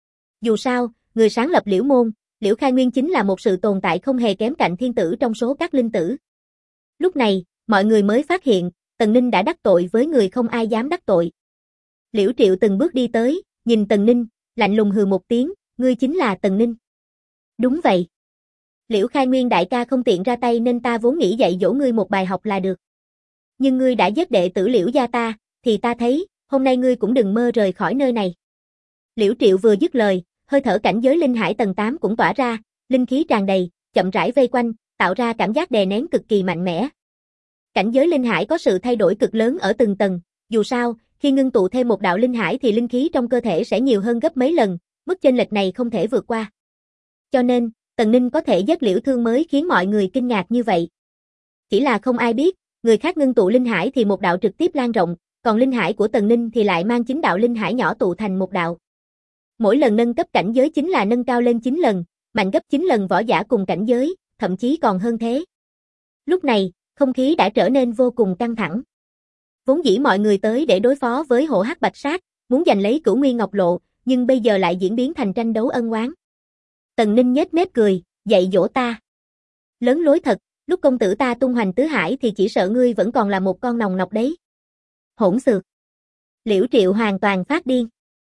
Dù sao, người sáng lập Liễu Môn, Liễu Khai Nguyên chính là một sự tồn tại không hề kém cạnh thiên tử trong số các linh tử. Lúc này, mọi người mới phát hiện, Tần Ninh đã đắc tội với người không ai dám đắc tội. Liễu Triệu từng bước đi tới, nhìn Tần Ninh, lạnh lùng hừ một tiếng, ngươi chính là Tần Ninh. Đúng vậy. Liễu Khai Nguyên đại ca không tiện ra tay nên ta vốn nghĩ dạy dỗ ngươi một bài học là được. Nhưng ngươi đã giết đệ tử Liễu gia ta, thì ta thấy, hôm nay ngươi cũng đừng mơ rời khỏi nơi này. Liễu Triệu vừa dứt lời, hơi thở cảnh giới linh hải tầng 8 cũng tỏa ra, linh khí tràn đầy, chậm rãi vây quanh, tạo ra cảm giác đè nén cực kỳ mạnh mẽ. Cảnh giới linh hải có sự thay đổi cực lớn ở từng tầng, dù sao, khi ngưng tụ thêm một đạo linh hải thì linh khí trong cơ thể sẽ nhiều hơn gấp mấy lần, mức chênh lệch này không thể vượt qua. Cho nên, Tần Ninh có thể giết Liễu Thương mới khiến mọi người kinh ngạc như vậy. Chỉ là không ai biết, người khác ngưng tụ linh hải thì một đạo trực tiếp lan rộng, còn linh hải của Tần Ninh thì lại mang 9 đạo linh hải nhỏ tụ thành một đạo. Mỗi lần nâng cấp cảnh giới chính là nâng cao lên 9 lần, mạnh gấp 9 lần võ giả cùng cảnh giới, thậm chí còn hơn thế. Lúc này, không khí đã trở nên vô cùng căng thẳng. Vốn dĩ mọi người tới để đối phó với hổ hắc bạch sát, muốn giành lấy Cửu Nguyên Ngọc Lộ, nhưng bây giờ lại diễn biến thành tranh đấu ân oán. Tần Ninh nhếch mép cười, dạy dỗ ta. Lớn lối thật, lúc công tử ta tung hoành tứ hải thì chỉ sợ ngươi vẫn còn là một con nòng nọc đấy. Hỗn xược. Liễu Triệu hoàn toàn phát điên.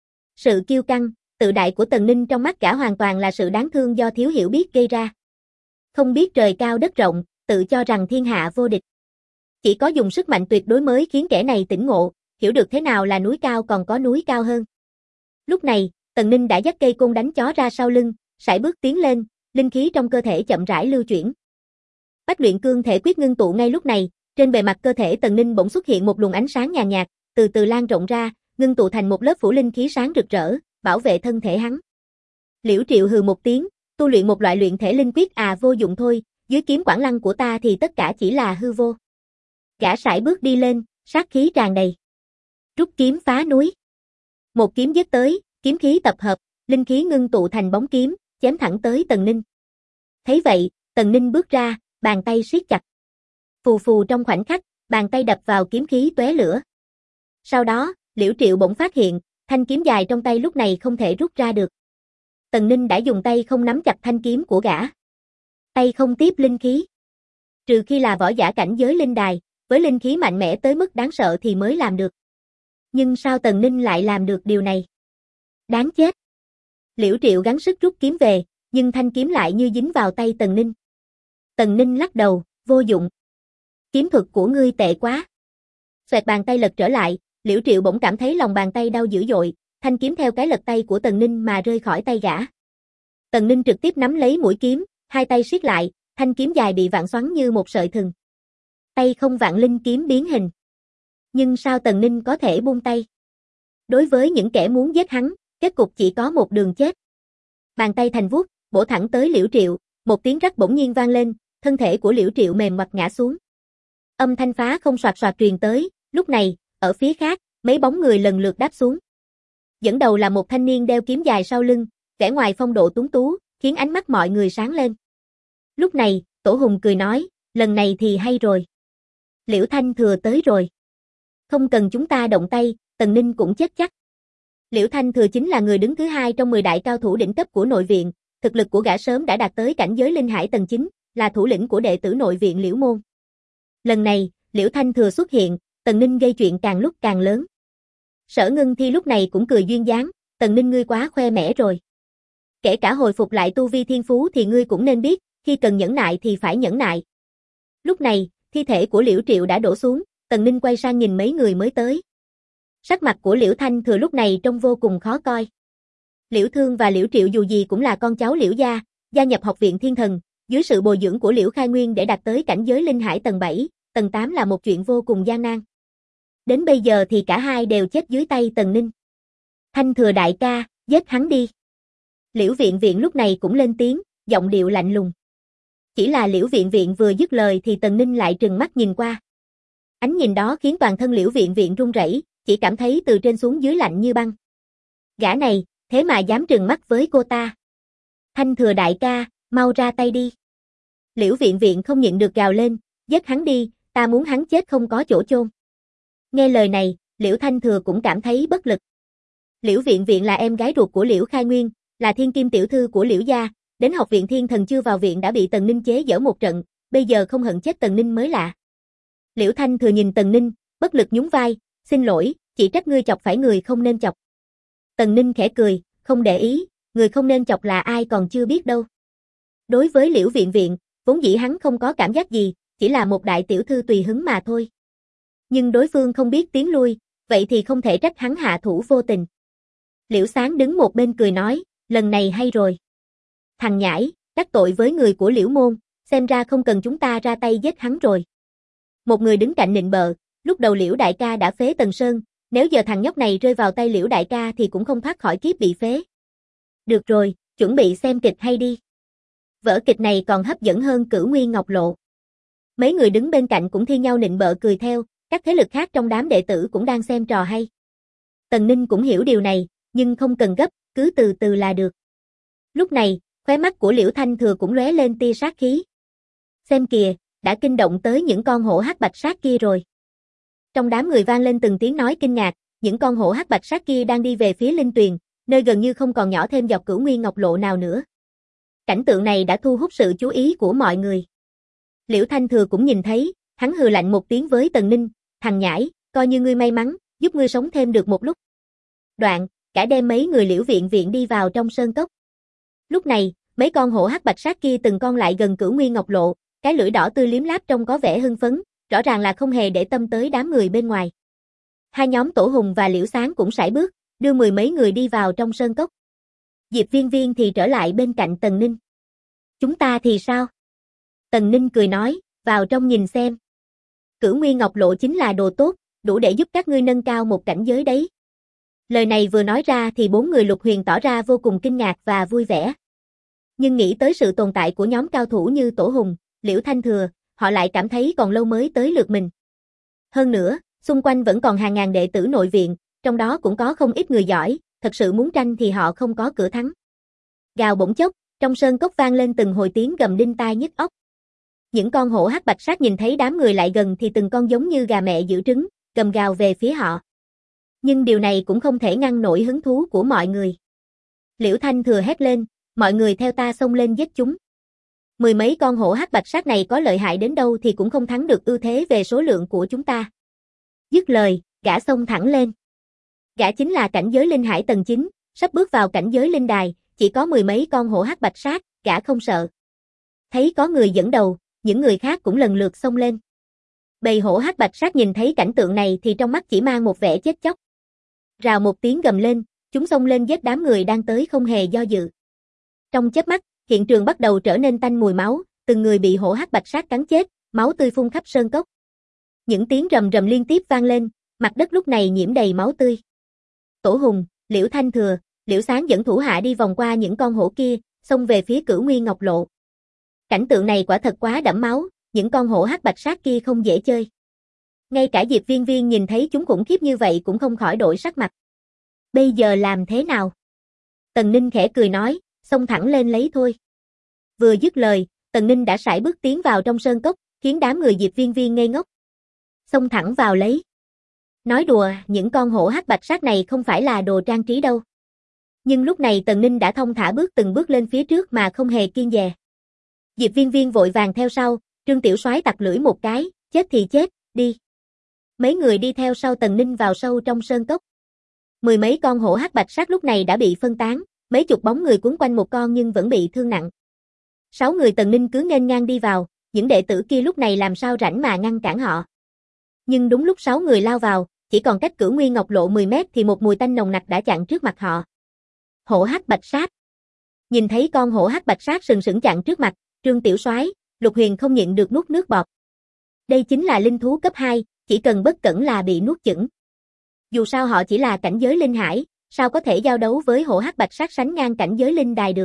Sự kiêu căng, tự đại của Tần Ninh trong mắt gã hoàn toàn là sự đáng thương do thiếu hiểu biết gây ra. Không biết trời cao đất rộng, tự cho rằng thiên hạ vô địch. Chỉ có dùng sức mạnh tuyệt đối mới khiến kẻ này tỉnh ngộ, hiểu được thế nào là núi cao còn có núi cao hơn. Lúc này, Tần Ninh đã dắt cây côn đánh chó ra sau lưng, sải bước tiến lên, linh khí trong cơ thể chậm rãi lưu chuyển. Bách luyện cương thể quyết ngưng tụ ngay lúc này, trên bề mặt cơ thể Tần Ninh bỗng xuất hiện một luồng ánh sáng nhàn nhạt, từ từ lan rộng ra, ngưng tụ thành một lớp phủ linh khí sáng rực rỡ, bảo vệ thân thể hắn. Liễu Triệu hừ một tiếng, tu luyện một loại luyện thể linh quyết vô dụng thôi, dưới kiếm Quảng Lăng của ta thì tất cả chỉ là hư vô. Gã sải bước đi lên, sát khí tràn đầy. Rút kiếm phá núi. Một kiếm giết tới, kiếm khí tập hợp, linh khí ngưng tụ thành bóng kiếm, chém thẳng tới Tần Ninh. Thấy vậy, Tần Ninh bước ra, bàn tay siết chặt. Phù phù trong khoảnh khắc, bàn tay đập vào kiếm khí tóe lửa. Sau đó, Liễu Triệu bỗng phát hiện, thanh kiếm dài trong tay lúc này không thể rút ra được. Tần Ninh đã dùng tay không nắm chặt thanh kiếm của gã. Tay không tiếp linh khí. Trừ khi là võ giả cảnh giới linh đài, với linh khí mạnh mẽ tới mức đáng sợ thì mới làm được. Nhưng sao Tần Ninh lại làm được điều này? Đáng chết. Liễu Triệu gắng sức rút kiếm về, nhưng thanh kiếm lại như dính vào tay Tần Ninh. Tần Ninh lắc đầu, vô dụng. Kiếm thuật của ngươi tệ quá. Xoẹt bàn tay lật trở lại, Liễu Triệu bỗng cảm thấy lòng bàn tay đau dữ dội, thanh kiếm theo cái lật tay của Tần Ninh mà rơi khỏi tay gã. Tần Ninh trực tiếp nắm lấy mũi kiếm, hai tay siết lại, thanh kiếm dài bị vặn xoắn như một sợi thừng. Tay không vạn linh kiếm biến hình. Nhưng sao Tần Ninh có thể buông tay? Đối với những kẻ muốn giết hắn, kết cục chỉ có một đường chết. Bàn tay thành vuốt, bổ thẳng tới Liễu Triệu, một tiếng rắc bỗng nhiên vang lên, thân thể của Liễu Triệu mềm ngoặt ngã xuống. Âm thanh phá không soạt soạt truyền tới, lúc này, ở phía khác, mấy bóng người lần lượt đáp xuống. Dẫn đầu là một thanh niên đeo kiếm dài sau lưng, vẻ ngoài phong độ tuấn tú, khiến ánh mắt mọi người sáng lên. Lúc này, Tổ Hùng cười nói, lần này thì hay rồi. Liễu Thanh Thừa tới rồi. Không cần chúng ta động tay, Tần Ninh cũng chết chắc. Liễu Thanh Thừa chính là người đứng thứ hai trong 10 đại cao thủ đỉnh cấp của nội viện, thực lực của gã sớm đã đạt tới cảnh giới linh hải tầng 9, là thủ lĩnh của đệ tử nội viện Liễu Môn. Lần này, Liễu Thanh Thừa xuất hiện, Tần Ninh gây chuyện càng lúc càng lớn. Sở Ngân Thi lúc này cũng cười duyên dáng, Tần Ninh ngươi quá khoe mẽ rồi. Kể cả hồi phục lại tu vi thiên phú thì ngươi cũng nên biết, khi cần nhẫn nại thì phải nhẫn nại. Lúc này, thi thể của Liễu Triệu đã đổ xuống, Tần Ninh quay sang nhìn mấy người mới tới. Sắc mặt của Liễu Thanh Thừa lúc này trông vô cùng khó coi. Liễu Thương và Liễu Triệu dù gì cũng là con cháu Liễu gia, gia nhập học viện Thiên Thần, dưới sự bồi dưỡng của Liễu Khai Nguyên để đạt tới cảnh giới linh hải tầng 7, tầng 8 là một chuyện vô cùng gian nan. Đến bây giờ thì cả hai đều chết dưới tay Tần Ninh. Thanh Thừa đại ca, giết hắn đi. Liễu Viện Viện lúc này cũng lên tiếng, giọng điệu lạnh lùng. Chỉ là Liễu Viện Viện vừa dứt lời thì Tần Ninh lại trừng mắt nhìn qua. Ánh nhìn đó khiến toàn thân Liễu Viện Viện run rẩy, chỉ cảm thấy từ trên xuống dưới lạnh như băng. Gã này, thế mà dám trừng mắt với cô ta. Thanh Thừa đại ca, mau ra tay đi. Liễu Viện Viện không nhịn được gào lên, giết hắn đi, ta muốn hắn chết không có chỗ chôn. Nghe lời này, Liễu Thanh Thừa cũng cảm thấy bất lực. Liễu Viện Viện là em gái ruột của Liễu Khai Nguyên, là thiên kim tiểu thư của Liễu gia, đến học viện Thiên Thần chưa vào viện đã bị Tần Ninh chế giễu một trận, bây giờ không hận chết Tần Ninh mới lạ. Liễu Thanh Thừa nhìn Tần Ninh, bất lực nhún vai, xin lỗi, chỉ trách ngươi chọc phải người không nên chọc. Tần Ninh khẽ cười, không để ý, người không nên chọc là ai còn chưa biết đâu. Đối với Liễu Viện Viện, vốn dĩ hắn không có cảm giác gì, chỉ là một đại tiểu thư tùy hứng mà thôi. Nhưng đối phương không biết tiến lui, vậy thì không thể trách hắn hạ thủ vô tình. Liễu Sáng đứng một bên cười nói, lần này hay rồi. Thằng nhãi, đắc tội với người của Liễu môn, xem ra không cần chúng ta ra tay giết hắn rồi. Một người đứng cạnh nịnh bợ, lúc đầu Liễu đại ca đã phế Tần Sơn, nếu giờ thằng nhóc này rơi vào tay Liễu đại ca thì cũng không thoát khỏi kiếp bị phế. Được rồi, chuẩn bị xem kịch hay đi. Vở kịch này còn hấp dẫn hơn Cửu Nguyên Ngọc Lộ. Mấy người đứng bên cạnh cũng thi nhau nịnh bợ cười theo, các thế lực khác trong đám đệ tử cũng đang xem trò hay. Tần Ninh cũng hiểu điều này, nhưng không cần gấp, cứ từ từ là được. Lúc này, khóe mắt của Liễu Thanh Thừa cũng lóe lên tia sát khí. Xem kìa, đã kinh động tới những con hổ hắc bạch sát kia rồi. Trong đám người vang lên từng tiếng nói kinh ngạc, những con hổ hắc bạch sát kia đang đi về phía linh tuyền, nơi gần như không còn nhỏ thêm dọc Cửu Nguyên Ngọc Lộ nào nữa. Cảnh tượng này đã thu hút sự chú ý của mọi người. Liễu Thanh Thừa cũng nhìn thấy, hắn hừ lạnh một tiếng với Tần Ninh, thằng nhãi, coi như ngươi may mắn, giúp ngươi sống thêm được một lúc. Đoạn, cả đem mấy người Liễu Viện Viện đi vào trong sơn cốc. Lúc này, mấy con hổ hắc bạch sát kia từng con lại gần Cửu Nguyên Ngọc Lộ, cái lưỡi đỏ tươi liếm láp trông có vẻ hưng phấn, rõ ràng là không hề để tâm tới đám người bên ngoài. Hai nhóm Tổ Hùng và Liễu Sáng cũng sải bước, đưa mười mấy người đi vào trong sơn cốc. Diệp Viên Viên thì trở lại bên cạnh Tần Ninh. Chúng ta thì sao? Tần Ninh cười nói, vào trong nhìn xem. Cửu Nguyên Ngọc Lộ chính là đồ tốt, đủ để giúp các ngươi nâng cao một cảnh giới đấy. Lời này vừa nói ra thì bốn người Lục Huyền tỏ ra vô cùng kinh ngạc và vui vẻ. Nhưng nghĩ tới sự tồn tại của nhóm cao thủ như Tổ Hùng, Liễu Thanh Thừa, họ lại cảm thấy còn lâu mới tới lượt mình. Hơn nữa, xung quanh vẫn còn hàng ngàn đệ tử nội viện, trong đó cũng có không ít người giỏi, thật sự muốn tranh thì họ không có cửa thắng. Gào bỗng chốc, trong sơn cốc vang lên từng hồi tiếng gầm đinh tai nhức óc. Những con hổ hắc bạch sát nhìn thấy đám người lại gần thì từng con giống như gà mẹ giữ trứng, gầm gào về phía họ. Nhưng điều này cũng không thể ngăn nổi hứng thú của mọi người. Liễu Thanh Thừa hét lên, mọi người theo ta xông lên giết chúng. Mười mấy con hổ hắc bạch sát này có lợi hại đến đâu thì cũng không thắng được ưu thế về số lượng của chúng ta. Dứt lời, gã xông thẳng lên. Gã chính là cảnh giới linh hải tầng 9, sắp bước vào cảnh giới linh đài, chỉ có mười mấy con hổ hắc bạch sát, gã không sợ. Thấy có người dẫn đầu, những người khác cũng lần lượt xông lên. Bầy hổ hắc bạch sát nhìn thấy cảnh tượng này thì trong mắt chỉ mang một vẻ chết chóc. Rào một tiếng gầm lên, chúng xông lên giết đám người đang tới không hề do dự. Trong chớp mắt, hiện trường bắt đầu trở nên tanh mùi máu, từng người bị hổ hắc bạch sát cắn chết, máu tươi phun khắp sơn cốc. Những tiếng rầm rầm liên tiếp vang lên, mặt đất lúc này nhiễm đầy máu tươi. Tổ Hùng, Liễu Thanh Thừa, Liễu Sáng dẫn thủ hạ đi vòng qua những con hổ kia, xông về phía Cửu Nguyên Ngọc Lộ. Cảnh tượng này quả thật quá đẫm máu, những con hổ hắc bạch sát kia không dễ chơi. Ngay cả Diệp Viên Viên nhìn thấy chúng khủng khiếp như vậy cũng không khỏi đổi sắc mặt. Bây giờ làm thế nào? Tần Ninh khẽ cười nói, xông thẳng lên lấy thôi. Vừa dứt lời, Tần Ninh đã sải bước tiến vào trong sơn cốc, khiến đám người Diệp Viên Viên ngây ngốc. Xông thẳng vào lấy. Nói đùa, những con hổ hắc bạch sát này không phải là đồ trang trí đâu. Nhưng lúc này Tần Ninh đã thong thả bước từng bước lên phía trước mà không hề kiêng dè. Diệp Viên Viên vội vàng theo sau, Trương Tiểu Soái tặc lưỡi một cái, chết thì chết, đi. Mấy người đi theo sau Tần Ninh vào sâu trong sơn cốc. Mười mấy con hổ hắc bạch sát lúc này đã bị phân tán, mấy chục bóng người quấn quanh một con nhưng vẫn bị thương nặng. 6 người Tần Ninh cứ nghênh ngang đi vào, những đệ tử kia lúc này làm sao rảnh mà ngăn cản họ. Nhưng đúng lúc 6 người lao vào, chỉ còn cách Cửu Nguyên Ngọc Lộ 10 mét thì một mùi tanh nồng nặc đã chặn trước mặt họ. Hổ hắc bạch sát. Nhìn thấy con hổ hắc bạch sát sừng sững chặn trước mặt, Trương Tiểu Soái, Lục Huyền không nhịn được nuốt nước bọt. Đây chính là linh thú cấp 2, chỉ cần bất cẩn là bị nuốt chửng. Dù sao họ chỉ là cảnh giới linh hải, sao có thể giao đấu với hổ hắc bạch sát sánh ngang cảnh giới linh đài được.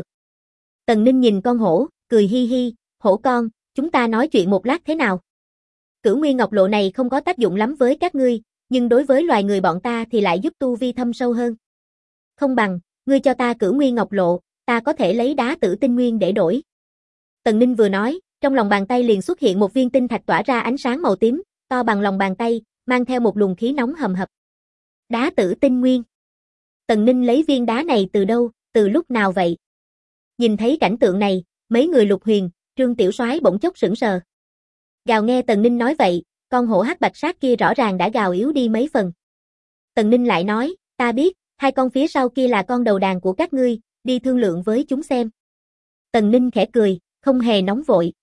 Tần Ninh nhìn con hổ, cười hi hi, hổ con, chúng ta nói chuyện một lát thế nào? Cửu Nguyên Ngọc Lộ này không có tác dụng lắm với các ngươi, nhưng đối với loài người bọn ta thì lại giúp tu vi thâm sâu hơn. Không bằng, ngươi cho ta Cửu Nguyên Ngọc Lộ, ta có thể lấy đá tử tinh nguyên để đổi. Tần Ninh vừa nói, trong lòng bàn tay liền xuất hiện một viên tinh thạch tỏa ra ánh sáng màu tím, to bằng lòng bàn tay, mang theo một luồng khí nóng hầm hập. Đá tử tinh nguyên. Tần Ninh lấy viên đá này từ đâu, từ lúc nào vậy? Nhìn thấy cảnh tượng này, mấy người Lục Huyền, Trương Tiểu Soái bỗng chốc sững sờ. Gào nghe Tần Ninh nói vậy, con hổ hắc bạch sát kia rõ ràng đã gào yếu đi mấy phần. Tần Ninh lại nói, ta biết, hai con phía sau kia là con đầu đàn của các ngươi, đi thương lượng với chúng xem. Tần Ninh khẽ cười, không hề nóng vội.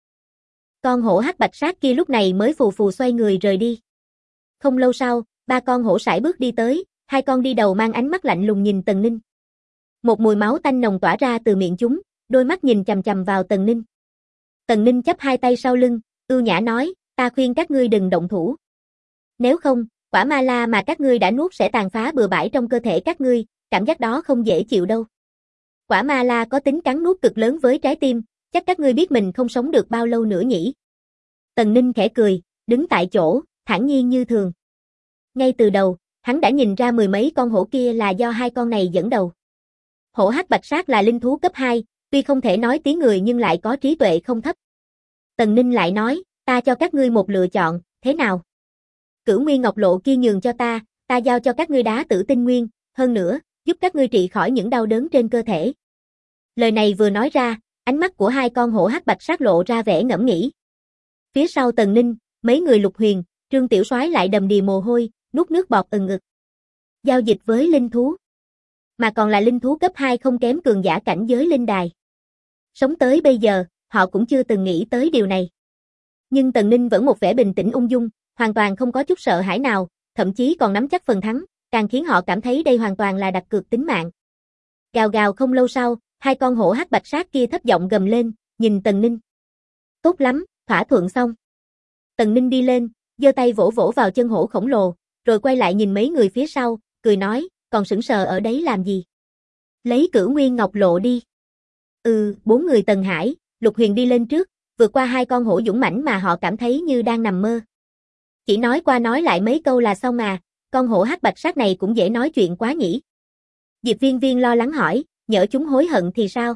Con hổ hắc bạch sát kia lúc này mới phù phù xoay người rời đi. Không lâu sau, ba con hổ sải bước đi tới, hai con đi đầu mang ánh mắt lạnh lùng nhìn Tần Ninh. Một mùi máu tanh nồng tỏa ra từ miệng chúng, đôi mắt nhìn chằm chằm vào Tần Ninh. Tần Ninh chắp hai tay sau lưng, ưu nhã nói, ta khuyên các ngươi đừng động thủ. Nếu không, quả ma la mà các ngươi đã nuốt sẽ tàn phá bừa bãi trong cơ thể các ngươi, cảm giác đó không dễ chịu đâu. Quả ma la có tính cắn nuốt cực lớn với trái tim, chắc các ngươi biết mình không sống được bao lâu nữa nhỉ. Tần Ninh khẽ cười, đứng tại chỗ, thản nhiên như thường. Ngay từ đầu, hắn đã nhìn ra mười mấy con hổ kia là do hai con này dẫn đầu. Hổ hắc bạch sát là linh thú cấp 2, tuy không thể nói tiếng người nhưng lại có trí tuệ không thấp. Tần Ninh lại nói, ta cho các ngươi một lựa chọn, thế nào? Cửu Nguyên Ngọc Lộ kia nhường cho ta giao cho các ngươi đá tử tinh nguyên, hơn nữa, giúp các ngươi trị khỏi những đau đớn trên cơ thể. Lời này vừa nói ra, ánh mắt của hai con hổ hắc bạch sát lộ ra vẻ ngẫm nghĩ. Phía sau Tần Ninh, mấy người Lục Huyền, Trương Tiểu Soái lại đầm đìa mồ hôi, nuốt nước bọt ừng ực. Giao dịch với linh thú, mà còn là linh thú cấp 2 không kém cường giả cảnh giới linh đài. Sống tới bây giờ, họ cũng chưa từng nghĩ tới điều này. Nhưng Tần Ninh vẫn một vẻ bình tĩnh ung dung, hoàn toàn không có chút sợ hãi nào, thậm chí còn nắm chắc phần thắng, càng khiến họ cảm thấy đây hoàn toàn là đặt cược tính mạng. Gào gào không lâu sau, hai con hổ hắc bạch sát kia thấp giọng gầm lên, nhìn Tần Ninh. Tốt lắm, thỏa thuận xong. Tần Ninh đi lên, giơ tay vỗ vỗ vào chân hổ khổng lồ, rồi quay lại nhìn mấy người phía sau, cười nói, còn sững sờ ở đấy làm gì? Lấy Cửu Nguyên Ngọc Lộ đi. Bốn người Tần Hải, Lục Huyền đi lên trước, vượt qua hai con hổ dũng mãnh mà họ cảm thấy như đang nằm mơ. Chỉ nói qua nói lại mấy câu là xong à, con hổ hắc bạch sát này cũng dễ nói chuyện quá nhỉ. Diệp Viên Viên lo lắng hỏi, nhỡ chúng hối hận thì sao?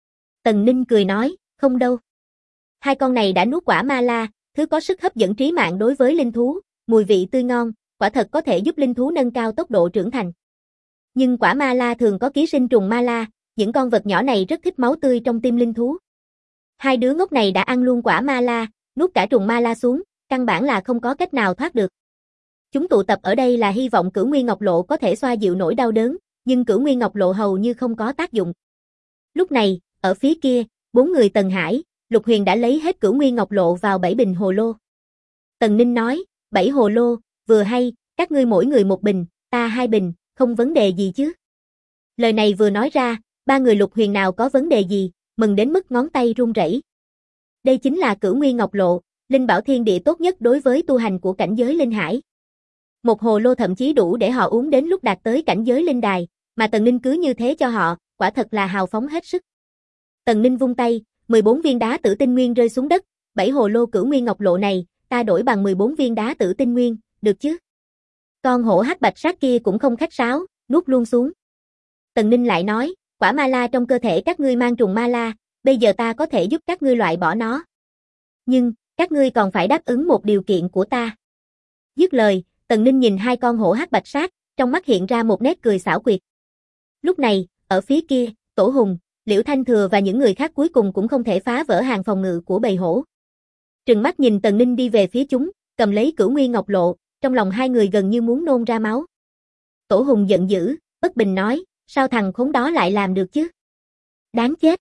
Tần Ninh cười nói, không đâu. Hai con này đã nuốt quả ma la, thứ có sức hấp dẫn trí mạng đối với linh thú, mùi vị tươi ngon, quả thật có thể giúp linh thú nâng cao tốc độ trưởng thành. Nhưng quả ma la thường có ký sinh trùng ma la, những con vật nhỏ này rất thích máu tươi trong tim linh thú. Hai đứa ngốc này đã ăn luôn quả ma la, nuốt cả trùng ma la xuống, căn bản là không có cách nào thoát được. Chúng tụ tập ở đây là hy vọng Cửu Nguyên Ngọc Lộ có thể xoa dịu nỗi đau đớn, nhưng Cửu Nguyên Ngọc Lộ hầu như không có tác dụng. Lúc này, ở phía kia, bốn người Tần Hải, Lục Huyền đã lấy hết Cửu Nguyên Ngọc Lộ vào 7 bình hồ lô. Tần Ninh nói, 7 hồ lô, vừa hay, các ngươi mỗi người một bình, ta 2 bình, không vấn đề gì chứ. Lời này vừa nói ra, ba người Lục Huyền nào có vấn đề gì, mừng đến mức ngón tay run rẩy. Đây chính là Cửu Nguyên Ngọc Lộ, linh bảo thiên địa tốt nhất đối với tu hành của cảnh giới linh hải. Một hồ lô thậm chí đủ để họ uống đến lúc đạt tới cảnh giới linh đài, mà Tần Ninh cứ như thế cho họ, quả thật là hào phóng hết sức. Tần Ninh vung tay, 14 viên đá tử tinh nguyên rơi xuống đất, 7 hồ lô Cửu Nguyên Ngọc Lộ này, ta đổi bằng 14 viên đá tử tinh nguyên, được chứ? Con hổ hắc bạch sát kia cũng không khách sáo, nuốt luôn xuống. Tần Ninh lại nói, quả ma la trong cơ thể các ngươi mang trùng ma la, bây giờ ta có thể giúp các ngươi loại bỏ nó. Nhưng, các ngươi còn phải đáp ứng một điều kiện của ta. Dứt lời, Tần Ninh nhìn hai con hổ hắc bạch sát, trong mắt hiện ra một nét cười xảo quyệt. Lúc này, ở phía kia, Tổ Hùng, Liễu Thanh Thừa và những người khác cuối cùng cũng không thể phá vỡ hàng phòng ngự của bầy hổ. Trừng mắt nhìn Tần Ninh đi về phía chúng, cầm lấy Cửu Nguyên Ngọc Lộ, trong lòng hai người gần như muốn nôn ra máu. Tổ Hùng giận dữ, bất bình nói, sao thằng khốn đó lại làm được chứ? Đáng chết.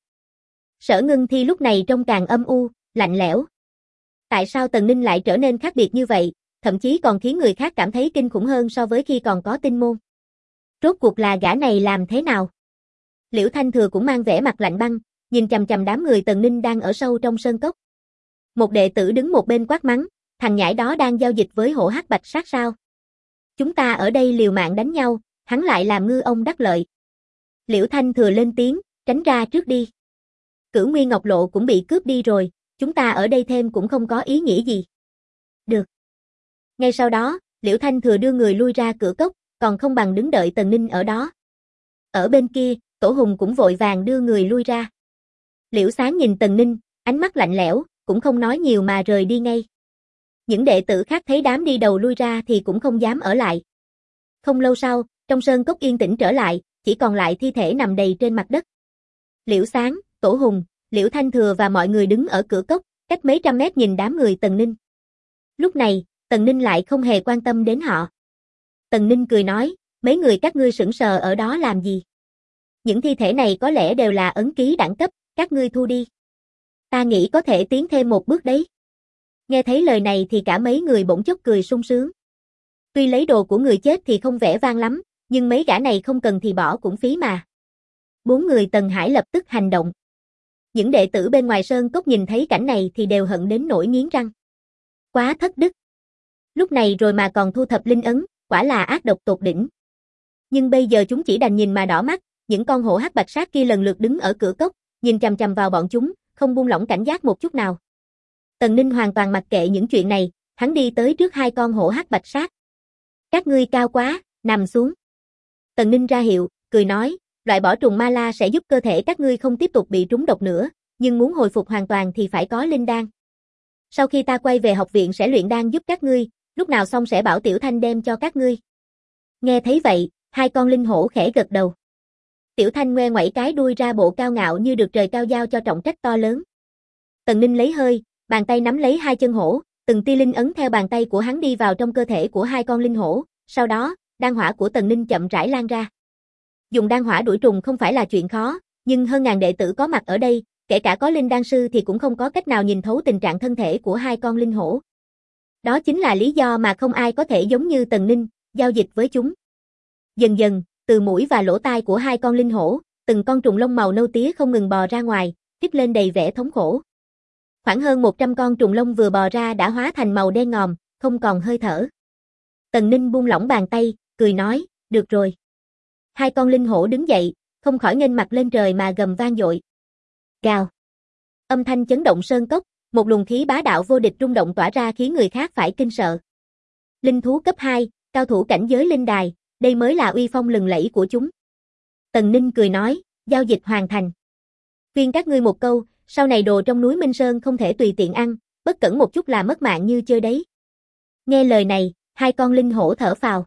Sở Ngân Thi lúc này trông càng âm u, lạnh lẽo. Tại sao Tần Ninh lại trở nên khác biệt như vậy, thậm chí còn khiến người khác cảm thấy kinh khủng hơn so với khi còn có tinh môn? Rốt cuộc là gã này làm thế nào? Liễu Thanh Thừa cũng mang vẻ mặt lạnh băng, nhìn chằm chằm đám người Tần Ninh đang ở sâu trong sơn cốc. Một đệ tử đứng một bên quát mắng, thằng nhãi đó đang giao dịch với hổ hắc bạch sát sao? Chúng ta ở đây liều mạng đánh nhau, hắn lại làm ngư ông đắc lợi. Liễu Thanh Thừa lên tiếng, tránh ra trước đi. Cửu Nguyên Ngọc Lộ cũng bị cướp đi rồi, chúng ta ở đây thêm cũng không có ý nghĩa gì. Được. Ngay sau đó, Liễu Thanh Thừa đưa người lui ra cửa cốc, còn không bằng đứng đợi Tần Ninh ở đó. Ở bên kia, Tổ Hùng cũng vội vàng đưa người lui ra. Liễu Sáng nhìn Tần Ninh, ánh mắt lạnh lẽo, cũng không nói nhiều mà rời đi ngay. Những đệ tử khác thấy đám đi đầu lui ra thì cũng không dám ở lại. Không lâu sau, trong sơn cốc yên tĩnh trở lại, chỉ còn lại thi thể nằm đầy trên mặt đất. Liễu Sáng, Tổ Hùng, Liễu Thanh Thừa và mọi người đứng ở cửa cốc, cách mấy trăm mét nhìn đám người Tần Ninh. Lúc này, Tần Ninh lại không hề quan tâm đến họ. Tần Ninh cười nói, mấy người các ngươi sững sờ ở đó làm gì? Những thi thể này có lẽ đều là ấn ký đẳng cấp, các ngươi thu đi. Ta nghĩ có thể tiến thêm một bước đấy. Nghe thấy lời này thì cả mấy người bỗng chốc cười sung sướng. Tuy lấy đồ của người chết thì không vẻ vang lắm, nhưng mấy gã này không cần thì bỏ cũng phí mà. 4 người Tần Hải lập tức hành động. Những đệ tử bên ngoài sơn cốc nhìn thấy cảnh này thì đều hận đến nỗi nghiến răng. Quá thất đức. Lúc này rồi mà còn thu thập linh ấn, quả là ác độc tột đỉnh. Nhưng bây giờ chúng chỉ đành nhìn mà đỏ mắt, những con hổ hắc bạch sát kia lần lượt đứng ở cửa cốc, nhìn chằm chằm vào bọn chúng, không buông lỏng cảnh giác một chút nào. Tần Ninh hoàn toàn mặc kệ những chuyện này, hắn đi tới trước hai con hổ hắc bạch sát. Các ngươi cao quá, nằm xuống. Tần Ninh ra hiệu, cười nói, loại bỏ trùng ma la sẽ giúp cơ thể các ngươi không tiếp tục bị trúng độc nữa, nhưng muốn hồi phục hoàn toàn thì phải có linh đan. Sau khi ta quay về học viện sẽ luyện đan giúp các ngươi, lúc nào xong sẽ bảo Tiểu Thanh đem cho các ngươi. Nghe thấy vậy, hai con linh hổ khẽ gật đầu. Tiểu Thanh ngoe ngoẩy cái đuôi ra bộ cao ngạo như được trời cao giao cho trọng trách to lớn. Tần Ninh lấy hơi, bàn tay nắm lấy hai chân hổ, từng tia linh ấn theo bàn tay của hắn đi vào trong cơ thể của hai con linh hổ, sau đó, đan hỏa của Tần Ninh chậm rãi lan ra. Dùng đan hỏa đuổi trùng không phải là chuyện khó, nhưng hơn ngàn đệ tử có mặt ở đây, kể cả có linh đan sư thì cũng không có cách nào nhìn thấu tình trạng thân thể của hai con linh hổ. Đó chính là lý do mà không ai có thể giống như Tần Ninh, giao dịch với chúng. Dần dần, từ mũi và lỗ tai của hai con linh hổ, từng con trùng lông màu nâu tía không ngừng bò ra ngoài, rít lên đầy vẻ thống khổ. Khoảng hơn 100 con trùng lông vừa bò ra đã hóa thành màu đen ngòm, không còn hơi thở. Tần Ninh buông lỏng bàn tay, cười nói, được rồi. Hai con linh hổ đứng dậy, không khỏi nghênh mặt lên trời mà gầm vang dội. Gào. Âm thanh chấn động sơn cốc, một luồng khí bá đạo vô địch rung động tỏa ra khiến người khác phải kinh sợ. Linh thú cấp 2, cao thủ cảnh giới linh đài, đây mới là uy phong lừng lẫy của chúng. Tần Ninh cười nói, giao dịch hoàn thành. Khuyên các ngươi một câu, sau này đồ trong núi Minh Sơn không thể tùy tiện ăn, bất cẩn một chút là mất mạng như chơi đấy. Nghe lời này, hai con linh hổ thở phào.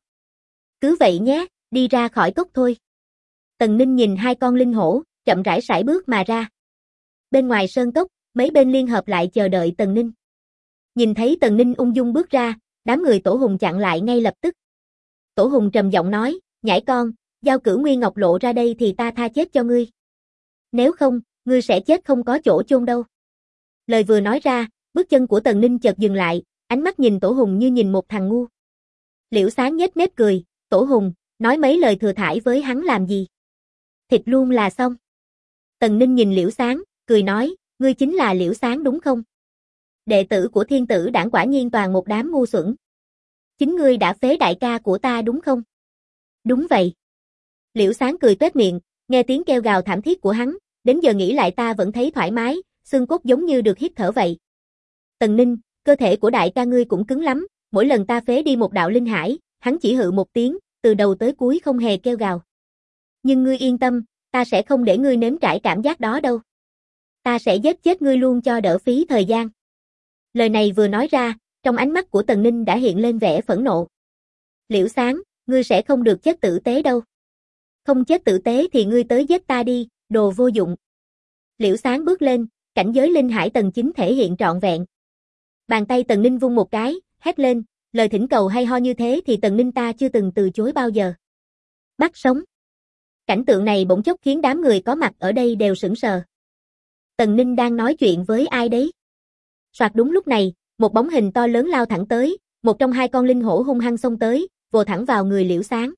Cứ vậy nhé, đi ra khỏi cốc thôi. Tần Ninh nhìn hai con linh hổ, chậm rãi sải bước mà ra. Bên ngoài sơn cốc, mấy bên liên hợp lại chờ đợi Tần Ninh. Nhìn thấy Tần Ninh ung dung bước ra, đám người Tổ Hùng chặn lại ngay lập tức. Tổ Hùng trầm giọng nói, nhãi con, giao Cửu Nguyên Ngọc Lộ ra đây thì ta tha chết cho ngươi. Nếu không, ngươi sẽ chết không có chỗ chôn đâu. Lời vừa nói ra, bước chân của Tần Ninh chợt dừng lại, ánh mắt nhìn Tổ Hùng như nhìn một thằng ngu. Liễu Sáng nhếch mép cười, Tổ Hùng, nói mấy lời thừa thãi với hắn làm gì? Thịt luôn là xong. Tần Ninh nhìn Liễu Sáng, cười nói, ngươi chính là Liễu Sáng đúng không? Đệ tử của Thiên Tử Đảng quả nhiên toàn một đám ngu xuẩn. Chính ngươi đã phế đại ca của ta đúng không? Đúng vậy. Liễu Sáng cười toét miệng, nghe tiếng kêu gào thảm thiết của hắn, đến giờ nghĩ lại ta vẫn thấy thoải mái, xương cốt giống như được hít thở vậy. Tần Ninh, cơ thể của đại ca ngươi cũng cứng lắm, mỗi lần ta phế đi một đạo linh hải, hắn chỉ hự một tiếng, từ đầu tới cuối không hề kêu gào. Nhưng ngươi yên tâm, ta sẽ không để ngươi nếm trải cảm giác đó đâu. Ta sẽ giết chết ngươi luôn cho đỡ phí thời gian. Lời này vừa nói ra, trong ánh mắt của Tần Ninh đã hiện lên vẻ phẫn nộ. Liễu Sáng, ngươi sẽ không được chết tử tế đâu. Không chết tử tế thì ngươi tới giết ta đi, đồ vô dụng. Liễu Sáng bước lên, cảnh giới linh hải tầng 9 thể hiện trọn vẹn. Bàn tay Tần Ninh vung một cái, hét lên, lời thỉnh cầu hay ho như thế thì Tần Ninh ta chưa từng từ chối bao giờ. Bắt sống. Cảnh tượng này bỗng chốc khiến đám người có mặt ở đây đều sững sờ. Tần Ninh đang nói chuyện với ai đấy? Soạt đúng lúc này, một bóng hình to lớn lao thẳng tới, một trong hai con linh hổ hung hăng xông tới, vồ thẳng vào người Liễu Sáng.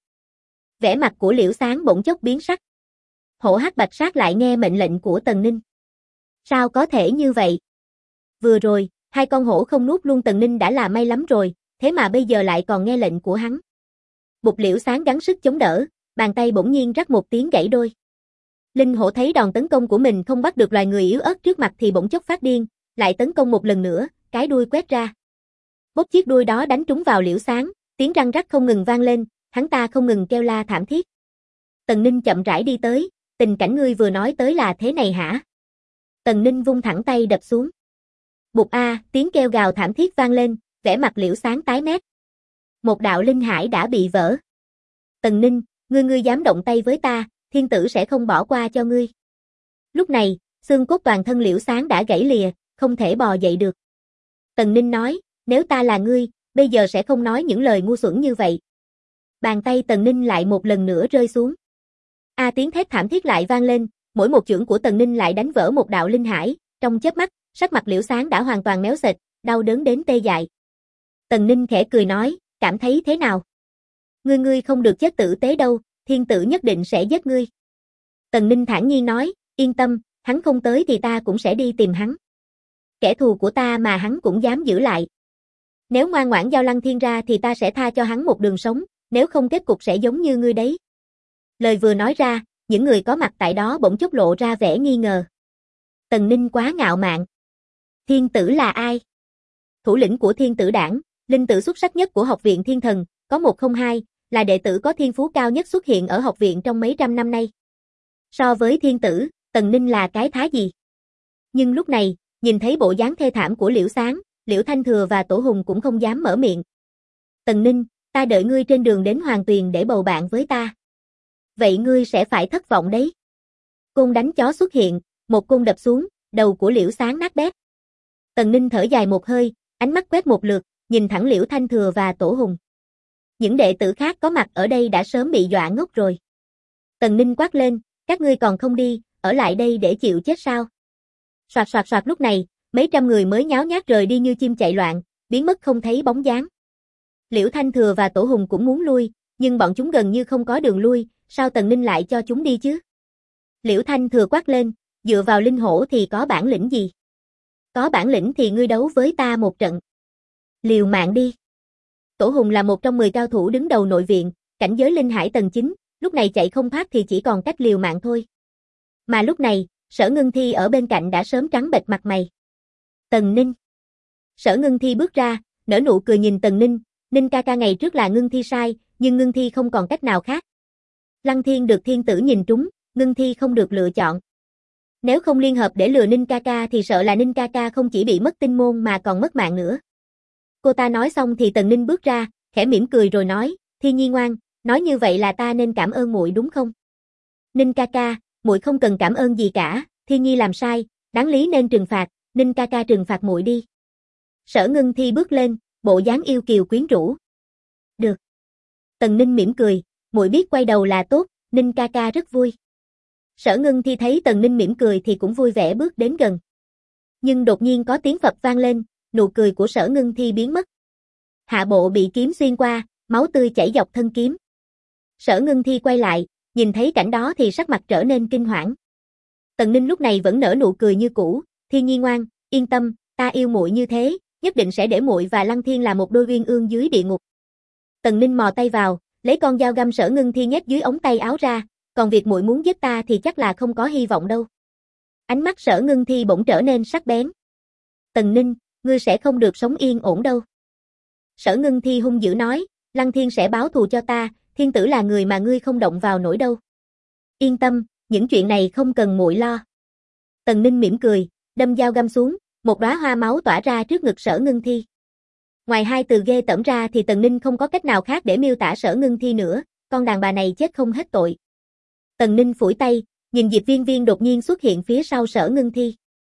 Vẻ mặt của Liễu Sáng bỗng chốc biến sắc. Hổ hắc bạch sát lại nghe mệnh lệnh của Tần Ninh. Sao có thể như vậy? Vừa rồi, Hai con hổ không nuốt luôn Tần Ninh đã là may lắm rồi, thế mà bây giờ lại còn nghe lệnh của hắn. Bụt Liễu Sáng gắng sức chống đỡ, bàn tay bỗng nhiên rắc một tiếng gãy đôi. Linh hổ thấy đòn tấn công của mình không bắt được loài người yếu ớt trước mặt thì bỗng chốc phát điên, lại tấn công một lần nữa, cái đuôi quét ra. Bốc chiếc đuôi đó đánh trúng vào Liễu Sáng, tiếng răng rắc không ngừng vang lên, hắn ta không ngừng kêu la thảm thiết. Tần Ninh chậm rãi đi tới, tình cảnh ngươi vừa nói tới là thế này hả? Tần Ninh vung thẳng tay đập xuống. Bụt a, tiếng kêu gào thảm thiết vang lên, vẻ mặt Liễu Sáng tái mét. Một đạo linh hải đã bị vỡ. Tần Ninh, ngươi dám động tay với ta, thiên tử sẽ không bỏ qua cho ngươi. Lúc này, xương cốt toàn thân Liễu Sáng đã gãy lìa, không thể bò dậy được. Tần Ninh nói, nếu ta là ngươi, bây giờ sẽ không nói những lời ngu xuẩn như vậy. Bàn tay Tần Ninh lại một lần nữa rơi xuống. Tiếng thét thảm thiết lại vang lên, mỗi một chưởng của Tần Ninh lại đánh vỡ một đạo linh hải, trong chớp mắt, sắc mặt Liễu Sáng đã hoàn toàn méo xệch, đau đớn đến tê dại. Tần Ninh khẽ cười nói, cảm thấy thế nào? Ngươi không được chết tử tế đâu, thiên tử nhất định sẽ giết ngươi. Tần Ninh thản nhiên nói, yên tâm, hắn không tới thì ta cũng sẽ đi tìm hắn. Kẻ thù của ta mà hắn cũng dám giữ lại. Nếu ngoan ngoãn giao Lăng Thiên ra thì ta sẽ tha cho hắn một đường sống, nếu không kết cục sẽ giống như ngươi đấy. Lời vừa nói ra, những người có mặt tại đó bỗng chốc lộ ra vẻ nghi ngờ. Tần Ninh quá ngạo mạn. Thiên tử là ai? Thủ lĩnh của Thiên Tử Đảng, linh tử xuất sắc nhất của Học viện Thiên Thần, có 102, là đệ tử có thiên phú cao nhất xuất hiện ở học viện trong mấy trăm năm nay. So với thiên tử, Tần Ninh là cái thá gì? Nhưng lúc này, nhìn thấy bộ dáng thê thảm của Liễu Sáng, Liễu Thanh Thừa và Tổ Hùng cũng không dám mở miệng. Tần Ninh, ta đợi ngươi trên đường đến Hoàng Tuyền để bầu bạn với ta. Vậy ngươi sẽ phải thất vọng đấy. Côn đánh chó xuất hiện, một côn đập xuống, đầu của Liễu Sáng nát bét. Tần Ninh thở dài một hơi, ánh mắt quét một lượt, nhìn thẳng Liễu Thanh Thừa và Tổ Hùng. Những đệ tử khác có mặt ở đây đã sớm bị dọa ngốc rồi. Tần Ninh quát lên, các ngươi còn không đi, ở lại đây để chịu chết sao? Soạt soạt soạt lúc này, mấy trăm người mới nháo nhác rời đi như chim chạy loạn, biến mất không thấy bóng dáng. Liễu Thanh Thừa và Tổ Hùng cũng muốn lui, nhưng bọn chúng gần như không có đường lui, sao Tần Ninh lại cho chúng đi chứ? Liễu Thanh Thừa quát lên, dựa vào linh hổ thì có bản lĩnh gì? Có bản lĩnh thì ngươi đấu với ta một trận. Liều mạng đi. Tổ Hùng là một trong 10 cao thủ đứng đầu nội viện, cảnh giới linh hải tầng 9, lúc này chạy không thoát thì chỉ còn cách liều mạng thôi. Mà lúc này, Sở Ngưng Thi ở bên cạnh đã sớm trắng bệch mặt mày. Tần Ninh. Sở Ngưng Thi bước ra, nở nụ cười nhìn Tần Ninh, Ninh ca ca ngày trước là Ngưng Thi sai, nhưng Ngưng Thi không còn cách nào khác. Lăng Thiên được thiên tử nhìn trúng, Ngưng Thi không được lựa chọn. Nếu không liên hợp để lừa Ninh ca ca thì sợ là Ninh ca ca không chỉ bị mất tinh môn mà còn mất mạng nữa. Cô ta nói xong thì Tần Ninh bước ra, khẽ mỉm cười rồi nói, Thi Nhi ngoan, nói như vậy là ta nên cảm ơn muội đúng không? Ninh ca ca, muội không cần cảm ơn gì cả, Thi Nhi làm sai, đáng lý nên trừng phạt, Ninh ca ca trừng phạt muội đi. Sở Ngưng Thi bước lên, bộ dáng yêu kiều quyến rũ. Được. Tần Ninh mỉm cười, muội biết quay đầu là tốt, Ninh ca ca rất vui. Sở Ngưng Thi thấy Tần Ninh mỉm cười thì cũng vui vẻ bước đến gần. Nhưng đột nhiên có tiếng phập vang lên, nụ cười của Sở Ngưng Thi biến mất. Hạ bộ bị kiếm xuyên qua, máu tươi chảy dọc thân kiếm. Sở Ngưng Thi quay lại, nhìn thấy cảnh đó thì sắc mặt trở nên kinh hoảng. Tần Ninh lúc này vẫn nở nụ cười như cũ, Thi Nhi ngoan, yên tâm, ta yêu muội như thế, nhất định sẽ để muội và Lăng Thiên là một đôi uyên ương dưới địa ngục. Tần Ninh mò tay vào, lấy con dao găm Sở Ngưng Thi nhét dưới ống tay áo ra, còn việc muội muốn giết ta thì chắc là không có hy vọng đâu. Ánh mắt Sở Ngưng Thi bỗng trở nên sắc bén. Tần Ninh, ngươi sẽ không được sống yên ổn đâu. Sở Ngưng Thi hung dữ nói, Lăng Thiên sẽ báo thù cho ta, thiên tử là người mà ngươi không động vào nổi đâu. Yên tâm, những chuyện này không cần muội lo. Tần Ninh mỉm cười, đâm dao găm xuống, một đóa hoa máu tỏa ra trước ngực Sở Ngưng Thi. Ngoài hai từ ghê tởm ra thì Tần Ninh không có cách nào khác để miêu tả Sở Ngưng Thi nữa, con đàn bà này chết không hết tội. Tần Ninh phủi tay, nhìn Diệp Viên Viên đột nhiên xuất hiện phía sau Sở Ngưng Thi.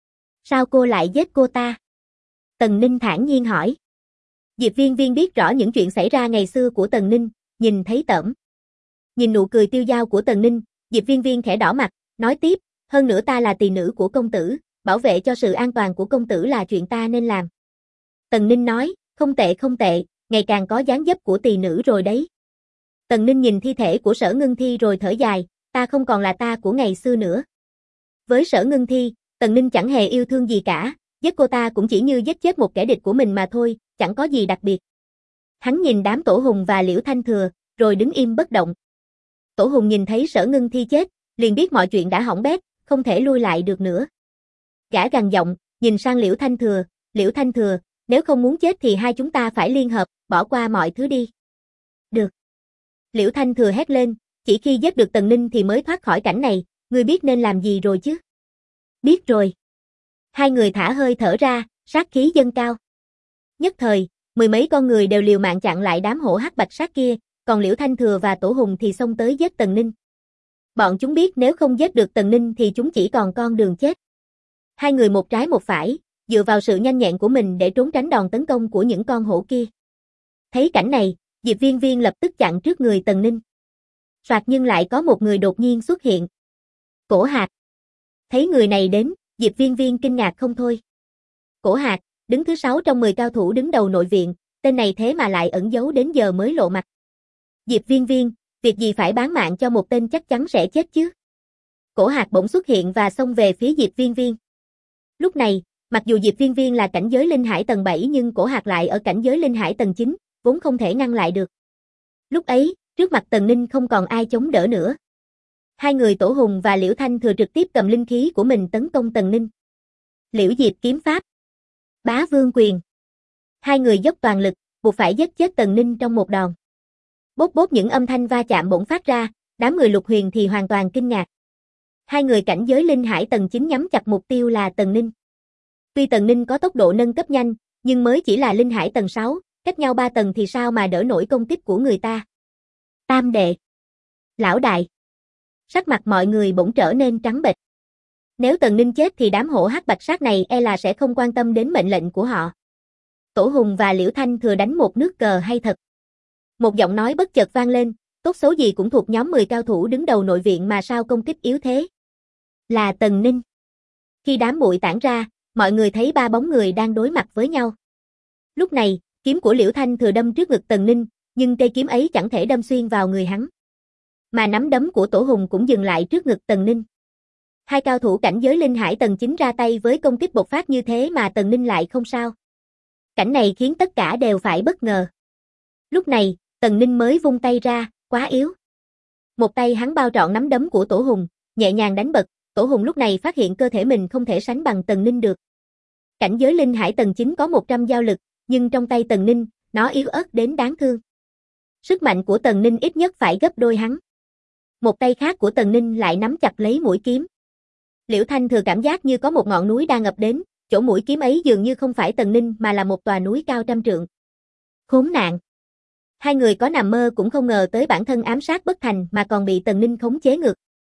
Sao cô lại giết cô ta? Tần Ninh thản nhiên hỏi. Diệp Viên Viên biết rõ những chuyện xảy ra ngày xưa của Tần Ninh, nhìn thấy tởm. Nhìn nụ cười tiêu dao của Tần Ninh, Diệp Viên Viên khẽ đỏ mặt, nói tiếp, hơn nữa ta là tỳ nữ của công tử, bảo vệ cho sự an toàn của công tử là chuyện ta nên làm. Tần Ninh nói, không tệ không tệ, ngày càng có dáng dấp của tỳ nữ rồi đấy. Tần Ninh nhìn thi thể của Sở Ngưng Thi rồi thở dài, ta không còn là ta của ngày xưa nữa. Với Sở Ngưng Thi, Tần Ninh chẳng hề yêu thương gì cả, Giết cô ta cũng chỉ như giết chết một kẻ địch của mình mà thôi, chẳng có gì đặc biệt. Hắn nhìn đám Tổ Hùng và Liễu Thanh Thừa, rồi đứng im bất động. Tổ Hùng nhìn thấy Sở Ngân Thi chết, liền biết mọi chuyện đã hỏng bét, không thể lui lại được nữa. Gã gằn giọng, nhìn sang Liễu Thanh Thừa, nếu không muốn chết thì hai chúng ta phải liên hợp, bỏ qua mọi thứ đi. Được. Liễu Thanh Thừa hét lên, chỉ khi giết được Tần Ninh thì mới thoát khỏi cảnh này, ngươi biết nên làm gì rồi chứ? Biết rồi. Hai người thả hơi thở ra, sát khí dâng cao. Nhất thời, mười mấy con người đều liều mạng chặn lại đám hổ hắc bạch sát kia, còn Liễu Thanh Thừa và Tổ Hùng thì xông tới giết Tần Ninh. Bọn chúng biết nếu không giết được Tần Ninh thì chúng chỉ còn con đường chết. Hai người một trái một phải, dựa vào sự nhanh nhẹn của mình để trốn tránh đòn tấn công của những con hổ kia. Thấy cảnh này, Diệp Viên Viên lập tức chặn trước người Tần Ninh. Soạt, nhưng lại có một người đột nhiên xuất hiện. Cổ Hạc. Thấy người này đến, Diệp Viên Viên kinh ngạc không thôi. Cổ Hạc, đứng thứ 6 trong 10 cao thủ đứng đầu nội viện, tên này thế mà lại ẩn giấu đến giờ mới lộ mặt. Diệp Viên Viên, việc gì phải bán mạng cho một tên chắc chắn sẽ chết chứ? Cổ Hạc bỗng xuất hiện và xông về phía Diệp Viên Viên. Lúc này, mặc dù Diệp Viên Viên là cảnh giới linh hải tầng 7 nhưng Cổ Hạc lại ở cảnh giới linh hải tầng 9, vốn không thể ngăn lại được. Lúc ấy, trước mặt Tần Ninh không còn ai chống đỡ nữa. Hai người Tổ Hùng và Liễu Thanh Thừa trực tiếp cầm linh khí của mình tấn công Tần Ninh. Liễu Diệp kiếm pháp, Bá Vương quyền. Hai người dốc toàn lực, buộc phải giết chết Tần Ninh trong một đòn. Bốp bốp những âm thanh va chạm bỗng phát ra, đám người Lục Huyền thì hoàn toàn kinh ngạc. Hai người cảnh giới linh hải tầng 9 nhắm chặt mục tiêu là Tần Ninh. Tuy Tần Ninh có tốc độ nâng cấp nhanh, nhưng mới chỉ là linh hải tầng 6, cách nhau 3 tầng thì sao mà đỡ nổi công kích của người ta. Tam đệ, lão đại. Sắc mặt mọi người bỗng trở nên trắng bệch. Nếu Tần Ninh chết thì đám hổ hắc bạch sát này e là sẽ không quan tâm đến mệnh lệnh của họ. Tổ Hùng và Liễu Thanh Thừa đánh một nước cờ hay thật. Một giọng nói bất chợt vang lên, tốt xấu gì cũng thuộc nhóm 10 cao thủ đứng đầu nội viện mà sao công kích yếu thế. Là Tần Ninh. Khi đám bụi tản ra, mọi người thấy ba bóng người đang đối mặt với nhau. Lúc này, kiếm của Liễu Thanh Thừa đâm trước ngực Tần Ninh, nhưng cây kiếm ấy chẳng thể đâm xuyên vào người hắn. Mà nắm đấm của Tổ Hùng cũng dừng lại trước ngực Tần Ninh. Hai cao thủ cảnh giới linh hải tầng 9 ra tay với công kích bộc phát như thế mà Tần Ninh lại không sao. Cảnh này khiến tất cả đều phải bất ngờ. Lúc này, Tần Ninh mới vung tay ra, quá yếu. Một tay hắn bao trọn nắm đấm của Tổ Hùng, nhẹ nhàng đánh bật, Tổ Hùng lúc này phát hiện cơ thể mình không thể sánh bằng Tần Ninh được. Cảnh giới linh hải tầng 9 có 100 giao lực, nhưng trong tay Tần Ninh, nó yếu ớt đến đáng thương. Sức mạnh của Tần Ninh ít nhất phải gấp đôi hắn. Một tay khác của Tần Ninh lại nắm chặt lấy mũi kiếm. Liễu Thanh Thừa cảm giác như có một ngọn núi đang ập đến, chỗ mũi kiếm ấy dường như không phải Tần Ninh mà là một tòa núi cao trăm trượng. Khốn nạn! Hai người có nằm mơ cũng không ngờ tới bản thân ám sát bất thành mà còn bị Tần Ninh khống chế ngược.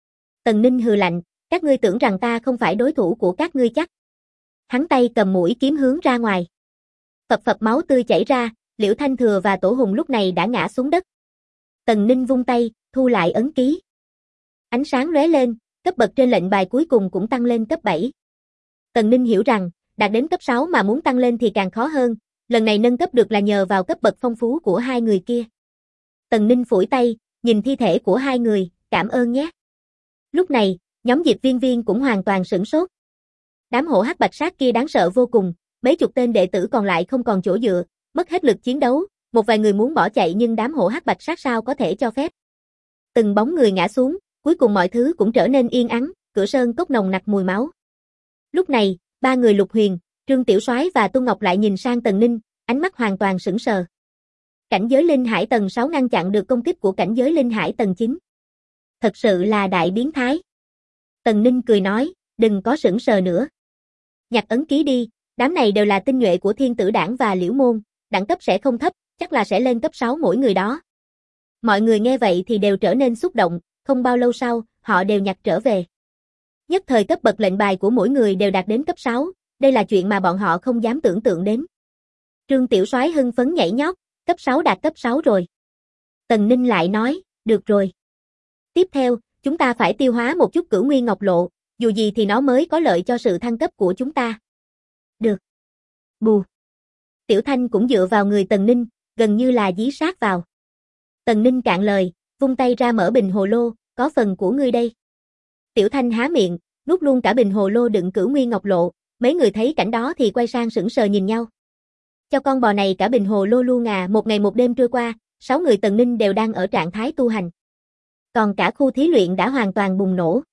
Tần Ninh hừ lạnh, các ngươi tưởng rằng ta không phải đối thủ của các ngươi chắc. Hắn tay cầm mũi kiếm hướng ra ngoài. Phập phập máu tươi chảy ra, Liễu Thanh Thừa và Tổ Hùng lúc này đã ngã xuống đất. Tần Ninh vung tay, thu lại ấn ký. Ánh sáng lóe lên, cấp bậc trên lệnh bài cuối cùng cũng tăng lên cấp 7. Tần Ninh hiểu rằng, đạt đến cấp 6 mà muốn tăng lên thì càng khó hơn, lần này nâng cấp được là nhờ vào cấp bậc phong phú của hai người kia. Tần Ninh phủi tay, nhìn thi thể của hai người, cảm ơn nhé. Lúc này, nhóm Diệp Viên Viên cũng hoàn toàn sửng sốt. Đám hổ hắc bạch sát kia đáng sợ vô cùng, mấy chục tên đệ tử còn lại không còn chỗ dựa, mất hết lực chiến đấu, một vài người muốn bỏ chạy nhưng đám hổ hắc bạch sát sao có thể cho phép. Từng bóng người ngã xuống, cuối cùng mọi thứ cũng trở nên yên ắng, cửa sơn cốc nồng nặc mùi máu. Lúc này, ba người Lục Huyền, Trương Tiểu Soái và Tôn Ngọc lại nhìn sang Tần Ninh, ánh mắt hoàn toàn sững sờ. Cảnh giới linh hải tầng 6 ngăn chặn được công kích của cảnh giới linh hải tầng 9. Thật sự là đại biến thái. Tần Ninh cười nói, đừng có sững sờ nữa. Nhặt ấn ký đi, đám này đều là tinh nhuệ của Thiên Tử Đảng và Liễu Môn, đẳng cấp sẽ không thấp, chắc là sẽ lên cấp 6 mỗi người đó. Mọi người nghe vậy thì đều trở nên xúc động, không bao lâu sau, họ đều nhặt trở về. Nhất thời cấp bậc lệnh bài của mỗi người đều đạt đến cấp 6, đây là chuyện mà bọn họ không dám tưởng tượng đến. Trương Tiểu Soái hưng phấn nhảy nhót, cấp 6 đạt cấp 6 rồi. Tần Ninh lại nói, được rồi. Tiếp theo, chúng ta phải tiêu hóa một chút Cửu Nguyên Ngọc Lộ, dù gì thì nó mới có lợi cho sự thăng cấp của chúng ta. Được. Bù. Tiểu Thanh cũng dựa vào người Tần Ninh, gần như là dí sát vào. Tần Ninh cạn lời, vung tay ra mở bình hồ lô, có phần của ngươi đây. Tiểu Thanh há miệng, nuốt luôn cả bình hồ lô đựng Cửu Nguyên Ngọc Lộ, Mấy người thấy cảnh đó thì quay sang sững sờ nhìn nhau. Cho con bò này cả bình hồ lô lu ngà, một ngày một đêm trôi qua, 6 người Tần Ninh đều đang ở trạng thái tu hành. Còn cả khu thí luyện đã hoàn toàn bùng nổ.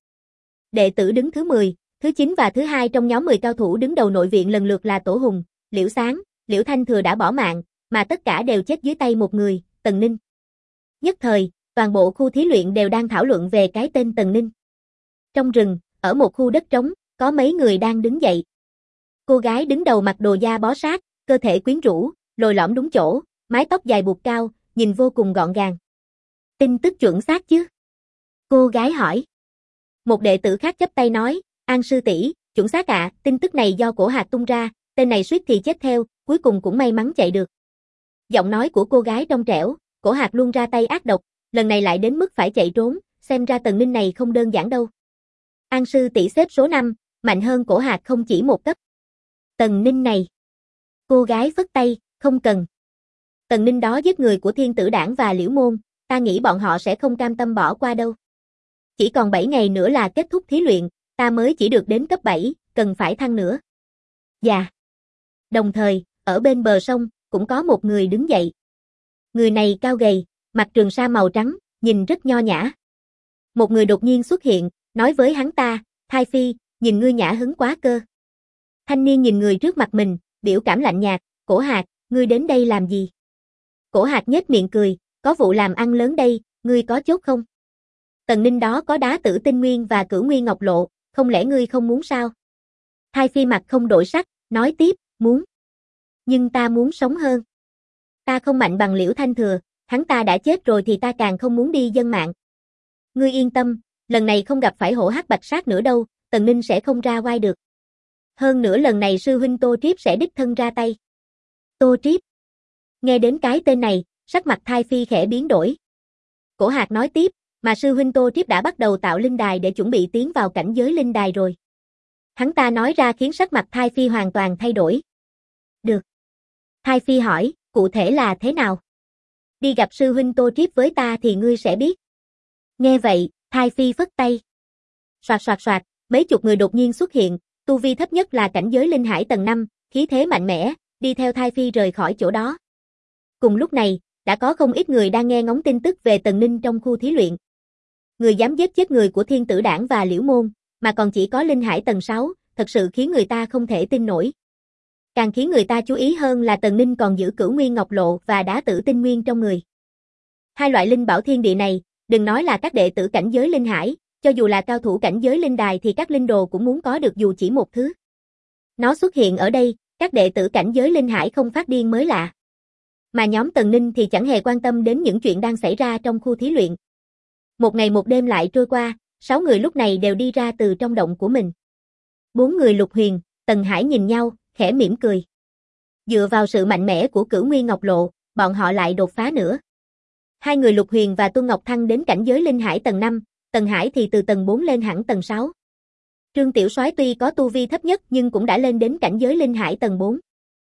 Đệ tử đứng thứ 10, thứ 9 và thứ 2 trong nhóm 10 cao thủ đứng đầu nội viện lần lượt là Tổ Hùng, Liễu Sáng, Liễu Thanh Thừa đã bỏ mạng, mà tất cả đều chết dưới tay một người, Tần Ninh. Nhất thời, toàn bộ khu thí luyện đều đang thảo luận về cái tên Tần Ninh. Trong rừng, ở một khu đất trống, có mấy người đang đứng dậy. Cô gái đứng đầu mặc đồ da bó sát, cơ thể quyến rũ, lồi lõm đúng chỗ, mái tóc dài buộc cao, nhìn vô cùng gọn gàng. Tin tức chuẩn xác chứ? Cô gái hỏi. Một đệ tử khác chắp tay nói, An sư tỷ, chuẩn xác ạ, tin tức này do Cổ Hạc tung ra, tên này suýt thì chết theo, cuối cùng cũng may mắn chạy được. Giọng nói của cô gái trong trẻo, Cổ Hạc luôn ra tay ác độc, lần này lại đến mức phải chạy trốn, xem ra Tần Ninh này không đơn giản đâu. An sư tỷ xếp số 5, mạnh hơn Cổ Hạc không chỉ một cấp. Tần Ninh này. Cô gái phất tay, không cần. Tần Ninh đó giết người của Thiên Tử Đảng và Liễu Môn, ta nghĩ bọn họ sẽ không cam tâm bỏ qua đâu. Chỉ còn 7 ngày nữa là kết thúc thí luyện, ta mới chỉ được đến cấp 7, cần phải thăng nữa. Dạ. Đồng thời, ở bên bờ sông, cũng có một người đứng dậy. Người này cao gầy, mặc trường sa màu trắng, nhìn rất nho nhã. Một người đột nhiên xuất hiện, nói với hắn ta, Thai Phi, nhìn ngươi nhã hứng quá cơ. Thanh niên nhìn người trước mặt mình, biểu cảm lạnh nhạt, Cổ Hạc, ngươi đến đây làm gì? Cổ Hạc nhếch miệng cười, có vụ làm ăn lớn đây, ngươi có chốt không? Tần Ninh đó có đá tử tinh nguyên và cửu nguyên ngọc lộ, không lẽ ngươi không muốn sao? Thai Phi mặt không đổi sắc, nói tiếp, muốn. Nhưng ta muốn sống hơn. Ta không mạnh bằng Liễu Thanh Thừa, hắn ta đã chết rồi thì ta càng không muốn đi dân mạng. Ngươi yên tâm, lần này không gặp phải hổ hắc bạch sát nữa đâu, Tần Ninh sẽ không ra oai được. Hơn nữa lần này sư huynh Tô Triếp sẽ đích thân ra tay. Tô Triếp. Nghe đến cái tên này, sắc mặt Thai Phi khẽ biến đổi. Cổ Hạc nói tiếp, mà sư huynh Tô Triếp đã bắt đầu tạo linh đài để chuẩn bị tiến vào cảnh giới linh đài rồi. Hắn ta nói ra khiến sắc mặt Thai Phi hoàn toàn thay đổi. Được. Thai Phi hỏi, cụ thể là thế nào? Đi gặp sư huynh Tô Triếp với ta thì ngươi sẽ biết. Nghe vậy, Thai Phi phất tay. Soạt soạt soạt, mấy chục người đột nhiên xuất hiện, tu vi thấp nhất là cảnh giới linh hải tầng 5, khí thế mạnh mẽ, đi theo Thai Phi rời khỏi chỗ đó. Cùng lúc này, đã có không ít người đang nghe ngóng tin tức về Tần Ninh trong khu thí luyện. Người dám giết chết người của Thiên Tử Đảng và Liễu Môn, mà còn chỉ có linh hải tầng 6, thật sự khiến người ta không thể tin nổi. Càng khiến người ta chú ý hơn là Tần Ninh còn giữ cửu nguyên ngọc lộ và đá tử tinh nguyên trong người. Hai loại linh bảo thiên địa này, đừng nói là các đệ tử cảnh giới linh hải, cho dù là cao thủ cảnh giới linh đài thì các linh đồ cũng muốn có được dù chỉ một thứ. Nó xuất hiện ở đây, các đệ tử cảnh giới linh hải không phát điên mới lạ. Mà nhóm Tần Ninh thì chẳng hề quan tâm đến những chuyện đang xảy ra trong khu thí luyện. Một ngày một đêm lại trôi qua, 6 người lúc này đều đi ra từ trong động của mình. 4 người Lục Huyền, Tần Hải nhìn nhau, khẽ mỉm cười. Dựa vào sự mạnh mẽ của cửu nguyên ngọc lộ, bọn họ lại đột phá nữa. 2 người Lục Huyền và Tuân Ngọc thăng đến cảnh giới linh hải tầng 5, Tần Hải thì từ tầng 4 lên hẳn tầng 6. Trương Tiểu Soái tuy có tu vi thấp nhất nhưng cũng đã lên đến cảnh giới linh hải tầng 4.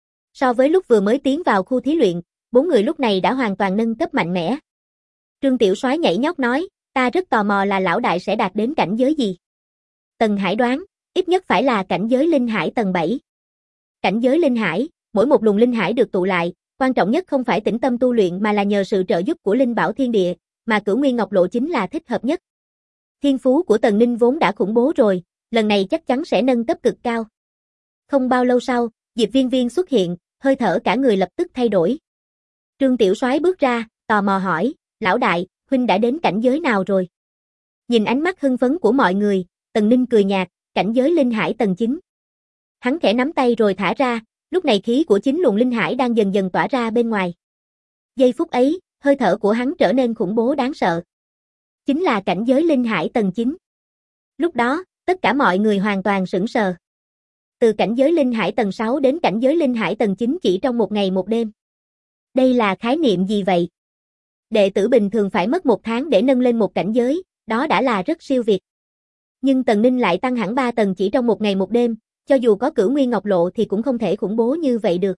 So với lúc vừa mới tiến vào khu thí luyện, 4 người lúc này đã hoàn toàn nâng cấp mạnh mẽ. Trương Tiểu Soái nhảy nhót nói, ta rất tò mò là lão đại sẽ đạt đến cảnh giới gì. Tần Hải đoán, ít nhất phải là cảnh giới linh hải tầng 7. Cảnh giới linh hải, mỗi một luồng linh hải được tụ lại, quan trọng nhất không phải tĩnh tâm tu luyện mà là nhờ sự trợ giúp của linh bảo thiên địa, mà cửu nguyên ngọc lộ chính là thích hợp nhất. Thiên phú của Tần Ninh vốn đã khủng bố rồi, lần này chắc chắn sẽ nâng cấp cực cao. Không bao lâu sau, Diệp Viên Viên xuất hiện, hơi thở cả người lập tức thay đổi. Trương Tiểu Soái bước ra, tò mò hỏi, lão đại, huynh đã đến cảnh giới nào rồi? Nhìn ánh mắt hưng phấn của mọi người, Tần Ninh cười nhạt, cảnh giới linh hải tầng 9. Hắn khẽ nắm tay rồi thả ra, lúc này khí của 9 luồng linh hải đang dần dần tỏa ra bên ngoài. Giây phút ấy, hơi thở của hắn trở nên khủng bố đáng sợ. Chính là cảnh giới linh hải tầng 9. Lúc đó, tất cả mọi người hoàn toàn sững sờ. Từ cảnh giới linh hải tầng 6 đến cảnh giới linh hải tầng 9 chỉ trong một ngày một đêm. Đây là khái niệm gì vậy? Đệ tử bình thường phải mất 1 tháng để nâng lên một cảnh giới, đó đã là rất siêu việt. Nhưng Tần Ninh lại tăng hẳn 3 tầng chỉ trong một ngày một đêm, cho dù có cửu nguyên ngọc lộ thì cũng không thể khủng bố như vậy được.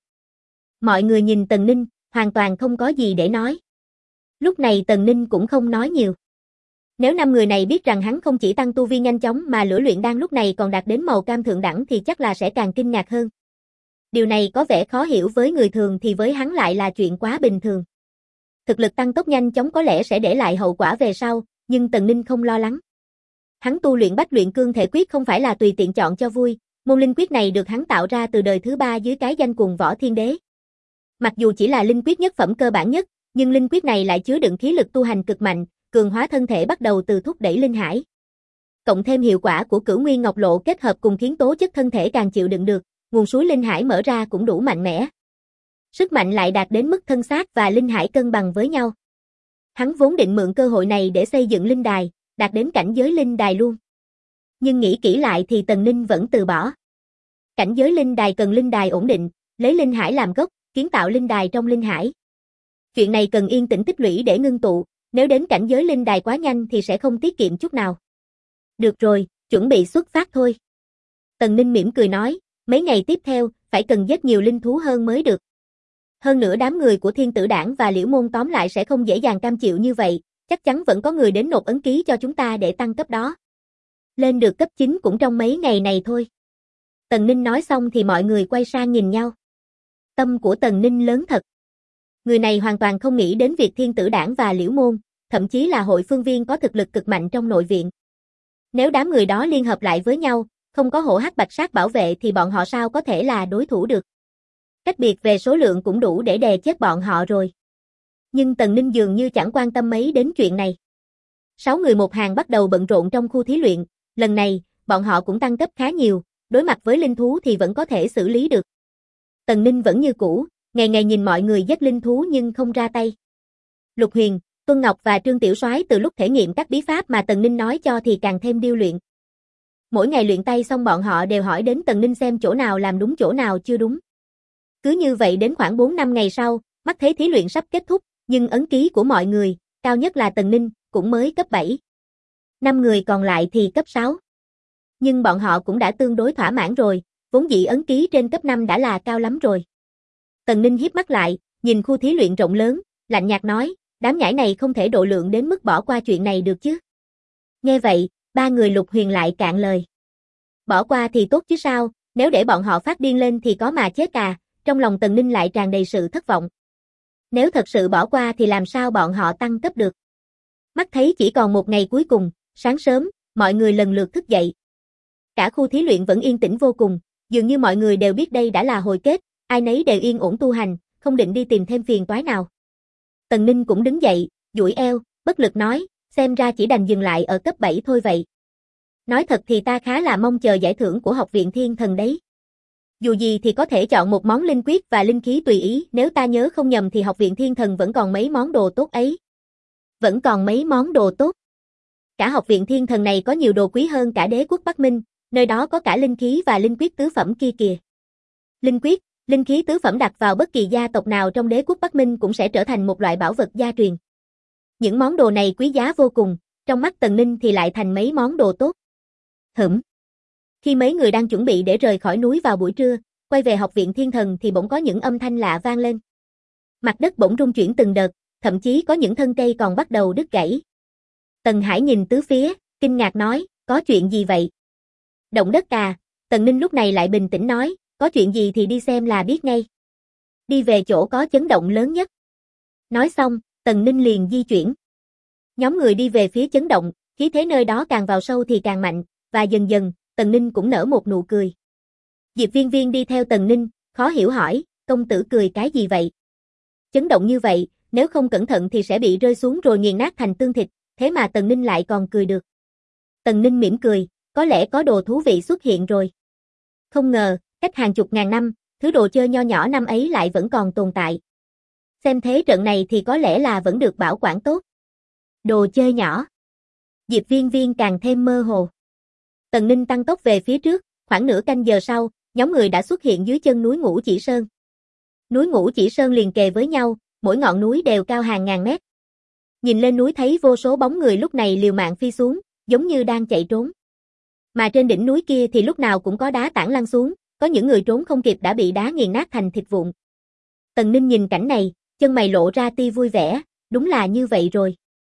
Mọi người nhìn Tần Ninh, hoàn toàn không có gì để nói. Lúc này Tần Ninh cũng không nói nhiều. Nếu 5 người này biết rằng hắn không chỉ tăng tu vi nhanh chóng mà lửa luyện đan lúc này còn đạt đến màu cam thượng đẳng thì chắc là sẽ càng kinh ngạc hơn. Điều này có vẻ khó hiểu với người thường thì với hắn lại là chuyện quá bình thường. Thực lực tăng tốc nhanh chóng có lẽ sẽ để lại hậu quả về sau, nhưng Tần Ninh không lo lắng. Hắn tu luyện Bách Luyện Cương Thể Quyết không phải là tùy tiện chọn cho vui, môn linh quyết này được hắn tạo ra từ đời thứ 3 dưới cái danh Cuồng Võ Thiên Đế. Mặc dù chỉ là linh quyết nhất phẩm cơ bản nhất, nhưng linh quyết này lại chứa đựng khí lực tu hành cực mạnh, cường hóa thân thể bắt đầu từ thúc đẩy linh hải. Cộng thêm hiệu quả của Cửu Nguyên Ngọc Lộ kết hợp cùng khiến tố chất thân thể càng chịu đựng được, nguồn suối linh hải mở ra cũng đủ mạnh mẽ. Sức mạnh lại đạt đến mức thân xác và linh hải cân bằng với nhau. Hắn vốn định mượn cơ hội này để xây dựng linh đài, đạt đến cảnh giới linh đài luôn. Nhưng nghĩ kỹ lại thì Tần Ninh vẫn từ bỏ. Cảnh giới linh đài cần linh đài ổn định, lấy linh hải làm gốc, kiến tạo linh đài trong linh hải. Chuyện này cần yên tĩnh tích lũy để ngưng tụ, nếu đến cảnh giới linh đài quá nhanh thì sẽ không tiết kiệm chút nào. Được rồi, chuẩn bị xuất phát thôi. Tần Ninh mỉm cười nói, mấy ngày tiếp theo, phải cần giết nhiều linh thú hơn mới được. Hơn nữa đám người của Thiên Tử Đảng và Liễu Môn tóm lại sẽ không dễ dàng cam chịu như vậy, chắc chắn vẫn có người đến nộp ấn ký cho chúng ta để tăng cấp đó. Lên được cấp 9 cũng trong mấy ngày này thôi. Tần Ninh nói xong thì mọi người quay sang nhìn nhau. Tâm của Tần Ninh lớn thật. Người này hoàn toàn không nghĩ đến việc Thiên Tử Đảng và Liễu Môn, thậm chí là hội phương viên có thực lực cực mạnh trong nội viện. Nếu đám người đó liên hợp lại với nhau, không có hổ hắc bạch sát bảo vệ thì bọn họ sao có thể là đối thủ được. Cách biệt về số lượng cũng đủ để đè chết bọn họ rồi. Nhưng Tần Ninh dường như chẳng quan tâm mấy đến chuyện này. 6 người một hàng bắt đầu bận rộn trong khu thí luyện, lần này, bọn họ cũng tăng cấp khá nhiều, đối mặt với linh thú thì vẫn có thể xử lý được. Tần Ninh vẫn như cũ, ngày ngày nhìn mọi người giết linh thú nhưng không ra tay. Lục Huyền, Tuân Ngọc và Trương Tiểu Soái từ lúc thể nghiệm các bí pháp mà Tần Ninh nói cho thì càng thêm điêu luyện. Mỗi ngày luyện tay xong bọn họ đều hỏi đến Tần Ninh xem chỗ nào làm đúng chỗ nào chưa đúng. Cứ như vậy đến khoảng 4-5 ngày sau, mắt thấy thí luyện sắp kết thúc, nhưng ấn ký của mọi người, cao nhất là Tần Ninh, cũng mới cấp 7. 5 người còn lại thì cấp 6. Nhưng bọn họ cũng đã tương đối thỏa mãn rồi, vốn dĩ ấn ký trên cấp 5 đã là cao lắm rồi. Tần Ninh híp mắt lại, nhìn khu thí luyện rộng lớn, lạnh nhạt nói, đám nhãi này không thể độ lượng đến mức bỏ qua chuyện này được chứ. Nghe vậy, 3 người Lục Huyền lại cạn lời. Bỏ qua thì tốt chứ sao, nếu để bọn họ phát điên lên thì có mà chết à, trong lòng Tần Ninh lại tràn đầy sự thất vọng. Nếu thật sự bỏ qua thì làm sao bọn họ tăng cấp được. Mắt thấy chỉ còn một ngày cuối cùng, sáng sớm, mọi người lần lượt thức dậy. Cả khu thí luyện vẫn yên tĩnh vô cùng, dường như mọi người đều biết đây đã là hồi kết, ai nấy đều yên ổn tu hành, không định đi tìm thêm phiền toái nào. Tần Ninh cũng đứng dậy, duỗi eo, bất lực nói, xem ra chỉ đành dừng lại ở cấp 7 thôi vậy. Nói thật thì ta khá là mong chờ giải thưởng của Học viện Thiên Thần đấy. Dù gì thì có thể chọn một món linh quyết và linh khí tùy ý, nếu ta nhớ không nhầm thì Học viện Thiên Thần vẫn còn mấy món đồ tốt ấy. Vẫn còn mấy món đồ tốt. Cả Học viện Thiên Thần này có nhiều đồ quý hơn cả Đế quốc Bắc Minh, nơi đó có cả linh khí và linh quyết tứ phẩm kia kìa. Linh quyết, linh khí tứ phẩm đặt vào bất kỳ gia tộc nào trong Đế quốc Bắc Minh cũng sẽ trở thành một loại bảo vật gia truyền. Những món đồ này quý giá vô cùng, trong mắt Tần Ninh thì lại thành mấy món đồ tốt. Khi mấy người đang chuẩn bị để rời khỏi núi vào buổi trưa, quay về Học viện Thiên Thần thì bỗng có những âm thanh lạ vang lên. Mặt đất bỗng rung chuyển từng đợt, thậm chí có những thân cây còn bắt đầu đứt gãy. Tần Hải nhìn tứ phía, kinh ngạc nói, có chuyện gì vậy? Động đất à? Tần Ninh lúc này lại bình tĩnh nói, có chuyện gì thì đi xem là biết ngay. Đi về chỗ có chấn động lớn nhất. Nói xong, Tần Ninh liền di chuyển. Nhóm người đi về phía chấn động, khí thế nơi đó càng vào sâu thì càng mạnh, và dần dần, Tần Ninh cũng nở một nụ cười. Diệp Viên Viên đi theo Tần Ninh, khó hiểu hỏi, công tử cười cái gì vậy? Chấn động như vậy, nếu không cẩn thận thì sẽ bị rơi xuống rồi nghiền nát thành tương thịt, thế mà Tần Ninh lại còn cười được. Tần Ninh mỉm cười, có lẽ có đồ thú vị xuất hiện rồi. Không ngờ, cách hàng chục ngàn năm, thứ đồ chơi nho nhỏ năm ấy lại vẫn còn tồn tại. Xem thế trận này thì có lẽ là vẫn được bảo quản tốt. Đồ chơi nhỏ. Diệp Viên Viên càng thêm mơ hồ. Tần Ninh tăng tốc về phía trước, khoảng nửa canh giờ sau, nhóm người đã xuất hiện dưới chân núi Ngũ Chỉ Sơn. Núi Ngũ Chỉ Sơn liền kề với nhau, mỗi ngọn núi đều cao hàng ngàn mét. Nhìn lên núi thấy vô số bóng người lúc này liều mạng phi xuống, giống như đang chạy trốn. Mà trên đỉnh núi kia thì lúc nào cũng có đá tảng lăn xuống, có những người trốn không kịp đã bị đá nghiền nát thành thịt vụn. Tần Ninh nhìn cảnh này, chân mày lộ ra tia vui vẻ, đúng là như vậy rồi.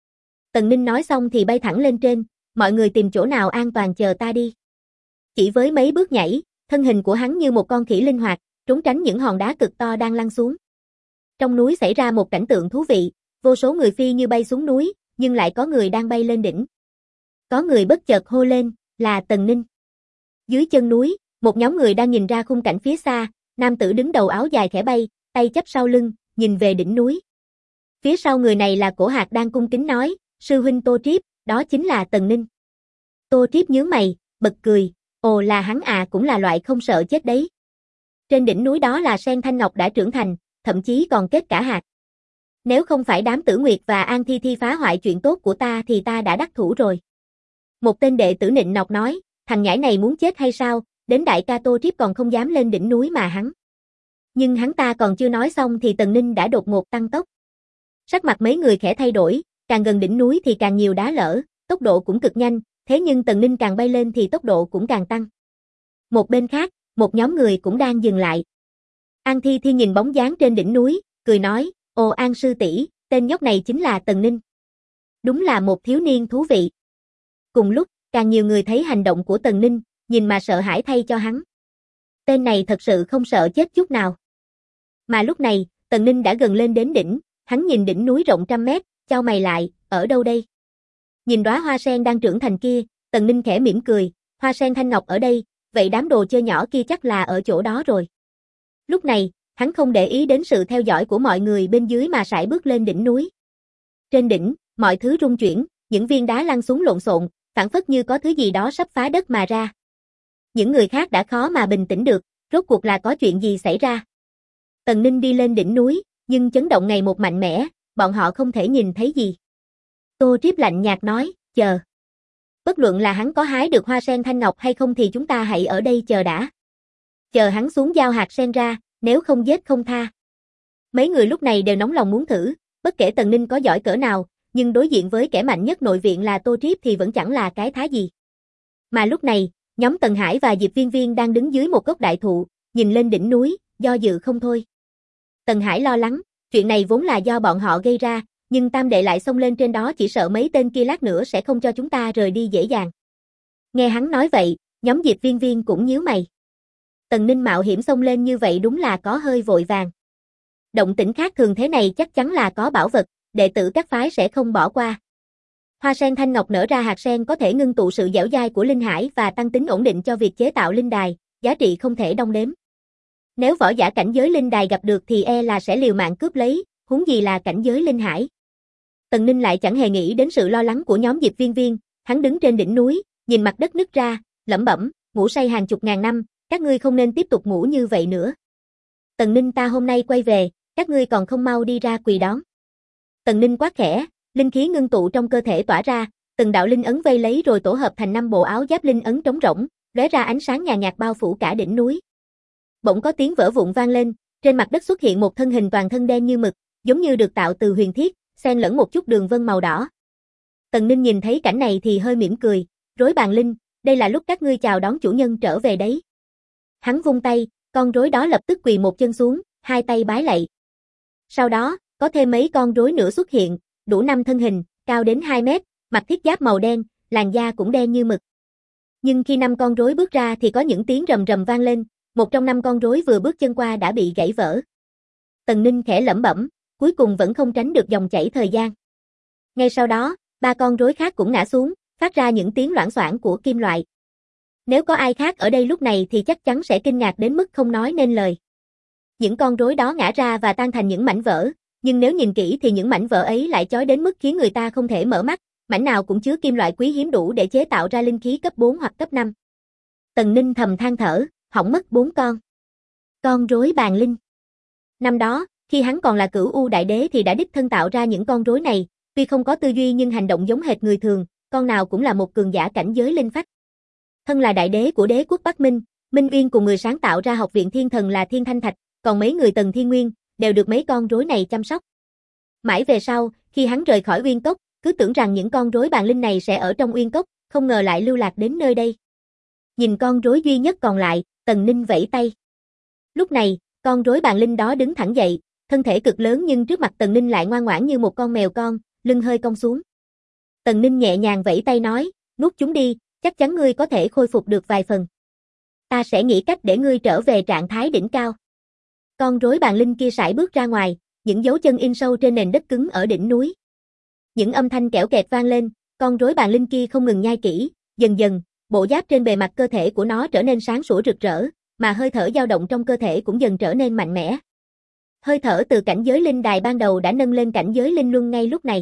Tần Ninh nói xong thì bay thẳng lên trên, mọi người tìm chỗ nào an toàn chờ ta đi. Chỉ với mấy bước nhảy, thân hình của hắn như một con khỉ linh hoạt, trốn tránh những hòn đá cực to đang lăn xuống. Trong núi xảy ra một cảnh tượng thú vị, vô số người phi như bay xuống núi, nhưng lại có người đang bay lên đỉnh. Có người bất chợt hô lên, là Tần Ninh. Dưới chân núi, một nhóm người đang nhìn ra khung cảnh phía xa, nam tử đứng đầu áo dài khẽ bay, tay chắp sau lưng, nhìn về đỉnh núi. Phía sau người này là Cổ Hạc đang cung kính nói, sư huynh Tô Triếp, đó chính là Tần Ninh. Tô Triếp nhướng mày, bật cười, ồ là hắn à, cũng là loại không sợ chết đấy. Trên đỉnh núi đó là Sen Thanh Ngọc đã trưởng thành, thậm chí còn kết cả hạt. Nếu không phải đám Tử Nguyệt và An Thi Thi phá hoại chuyện tốt của ta thì ta đã đắc thủ rồi. Một tên đệ tử nịnh nọt nói, thằng nhãi này muốn chết hay sao, đến đại ca Tô Triếp còn không dám lên đỉnh núi mà hắn. Nhưng hắn ta còn chưa nói xong thì Tần Ninh đã đột ngột tăng tốc. Sắc mặt mấy người khẽ thay đổi, càng gần đỉnh núi thì càng nhiều đá lở, tốc độ cũng cực nhanh, thế nhưng Tần Ninh càng bay lên thì tốc độ cũng càng tăng. Một bên khác, một nhóm người cũng đang dừng lại. An Thi Thi nhìn bóng dáng trên đỉnh núi, cười nói, ồ An sư tỷ, tên nhóc này chính là Tần Ninh. Đúng là một thiếu niên thú vị. Cùng lúc, càng nhiều người thấy hành động của Tần Ninh, nhìn mà sợ hãi thay cho hắn. Tên này thật sự không sợ chết chút nào. Mà lúc này, Tần Ninh đã gần lên đến đỉnh, hắn nhìn đỉnh núi rộng trăm mét, chau mày lại, ở đâu đây? Nhìn đóa hoa sen đang trưởng thành kia, Tần Ninh khẽ mỉm cười, hoa sen thanh ngọc ở đây, vậy đám đồ chơi nhỏ kia chắc là ở chỗ đó rồi. Lúc này, hắn không để ý đến sự theo dõi của mọi người bên dưới mà sải bước lên đỉnh núi. Trên đỉnh, mọi thứ rung chuyển, những viên đá lăn xuống lộn xộn, phảng phất như có thứ gì đó sắp phá đất mà ra. Những người khác đã khó mà bình tĩnh được, rốt cuộc là có chuyện gì xảy ra. Tần Ninh đi lên đỉnh núi, nhưng chấn động ngày một mạnh mẽ, bọn họ không thể nhìn thấy gì. Tô Triếp lạnh nhạt nói, chờ. Bất luận là hắn có hái được hoa sen thanh ngọc hay không thì chúng ta hãy ở đây chờ đã. Chờ hắn xuống giao hạt sen ra, nếu không giết không tha. Mấy người lúc này đều nóng lòng muốn thử, bất kể Tần Ninh có giỏi cỡ nào, nhưng đối diện với kẻ mạnh nhất nội viện là Tô Triếp thì vẫn chẳng là cái thá gì. Mà lúc này, nhóm Tần Hải và Diệp Viên Viên đang đứng dưới một gốc đại thụ, nhìn lên đỉnh núi, do dự không thôi. Tần Hải lo lắng, chuyện này vốn là do bọn họ gây ra, nhưng Tam đệ lại xông lên trên đó chỉ sợ mấy tên kia lát nữa sẽ không cho chúng ta rời đi dễ dàng. Nghe hắn nói vậy, nhóm Diệp Viên Viên cũng nhíu mày. Tần Ninh mạo hiểm xông lên như vậy đúng là có hơi vội vàng. Động tĩnh khác thường thế này chắc chắn là có bảo vật, đệ tử các phái sẽ không bỏ qua. Hoa sen thanh ngọc nở ra hạt sen có thể ngưng tụ sự dẻo dai của linh hải và tăng tính ổn định cho việc chế tạo linh đài, giá trị không thể đong đếm. Nếu võ giả cảnh giới linh đài gặp được thì e là sẽ liều mạng cướp lấy, huống gì là cảnh giới linh hải. Tần Ninh lại chẳng hề nghĩ đến sự lo lắng của nhóm Diệp Viên Viên, hắn đứng trên đỉnh núi, nhìn mặt đất nứt ra, lẩm bẩm, ngủ say hàng chục ngàn năm, các ngươi không nên tiếp tục ngủ như vậy nữa. Tần Ninh ta hôm nay quay về, các ngươi còn không mau đi ra quỳ đón. Tần Ninh quát khẽ, linh khí ngưng tụ trong cơ thể tỏa ra, từng đạo linh ấn vây lấy rồi tổ hợp thành 5 bộ áo giáp linh ấn trống rỗng, lóe ra ánh sáng nhàn nhạt bao phủ cả đỉnh núi. Bỗng có tiếng vỡ vụn vang lên, trên mặt đất xuất hiện một thân hình toàn thân đen như mực, giống như được tạo từ huyền thiết, xen lẫn một chút đường vân màu đỏ. Tần Ninh nhìn thấy cảnh này thì hơi mỉm cười, rối bàn linh, đây là lúc các ngươi chào đón chủ nhân trở về đấy. Hắn vung tay, con rối đó lập tức quỳ một chân xuống, hai tay bái lạy. Sau đó, có thêm mấy con rối nữa xuất hiện, đủ 5 thân hình, cao đến 2 mét, mặc thiết giáp màu đen, làn da cũng đen như mực. Nhưng khi 5 con rối bước ra thì có những tiếng rầm rầm vang lên, một trong 5 con rối vừa bước chân qua đã bị gãy vỡ. Tần Ninh khẽ lẩm bẩm, cuối cùng vẫn không tránh được dòng chảy thời gian. Ngay sau đó, 3 con rối khác cũng ngã xuống, phát ra những tiếng loảng xoảng của kim loại. Nếu có ai khác ở đây lúc này thì chắc chắn sẽ kinh ngạc đến mức không nói nên lời. Những con rối đó ngã ra và tan thành những mảnh vỡ, nhưng nếu nhìn kỹ thì những mảnh vỡ ấy lại chói đến mức khiến người ta không thể mở mắt, mảnh nào cũng chứa kim loại quý hiếm đủ để chế tạo ra linh khí cấp 4 hoặc cấp 5. Tần Ninh thầm than thở, hỏng mất 4 con. Con rối bàn linh. Năm đó, khi hắn còn là Cửu U Đại Đế thì đã đích thân tạo ra những con rối này, tuy không có tư duy nhưng hành động giống hệt người thường, con nào cũng là một cường giả cảnh giới linh phách. Thân là đại đế của đế quốc Bắc Minh, Minh Uyên cùng người sáng tạo ra học viện thiên thần là Thiên Thanh Thạch, còn mấy người Tần Thiên Nguyên đều được mấy con rối này chăm sóc. Mãi về sau, khi hắn rời khỏi Uyên Cốc, cứ tưởng rằng những con rối bàn linh này sẽ ở trong Uyên Cốc, không ngờ lại lưu lạc đến nơi đây. Nhìn con rối duy nhất còn lại, Tần Ninh vẫy tay. Lúc này, con rối bàn linh đó đứng thẳng dậy, thân thể cực lớn nhưng trước mặt Tần Ninh lại ngoan ngoãn như một con mèo con, lưng hơi cong xuống. Tần Ninh nhẹ nhàng vẫy tay nói, nuốt chúng đi, chắc chắn ngươi có thể khôi phục được vài phần. Ta sẽ nghĩ cách để ngươi trở về trạng thái đỉnh cao. Con rối bàn linh kia sải bước ra ngoài, những dấu chân in sâu trên nền đất cứng ở đỉnh núi. Những âm thanh kẽo kẹt vang lên, con rối bàn linh kia không ngừng nhai kỹ, dần dần, bộ giáp trên bề mặt cơ thể của nó trở nên sáng sủa rực rỡ, mà hơi thở dao động trong cơ thể cũng dần trở nên mạnh mẽ. Hơi thở từ cảnh giới linh đài ban đầu đã nâng lên cảnh giới linh luân ngay lúc này.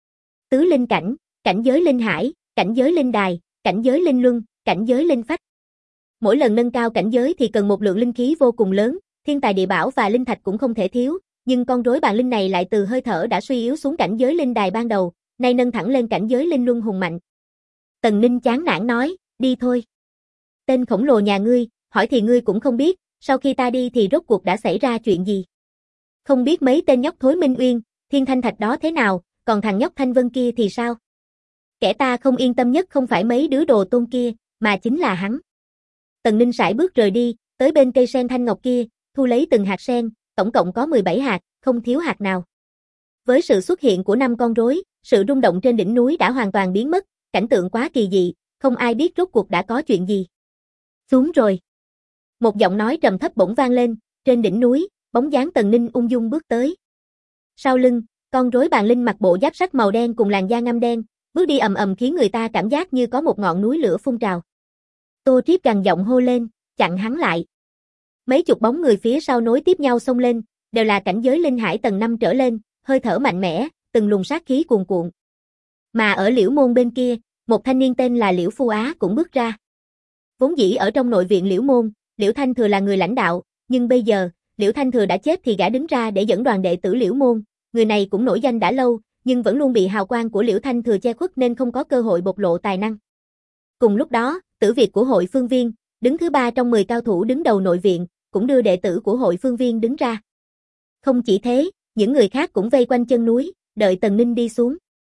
Tứ linh cảnh, cảnh giới linh hải, cảnh giới linh đài, cảnh giới linh luân, cảnh giới linh phách. Mỗi lần nâng cao cảnh giới thì cần một lượng linh khí vô cùng lớn, thiên tài địa bảo và linh thạch cũng không thể thiếu, nhưng con rối bàn linh này lại từ hơi thở đã suy yếu xuống cảnh giới linh đài ban đầu, nay nâng thẳng lên cảnh giới linh luân hùng mạnh. Tần Ninh chán nản nói, đi thôi. Tên khổng lồ nhà ngươi, hỏi thì ngươi cũng không biết, sau khi ta đi thì rốt cuộc đã xảy ra chuyện gì. Không biết mấy tên nhóc thối Minh Uyên, Thiên Thanh Thạch đó thế nào, còn thằng nhóc Thanh Vân kia thì sao? Kẻ ta không yên tâm nhất không phải mấy đứa đồ tôn kia, mà chính là hắn. Tần Ninh sải bước rời đi, tới bên cây sen thanh ngọc kia, thu lấy từng hạt sen, tổng cộng có 17 hạt, không thiếu hạt nào. Với sự xuất hiện của 5 con rối, sự rung động trên đỉnh núi đã hoàn toàn biến mất, cảnh tượng quá kỳ dị, không ai biết rốt cuộc đã có chuyện gì. Xuống rồi. Một giọng nói trầm thấp bỗng vang lên, trên đỉnh núi, bóng dáng Tần Ninh ung dung bước tới. Sau lưng, con rối bàn linh mặc bộ giáp sắt màu đen cùng làn da ngăm đen, bước đi ầm ầm khiến người ta cảm giác như có một ngọn núi lửa phun trào. Tô Triếp gằn giọng hô lên, chặn hắn lại. Mấy chục bóng người phía sau nối tiếp nhau xông lên, đều là cảnh giới linh hải tầng 5 trở lên, hơi thở mạnh mẽ, từng luồng sát khí cuồn cuộn. Mà ở Liễu Môn bên kia, một thanh niên tên là Liễu Phu Á cũng bước ra. Vốn dĩ ở trong nội viện Liễu Môn, Liễu Thanh Thừa là người lãnh đạo, nhưng bây giờ, Liễu Thanh Thừa đã chết thì gã đứng ra để dẫn đoàn đệ tử Liễu Môn, người này cũng nổi danh đã lâu, nhưng vẫn luôn bị hào quang của Liễu Thanh Thừa che khuất nên không có cơ hội bộc lộ tài năng. Cùng lúc đó, tử Việt của hội Phương Viên, đứng thứ 3 trong 10 cao thủ đứng đầu nội viện, cũng đưa đệ tử của hội Phương Viên đứng ra. Không chỉ thế, những người khác cũng vây quanh chân núi, đợi Tần Ninh đi xuống.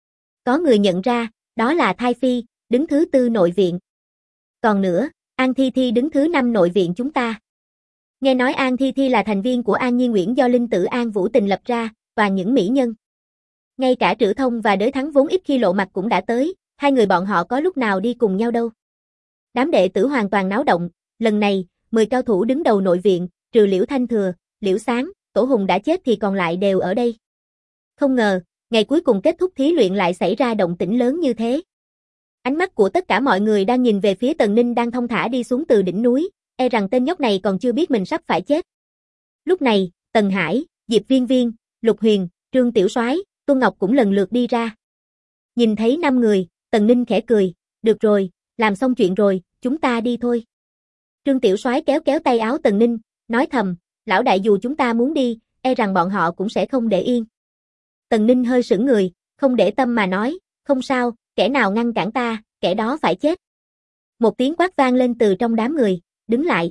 Có người nhận ra, đó là Thai Phi, đứng thứ 4 nội viện. Còn nữa, An Thi Thi đứng thứ 5 nội viện chúng ta. Nghe nói An Thi Thi là thành viên của An Nhi Nguyễn do linh tử An Vũ Tình lập ra, toàn những mỹ nhân. Ngay cả Trử Thông và Đới Thắng vốn ít khi lộ mặt cũng đã tới, hai người bọn họ có lúc nào đi cùng nhau đâu. Đám đệ tử hoàn toàn náo động, lần này, 10 cao thủ đứng đầu nội viện, trừ Liễu Thanh Thừa, Liễu Sáng, Tổ Hùng đã chết thì còn lại đều ở đây. Không ngờ, ngày cuối cùng kết thúc thí luyện lại xảy ra động tĩnh lớn như thế. Ánh mắt của tất cả mọi người đang nhìn về phía Tần Ninh đang thong thả đi xuống từ đỉnh núi, e rằng tên nhóc này còn chưa biết mình sắp phải chết. Lúc này, Tần Hải, Diệp Viên Viên, Lục Huyền, Trương Tiểu Soái, Tuân Ngọc cũng lần lượt đi ra. Nhìn thấy 5 người, Tần Ninh khẽ cười, được rồi, làm xong chuyện rồi, chúng ta đi thôi. Trương Tiểu Soái kéo kéo tay áo Tần Ninh, nói thầm, lão đại dù chúng ta muốn đi, e rằng bọn họ cũng sẽ không để yên. Tần Ninh hơi sững người, không để tâm mà nói, không sao, kẻ nào ngăn cản ta, kẻ đó phải chết. Một tiếng quát vang lên từ trong đám người, đứng lại.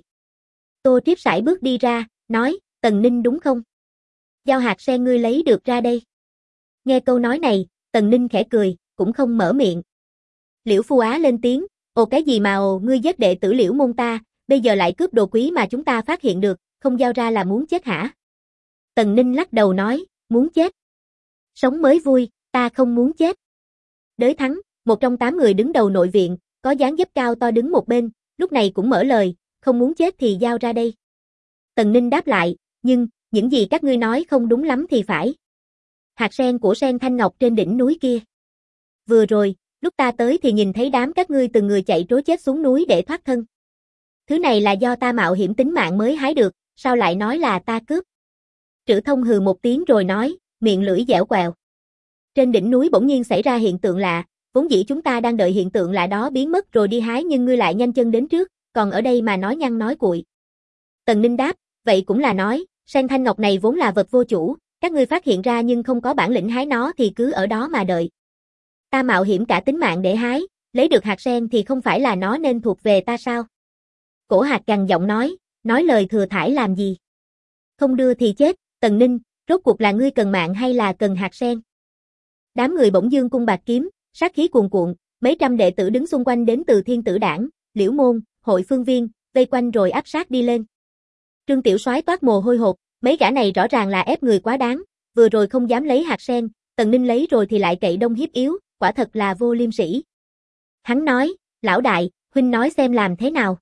Tô Triếp sải bước đi ra, nói, Tần Ninh đúng không? Giao hạt sen ngươi lấy được ra đây. Nghe câu nói này, Tần Ninh khẽ cười, cũng không mở miệng. Liễu Phu Á lên tiếng, ồ cái gì mà ồ, ngươi giết đệ tử Liễu Môn ta, bây giờ lại cướp đồ quý mà chúng ta phát hiện được, không giao ra là muốn chết hả? Tần Ninh lắc đầu nói, muốn chết. Sống mới vui, ta không muốn chết. Đới Thắng, một trong 8 người đứng đầu nội viện, có dáng dấp cao to đứng một bên, lúc này cũng mở lời, không muốn chết thì giao ra đây. Tần Ninh đáp lại, nhưng, những gì các ngươi nói không đúng lắm thì phải. Hạt sen của sen thanh ngọc trên đỉnh núi kia. Vừa rồi, lúc ta tới thì nhìn thấy đám các ngươi từng người chạy trối chết xuống núi để thoát thân. Thứ này là do ta mạo hiểm tính mạng mới hái được, sao lại nói là ta cướp? Trử Thông hừ một tiếng rồi nói, miệng lưỡi dẻo quẹo. Trên đỉnh núi bỗng nhiên xảy ra hiện tượng lạ, vốn dĩ chúng ta đang đợi hiện tượng lạ đó biến mất rồi đi hái nhưng ngươi lại nhanh chân đến trước, còn ở đây mà nói nhăng nói cuội. Tần Ninh đáp, vậy cũng là nói, sen thanh ngọc này vốn là vật vô chủ, các ngươi phát hiện ra nhưng không có bản lĩnh hái nó thì cứ ở đó mà đợi. Ta mạo hiểm cả tính mạng để hái, lấy được hạt sen thì không phải là nó nên thuộc về ta sao? Cổ Hạt gằn giọng nói lời thừa thãi làm gì? Không đưa thì chết, Tần Ninh, rốt cuộc là ngươi cần mạng hay là cần hạt sen? Đám người bỗng dương cung bạc kiếm, sát khí cuồn cuộn, mấy trăm đệ tử đứng xung quanh đến từ Thiên Tử Đảng, Liễu Môn, Hội Phương Viên, vây quanh rồi áp sát đi lên. Trương Tiểu Soái toát mồ hôi hột, mấy gã này rõ ràng là ép người quá đáng, vừa rồi không dám lấy hạt sen, Tần Ninh lấy rồi thì lại cậy đông hiếp yếu, quả thật là vô liêm sỉ. Hắn nói, lão đại, huynh nói xem làm thế nào.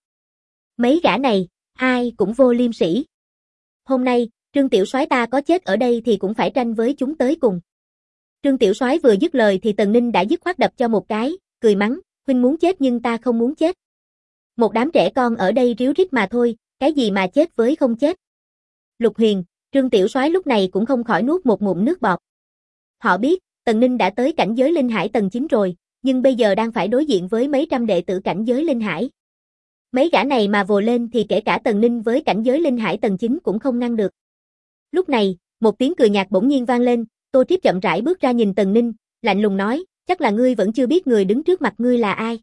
Mấy gã này, ai cũng vô liêm sỉ. Hôm nay, Trương tiểu soái ta có chết ở đây thì cũng phải tranh với chúng tới cùng. Trương tiểu soái vừa dứt lời thì Tần Ninh đã dứt khoát đập cho một cái, cười mắng, huynh muốn chết nhưng ta không muốn chết. Một đám trẻ con ở đây ríu rít mà thôi, cái gì mà chết với không chết. Lục Huyền, Trương tiểu soái lúc này cũng không khỏi nuốt một ngụm nước bọt. Họ biết, Tần Ninh đã tới cảnh giới linh hải tầng 9 rồi, nhưng bây giờ đang phải đối diện với mấy trăm đệ tử cảnh giới linh hải. Mấy gã này mà vồ lên thì kể cả Tần Ninh với cảnh giới linh hải tầng 9 cũng không ngăn được. Lúc này, một tiếng cười nhạt bỗng nhiên vang lên, Tô Triếp chậm rãi bước ra nhìn Tần Ninh, lạnh lùng nói, chắc là ngươi vẫn chưa biết người đứng trước mặt ngươi là ai.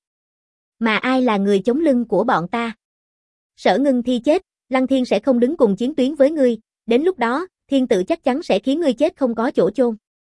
Mà ai là người chống lưng của bọn ta. Sở Ngưng Thi chết, Lăng Thiên sẽ không đứng cùng chiến tuyến với ngươi, đến lúc đó, thiên tử chắc chắn sẽ khiến ngươi chết không có chỗ chôn.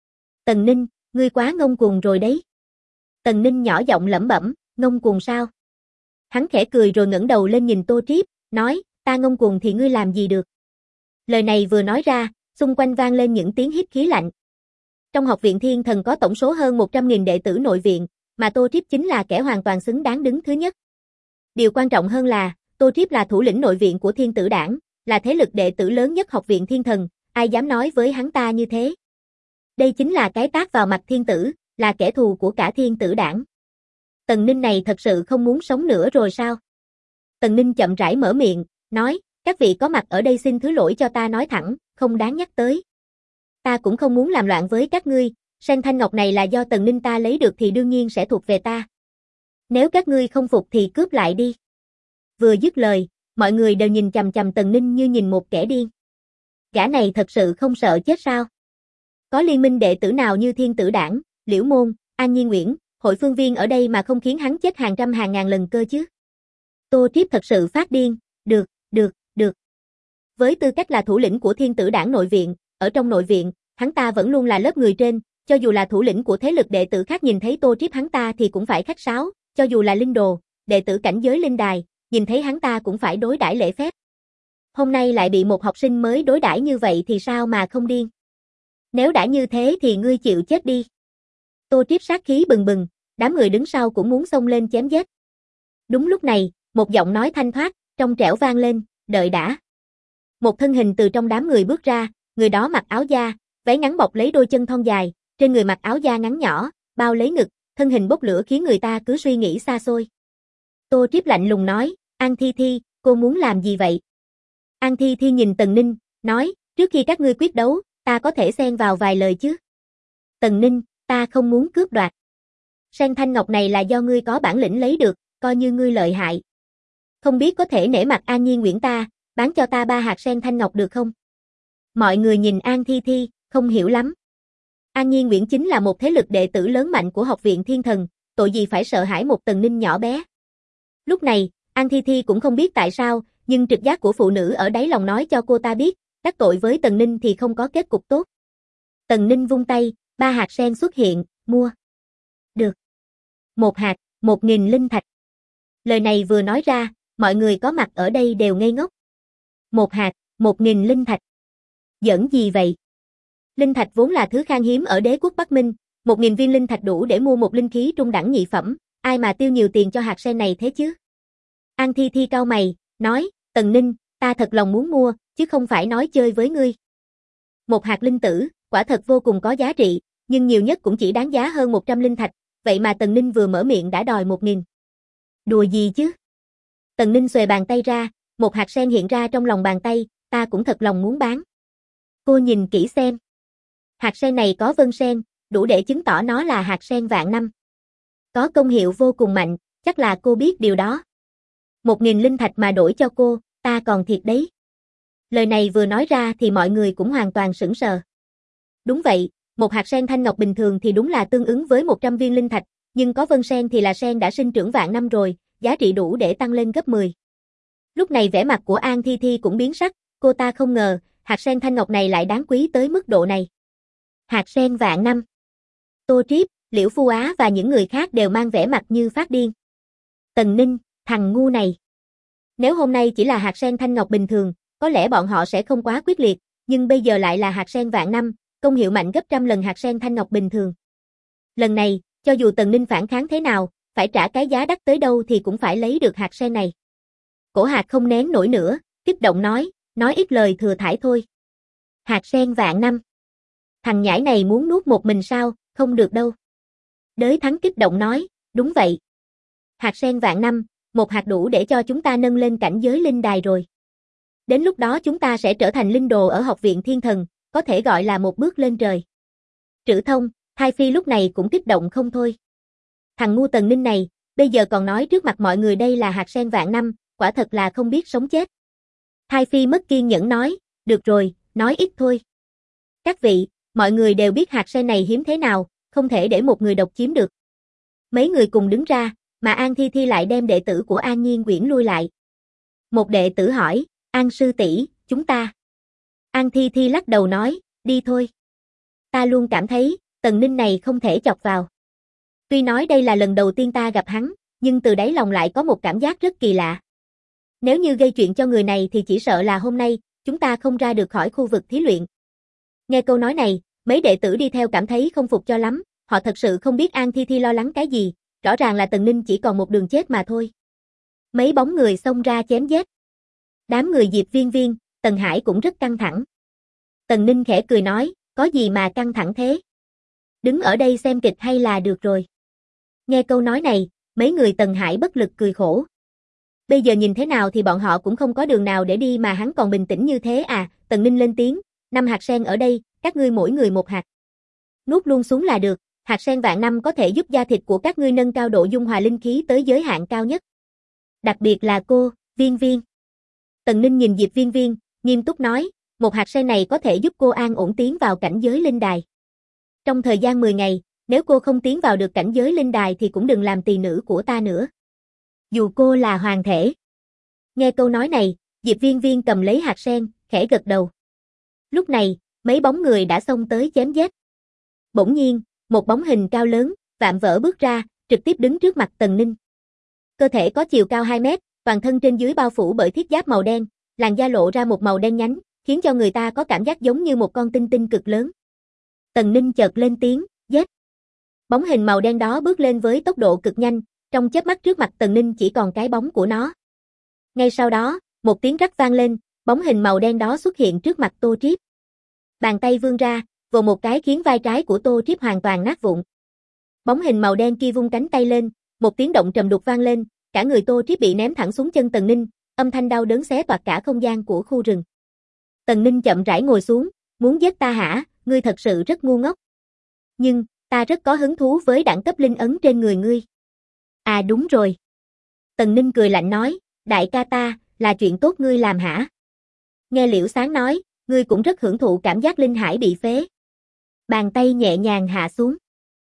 Tần Ninh, ngươi quá ngông cuồng rồi đấy. Tần Ninh nhỏ giọng lẩm bẩm, ngông cuồng sao? Hắn khẽ cười rồi ngẩng đầu lên nhìn Tô Triếp, nói, ta ngông cuồng thì ngươi làm gì được. Lời này vừa nói ra, xung quanh vang lên những tiếng hít khí lạnh. Trong học viện Thiên Thần có tổng số hơn 100.000 đệ tử nội viện, mà Tô Triếp chính là kẻ hoàn toàn xứng đáng đứng thứ nhất. Điều quan trọng hơn là, Tô Triếp là thủ lĩnh nội viện của Thiên Tử Đảng, là thế lực đệ tử lớn nhất học viện Thiên Thần, ai dám nói với hắn ta như thế. Đây chính là cái tát vào mặt thiên tử, là kẻ thù của cả Thiên Tử Đảng. Tần Ninh này thật sự không muốn sống nữa rồi sao? Tần Ninh chậm rãi mở miệng, nói, các vị có mặt ở đây xin thứ lỗi cho ta nói thẳng, không đáng nhắc tới. Ta cũng không muốn làm loạn với các ngươi, sen thanh ngọc này là do Tần Ninh ta lấy được thì đương nhiên sẽ thuộc về ta. Nếu các ngươi không phục thì cướp lại đi. Vừa dứt lời, mọi người đều nhìn chằm chằm Tần Ninh như nhìn một kẻ điên. Gã này thật sự không sợ chết sao? Có liên minh đệ tử nào như Thiên Tử Đảng, Liễu Môn, An Nhiên Uyển, Hội Phương Viên ở đây mà không khiến hắn chết hàng trăm hàng ngàn lần cơ chứ? Tô Triếp thật sự phát điên, được. Với tư cách là thủ lĩnh của Thiên Tử Đảng nội viện, ở trong nội viện, hắn ta vẫn luôn là lớp người trên, cho dù là thủ lĩnh của thế lực đệ tử khác nhìn thấy Tô Triếp hắn ta thì cũng phải khách sáo, cho dù là linh đồ, đệ tử cảnh giới linh đài, nhìn thấy hắn ta cũng phải đối đãi lễ phép. Hôm nay lại bị một học sinh mới đối đãi như vậy thì sao mà không điên? Nếu đã như thế thì ngươi chịu chết đi. Tô Triếp sát khí bừng bừng, đám người đứng sau cũng muốn xông lên chém giết. Đúng lúc này, một giọng nói thanh thoát, trong trẻo vang lên, đợi đã. Một thân hình từ trong đám người bước ra, người đó mặc áo da, váy ngắn bọc lấy đôi chân thon dài, trên người mặc áo da ngắn nhỏ, bao lấy ngực, thân hình bốc lửa khiến người ta cứ suy nghĩ xa xôi. Tô Triếp lạnh lùng nói, An Thi Thi, cô muốn làm gì vậy? An Thi Thi nhìn Tần Ninh, nói, trước khi các ngươi quyết đấu, ta có thể xen vào vài lời chứ? Tần Ninh, ta không muốn cướp đoạt. Sen thanh ngọc này là do ngươi có bản lĩnh lấy được, coi như ngươi lợi hại. Không biết có thể nể mặt An Nhiên Uyển ta, bán cho ta 3 hạt sen thanh ngọc được không? Mọi người nhìn An Thi Thi, không hiểu lắm. An Nhiên Uyển chính là một thế lực đệ tử lớn mạnh của học viện Thiên Thần, tội gì phải sợ hãi một Tần Ninh nhỏ bé. Lúc này, An Thi Thi cũng không biết tại sao, nhưng trực giác của phụ nữ ở đáy lòng nói cho cô ta biết, đắc tội với Tần Ninh thì không có kết cục tốt. Tần Ninh vung tay, 3 hạt sen xuất hiện, mua. Được. 1 hạt, 1.000 linh thạch. Lời này vừa nói ra, mọi người có mặt ở đây đều ngây ngốc. 1 hạt, 1.000 linh thạch. Giỡn gì vậy? Linh thạch vốn là thứ khan hiếm ở đế quốc Bắc Minh, 1.000 viên linh thạch đủ để mua một linh khí trung đẳng nhị phẩm, ai mà tiêu nhiều tiền cho hạt sen này thế chứ? An Thi Thi cau mày, nói, Tần Ninh, ta thật lòng muốn mua, chứ không phải nói chơi với ngươi. 1 hạt linh tử, quả thật vô cùng có giá trị, nhưng nhiều nhất cũng chỉ đáng giá hơn 100 linh thạch, vậy mà Tần Ninh vừa mở miệng đã đòi 1.000. Đùa gì chứ? Tần Ninh xuề bàn tay ra, 1 hạt sen hiện ra trong lòng bàn tay, ta cũng thật lòng muốn bán. Cô nhìn kỹ xem. Hạt sen này có vân sen, đủ để chứng tỏ nó là hạt sen vạn năm. Có công hiệu vô cùng mạnh, chắc là cô biết điều đó. 1.000 linh thạch mà đổi cho cô, ta còn thiệt đấy. Lời này vừa nói ra thì mọi người cũng hoàn toàn sững sờ. Đúng vậy, một hạt sen thanh ngọc bình thường thì đúng là tương ứng với 100 viên linh thạch, nhưng có vân sen thì là sen đã sinh trưởng vạn năm rồi, giá trị đủ để tăng lên gấp 10. Lúc này vẻ mặt của An Thi Thi cũng biến sắc, cô ta không ngờ, hạt sen thanh ngọc này lại đáng quý tới mức độ này. Hạt sen vạn năm. Tô Triếp, Liễu Phu Á và những người khác đều mang vẻ mặt như phát điên. Tần Ninh, thằng ngu này. Nếu hôm nay chỉ là hạt sen thanh ngọc bình thường, có lẽ bọn họ sẽ không quá quyết liệt, nhưng bây giờ lại là hạt sen vạn năm, công hiệu mạnh gấp trăm lần hạt sen thanh ngọc bình thường. Lần này, Cho dù Tần Ninh phản kháng thế nào, phải trả cái giá đắt tới đâu thì cũng phải lấy được hạt sen này. Cổ Hạc không nén nổi nữa, kích động nói ít lời thừa thãi thôi. Hạt sen vạn năm. Thằng nhãi này muốn nuốt một mình sao, không được đâu. Đới Thắng kích động nói, đúng vậy. Hạt sen vạn năm, một hạt đủ để cho chúng ta nâng lên cảnh giới linh đài rồi. Đến lúc đó chúng ta sẽ trở thành linh đồ ở học viện thiên thần, có thể gọi là một bước lên trời. Trữ Thông, Thai Phi lúc này cũng kích động không thôi. Thằng ngu Tần Ninh này, bây giờ còn nói trước mặt mọi người đây là hạt sen vạn năm, quả thật là không biết sống chết. Thai Phi mất kiên nhẫn nói, được rồi, nói ít thôi. Các vị, mọi người đều biết hạt sen này hiếm thế nào, không thể để một người độc chiếm được. Mấy người cùng đứng ra, mà An Thi Thi lại đem đệ tử của An Nhiên Quyển lui lại. Một đệ tử hỏi, An sư tỷ, chúng ta. An Thi Thi lắc đầu nói, đi thôi. Ta luôn cảm thấy, Tần Ninh này không thể chọc vào. Tuy nói đây là lần đầu tiên ta gặp hắn, nhưng từ đáy lòng lại có một cảm giác rất kỳ lạ. Nếu như gây chuyện cho người này thì chỉ sợ là hôm nay, chúng ta không ra được khỏi khu vực thí luyện. Nghe câu nói này, mấy đệ tử đi theo cảm thấy không phục cho lắm, họ thật sự không biết An Thi Thi lo lắng cái gì, rõ ràng là Tần Ninh chỉ còn một đường chết mà thôi. Mấy bóng người xông ra chém giết. Đám người Diệp Viên Viên, Tần Hải cũng rất căng thẳng. Tần Ninh khẽ cười nói, có gì mà căng thẳng thế? Đứng ở đây xem kịch hay là được rồi. Nghe câu nói này, mấy người Tần Hải bất lực cười khổ. Bây giờ nhìn thế nào thì bọn họ cũng không có đường nào để đi mà hắn còn bình tĩnh như thế à, Tần Ninh lên tiếng, 5 hạt sen ở đây, các ngươi mỗi người một hạt. Nuốt luôn xuống là được, hạt sen vạn năm có thể giúp da thịt của các ngươi nâng cao độ dung hòa linh khí tới giới hạn cao nhất. Đặc biệt là cô, Viên Viên. Tần Ninh nhìn Diệp Viên Viên, nghiêm túc nói, một hạt sen này có thể giúp cô an ổn tiến vào cảnh giới linh đài. Trong thời gian 10 ngày, nếu cô không tiến vào được cảnh giới linh đài thì cũng đừng làm tỳ nữ của ta nữa. Dù cô là hoàng thể. Nghe câu nói này, Diệp Viên Viên cầm lấy hạt sen, khẽ gật đầu. Lúc này, mấy bóng người đã xông tới chém giết. Bỗng nhiên, một bóng hình cao lớn, vạm vỡ bước ra, trực tiếp đứng trước mặt Tần Ninh. Cơ thể có chiều cao 2 mét, toàn thân trên dưới bao phủ bởi thiết giáp màu đen, làn da lộ ra một màu đen nhánh, khiến cho người ta có cảm giác giống như một con tinh tinh cực lớn. Tần Ninh chợt lên tiếng, giết. Bóng hình màu đen đó bước lên với tốc độ cực nhanh, trong chớp mắt trước mặt Tần Ninh chỉ còn cái bóng của nó. Ngay sau đó, một tiếng rắc vang lên, bóng hình màu đen đó xuất hiện trước mặt Tô Triếp. Bàn tay vươn ra, vồ một cái khiến vai trái của Tô Triếp hoàn toàn nát vụn. Bóng hình màu đen kia vung cánh tay lên, một tiếng động trầm đục vang lên, cả người Tô Triếp bị ném thẳng xuống chân Tần Ninh, âm thanh đau đớn xé toạc cả không gian của khu rừng. Tần Ninh chậm rãi ngồi xuống, muốn giết ta hả, ngươi thật sự rất ngu ngốc. Nhưng, ta rất có hứng thú với đẳng cấp linh ấn trên người ngươi. À đúng rồi. Tần Ninh cười lạnh nói, đại ca ta, là chuyện tốt ngươi làm hả? Nghe Liễu Sáng nói, ngươi cũng rất hưởng thụ cảm giác linh hải bị phế. Bàn tay nhẹ nhàng hạ xuống.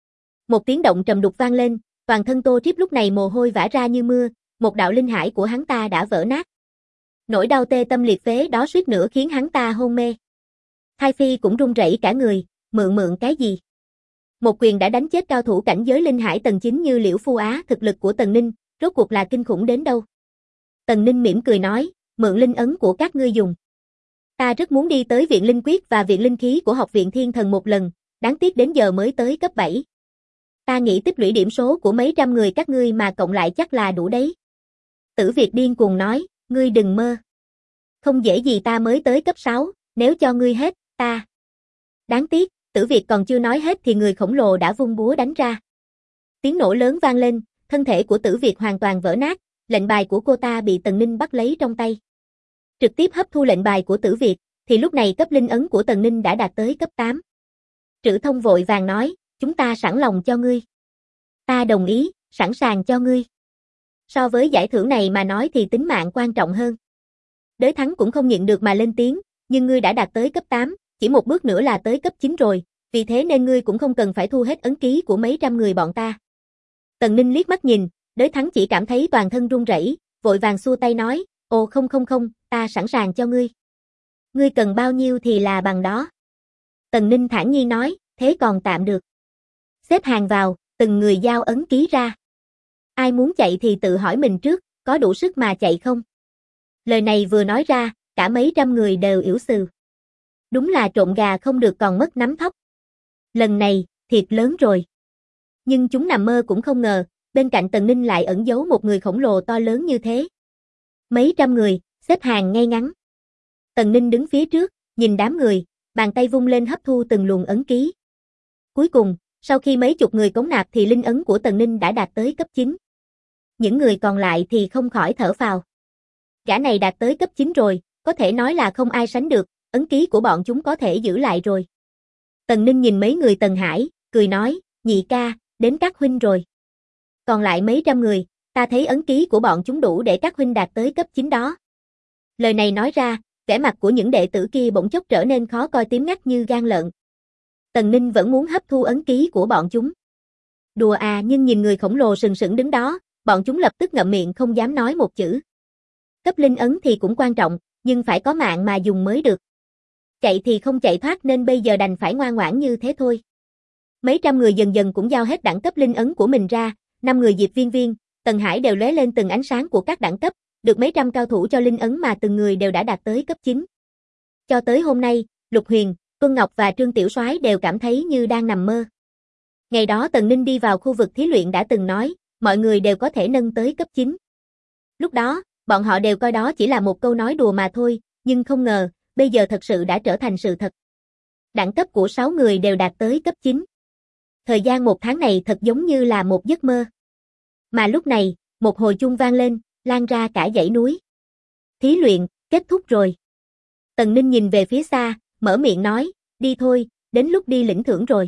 Một tiếng động trầm đục vang lên, toàn thân Tô Triếp lúc này mồ hôi vã ra như mưa, một đạo linh hải của hắn ta đã vỡ nát. Nỗi đau tê tâm liệt phế đó suýt nữa khiến hắn ta hôn mê. Thai Phi cũng run rẩy cả người, mượn cái gì? Một quyền đã đánh chết cao thủ cảnh giới linh hải tầng 9 như Liễu Phu Á, thực lực của Tần Ninh, rốt cuộc là kinh khủng đến đâu? Tần Ninh mỉm cười nói, mượn linh ấn của các ngươi dùng. Ta rất muốn đi tới viện linh quyết và viện linh khí của học viện thiên thần một lần, đáng tiếc đến giờ mới tới cấp 7. Ta nghĩ tích lũy điểm số của mấy trăm người các ngươi mà cộng lại chắc là đủ đấy. Tử Việt điên cuồng nói, ngươi đừng mơ. Không dễ gì ta mới tới cấp 6, nếu cho ngươi hết, ta. Đáng tiếc, Tử Việt còn chưa nói hết thì người khổng lồ đã vung búa đánh ra. Tiếng nổ lớn vang lên, thân thể của Tử Việt hoàn toàn vỡ nát, lệnh bài của cô ta bị Tần Ninh bắt lấy trong tay. Trực tiếp hấp thu lệnh bài của Tử Việt, thì lúc này cấp linh ấn của Tần Ninh đã đạt tới cấp 8. Trữ Thông vội vàng nói, chúng ta sẵn lòng cho ngươi. Ta đồng ý, sẵn sàng cho ngươi. So với giải thưởng này mà nói thì tính mạng quan trọng hơn. Đới Thắng cũng không nhịn được mà lên tiếng, nhưng ngươi đã đạt tới cấp 8, chỉ một bước nữa là tới cấp 9 rồi, vì thế nên ngươi cũng không cần phải thu hết ấn ký của mấy trăm người bọn ta. Tần Ninh liếc mắt nhìn, Đới Thắng chỉ cảm thấy toàn thân run rẩy, vội vàng xua tay nói, ồ không, ta sẵn sàng cho ngươi. Ngươi cần bao nhiêu thì là bằng đó. Tần Ninh thản nhiên nói, thế còn tạm được. Xếp hàng vào, từng người giao ấn ký ra. Ai muốn chạy thì tự hỏi mình trước, có đủ sức mà chạy không? Lời này vừa nói ra, cả mấy trăm người đều ỉu xừ. Đúng là trộm gà không được còn mất nắm thóc. Lần này, thiệt lớn rồi. Nhưng chúng nằm mơ cũng không ngờ, bên cạnh Tần Ninh lại ẩn giấu một người khổng lồ to lớn như thế. Mấy trăm người, xếp hàng ngay ngắn. Tần Ninh đứng phía trước, nhìn đám người, bàn tay vung lên hấp thu từng luồng ấn ký. Cuối cùng, sau khi mấy chục người cống nạp thì linh ấn của Tần Ninh đã đạt tới cấp 9. Những người còn lại thì không khỏi thở phào. Gã này đạt tới cấp 9 rồi, có thể nói là không ai sánh được, ấn ký của bọn chúng có thể giữ lại rồi. Tần Ninh nhìn mấy người Tần Hải, cười nói, nhị ca, đến các huynh rồi. Còn lại mấy trăm người, ta thấy ấn ký của bọn chúng đủ để các huynh đạt tới cấp 9 đó. Lời này nói ra, vẻ mặt của những đệ tử kia bỗng chốc trở nên khó coi tím ngắt như gan lợn. Tần Ninh vẫn muốn hấp thu ấn ký của bọn chúng. Đùa à, nhưng nhìn người khổng lồ sừng sững đứng đó, bọn chúng lập tức ngậm miệng không dám nói một chữ. Cấp linh ấn thì cũng quan trọng, nhưng phải có mạng mà dùng mới được. Chạy thì không chạy thoát nên bây giờ đành phải ngoan ngoãn như thế thôi. Mấy trăm người dần dần cũng giao hết đẳng cấp linh ấn của mình ra, 5 người Diệp Viên Viên, Tần Hải đều lóe lên từng ánh sáng của các đẳng cấp, được mấy trăm cao thủ cho linh ấn mà từng người đều đã đạt tới cấp 9. Cho tới hôm nay, Lục Huyền, Tuân Ngọc và Trương Tiểu Soái đều cảm thấy như đang nằm mơ. Ngày đó Tần Ninh đi vào khu vực thí luyện đã từng nói, mọi người đều có thể nâng tới cấp 9. Lúc đó, bọn họ đều coi đó chỉ là một câu nói đùa mà thôi, nhưng không ngờ, bây giờ thật sự đã trở thành sự thật. Đẳng cấp của 6 người đều đạt tới cấp 9. Thời gian một tháng này thật giống như là một giấc mơ. Mà lúc này, một hồi chuông vang lên, lan ra cả dãy núi. Thí luyện, kết thúc rồi. Tần Ninh nhìn về phía xa, mở miệng nói, đi thôi, đến lúc đi lĩnh thưởng rồi.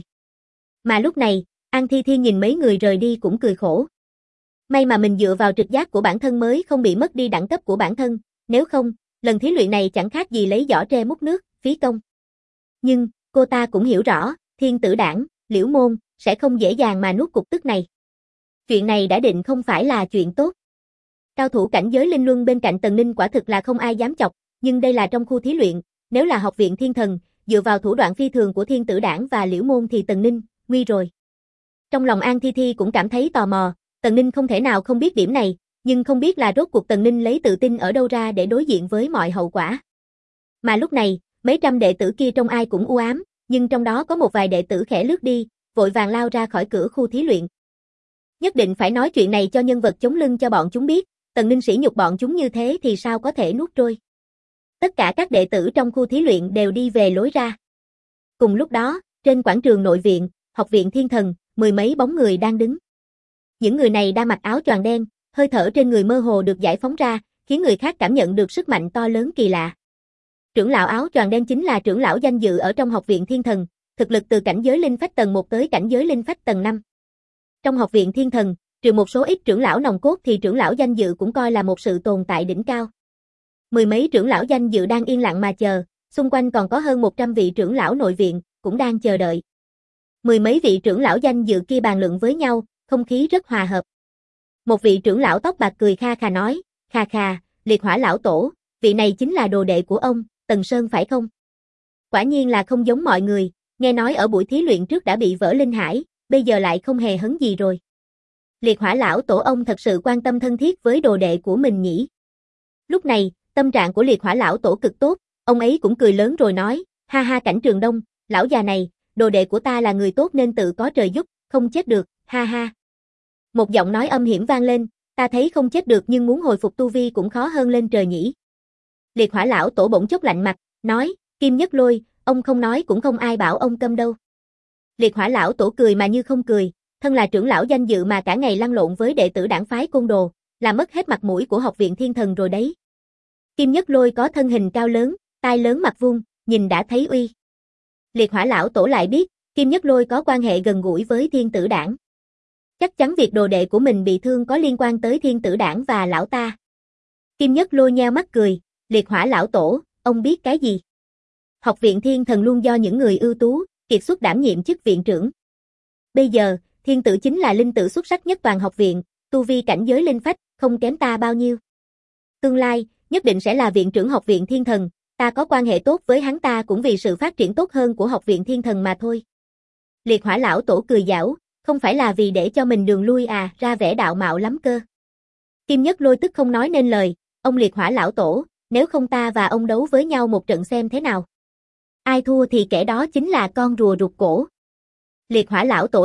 Mà lúc này, An Thi Thi nhìn mấy người rời đi cũng cười khổ. May mà mình dựa vào trực giác của bản thân mới không bị mất đi đẳng cấp của bản thân, nếu không, lần thí luyện này chẳng khác gì lấy giỏ tre múc nước, phí công. Nhưng, cô ta cũng hiểu rõ, Thiên Tử Đảng, Liễu Môn, sẽ không dễ dàng mà nuốt cục tức này. Chuyện này đã định không phải là chuyện tốt. Cao thủ cảnh giới linh luân bên cạnh Tần Ninh quả thực là không ai dám chọc, nhưng đây là trong khu thí luyện, nếu là học viện Thiên Thần, dựa vào thủ đoạn phi thường của Thiên Tử Đảng và Liễu Môn thì Tần Ninh, nguy rồi. Trong lòng An Thi Thi cũng cảm thấy tò mò, Tần Ninh không thể nào không biết điểm này, nhưng không biết là rốt cuộc Tần Ninh lấy tự tin ở đâu ra để đối diện với mọi hậu quả. Mà lúc này, mấy trăm đệ tử kia trông ai cũng u ám, nhưng trong đó có một vài đệ tử khẽ lướt đi, vội vàng lao ra khỏi cửa khu thí luyện. Nhất định phải nói chuyện này cho nhân vật chống lưng cho bọn chúng biết, Tần Ninh sỉ nhục bọn chúng như thế thì sao có thể nuốt trôi. Tất cả các đệ tử trong khu thí luyện đều đi về lối ra. Cùng lúc đó, trên quảng trường nội viện, học viện Thiên Thần, mười mấy bóng người đang đứng. Những người này đang mặc áo choàng đen, hơi thở trên người mơ hồ được giải phóng ra, khiến người khác cảm nhận được sức mạnh to lớn kỳ lạ. Trưởng lão áo choàng đen chính là trưởng lão danh dự ở trong học viện Thiên Thần, thực lực từ cảnh giới linh phách tầng 1 tới cảnh giới linh phách tầng 5. Trong học viện Thiên Thần, trừ một số ít trưởng lão nòng cốt thì trưởng lão danh dự cũng coi là một sự tồn tại đỉnh cao. Mười mấy trưởng lão danh dự đang yên lặng mà chờ, xung quanh còn có hơn 100 vị trưởng lão nội viện, cũng đang chờ đợi. Mười mấy vị trưởng lão danh dự kia bàn luận với nhau, không khí rất hòa hợp. Một vị trưởng lão tóc bạc cười kha khà nói, kha kha, Liệt Hỏa lão tổ, vị này chính là đồ đệ của ông, Tần Sơn phải không? Quả nhiên là không giống mọi người, nghe nói ở buổi thí luyện trước đã bị vỡ linh hải, bây giờ lại không hề hấn gì rồi. Liệt Hỏa lão tổ ông thật sự quan tâm thân thiết với đồ đệ của mình nhỉ? Lúc này, tâm trạng của Liệt Hỏa lão tổ cực tốt, ông ấy cũng cười lớn rồi nói, ha ha Cảnh Trường Đông, lão già này, đồ đệ của ta là người tốt nên tự có trời giúp, không chết được, ha ha. Một giọng nói âm hiểm vang lên, ta thấy không chết được nhưng muốn hồi phục tu vi cũng khó hơn lên trời nhỉ. Liệt Hỏa lão tổ bỗng chốc lạnh mặt, nói, Kim Nhất Lôi, ông không nói cũng không ai bảo ông câm đâu. Liệt Hỏa lão tổ cười mà như không cười, thân là trưởng lão danh dự mà cả ngày lăn lộn với đệ tử đảng phái côn đồ, làm mất hết mặt mũi của học viện Thiên Thần rồi đấy. Kim Nhất Lôi có thân hình cao lớn, tai lớn mặt vuông, nhìn đã thấy uy. Liệt Hỏa lão tổ lại biết, Kim Nhất Lôi có quan hệ gần gũi với Thiên Tử Đảng. Chắc chắn việc đồ đệ của mình bị thương có liên quan tới Thiên Tử Đảng và lão ta. Kim Nhất Lôi nheo mắt cười, Liệt Hỏa lão tổ, ông biết cái gì? Học viện Thiên Thần luôn do những người ưu tú, kiệt xuất đảm nhiệm chức viện trưởng. Bây giờ, Thiên Tử chính là linh tử xuất sắc nhất toàn học viện, tu vi cảnh giới linh phách, không kém ta bao nhiêu. Tương lai, nhất định sẽ là viện trưởng học viện Thiên Thần, ta có quan hệ tốt với hắn ta cũng vì sự phát triển tốt hơn của học viện Thiên Thần mà thôi. Liệt Hỏa lão tổ cười giảo, không phải là vì để cho mình đường lui à, ra vẻ đạo mạo lắm cơ. Kim Nhất Lôi tức không nói nên lời, ông Liệt Hỏa lão tổ, nếu không ta và ông đấu với nhau một trận xem thế nào. Ai thua thì kẻ đó chính là con rùa rụt cổ. Liệt Hỏa lão tổ đáp,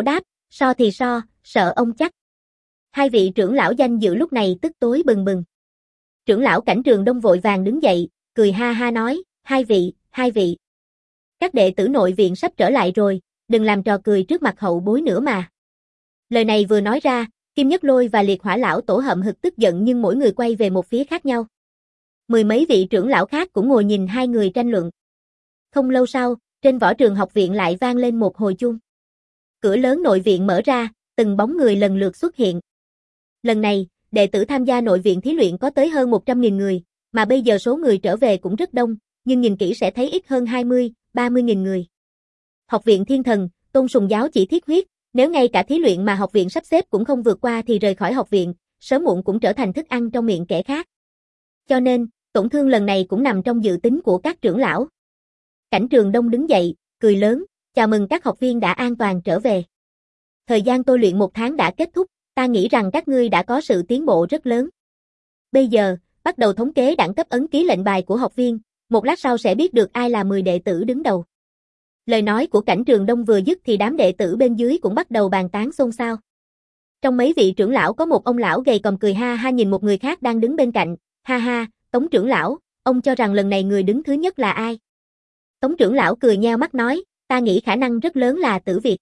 So thì so, sợ ông chắc. Hai vị trưởng lão danh dự lúc này tức tối bừng bừng. Trưởng lão Cảnh Trường Đông vội vàng đứng dậy, cười ha ha nói, hai vị. Các đệ tử nội viện sắp trở lại rồi, đừng làm trò cười trước mặt hậu bối nữa mà. Lời này vừa nói ra, Kim Nhất Lôi và Liệt Hỏa lão tổ hậm hực tức giận nhưng mỗi người quay về một phía khác nhau. Mười mấy vị trưởng lão khác cũng ngồi nhìn hai người tranh luận. Không lâu sau, trên võ trường học viện lại vang lên một hồi chuông. Cửa lớn nội viện mở ra, từng bóng người lần lượt xuất hiện. Lần này, đệ tử tham gia nội viện thí luyện có tới hơn 100.000 người, mà bây giờ số người trở về cũng rất đông, nhưng nhìn kỹ sẽ thấy ít hơn 20-30.000 người. Học viện Thiên Thần, Tôn Sùng giáo chỉ thiết huyết, nếu ngay cả thí luyện mà học viện sắp xếp cũng không vượt qua thì rời khỏi học viện, sớm muộn cũng trở thành thức ăn trong miệng kẻ khác. Cho nên, tổn thương lần này cũng nằm trong dự tính của các trưởng lão. Cảnh Trường Đông đứng dậy, cười lớn, chào mừng các học viên đã an toàn trở về. Thời gian tôi luyện 1 tháng đã kết thúc, ta nghĩ rằng các ngươi đã có sự tiến bộ rất lớn. Bây giờ, bắt đầu thống kê đẳng cấp ấn ký lệnh bài của học viên, một lát sau sẽ biết được ai là 10 đệ tử đứng đầu. Lời nói của Cảnh Trường Đông vừa dứt thì đám đệ tử bên dưới cũng bắt đầu bàn tán xôn xao. Trong mấy vị trưởng lão có một ông lão gầy còm cười ha ha nhìn một người khác đang đứng bên cạnh, ha ha, Tống trưởng lão, ông cho rằng lần này người đứng thứ nhất là ai? Tống trưởng lão cười nheo mắt nói, ta nghĩ khả năng rất lớn là Tử Việt.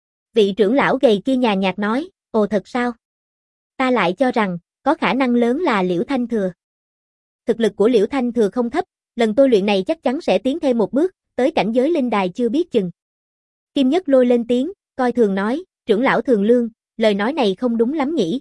Vị trưởng lão gầy kia nhàn nhạt nói, ồ thật sao? Ta lại cho rằng, có khả năng lớn là Liễu Thanh Thừa. Thực lực của Liễu Thanh Thừa không thấp, lần tôi luyện này chắc chắn sẽ tiến thêm một bước, tới cảnh giới linh đài chưa biết chừng. Kim Nhất Lôi lên tiếng, coi thường nói, trưởng lão Thường Lương, lời nói này không đúng lắm nhỉ.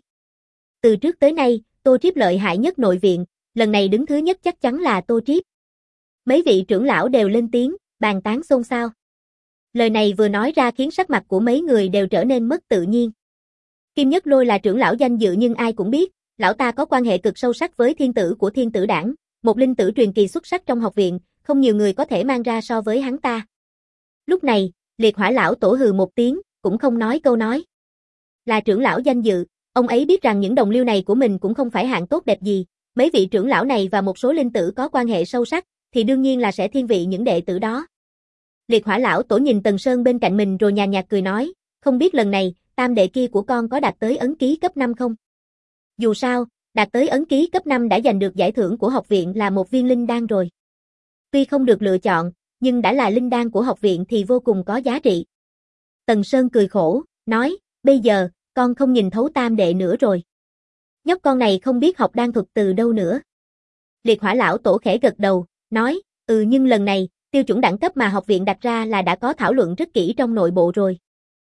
Từ trước tới nay, Tô Triếp lợi hại nhất nội viện, lần này đứng thứ nhất chắc chắn là Tô Triếp. Mấy vị trưởng lão đều lên tiếng, bàn tán xôn xao. Lời này vừa nói ra khiến sắc mặt của mấy người đều trở nên mất tự nhiên. Kim Nhất Lôi là trưởng lão danh dự nhưng ai cũng biết, lão ta có quan hệ cực sâu sắc với thiên tử của Thiên Tử Đảng, một linh tử truyền kỳ xuất sắc trong học viện, không nhiều người có thể mang ra so với hắn ta. Lúc này, Liệt Hỏa lão tổ hừ một tiếng, cũng không nói câu nói. Là trưởng lão danh dự, ông ấy biết rằng những đồng liêu này của mình cũng không phải hạng tốt đẹp gì, mấy vị trưởng lão này và một số linh tử có quan hệ sâu sắc, thì đương nhiên là sẽ thiên vị những đệ tử đó. Liệt Hỏa lão tổ nhìn Tần Sơn bên cạnh mình rồi nhàn nhạt cười nói, không biết lần này, tam đệ kia của con có đạt tới ấn ký cấp 5 không? Dù sao, đạt tới ấn ký cấp 5 đã giành được giải thưởng của học viện là một viên linh đan rồi. Tuy không được lựa chọn, nhưng đã là linh đan của học viện thì vô cùng có giá trị. Tần Sơn cười khổ, nói, bây giờ, con không nhìn thấu tam đệ nữa rồi. Nhóc con này không biết học đan thuật từ đâu nữa. Liệt Hỏa lão tổ khẽ gật đầu, nói, nhưng lần này, tiêu chuẩn đẳng cấp mà học viện đặt ra là đã có thảo luận rất kỹ trong nội bộ rồi.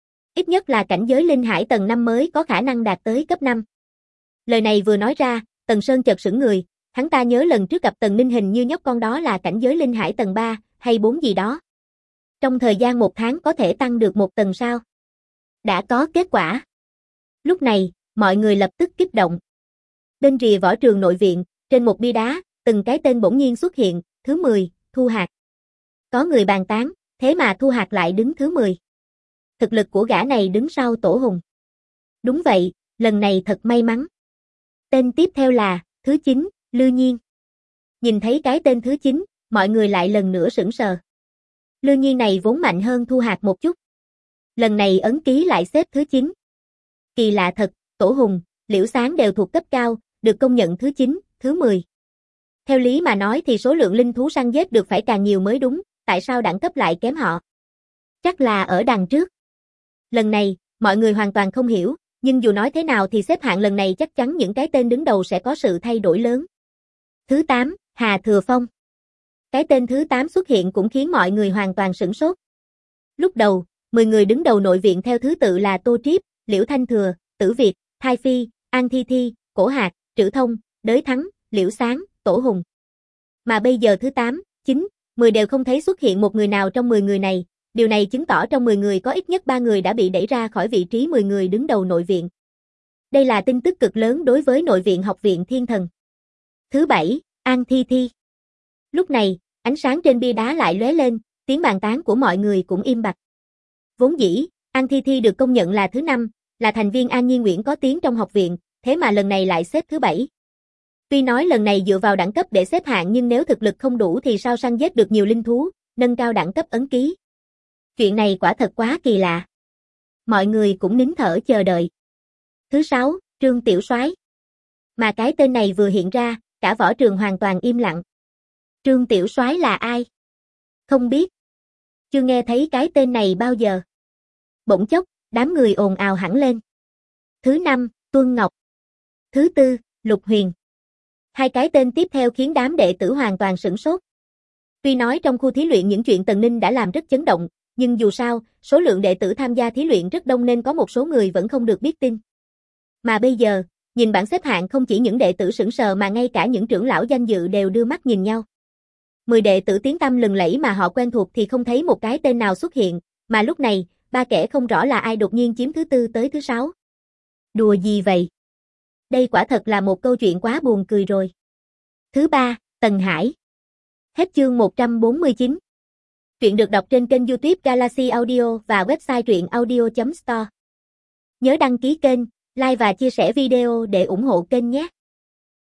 Ít nhất là cảnh giới linh hải tầng 5 mới có khả năng đạt tới cấp 5. Lời này vừa nói ra, Tần Sơn chợt sững người, hắn ta nhớ lần trước gặp Tần Ninh hình như nhóc con đó là cảnh giới linh hải tầng 3 hay 4 gì đó. Trong thời gian 1 tháng có thể tăng được 1 tầng sao? Đã có kết quả. Lúc này, mọi người lập tức kích động. Bên rìa võ trường nội viện, trên một bia đá, từng cái tên bỗng nhiên xuất hiện, thứ 10, Thu Hạc. Có người bàn tán, thế mà Thu Hạc lại đứng thứ 10. Thực lực của gã này đứng sau Tổ Hùng. Đúng vậy, lần này thật may mắn. Tên tiếp theo là, thứ 9, Lư Nhiên. Nhìn thấy cái tên thứ 9, mọi người lại lần nữa sững sờ. Lư Nhiên này vốn mạnh hơn Thu Hạc một chút. Lần này ấn ký lại xếp thứ 9. Kỳ lạ thật, Tổ Hùng, Liễu Sáng đều thuộc cấp cao, được công nhận thứ 9, thứ 10. Theo lý mà nói thì số lượng linh thú săn giết được phải càng nhiều mới đúng, tại sao đẳng cấp lại kém họ? Chắc là ở đằng trước. Lần này, mọi người hoàn toàn không hiểu, nhưng dù nói thế nào thì xếp hạng lần này chắc chắn những cái tên đứng đầu sẽ có sự thay đổi lớn. Thứ 8, Hà Thừa Phong. Cái tên thứ 8 xuất hiện cũng khiến mọi người hoàn toàn sửng sốt. Lúc đầu, 10 người đứng đầu nội viện theo thứ tự là Tô Triếp, Liễu Thanh Thừa, Tử Việt, Thai Phi, An Thi Thi, Cổ Hạc, Trử Thông, Đới Thắng, Liễu Sáng, Tổ Hùng. Mà bây giờ thứ 8, 9, 10 đều không thấy xuất hiện một người nào trong 10 người này, điều này chứng tỏ trong 10 người có ít nhất 3 người đã bị đẩy ra khỏi vị trí 10 người đứng đầu nội viện. Đây là tin tức cực lớn đối với nội viện Học viện Thiên Thần. Thứ 7, An Thi Thi. Lúc này, ánh sáng trên bia đá lại lóe lên, tiếng bàn tán của mọi người cũng im bặt. Vốn dĩ, An Thi Thi được công nhận là thứ 5, là thành viên An Nhiên Nguyễn có tiếng trong học viện, thế mà lần này lại xếp thứ 7. Tuy nói lần này dựa vào đẳng cấp để xếp hạng nhưng nếu thực lực không đủ thì sao săn giết được nhiều linh thú, nâng cao đẳng cấp ấn ký. Chuyện này quả thật quá kỳ lạ. Mọi người cũng nín thở chờ đợi. Thứ 6, Trương Tiểu Soái. Mà cái tên này vừa hiện ra, cả võ trường hoàn toàn im lặng. Trương Tiểu Soái là ai? Không biết. Chưa nghe thấy cái tên này bao giờ. Bỗng chốc, đám người ồn ào hẳn lên. Thứ 5, Tuân Ngọc. Thứ 4, Lục Huyền. Hai cái tên tiếp theo khiến đám đệ tử hoàn toàn sửng sốt. Tuy nói trong khu thí luyện những chuyện Tần Ninh đã làm rất chấn động, nhưng dù sao, số lượng đệ tử tham gia thí luyện rất đông nên có một số người vẫn không được biết tin. Mà bây giờ, nhìn bảng xếp hạng không chỉ những đệ tử sững sờ mà ngay cả những trưởng lão danh dự đều đưa mắt nhìn nhau. 10 đệ tử tiếng tăm lừng lẫy mà họ quen thuộc thì không thấy một cái tên nào xuất hiện, mà lúc này, ba kẻ không rõ là ai đột nhiên chiếm thứ 4 tới thứ 6. Đùa gì vậy? Đây quả thật là một câu chuyện quá buồn cười rồi. Thứ 3, Tần Hải. Hết chương 149. Truyện được đọc trên kênh YouTube Galaxy Audio và website truyệnaudio.store. Nhớ đăng ký kênh, like và chia sẻ video để ủng hộ kênh nhé.